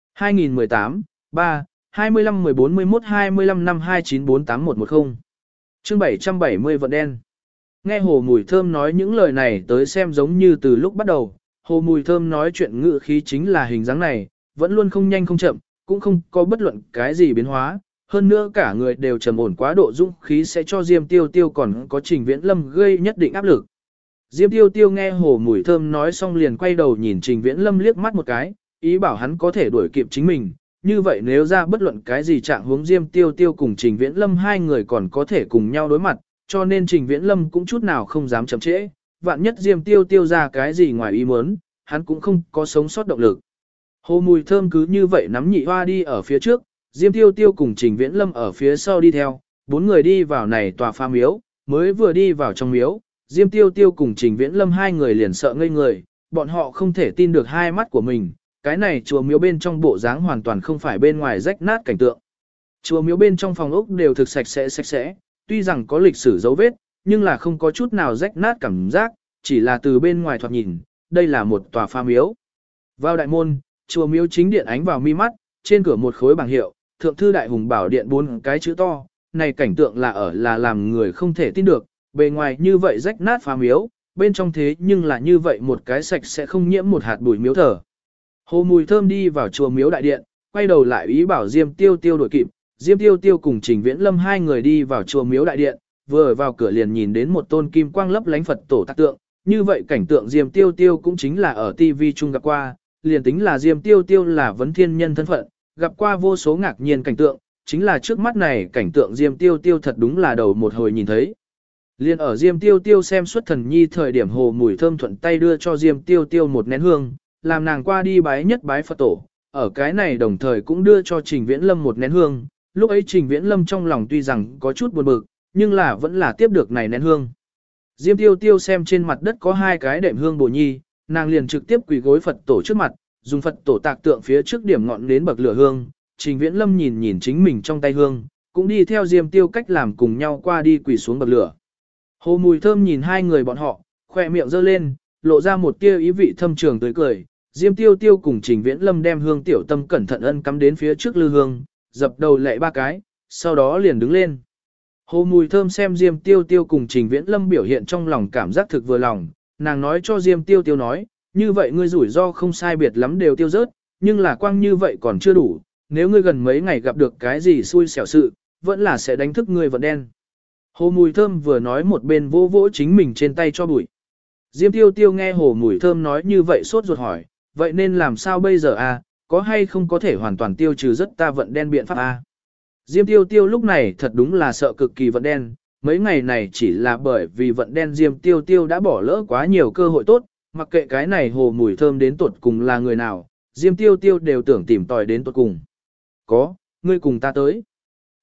[SPEAKER 1] 2018, 3, 25 14 11 25 năm 2948110. Chương 770 vận đen. Nghe Hồ Mùi Thơm nói những lời này tới xem giống như từ lúc bắt đầu, Hồ Mùi Thơm nói chuyện ngữ khí chính là hình dáng này, vẫn luôn không nhanh không chậm, cũng không có bất luận cái gì biến hóa, hơn nữa cả người đều trầm ổn quá độ dũng khí sẽ cho Diêm Tiêu Tiêu còn có Trình Viễn Lâm gây nhất định áp lực. Diêm Tiêu Tiêu nghe Hồ Mùi Thơm nói xong liền quay đầu nhìn Trình Viễn Lâm liếc mắt một cái, ý bảo hắn có thể đuổi kịp chính mình. Như vậy nếu ra bất luận cái gì trạng huống Diêm Tiêu Tiêu cùng Trình Viễn Lâm hai người còn có thể cùng nhau đối mặt, cho nên Trình Viễn Lâm cũng chút nào không dám chậm trễ. Vạn nhất Diêm Tiêu Tiêu ra cái gì ngoài ý muốn, hắn cũng không có sống sót động lực. Hồ Mùi Thơm cứ như vậy nắm nhị hoa đi ở phía trước, Diêm Tiêu Tiêu cùng Trình Viễn Lâm ở phía sau đi theo, bốn người đi vào này tòa pha miếu, mới vừa đi vào trong miếu, Diêm Tiêu Tiêu cùng Trình Viễn Lâm hai người liền sợ ngây người, bọn họ không thể tin được hai mắt của mình, cái này chùa miếu bên trong bộ dáng hoàn toàn không phải bên ngoài rách nát cảnh tượng. Chùa miếu bên trong phòng ốc đều thực sạch sẽ, tuy rằng có lịch sử dấu vết, nhưng là không có chút nào rách nát cảm giác, chỉ là từ bên ngoài thoạt nhìn, đây là một tòa pha miếu. Vào đại môn, chùa miếu chính điện ánh vào mi mắt, trên cửa một khối bảng hiệu, Thượng thư Đại Hùng Bảo Điện 4 cái chữ to, này cảnh tượng là làm người không thể tin được, bề ngoài như vậy rách nát phá miếu, bên trong thế nhưng là như vậy một cái sạch sẽ không nhiễm một hạt bụi miếu thờ. Hồ Mùi Thơm đi vào chùa miếu đại điện, quay đầu lại ý bảo Diêm Tiêu Tiêu đuổi kịp, Diêm Tiêu Tiêu cùng Trình Viễn Lâm hai người đi vào chùa miếu đại điện, vừa vào cửa liền nhìn đến một tôn kim quang lấp lánh Phật tổ tạc tượng, như vậy cảnh tượng Diêm Tiêu Tiêu cũng chính là ở TV chung gặp qua, liền tính là Diêm Tiêu Tiêu là vấn thiên nhân thân phận, gặp qua vô số ngạc nhiên cảnh tượng, chính là trước mắt này cảnh tượng Diêm Tiêu Tiêu thật đúng là đầu một hồi nhìn thấy. Liên ở Diêm Tiêu Tiêu xem xuất thần nhi thời điểm Hồ Mùi Thơm thuận tay đưa cho Diêm Tiêu Tiêu một nén hương, làm nàng qua đi bái nhất bái Phật tổ, ở cái này đồng thời cũng đưa cho Trình Viễn Lâm một nén hương, lúc ấy Trình Viễn Lâm trong lòng tuy rằng có chút buồn bực, nhưng là vẫn là tiếp được này nén hương. Diêm Tiêu Tiêu xem trên mặt đất có hai cái đệm hương bổ nhi, nàng liền trực tiếp quỳ gối Phật tổ trước mặt, dùng Phật tổ tạc tượng phía trước điểm ngọn đến bậc lửa hương, Trình Viễn Lâm nhìn chính mình trong tay hương, cũng đi theo Diêm Tiêu cách làm cùng nhau qua đi quỳ xuống bậc lửa. Hồ Mùi Thơm nhìn hai người bọn họ, khỏe miệng giơ lên, lộ ra một tia ý vị thâm trường tươi cười. Diêm Tiêu Tiêu cùng Trình Viễn Lâm đem hương tiểu tâm cẩn thận ân cắm đến phía trước lư hương, dập đầu lạy ba cái, sau đó liền đứng lên. Hồ Mùi Thơm xem Diêm Tiêu Tiêu cùng Trình Viễn Lâm biểu hiện trong lòng cảm giác thực vừa lòng, nàng nói cho Diêm Tiêu Tiêu nói, như vậy ngươi rủi ro không sai biệt lắm đều tiêu rớt, nhưng là quang như vậy còn chưa đủ, nếu ngươi gần mấy ngày gặp được cái gì xui xẻo sự, vẫn là sẽ đánh thức ngươi vận đen. Hồ Mùi Thơm vừa nói một bên vỗ vỗ chính mình trên tay cho bụi. Diêm Tiêu Tiêu nghe Hồ Mùi Thơm nói như vậy sốt ruột hỏi, vậy nên làm sao bây giờ a? Có hay không có thể hoàn toàn tiêu trừ rất ta vận đen biện pháp a? Diêm Tiêu Tiêu lúc này thật đúng là sợ cực kỳ vận đen, mấy ngày này chỉ là bởi vì vận đen Diêm Tiêu Tiêu đã bỏ lỡ quá nhiều cơ hội tốt, mặc kệ cái này Hồ Mùi Thơm đến tuột cùng là người nào, Diêm Tiêu Tiêu đều tưởng tìm tòi đến tuột cùng. Có, ngươi cùng ta tới.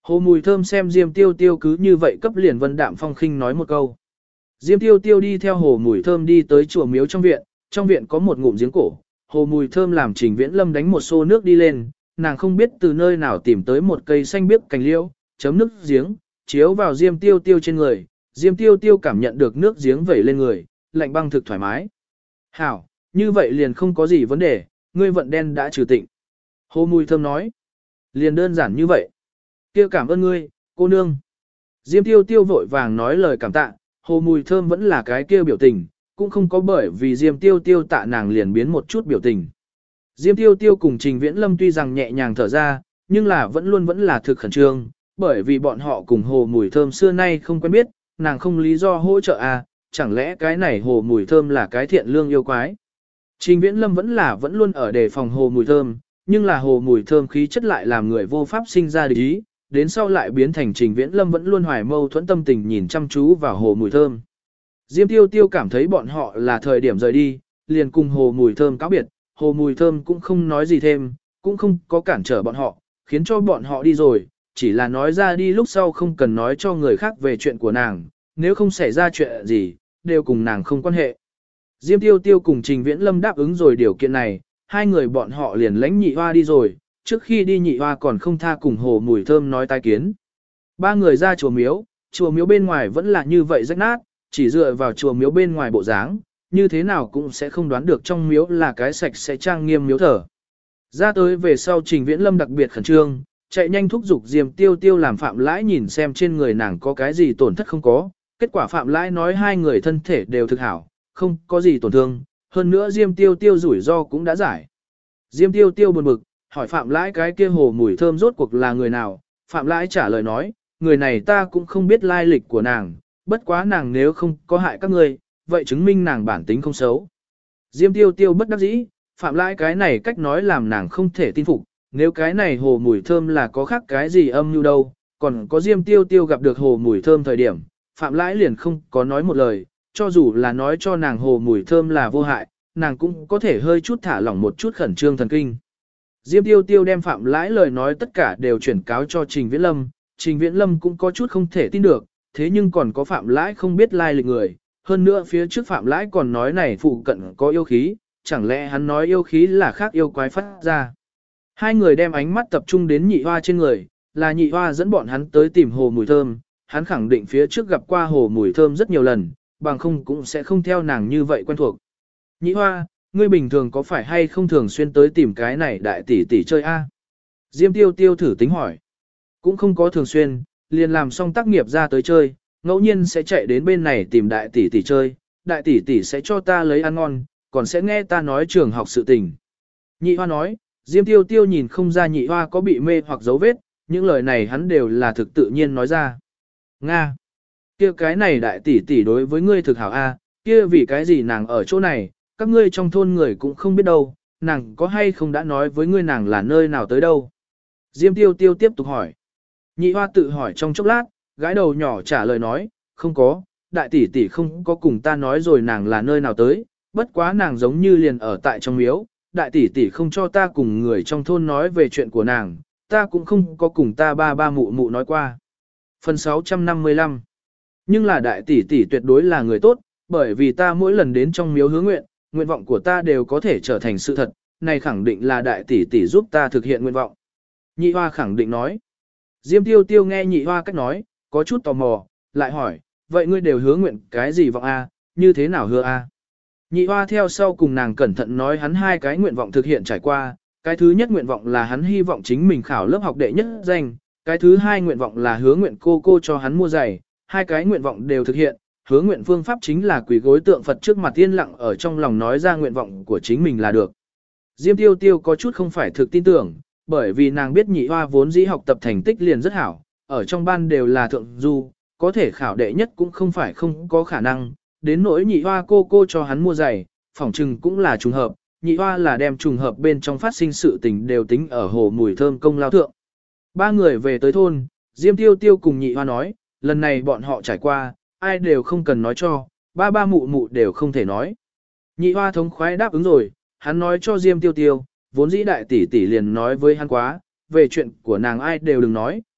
[SPEAKER 1] Hồ Mùi Thơm xem Diêm Tiêu Tiêu cứ như vậy cấp liền Vân Đạm Phong khinh nói một câu. Diêm Tiêu Tiêu đi theo Hồ Mùi Thơm đi tới chùa miếu trong viện có một ngụm giếng cổ. Hồ Mùi Thơm làm Trình Viễn Lâm đánh một xô nước đi lên, nàng không biết từ nơi nào tìm tới một cây xanh biếc cành liễu, chấm nước giếng, chiếu vào Diêm Tiêu Tiêu trên người. Diêm Tiêu Tiêu cảm nhận được nước giếng vẩy lên người, lạnh băng thực thoải mái. Hảo, như vậy liền không có gì vấn đề, ngươi vận đen đã trừ tịnh. Hồ Mùi Thơm nói, liền đơn giản như vậy. Kia cảm ơn ngươi, cô nương. Diêm Tiêu Tiêu vội vàng nói lời cảm tạ, Hồ Mùi Thơm vẫn là cái kia biểu tình, cũng không có bởi vì Diêm Tiêu Tiêu tạ nàng liền biến một chút biểu tình. Diêm Tiêu Tiêu cùng Trình Viễn Lâm tuy rằng nhẹ nhàng thở ra, nhưng là vẫn là thực khẩn trương, bởi vì bọn họ cùng Hồ Mùi Thơm xưa nay không quen biết, nàng không lý do hỗ trợ à, chẳng lẽ cái này Hồ Mùi Thơm là cái thiện lương yêu quái. Trình Viễn Lâm vẫn luôn ở đề phòng Hồ Mùi Thơm, nhưng là Hồ Mùi Thơm khí chất lại làm người vô pháp sinh ra địch ý, đến sau lại biến thành Trình Viễn Lâm vẫn luôn hoài mâu thuẫn tâm tình nhìn chăm chú vào Hồ Mùi Thơm. Diêm Tiêu Tiêu cảm thấy bọn họ là thời điểm rời đi, liền cùng Hồ Mùi Thơm cáo biệt, Hồ Mùi Thơm cũng không nói gì thêm, cũng không có cản trở bọn họ, khiến cho bọn họ đi rồi, chỉ là nói ra đi lúc sau không cần nói cho người khác về chuyện của nàng, nếu không xảy ra chuyện gì, đều cùng nàng không quan hệ. Diêm Tiêu Tiêu cùng Trình Viễn Lâm đáp ứng rồi điều kiện này, hai người bọn họ liền lãnh Nhị Hoa đi rồi, trước khi đi Nhị Hoa còn không tha cùng Hồ Mùi Thơm nói tai kiến. Ba người ra chùa miếu bên ngoài vẫn là như vậy rách nát, chỉ dựa vào chùa miếu bên ngoài bộ dáng, như thế nào cũng sẽ không đoán được trong miếu là cái sạch sẽ trang nghiêm miếu thờ. Ra tới về sau Trình Viễn Lâm đặc biệt khẩn trương, chạy nhanh thúc giục Diêm Tiêu Tiêu làm Phạm Lãi nhìn xem trên người nàng có cái gì tổn thất không có. Kết quả Phạm Lãi nói hai người thân thể đều thực hảo, không có gì tổn thương, hơn nữa Diêm Tiêu Tiêu rủi ro cũng đã giải. Diêm Tiêu Tiêu buồn bực, hỏi Phạm Lãi cái kia Hồ Mùi Thơm rốt cuộc là người nào. Phạm Lãi trả lời nói, người này ta cũng không biết lai lịch của nàng, bất quá nàng nếu không có hại các ngươi, vậy chứng minh nàng bản tính không xấu. Diêm Tiêu Tiêu bất đắc dĩ, Phạm Lãi cái này cách nói làm nàng không thể tin phục, nếu cái này Hồ Mùi Thơm là có khác cái gì âm mưu đâu, còn có Diêm Tiêu Tiêu gặp được Hồ Mùi Thơm thời điểm, Phạm Lãi liền không có nói một lời, cho dù là nói cho nàng Hồ Mùi Thơm là vô hại, nàng cũng có thể hơi chút thả lỏng một chút khẩn trương thần kinh. Diêm Tiêu Tiêu đem Phạm Lãi lời nói tất cả đều chuyển cáo cho Trình Viễn Lâm, Trình Viễn Lâm cũng có chút không thể tin được, thế nhưng còn có Phạm Lãi không biết lai lịch người, hơn nữa phía trước Phạm Lãi còn nói này phụ cận có yêu khí, chẳng lẽ hắn nói yêu khí là khác yêu quái phát ra. Hai người đem ánh mắt tập trung đến Nhị Hoa trên người, là Nhị Hoa dẫn bọn hắn tới tìm Hồ Mùi Thơm, hắn khẳng định phía trước gặp qua Hồ Mùi Thơm rất nhiều lần, bằng không cũng sẽ không theo nàng như vậy quen thuộc. Nhị Hoa, ngươi bình thường có phải hay không thường xuyên tới tìm cái này đại tỷ tỷ chơi a? Diêm Tiêu Tiêu thử tính hỏi. Cũng không có thường xuyên, liền làm xong tác nghiệp ra tới chơi, ngẫu nhiên sẽ chạy đến bên này tìm đại tỷ tỷ chơi, đại tỷ tỷ sẽ cho ta lấy ăn ngon, còn sẽ nghe ta nói trường học sự tình. Nhị Hoa nói, Diêm Tiêu Tiêu nhìn không ra Nhị Hoa có bị mê hoặc dấu vết, những lời này hắn đều là thực tự nhiên nói ra. Nga! Kia cái này đại tỷ tỷ đối với ngươi thực hảo a, kia vì cái gì nàng ở chỗ này, các ngươi trong thôn người cũng không biết đâu, nàng có hay không đã nói với ngươi nàng là nơi nào tới đâu. Diêm Tiêu Tiêu tiếp tục hỏi. Nhị Hoa tự hỏi trong chốc lát, gái đầu nhỏ trả lời nói, không có, đại tỷ tỷ không có cùng ta nói rồi nàng là nơi nào tới, bất quá nàng giống như liền ở tại trong miếu, đại tỷ tỷ không cho ta cùng người trong thôn nói về chuyện của nàng, ta cũng không có cùng ta ba mụ mụ nói qua. Phần 655. Nhưng là đại tỷ tỷ tuyệt đối là người tốt, bởi vì ta mỗi lần đến trong miếu hứa nguyện, nguyện vọng của ta đều có thể trở thành sự thật, này khẳng định là đại tỷ tỷ giúp ta thực hiện nguyện vọng. Nhị Hoa khẳng định nói. Diêm Tiêu Tiêu nghe Nhị Hoa cách nói, có chút tò mò, lại hỏi, vậy ngươi đều hứa nguyện cái gì vọng a, như thế nào hứa a? Nhị Hoa theo sau cùng nàng cẩn thận nói hắn hai cái nguyện vọng thực hiện trải qua, cái thứ nhất nguyện vọng là hắn hy vọng chính mình khảo lớp học đệ nhất danh, cái thứ hai nguyện vọng là hứa nguyện cô cho hắn mua giày, hai cái nguyện vọng đều thực hiện, hứa nguyện phương pháp chính là quỳ gối tượng Phật trước mặt yên lặng ở trong lòng nói ra nguyện vọng của chính mình là được. Diêm Tiêu Tiêu có chút không phải thực tin tưởng, bởi vì nàng biết Nhị Hoa vốn dĩ học tập thành tích liền rất hảo, ở trong ban đều là thượng du, có thể khảo đệ nhất cũng không phải không có khả năng, đến nỗi Nhị Hoa cô cho hắn mua giày, phỏng chừng cũng là trùng hợp, Nhị Hoa là đem trùng hợp bên trong phát sinh sự tình đều tính ở Hồ Mùi Thơm công lao thượng. Ba người về tới thôn, Diêm Tiêu Tiêu cùng Nhị Hoa nói, lần này bọn họ trải qua, ai đều không cần nói cho, ba mụ mụ đều không thể nói. Nhị Hoa thống khoái đáp ứng rồi, hắn nói cho Diêm Tiêu Tiêu, vốn dĩ đại tỷ tỷ liền nói với hắn quá, về chuyện của nàng ai đều đừng nói,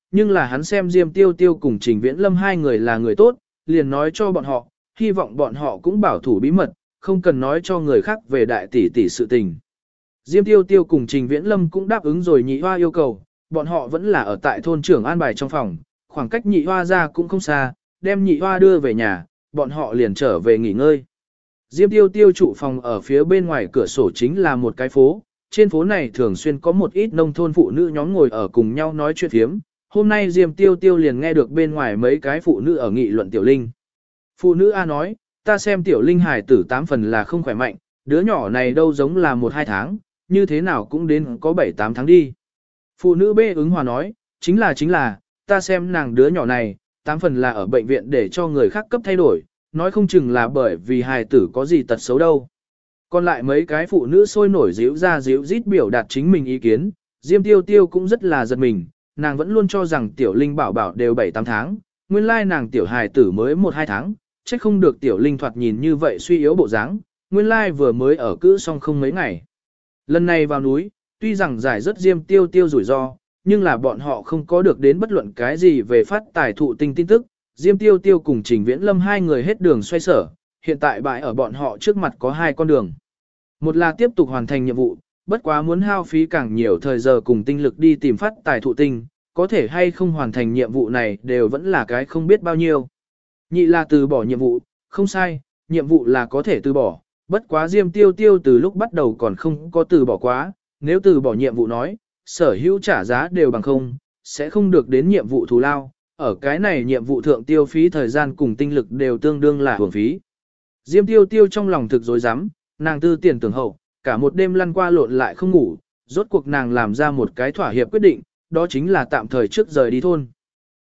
[SPEAKER 1] nhưng là hắn xem Diêm Tiêu Tiêu cùng Trình Viễn Lâm hai người là người tốt, liền nói cho bọn họ, hy vọng bọn họ cũng bảo thủ bí mật, không cần nói cho người khác về đại tỷ tỷ sự tình. Diêm Tiêu Tiêu cùng Trình Viễn Lâm cũng đáp ứng rồi nhị hoa yêu cầu, bọn họ vẫn là ở tại thôn trưởng an bài trong phòng, khoảng cách nhị hoa ra cũng không xa, đem nhị hoa đưa về nhà, bọn họ liền trở về nghỉ ngơi. Diêm Tiêu Tiêu trụ phòng ở phía bên ngoài cửa sổ chính là một cái phố, trên phố này thường xuyên có một ít nông thôn phụ nữ nhóm ngồi ở cùng nhau nói chuyện phiếm. Hôm nay Diêm Tiêu Tiêu liền nghe được bên ngoài mấy cái phụ nữ ở nghị luận Tiểu Linh. Phụ nữ A nói, ta xem Tiểu Linh hài tử 8 phần là không khỏe mạnh, đứa nhỏ này đâu giống là 1-2 tháng, như thế nào cũng đến có 7-8 tháng đi. Phụ nữ B ứng hòa nói, chính là, ta xem nàng đứa nhỏ này, 8 phần là ở bệnh viện để cho người khác cấp thay đổi, nói không chừng là bởi vì hài tử có gì tật xấu đâu. Còn lại mấy cái phụ nữ sôi nổi díu ra díu rít biểu đạt chính mình ý kiến, Diêm Tiêu Tiêu cũng rất là giật mình, nàng vẫn luôn cho rằng Tiểu Linh bảo bảo đều 7-8 tháng, nguyên lai nàng tiểu hài tử mới 1-2 tháng, chắc không được Tiểu Linh thoạt nhìn như vậy suy yếu bộ dáng, nguyên lai vừa mới ở cữ xong không mấy ngày. Lần này vào núi, tuy rằng giải rất Diêm Tiêu Tiêu rủi ro, nhưng là bọn họ không có được đến bất luận cái gì về phát tài thụ tinh tin tức, Diêm Tiêu Tiêu cùng Trình Viễn Lâm hai người hết đường xoay sở, hiện tại bãi ở bọn họ trước mặt có 2 con đường. Một là tiếp tục hoàn thành nhiệm vụ, bất quá muốn hao phí càng nhiều thời giờ cùng tinh lực đi tìm phát tài thụ tinh, có thể hay không hoàn thành nhiệm vụ này đều vẫn là cái không biết bao nhiêu. Nhị là từ bỏ nhiệm vụ, không sai, nhiệm vụ là có thể từ bỏ, bất quá Diêm Tiêu Tiêu từ lúc bắt đầu còn không có từ bỏ quá, nếu từ bỏ nhiệm vụ nói, sở hữu trả giá đều bằng không, sẽ không được đến nhiệm vụ thù lao, ở cái này nhiệm vụ thượng tiêu phí thời gian cùng tinh lực đều tương đương là hưởng phí. Diêm Tiêu Tiêu trong lòng thực dối rắm, nàng tư tiền tưởng hậu, cả một đêm lăn qua lộn lại không ngủ, rốt cuộc nàng làm ra một cái thỏa hiệp quyết định, đó chính là tạm thời trước rời đi thôn.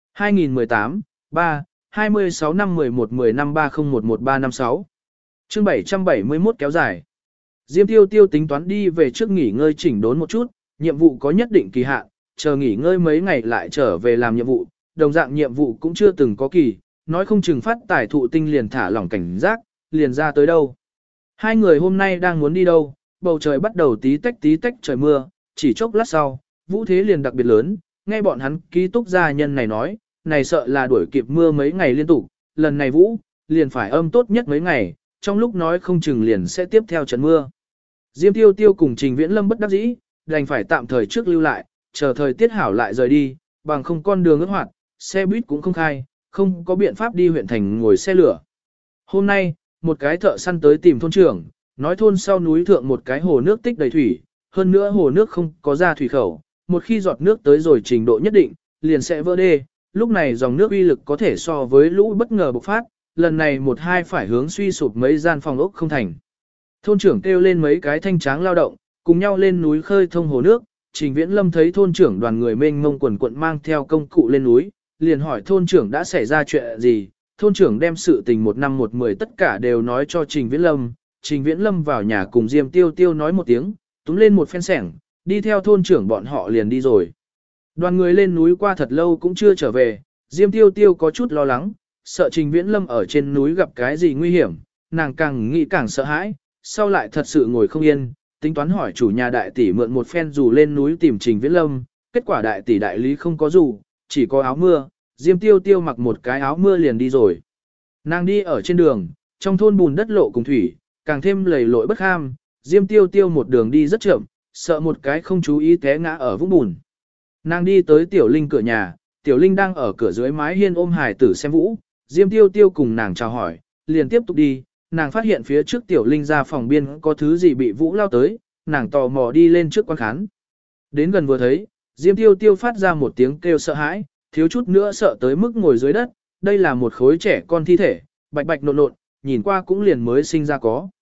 [SPEAKER 1] 2018, 3, 26 năm 11 10 năm 30111356 chương 771 kéo dài. Diêm Tiêu Tiêu tính toán đi về trước nghỉ ngơi chỉnh đốn một chút, nhiệm vụ có nhất định kỳ hạn, chờ nghỉ ngơi mấy ngày lại trở về làm nhiệm vụ, đồng dạng nhiệm vụ cũng chưa từng có kỳ, nói không chừng phát tài thụ tinh liền thả lỏng cảnh giác, liền ra tới đâu. Hai người hôm nay đang muốn đi đâu, bầu trời bắt đầu tí tách trời mưa, chỉ chốc lát sau, vũ thế liền đặc biệt lớn, nghe bọn hắn ký túc gia nhân này nói, này sợ là đuổi kịp mưa mấy ngày liên tục, lần này vũ, liền phải âm tốt nhất mấy ngày, trong lúc nói không chừng liền sẽ tiếp theo trận mưa. Diêm Tiêu Tiêu cùng Trình Viễn Lâm bất đắc dĩ, đành phải tạm thời trước lưu lại, chờ thời tiết hảo lại rời đi, bằng không con đường ướt hoạt, xe buýt cũng không khai, không có biện pháp đi huyện thành ngồi xe lửa. Hôm nay, một cái thợ săn tới tìm thôn trưởng, nói thôn sau núi thượng một cái hồ nước tích đầy thủy, hơn nữa hồ nước không có ra thủy khẩu, một khi giọt nước tới rồi trình độ nhất định, liền sẽ vỡ đê, lúc này dòng nước uy lực có thể so với lũ bất ngờ bộc phát, lần này một hai phải hướng suy sụp mấy gian phòng ốc không thành. Thôn trưởng kêu lên mấy cái thanh tráng lao động, cùng nhau lên núi khơi thông hồ nước, Trình Viễn Lâm thấy thôn trưởng đoàn người mênh mông quần quận mang theo công cụ lên núi, liền hỏi thôn trưởng đã xảy ra chuyện gì. Thôn trưởng đem sự tình 1 năm 1 10 tất cả đều nói cho Trình Viễn Lâm. Trình Viễn Lâm vào nhà cùng Diêm Tiêu Tiêu nói một tiếng, túm lên một phen sẻng, đi theo thôn trưởng bọn họ liền đi rồi. Đoàn người lên núi qua thật lâu cũng chưa trở về, Diêm Tiêu Tiêu có chút lo lắng, sợ Trình Viễn Lâm ở trên núi gặp cái gì nguy hiểm, nàng càng nghĩ càng sợ hãi, sau lại thật sự ngồi không yên, tính toán hỏi chủ nhà đại tỷ mượn một phen dù lên núi tìm Trình Viễn Lâm, kết quả đại tỷ đại lý không có dù, chỉ có áo mưa, Diêm Tiêu Tiêu mặc một cái áo mưa liền đi rồi. Nàng đi ở trên đường, trong thôn bùn đất lộ cùng thủy, càng thêm lầy lội bất ham, Diêm Tiêu Tiêu một đường đi rất chậm, sợ một cái không chú ý té ngã ở vũng bùn. Nàng đi tới Tiểu Linh cửa nhà, Tiểu Linh đang ở cửa dưới mái hiên ôm hài tử xem vũ, Diêm Tiêu Tiêu cùng nàng chào hỏi, liền tiếp tục đi, nàng phát hiện phía trước Tiểu Linh ra phòng biên có thứ gì bị vũ lao tới, nàng tò mò đi lên trước quan khán. Đến gần vừa thấy, Diêm Tiêu Tiêu phát ra một tiếng kêu sợ hãi, thiếu chút nữa sợ tới mức ngồi dưới đất, đây là một khối trẻ con thi thể, bạch bạch nộn nộn, nhìn qua cũng liền mới sinh ra có.